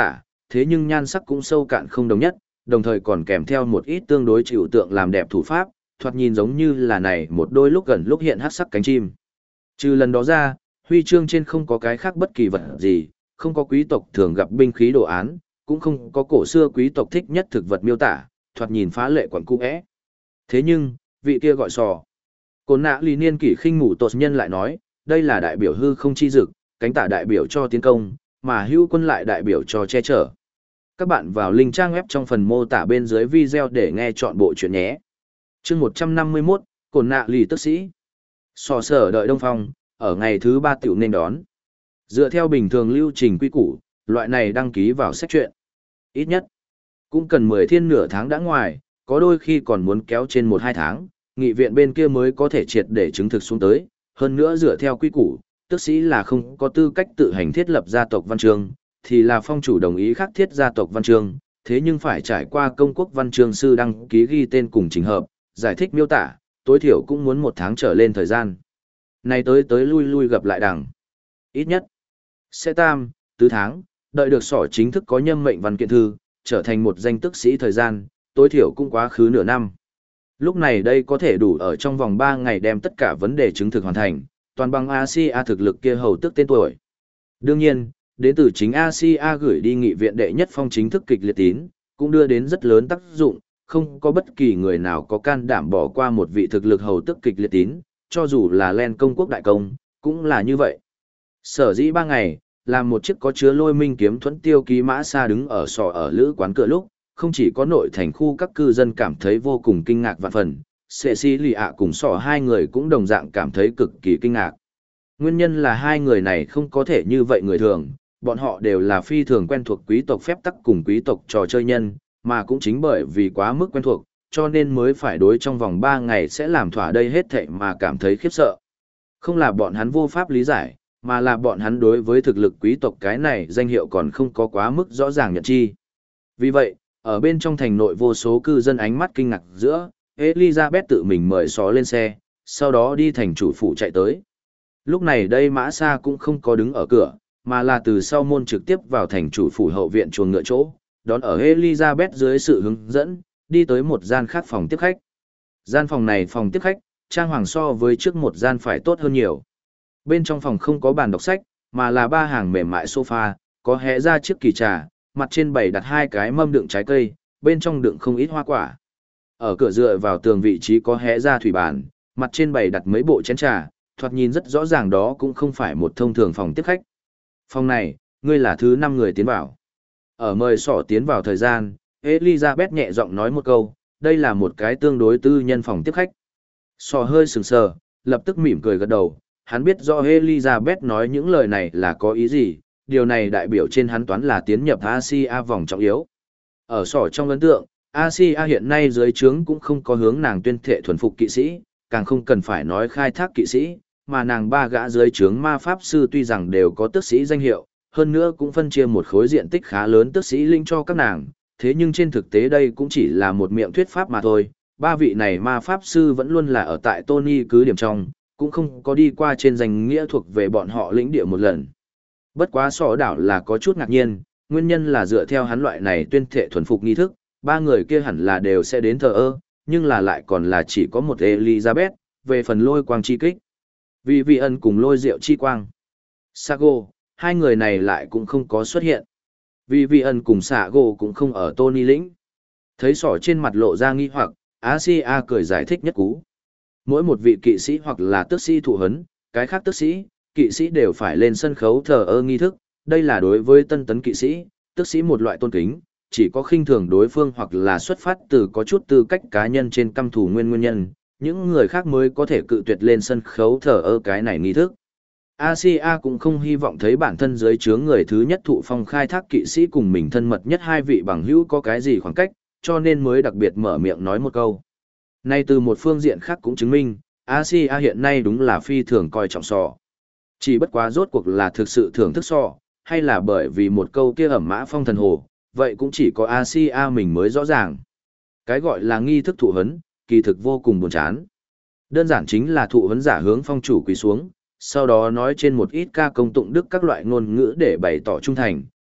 thế nhưng nhan sắc cũng sâu cạn không đồng nhất, đồng thời còn kèm theo một ít tương đối chịu tượng làm đẹp thủ pháp, thoạt nhìn giống như là này một đôi lúc gần lúc hiện hắc sắc cánh chim. Trừ lần đó ra, huy chương trên không có cái khác bất kỳ vật gì, không có quý tộc thường gặp binh khí đồ án, cũng không có cổ xưa quý tộc thích nhất thực vật miêu tả, thoạt nhìn phá lệ quẩn cung ẽ. Thế nhưng, vị kia gọi sò. Côn nạ lì niên kỷ khinh ngủ tột nhân lại nói, đây là đại biểu hư không chi dực, cánh tả đại biểu cho tiến công, mà hữu quân lại đại biểu cho che chở. Các bạn vào link trang web trong phần mô tả bên dưới video để nghe chọn bộ chuyện nhé. Chương 151, Côn nạ lì tức sĩ. Sò sở đợi Đông Phong, ở ngày thứ 3 tiểu nên đón. Dựa theo bình thường lưu trình quy củ, loại này đăng ký vào sách truyện. Ít nhất, cũng cần 10 thiên nửa tháng đã ngoài, có đôi khi còn muốn kéo trên 1-2 tháng, nghị viện bên kia mới có thể triệt để chứng thực xuống tới. Hơn nữa dựa theo quy củ, tức sĩ là không có tư cách tự hành thiết lập gia tộc văn chương, thì là phong chủ đồng ý khắc thiết gia tộc văn chương, thế nhưng phải trải qua công quốc văn chương sư đăng ký ghi tên cùng trình hợp, giải thích miêu tả, tối thiểu cũng muốn 1 tháng trở lên thời gian. Này tới lui gặp lại đằng. Ít nhất, sẽ 3-4 tháng, đợi được sỏ chính thức có nhâm mệnh văn kiện thư, trở thành một danh tức sĩ thời gian, tối thiểu cũng quá khứ nửa năm. Lúc này đây có thể đủ ở trong vòng 3 ngày đem tất cả vấn đề chứng thực hoàn thành, toàn bằng Asia thực lực kia hầu tức tên tuổi. Đương nhiên, đến từ chính Asia gửi đi nghị viện đệ nhất phong chính thức kịch liệt tín, cũng đưa đến rất lớn tác dụng, không có bất kỳ người nào có can đảm bỏ qua một vị thực lực hầu tức kịch liệt tín, cho dù là Len công quốc đại công, cũng là như vậy. Sở dĩ 3 ngày, làm một chiếc có chứa lôi minh kiếm thuẫn tiêu ký mã xa đứng ở sò ở lữ quán cửa lúc, không chỉ có nội thành khu các cư dân cảm thấy vô cùng kinh ngạc vạn phần, Cecilia cùng sò hai người cũng đồng dạng cảm thấy cực kỳ kinh ngạc. Nguyên nhân là hai người này không có thể như vậy người thường, bọn họ đều là phi thường quen thuộc quý tộc phép tắc cùng quý tộc trò chơi nhân, mà cũng chính bởi vì quá mức quen thuộc, cho nên mới phải đối trong vòng 3 ngày sẽ làm thỏa đây hết thảy mà cảm thấy khiếp sợ. Không là bọn hắn vô pháp lý giải, mà là bọn hắn đối với thực lực quý tộc cái này danh hiệu còn không có quá mức rõ ràng nhận chi. Vì vậy, ở bên trong thành nội vô số cư dân ánh mắt kinh ngạc giữa, Elizabeth tự mình mời xó lên xe, sau đó đi thành chủ phủ chạy tới. Lúc này đây mã xa cũng không có đứng ở cửa, mà là từ sau môn trực tiếp vào thành chủ phủ hậu viện chuồng ngựa chỗ, đón ở Elizabeth dưới sự hướng dẫn, đi tới một gian khác phòng tiếp khách. Gian phòng này phòng tiếp khách, trang hoàng so với trước một gian phải tốt hơn nhiều. Bên trong phòng không có bàn đọc sách, mà là 3 hàng mềm mại sofa, có hé ra chiếc kỳ trà, mặt trên bày đặt 2 cái mâm đựng trái cây, bên trong đựng không ít hoa quả. Ở cửa dựa vào tường vị trí có hé ra thủy bàn, mặt trên bày đặt mấy bộ chén trà, thoạt nhìn rất rõ ràng đó cũng không phải một thông thường phòng tiếp khách. Phòng này, ngươi là thứ 5 người tiến vào. Ở mời sỏ tiến vào thời gian, Elizabeth nhẹ giọng nói một câu, đây là một cái tương đối tư nhân phòng tiếp khách. Sỏ hơi sừng sờ, lập tức mỉm cười gật đầu, hắn biết rõ Elizabeth nói những lời này là có ý gì, điều này đại biểu trên hắn toán là tiến nhập Asia vòng trọng yếu. Ở sỏ trong ấn tượng, Asia hiện nay dưới trướng cũng không có hướng nàng tuyên thệ thuần phục kỵ sĩ, càng không cần phải nói khai thác kỵ sĩ, mà nàng 3 gã dưới trướng ma pháp sư tuy rằng đều có tước sĩ danh hiệu, hơn nữa cũng phân chia một khối diện tích khá lớn tước sĩ linh cho các nàng, thế nhưng trên thực tế đây cũng chỉ là một miệng thuyết pháp mà thôi. 3 vị này ma pháp sư vẫn luôn là ở tại Tony cứ điểm trong, cũng không có đi qua trên danh nghĩa thuộc về bọn họ lĩnh địa một lần. Bất quá sỏ đảo là có chút ngạc nhiên, nguyên nhân là dựa theo hắn loại này tuyên thệ thuần phục nghi thức, 3 người kia hẳn là đều sẽ đến thờ ơ, nhưng là lại còn là chỉ có một Elizabeth, về phần lôi quang chi kích. Vì vị ân cùng lôi diệu chi quang. Sago, 2 người này lại cũng không có xuất hiện. Vì vị ân cùng Sago cũng không ở Tony lĩnh. Thấy sỏ trên mặt lộ ra nghi hoặc, Asia cười giải thích nhất cú. Mỗi một vị kỵ sĩ hoặc là tước sĩ thụ hấn, cái khác tước sĩ, kỵ sĩ đều phải lên sân khấu thờ ơ nghi thức, đây là đối với tân tấn kỵ sĩ, tước sĩ một loại tôn kính, chỉ có khinh thường đối phương hoặc là xuất phát từ có chút tư cách cá nhân trên căm thù nguyên nhân, những người khác mới có thể cự tuyệt lên sân khấu thờ ơ cái này nghi thức. Asia cũng không hy vọng thấy bản thân dưới chướng người thứ nhất thụ phong khai thác kỵ sĩ cùng mình thân mật nhất 2 vị bằng hữu có cái gì khoảng cách, cho nên mới đặc biệt mở miệng nói một câu. Nay từ một phương diện khác cũng chứng minh, Asia hiện nay đúng là phi thường coi trọng sò. Chỉ bất quá rốt cuộc là thực sự thưởng thức sò, hay là bởi vì một câu kia ẩm mã phong thần hồ, vậy cũng chỉ có Asia mình mới rõ ràng. Cái gọi là nghi thức thụ hấn, kỳ thực vô cùng buồn chán. Đơn giản chính là thụ hấn giả hướng phong chủ quỳ xuống, sau đó nói trên một ít ca công tụng đức các loại ngôn ngữ để bày tỏ trung thành,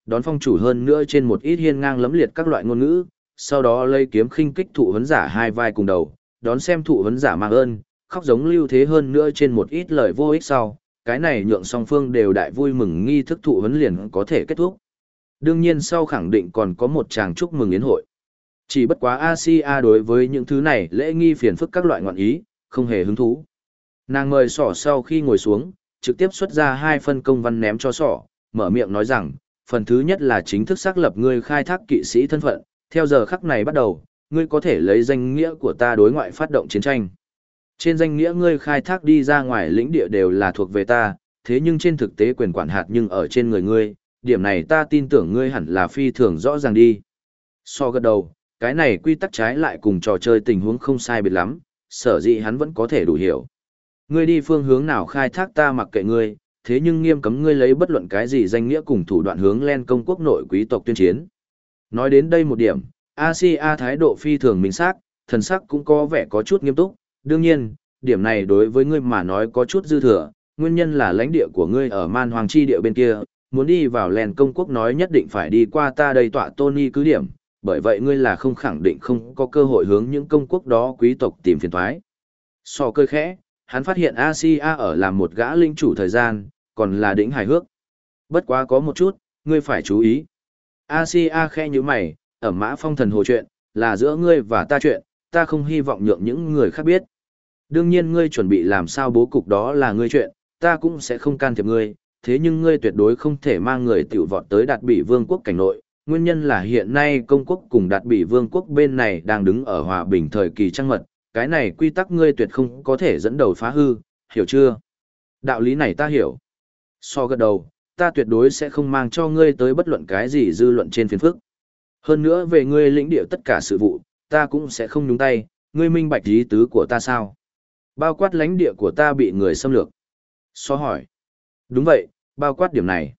đón phong chủ hơn nữa trên một ít hiên ngang lẫm liệt các loại ngôn ngữ, sau đó lấy kiếm khinh kích thụ huấn giả hai vai cùng đầu, đón xem thụ huấn giả mang ơn, khóc giống lưu thế hơn nữa trên một ít lời vô ích sau, cái này nhượng song phương đều đại vui mừng nghi thức thụ huấn liền có thể kết thúc. Đương nhiên sau khẳng định còn có một tràng chúc mừng yến hội. Chỉ bất quá Asia đối với những thứ này lễ nghi phiền phức các loại ngọn ý, không hề hứng thú. Nàng mời sỏ sau khi ngồi xuống, trực tiếp xuất ra 2 phân công văn ném cho sỏ, mở miệng nói rằng, phần thứ nhất là chính thức xác lập ngươi khai thác kỵ sĩ thân phận, theo giờ khắc này bắt đầu, ngươi có thể lấy danh nghĩa của ta đối ngoại phát động chiến tranh. Trên danh nghĩa ngươi khai thác đi ra ngoài lĩnh địa đều là thuộc về ta, thế nhưng trên thực tế quyền quản hạt nhưng ở trên người ngươi, điểm này ta tin tưởng ngươi hẳn là phi thường rõ ràng đi. So gật đầu, cái này quy tắc trái lại cùng trò chơi tình huống không sai biệt lắm, sở dĩ hắn vẫn có thể đủ hiểu. Ngươi đi phương hướng nào khai thác ta mặc kệ ngươi, thế nhưng nghiêm cấm ngươi lấy bất luận cái gì danh nghĩa cùng thủ đoạn hướng lên công quốc nội quý tộc tuyên chiến. Nói đến đây một điểm, Asia thái độ phi thường minh xác, thần sắc cũng có vẻ có chút nghiêm túc, đương nhiên, điểm này đối với ngươi mà nói có chút dư thừa, nguyên nhân là lãnh địa của ngươi ở man hoàng chi địa bên kia, muốn đi vào lèn công quốc nói nhất định phải đi qua ta đây tọa Tony cứ điểm, bởi vậy ngươi là không khẳng định không có cơ hội hướng những công quốc đó quý tộc tìm phiền toái. So cơi khẽ, hắn phát hiện Asia ở làm một gã linh chủ thời gian, còn là đỉnh hài hước. Bất quá có một chút, ngươi phải chú ý. Asia khẽ như mày, ở mã phong thần hồ chuyện, là giữa ngươi và ta chuyện, ta không hy vọng nhượng những người khác biết. Đương nhiên ngươi chuẩn bị làm sao bố cục đó là ngươi chuyện, ta cũng sẽ không can thiệp ngươi, thế nhưng ngươi tuyệt đối không thể mang người tiểu vọt tới Đạt Bỉ Vương quốc cảnh nội, nguyên nhân là hiện nay công quốc cùng Đạt Bỉ Vương quốc bên này đang đứng ở hòa bình thời kỳ trăng mật, cái này quy tắc ngươi tuyệt không có thể dẫn đầu phá hư, hiểu chưa? Đạo lý này ta hiểu. So gật đầu, ta tuyệt đối sẽ không mang cho ngươi tới bất luận cái gì dư luận trên phiền phức. Hơn nữa về ngươi lĩnh địa tất cả sự vụ, ta cũng sẽ không nhúng tay, ngươi minh bạch ý tứ của ta sao? Bao quát lãnh địa của ta bị người xâm lược. So hỏi. Đúng vậy, bao quát điểm này.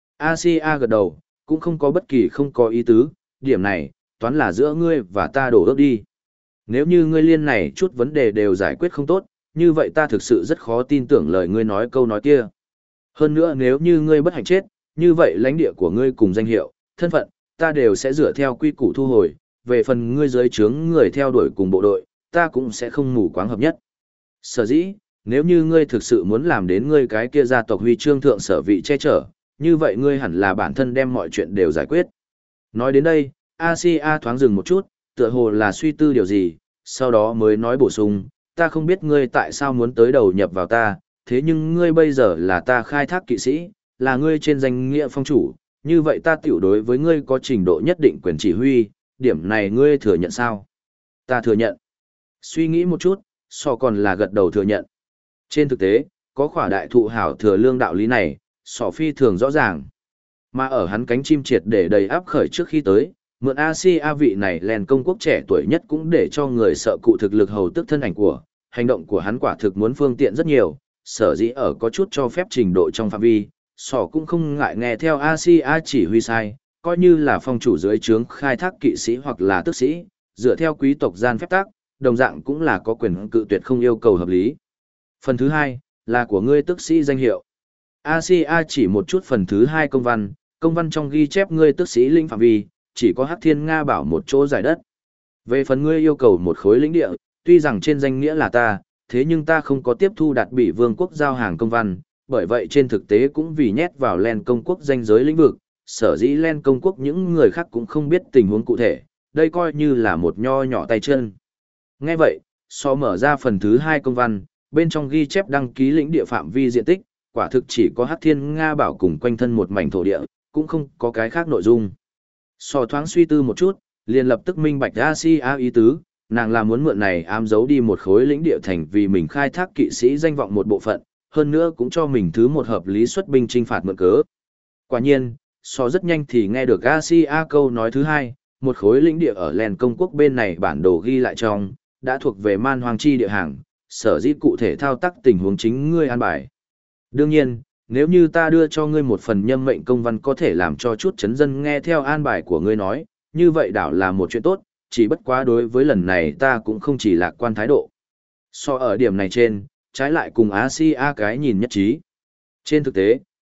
Asia gật đầu, cũng không có bất kỳ không có ý tứ, điểm này, toán là giữa ngươi và ta đổ ước đi. Nếu như ngươi liên này chút vấn đề đều giải quyết không tốt, như vậy ta thực sự rất khó tin tưởng lời ngươi nói câu nói kia. Hơn nữa nếu như ngươi bất hạnh chết, như vậy lãnh địa của ngươi cùng danh hiệu, thân phận, ta đều sẽ dựa theo quy củ thu hồi, về phần ngươi dưới trướng người theo đuổi cùng bộ đội, ta cũng sẽ không mù quáng hợp nhất. Sở dĩ, nếu như ngươi thực sự muốn làm đến ngươi cái kia gia tộc huy chương thượng sở vị che chở, như vậy ngươi hẳn là bản thân đem mọi chuyện đều giải quyết. Nói đến đây, Asia thoáng dừng một chút, tựa hồ là suy tư điều gì, sau đó mới nói bổ sung, ta không biết ngươi tại sao muốn tới đầu nhập vào ta, thế nhưng ngươi bây giờ là ta khai thác kỵ sĩ, là ngươi trên danh nghĩa phong chủ, như vậy ta tiểu đối với ngươi có trình độ nhất định quyền chỉ huy, điểm này ngươi thừa nhận sao? Ta thừa nhận. Suy nghĩ một chút, so còn là gật đầu thừa nhận. Trên thực tế, có khỏa đại thụ hảo thừa lương đạo lý này, sỏ phi thường rõ ràng. Mà ở hắn cánh chim triệt để đầy áp khởi trước khi tới, mượn Asia vị này lèn công quốc trẻ tuổi nhất cũng để cho người sợ cụ thực lực hầu tức thân ảnh của, hành động của hắn quả thực muốn phương tiện rất nhiều, sở dĩ ở có chút cho phép trình độ trong phạm vi, sỏ cũng không ngại nghe theo Asia chỉ huy sai, coi như là phong chủ dưới trướng khai thác kỵ sĩ hoặc là tước sĩ, dựa theo quý tộc gian phép tắc, đồng dạng cũng là có quyền cự tuyệt không yêu cầu hợp lý. Phần thứ hai, là của ngươi tước sĩ danh hiệu. Asia chỉ một chút phần thứ hai công văn trong ghi chép ngươi tước sĩ linh phạm vi, chỉ có Hắc Thiên Nga bảo một chỗ giải đất. Về phần ngươi yêu cầu một khối lĩnh địa, tuy rằng trên danh nghĩa là ta, thế nhưng ta không có tiếp thu Đạt Bỉ Vương quốc giao hàng công văn, bởi vậy trên thực tế cũng vì nhét vào Len công quốc danh giới lĩnh vực, sở dĩ Len công quốc những người khác cũng không biết tình huống cụ thể, đây coi như là một nho nhỏ tay chân. Nghe vậy, so mở ra phần thứ hai công văn, bên trong ghi chép đăng ký lĩnh địa phạm vi diện tích, quả thực chỉ có Hắc Thiên Nga bảo cùng quanh thân một mảnh thổ địa, cũng không có cái khác nội dung. So thoáng suy tư một chút, liền lập tức minh bạch Asia ý tứ, nàng là muốn mượn này ám giấu đi một khối lĩnh địa thành vì mình khai thác kỵ sĩ danh vọng một bộ phận, hơn nữa cũng cho mình thứ một hợp lý xuất binh chinh phạt mượn cớ. Quả nhiên, so rất nhanh thì nghe được Asia câu nói thứ hai, một khối lĩnh địa ở Len công quốc bên này bản đồ ghi lại trong, đã thuộc về man hoàng chi địa hàng, sở dĩ cụ thể thao tác tình huống chính ngươi an bài. Đương nhiên, nếu như ta đưa cho ngươi một phần nhâm mệnh công văn có thể làm cho chút chấn dân nghe theo an bài của ngươi nói, như vậy đảo là một chuyện tốt, chỉ bất quá đối với lần này ta cũng không chỉ lạc quan thái độ. So ở điểm này trên, trái lại cùng Asia cái nhìn nhất trí. Trên thực tế,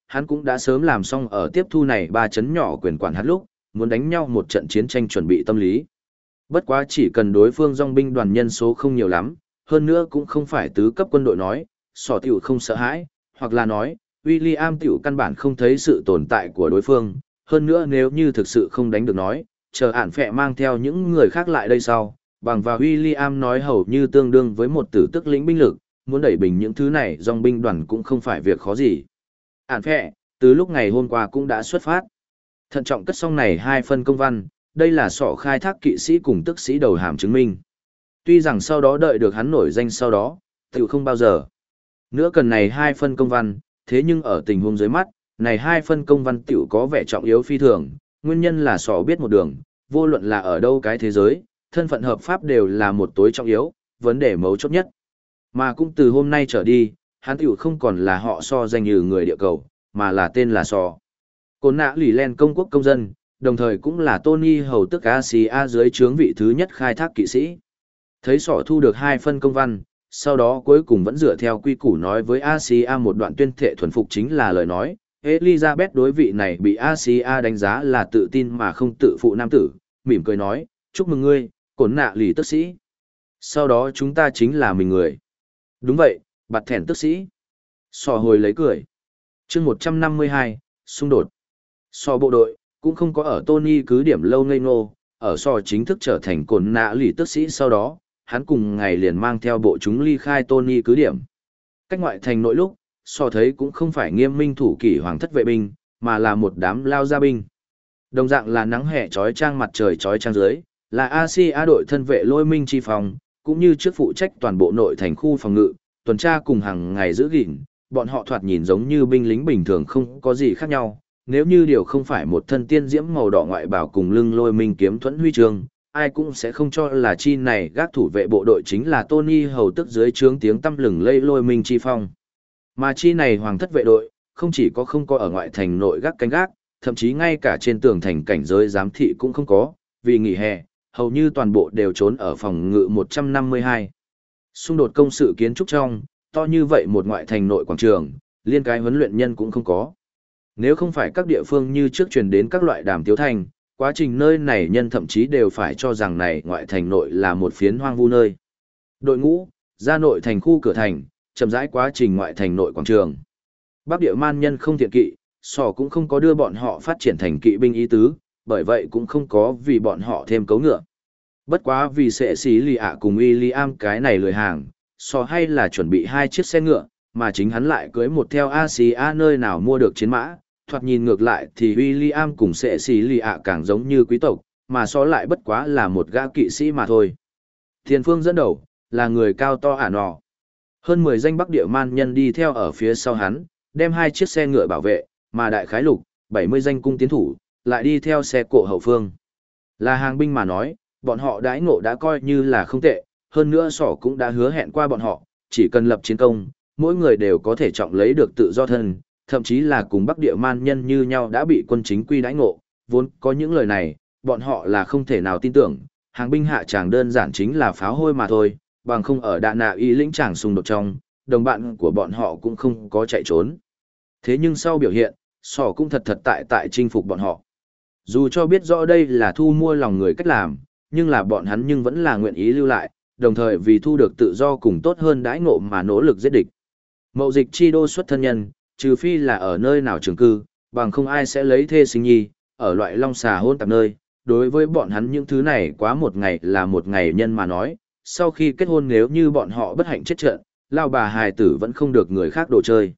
hắn cũng đã sớm làm xong ở tiếp thu này 3 chấn nhỏ quyền quản hạt lúc, muốn đánh nhau một trận chiến tranh chuẩn bị tâm lý. Bất quá chỉ cần đối phương dòng binh đoàn nhân số không nhiều lắm, hơn nữa cũng không phải tứ cấp quân đội nói, sỏ tiểu không sợ hãi, hoặc là nói, William tiểu căn bản không thấy sự tồn tại của đối phương, hơn nữa nếu như thực sự không đánh được nói, chờ ản phẹ mang theo những người khác lại đây sau, bằng và William nói hầu như tương đương với một tử tức lĩnh binh lực, muốn đẩy bình những thứ này dòng binh đoàn cũng không phải việc khó gì. Ản phẹ, từ lúc ngày hôm qua cũng đã xuất phát. Thận trọng cất xong này 2 phân công văn, đây là sọ khai thác kỵ sĩ cùng tức sĩ đầu hàm chứng minh. Tuy rằng sau đó đợi được hắn nổi danh sau đó, tiểu không bao giờ. Nữa cần này 2 phân công văn, thế nhưng ở tình huống dưới mắt, này 2 phân công văn tiểu có vẻ trọng yếu phi thường, nguyên nhân là sọ biết một đường, vô luận là ở đâu cái thế giới, thân phận hợp pháp đều là một tối trọng yếu, vấn đề mấu chốt nhất. Mà cũng từ hôm nay trở đi, hắn tiểu không còn là họ so danh như người địa cầu, mà là tên là sọ. Côn nạ lì len công quốc công dân, đồng thời cũng là Tony hầu tức Asia dưới trướng vị thứ nhất khai thác kỵ sĩ. Thấy sọ thu được 2 phân công văn, sau đó cuối cùng vẫn dựa theo quy củ nói với Asia một đoạn tuyên thệ thuần phục chính là lời nói. Elizabeth đối vị này bị Asia đánh giá là tự tin mà không tự phụ nam tử, mỉm cười nói, chúc mừng ngươi, cổn nạ lì tức sĩ. Sau đó chúng ta chính là mình người. Đúng vậy, bạt thẻn tức sĩ. Sọ hồi lấy cười. chương 152, xung đột. Sọ bộ đội, cũng không có ở Tony cứ điểm lâu ngây ngô, ở sọ chính thức trở thành cổn nạ lì tức sĩ sau đó, hắn cùng ngày liền mang theo bộ chúng ly khai Tony cứ điểm. Cách ngoại thành nội lúc, sọ thấy cũng không phải nghiêm minh thủ kỷ hoàng thất vệ binh, mà là một đám lao gia binh. Đồng dạng là nắng hè trói trang mặt trời trói trang dưới, là Asia đội thân vệ lôi minh chi phòng, cũng như trước phụ trách toàn bộ nội thành khu phòng ngự, tuần tra cùng hàng ngày giữ gìn, bọn họ thoạt nhìn giống như binh lính bình thường không có gì khác nhau. Nếu như điều không phải một thân tiên diễm màu đỏ ngoại bảo cùng lưng lôi minh kiếm thuẫn huy chương, ai cũng sẽ không cho là chi này gác thủ vệ bộ đội chính là Tony hầu tức dưới trướng tiếng tăm lừng lây lôi minh chi phong. Mà chi này hoàng thất vệ đội, không chỉ có không có ở ngoại thành nội gác canh gác, thậm chí ngay cả trên tường thành cảnh giới giám thị cũng không có, vì nghỉ hè, hầu như toàn bộ đều trốn ở phòng ngự 152. Xung đột công sự kiến trúc trong, to như vậy một ngoại thành nội quảng trường, liên cái huấn luyện nhân cũng không có. Nếu không phải các địa phương như trước truyền đến các loại đàm tiếu thành, quá trình nơi này nhân thậm chí đều phải cho rằng này ngoại thành nội là một phiến hoang vu nơi. Đội ngũ, ra nội thành khu cửa thành, chậm rãi quá trình ngoại thành nội quảng trường. Bắc địa man nhân không thiện kỵ, sò cũng không có đưa bọn họ phát triển thành kỵ binh ý tứ, bởi vậy cũng không có vì bọn họ thêm cấu ngựa. Bất quá vì sẽ xí lì ạ cùng William cái này lười hàng, sò hay là chuẩn bị 2 chiếc xe ngựa, mà chính hắn lại cưới một theo Asia nơi nào mua được chiến mã. Thoạt nhìn ngược lại thì William cùng sẽ xí lì ạ càng giống như quý tộc, mà so lại bất quá là một gã kỵ sĩ mà thôi. Tiền phương dẫn đầu, là người cao to ả nò. Hơn 10 danh Bắc địa man nhân đi theo ở phía sau hắn, đem 2 chiếc xe ngựa bảo vệ, mà đại khái lục, 70 danh cung tiến thủ, lại đi theo xe cộ hậu phương. Là hàng binh mà nói, bọn họ đãi ngộ đã coi như là không tệ, hơn nữa sỏ cũng đã hứa hẹn qua bọn họ, chỉ cần lập chiến công, mỗi người đều có thể trọng lấy được tự do thân, thậm chí là cùng Bắc địa man nhân như nhau đã bị quân chính quy đãi ngộ, vốn có những lời này, bọn họ là không thể nào tin tưởng, hàng binh hạ tràng đơn giản chính là pháo hôi mà thôi, bằng không ở đạn nạ y lĩnh tràng xung đột trong, đồng bạn của bọn họ cũng không có chạy trốn. Thế nhưng sau biểu hiện, sỏ cũng thật tại chinh phục bọn họ. Dù cho biết rõ đây là thu mua lòng người cách làm, nhưng là bọn hắn nhưng vẫn là nguyện ý lưu lại, đồng thời vì thu được tự do cùng tốt hơn đãi ngộ mà nỗ lực giết địch. Mậu dịch chi đô xuất thân nhân, trừ phi là ở nơi nào trường cư, bằng không ai sẽ lấy thê sinh nhi, ở loại long xà hôn tạp nơi. Đối với bọn hắn những thứ này quá một ngày là một ngày nhân mà nói, sau khi kết hôn nếu như bọn họ bất hạnh chết trận, lao bà hài tử vẫn không được người khác đồ chơi.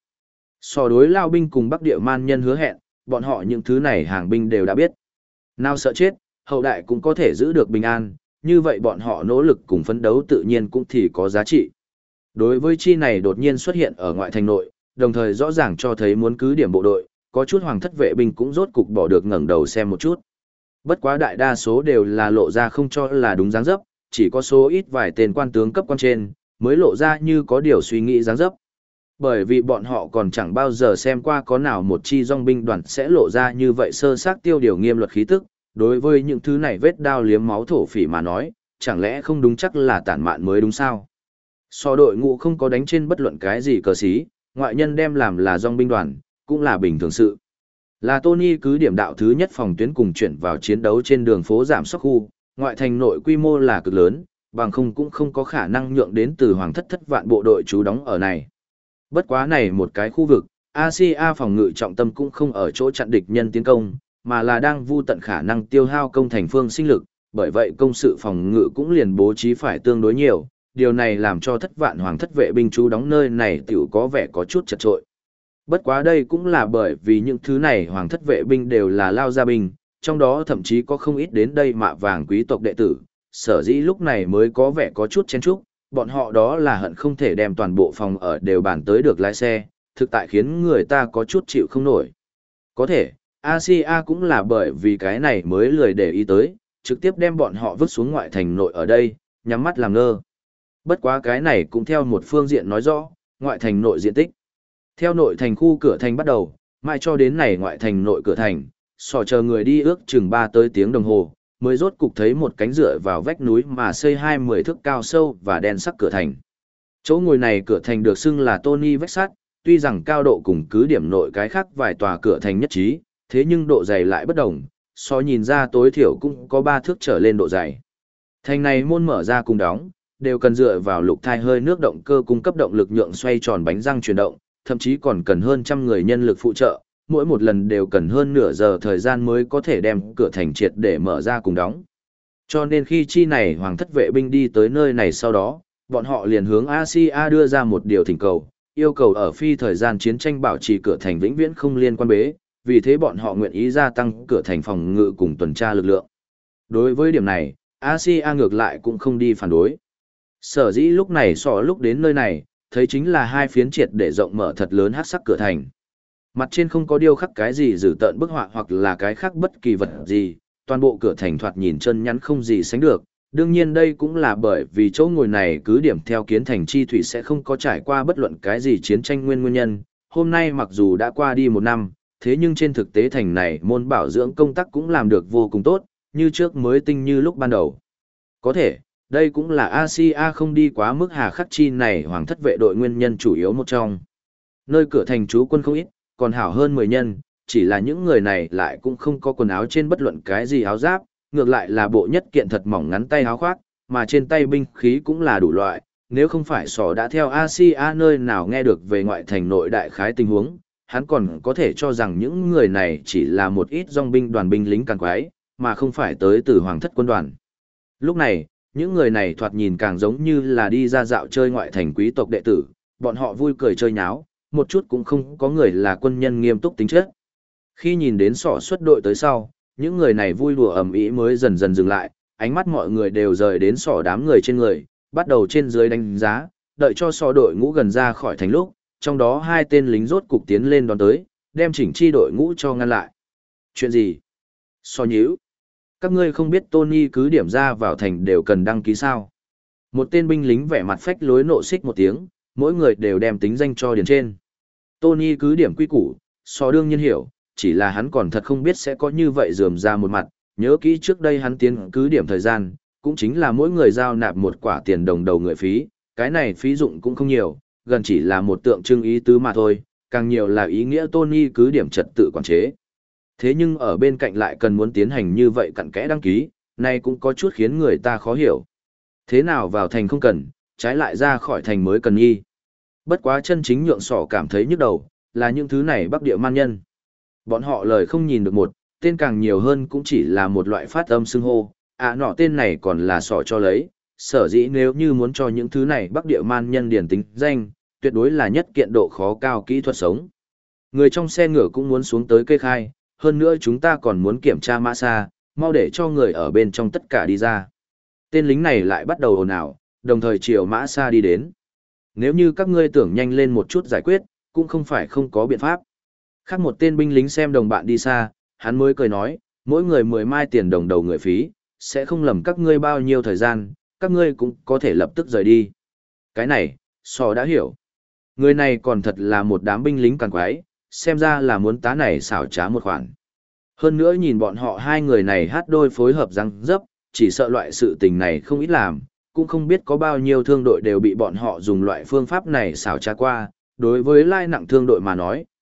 So đối lao binh cùng Bắc địa man nhân hứa hẹn, bọn họ những thứ này hàng binh đều đã biết. Nào sợ chết, hậu đại cũng có thể giữ được bình an, như vậy bọn họ nỗ lực cùng phấn đấu tự nhiên cũng thì có giá trị. Đối với chi này đột nhiên xuất hiện ở ngoại thành nội, đồng thời rõ ràng cho thấy muốn cứ điểm bộ đội, có chút hoàng thất vệ binh cũng rốt cục bỏ được ngẩng đầu xem một chút. Bất quá đại đa số đều là lộ ra không cho là đúng dáng dấp, chỉ có số ít vài tên quan tướng cấp quan trên, mới lộ ra như có điều suy nghĩ dáng dấp. Bởi vì bọn họ còn chẳng bao giờ xem qua có nào một chi dòng binh đoàn sẽ lộ ra như vậy sơ xác tiêu điều nghiêm luật khí tức, đối với những thứ này vết đao liếm máu thổ phỉ mà nói, chẳng lẽ không đúng chắc là tản mạn mới đúng sao? So đội ngũ không có đánh trên bất luận cái gì cờ xí, ngoại nhân đem làm là dòng binh đoàn, cũng là bình thường sự. Là Tony cứ điểm đạo thứ nhất phòng tuyến cùng chuyển vào chiến đấu trên đường phố giảm sóc khu, ngoại thành nội quy mô là cực lớn, bằng không cũng không có khả năng nhượng đến từ hoàng thất thất vạn bộ đội trú đóng ở này. Bất quá này một cái khu vực, Asia phòng ngự trọng tâm cũng không ở chỗ chặn địch nhân tiến công, mà là đang vu tận khả năng tiêu hao công thành phương sinh lực, bởi vậy công sự phòng ngự cũng liền bố trí phải tương đối nhiều, điều này làm cho thất vạn hoàng thất vệ binh trú đóng nơi này tiểu có vẻ có chút chật trội. Bất quá đây cũng là bởi vì những thứ này hoàng thất vệ binh đều là lao gia binh, trong đó thậm chí có không ít đến đây mạ vàng quý tộc đệ tử, sở dĩ lúc này mới có vẻ có chút chen chúc, bọn họ đó là hận không thể đem toàn bộ phòng ở đều bàn tới được lái xe, thực tại khiến người ta có chút chịu không nổi. Có thể, Asia cũng là bởi vì cái này mới lười để ý tới, trực tiếp đem bọn họ vứt xuống ngoại thành nội ở đây, nhắm mắt làm ngơ. Bất quá cái này cũng theo một phương diện nói rõ, ngoại thành nội diện tích. Theo nội thành khu cửa thành bắt đầu, mãi cho đến này ngoại thành nội cửa thành, sò chờ người đi ước chừng 3 tới tiếng đồng hồ, mới rốt cục thấy một cánh dựa vào vách núi mà xây 20 thước cao sâu và đen sắc cửa thành. Chỗ ngồi này cửa thành được xưng là Tony vách sắt, tuy rằng cao độ cùng cứ điểm nội cái khác vài tòa cửa thành nhất trí, thế nhưng độ dày lại bất đồng, so nhìn ra tối thiểu cũng có 3 thước trở lên độ dày. Thành này môn mở ra cùng đóng, đều cần dựa vào lục thai hơi nước động cơ cung cấp động lực nhượng xoay tròn bánh răng chuyển động, thậm chí còn cần hơn trăm người nhân lực phụ trợ, mỗi một lần đều cần hơn nửa giờ thời gian mới có thể đem cửa thành triệt để mở ra cùng đóng. Cho nên khi chi này hoàng thất vệ binh đi tới nơi này sau đó, bọn họ liền hướng Asia đưa ra một điều thỉnh cầu, yêu cầu ở phi thời gian chiến tranh bảo trì cửa thành vĩnh viễn không liên quan bế, vì thế bọn họ nguyện ý gia tăng cửa thành phòng ngự cùng tuần tra lực lượng. Đối với điểm này, Asia ngược lại cũng không đi phản đối. Sở dĩ lúc này lúc đến nơi này, thấy chính là hai phiến triệt để rộng mở thật lớn hắc sắc cửa thành. Mặt trên không có điêu khắc cái gì dữ tợn bức họa hoặc là cái khác bất kỳ vật gì, toàn bộ cửa thành thoạt nhìn chân nhắn không gì sánh được. Đương nhiên đây cũng là bởi vì chỗ ngồi này cứ điểm theo kiến thành chi thủy sẽ không có trải qua bất luận cái gì chiến tranh nguyên nhân. Hôm nay mặc dù đã qua đi 1 năm, thế nhưng trên thực tế thành này môn bảo dưỡng công tác cũng làm được vô cùng tốt, như trước mới tinh như lúc ban đầu. Có thể, đây cũng là Asia không đi quá mức hà khắc chi này hoàng thất vệ đội nguyên nhân chủ yếu một trong. Nơi cửa thành trú quân không ít, còn hảo hơn 10 nhân, chỉ là những người này lại cũng không có quần áo trên bất luận cái gì áo giáp, ngược lại là bộ nhất kiện thật mỏng ngắn tay áo khoác, mà trên tay binh khí cũng là đủ loại, nếu không phải sỏ đã theo Asia nơi nào nghe được về ngoại thành nội đại khái tình huống, hắn còn có thể cho rằng những người này chỉ là một ít dòng binh đoàn binh lính càng quái, mà không phải tới từ hoàng thất quân đoàn. Lúc này, những người này thoạt nhìn càng giống như là đi ra dạo chơi ngoại thành quý tộc đệ tử, bọn họ vui cười chơi nháo, một chút cũng không có người là quân nhân nghiêm túc tính chất. Khi nhìn đến sỏ xuất đội tới sau, những người này vui đùa ầm ĩ mới dần dần dừng lại, ánh mắt mọi người đều rời đến sỏ đám người trên người, bắt đầu trên dưới đánh giá, đợi cho sỏ đội ngũ gần ra khỏi thành lúc, trong đó 2 tên lính rốt cục tiến lên đón tới, đem chỉnh chi đội ngũ cho ngăn lại. Chuyện gì? Sỏ nhíu. Các ngươi không biết Tony cứ điểm ra vào thành đều cần đăng ký sao? Một tên binh lính vẻ mặt phách lối nộ xích một tiếng, mỗi người đều đem tính danh cho điền trên. Tony cứ điểm quy củ, đương nhiên hiểu, chỉ là hắn còn thật không biết sẽ có như vậy rườm ra một mặt, nhớ kỹ trước đây hắn tiến cứ điểm thời gian, cũng chính là mỗi người giao nạp một quả tiền đồng đầu người phí, cái này phí dụng cũng không nhiều, gần chỉ là một tượng trưng ý tứ mà thôi, càng nhiều là ý nghĩa Tony cứ điểm trật tự quản chế. Thế nhưng ở bên cạnh lại cần muốn tiến hành như vậy cặn kẽ đăng ký, này cũng có chút khiến người ta khó hiểu. Thế nào vào thành không cần, trái lại ra khỏi thành mới cần nghi. Bất quá chân chính nhượng sỏ cảm thấy nhức đầu, là những thứ này bắc địa man nhân. Bọn họ lời không nhìn được một, tên càng nhiều hơn cũng chỉ là một loại phát âm xưng hô, nọ tên này còn là sỏ cho lấy, sở dĩ nếu như muốn cho những thứ này bắc địa man nhân điển tính danh, tuyệt đối là nhất kiện độ khó cao kỹ thuật sống. Người trong xe ngựa cũng muốn xuống tới kê khai, hơn nữa chúng ta còn muốn kiểm tra mã xa, mau để cho người ở bên trong tất cả đi ra. Tên lính này lại bắt đầu ồn ào, đồng thời chiều mã xa đi đến. Nếu như các ngươi tưởng nhanh lên một chút giải quyết, cũng không phải không có biện pháp. Khác một tên binh lính xem đồng bạn đi xa, hắn mới cười nói, mỗi người 10 mai tiền đồng đầu người phí, sẽ không lầm các ngươi bao nhiêu thời gian, các ngươi cũng có thể lập tức rời đi. Cái này, đã hiểu. Người này còn thật là một đám binh lính càng quái, xem ra là muốn tá này xảo trá một khoản. Hơn nữa nhìn bọn họ 2 người này hát đôi phối hợp răng dấp, chỉ sợ loại sự tình này không ít làm, cũng không biết có bao nhiêu thương đội đều bị bọn họ dùng loại phương pháp này xảo trá qua. Đối với lai nặng thương đội mà nói,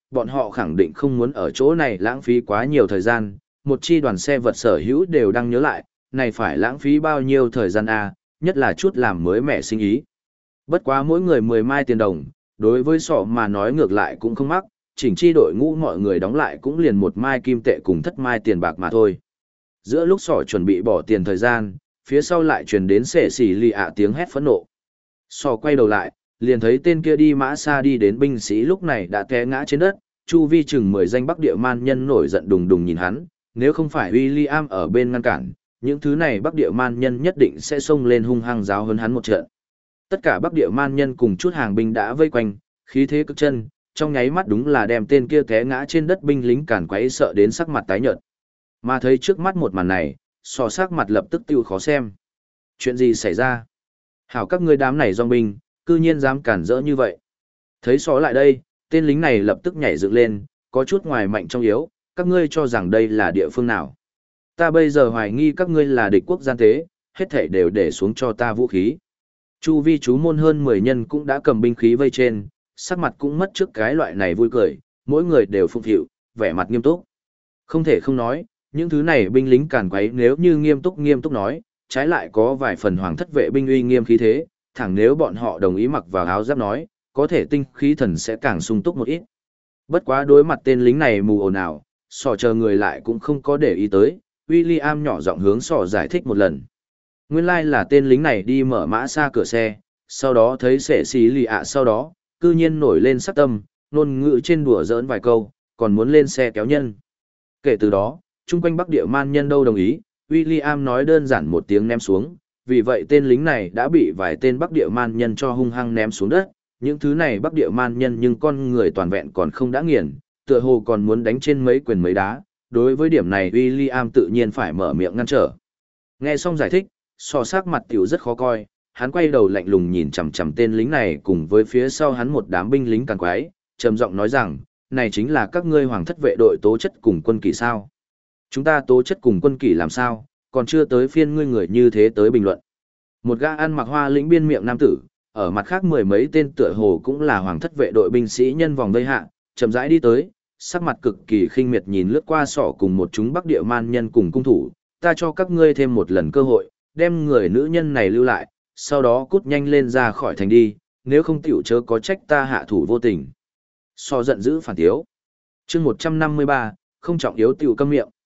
bọn họ khẳng định không muốn ở chỗ này lãng phí quá nhiều thời gian, một chi đoàn xe vật sở hữu đều đang nhớ lại, này phải lãng phí bao nhiêu thời gian a, nhất là chút làm mới mẻ sinh ý. Bất quá mỗi người 10 mai tiền đồng, đối với sọ mà nói ngược lại cũng không mắc, chỉnh chi đội ngũ mọi người đóng lại cũng liền 1 mai kim tệ cùng thất mai tiền bạc mà thôi. Giữa lúc sọ chuẩn bị bỏ tiền thời gian, phía sau lại truyền đến xệ xỉ lì ạ tiếng hét phẫn nộ. Sọ quay đầu lại, liền thấy tên kia đi mã xa đi đến binh sĩ lúc này đã té ngã trên đất, chu vi chừng 10 danh Bắc Địa Man nhân nổi giận đùng đùng nhìn hắn, nếu không phải William ở bên ngăn cản, những thứ này Bắc Địa Man nhân nhất định sẽ xông lên hung hăng giáo huấn hắn một trận. Tất cả Bắc Địa Man nhân cùng chút hàng binh đã vây quanh, khí thế cực chân, trong nháy mắt đúng là đem tên kia té ngã trên đất binh lính càn quấy sợ đến sắc mặt tái nhợt. Mà thấy trước mắt một màn này, sò sắc mặt lập tức tiêu khó xem. Chuyện gì xảy ra? Hảo các ngươi đám này dòng binh, cư nhiên dám cản rỡ như vậy. Thấy sò lại đây, tên lính này lập tức nhảy dựng lên, có chút ngoài mạnh trong yếu, các ngươi cho rằng đây là địa phương nào? Ta bây giờ hoài nghi các ngươi là địch quốc gian tế, hết thảy đều để xuống cho ta vũ khí. Chu vi chú môn hơn 10 nhân cũng đã cầm binh khí vây trên, sắc mặt cũng mất trước cái loại này vui cười, mỗi người đều phụng phịu, vẻ mặt nghiêm túc. Không thể không nói, những thứ này binh lính càn quấy nếu như nghiêm túc nói, trái lại có vài phần hoàng thất vệ binh uy nghiêm khí thế, thẳng nếu bọn họ đồng ý mặc vào áo giáp nói, có thể tinh khí thần sẽ càng sung túc một ít. Bất quá đối mặt tên lính này mù ồn ào, sò chờ người lại cũng không có để ý tới, William nhỏ giọng hướng sò giải thích một lần. Nguyên lai là tên lính này đi mở mã xa cửa xe, sau đó thấy sệ xì lì ạ sau đó, cư nhiên nổi lên sắc tâm, ngôn ngữ trên đùa giỡn vài câu, còn muốn lên xe kéo nhân. Kể từ đó, chung quanh Bắc Địa Man nhân đâu đồng ý, William nói đơn giản một tiếng ném xuống, vì vậy tên lính này đã bị vài tên Bắc Địa Man nhân cho hung hăng ném xuống đất. Những thứ này Bắc Địa Man nhân nhưng con người toàn vẹn còn không đã nghiền, tựa hồ còn muốn đánh trên mấy quyền mấy đá. Đối với điểm này William tự nhiên phải mở miệng ngăn trở. Nghe xong giải thích, so sắc mặt tiểu rất khó coi, hắn quay đầu lạnh lùng nhìn chằm chằm tên lính này cùng với phía sau hắn một đám binh lính càng quái, trầm giọng nói rằng, này chính là các ngươi hoàng thất vệ đội tố chất cùng quân kỷ sao? Chúng ta tố chất cùng quân kỷ làm sao, còn chưa tới phiên ngươi người như thế tới bình luận. Một gã ăn mặc hoa lĩnh biên miệng nam tử, ở mặt khác 10 mấy tên tựa hồ cũng là hoàng thất vệ đội binh sĩ nhân vòng vây hạ, chậm rãi đi tới, sắc mặt cực kỳ khinh miệt nhìn lướt qua sọ cùng một chúng Bắc Địa Man nhân cùng cung thủ, ta cho các ngươi thêm một lần cơ hội, đem người nữ nhân này lưu lại, sau đó cút nhanh lên ra khỏi thành đi, nếu không tiểu chớ có trách ta hạ thủ vô tình. Sọ giận dữ phản tiếu. Chương 153, không trọng yếu tiểu câm miệng.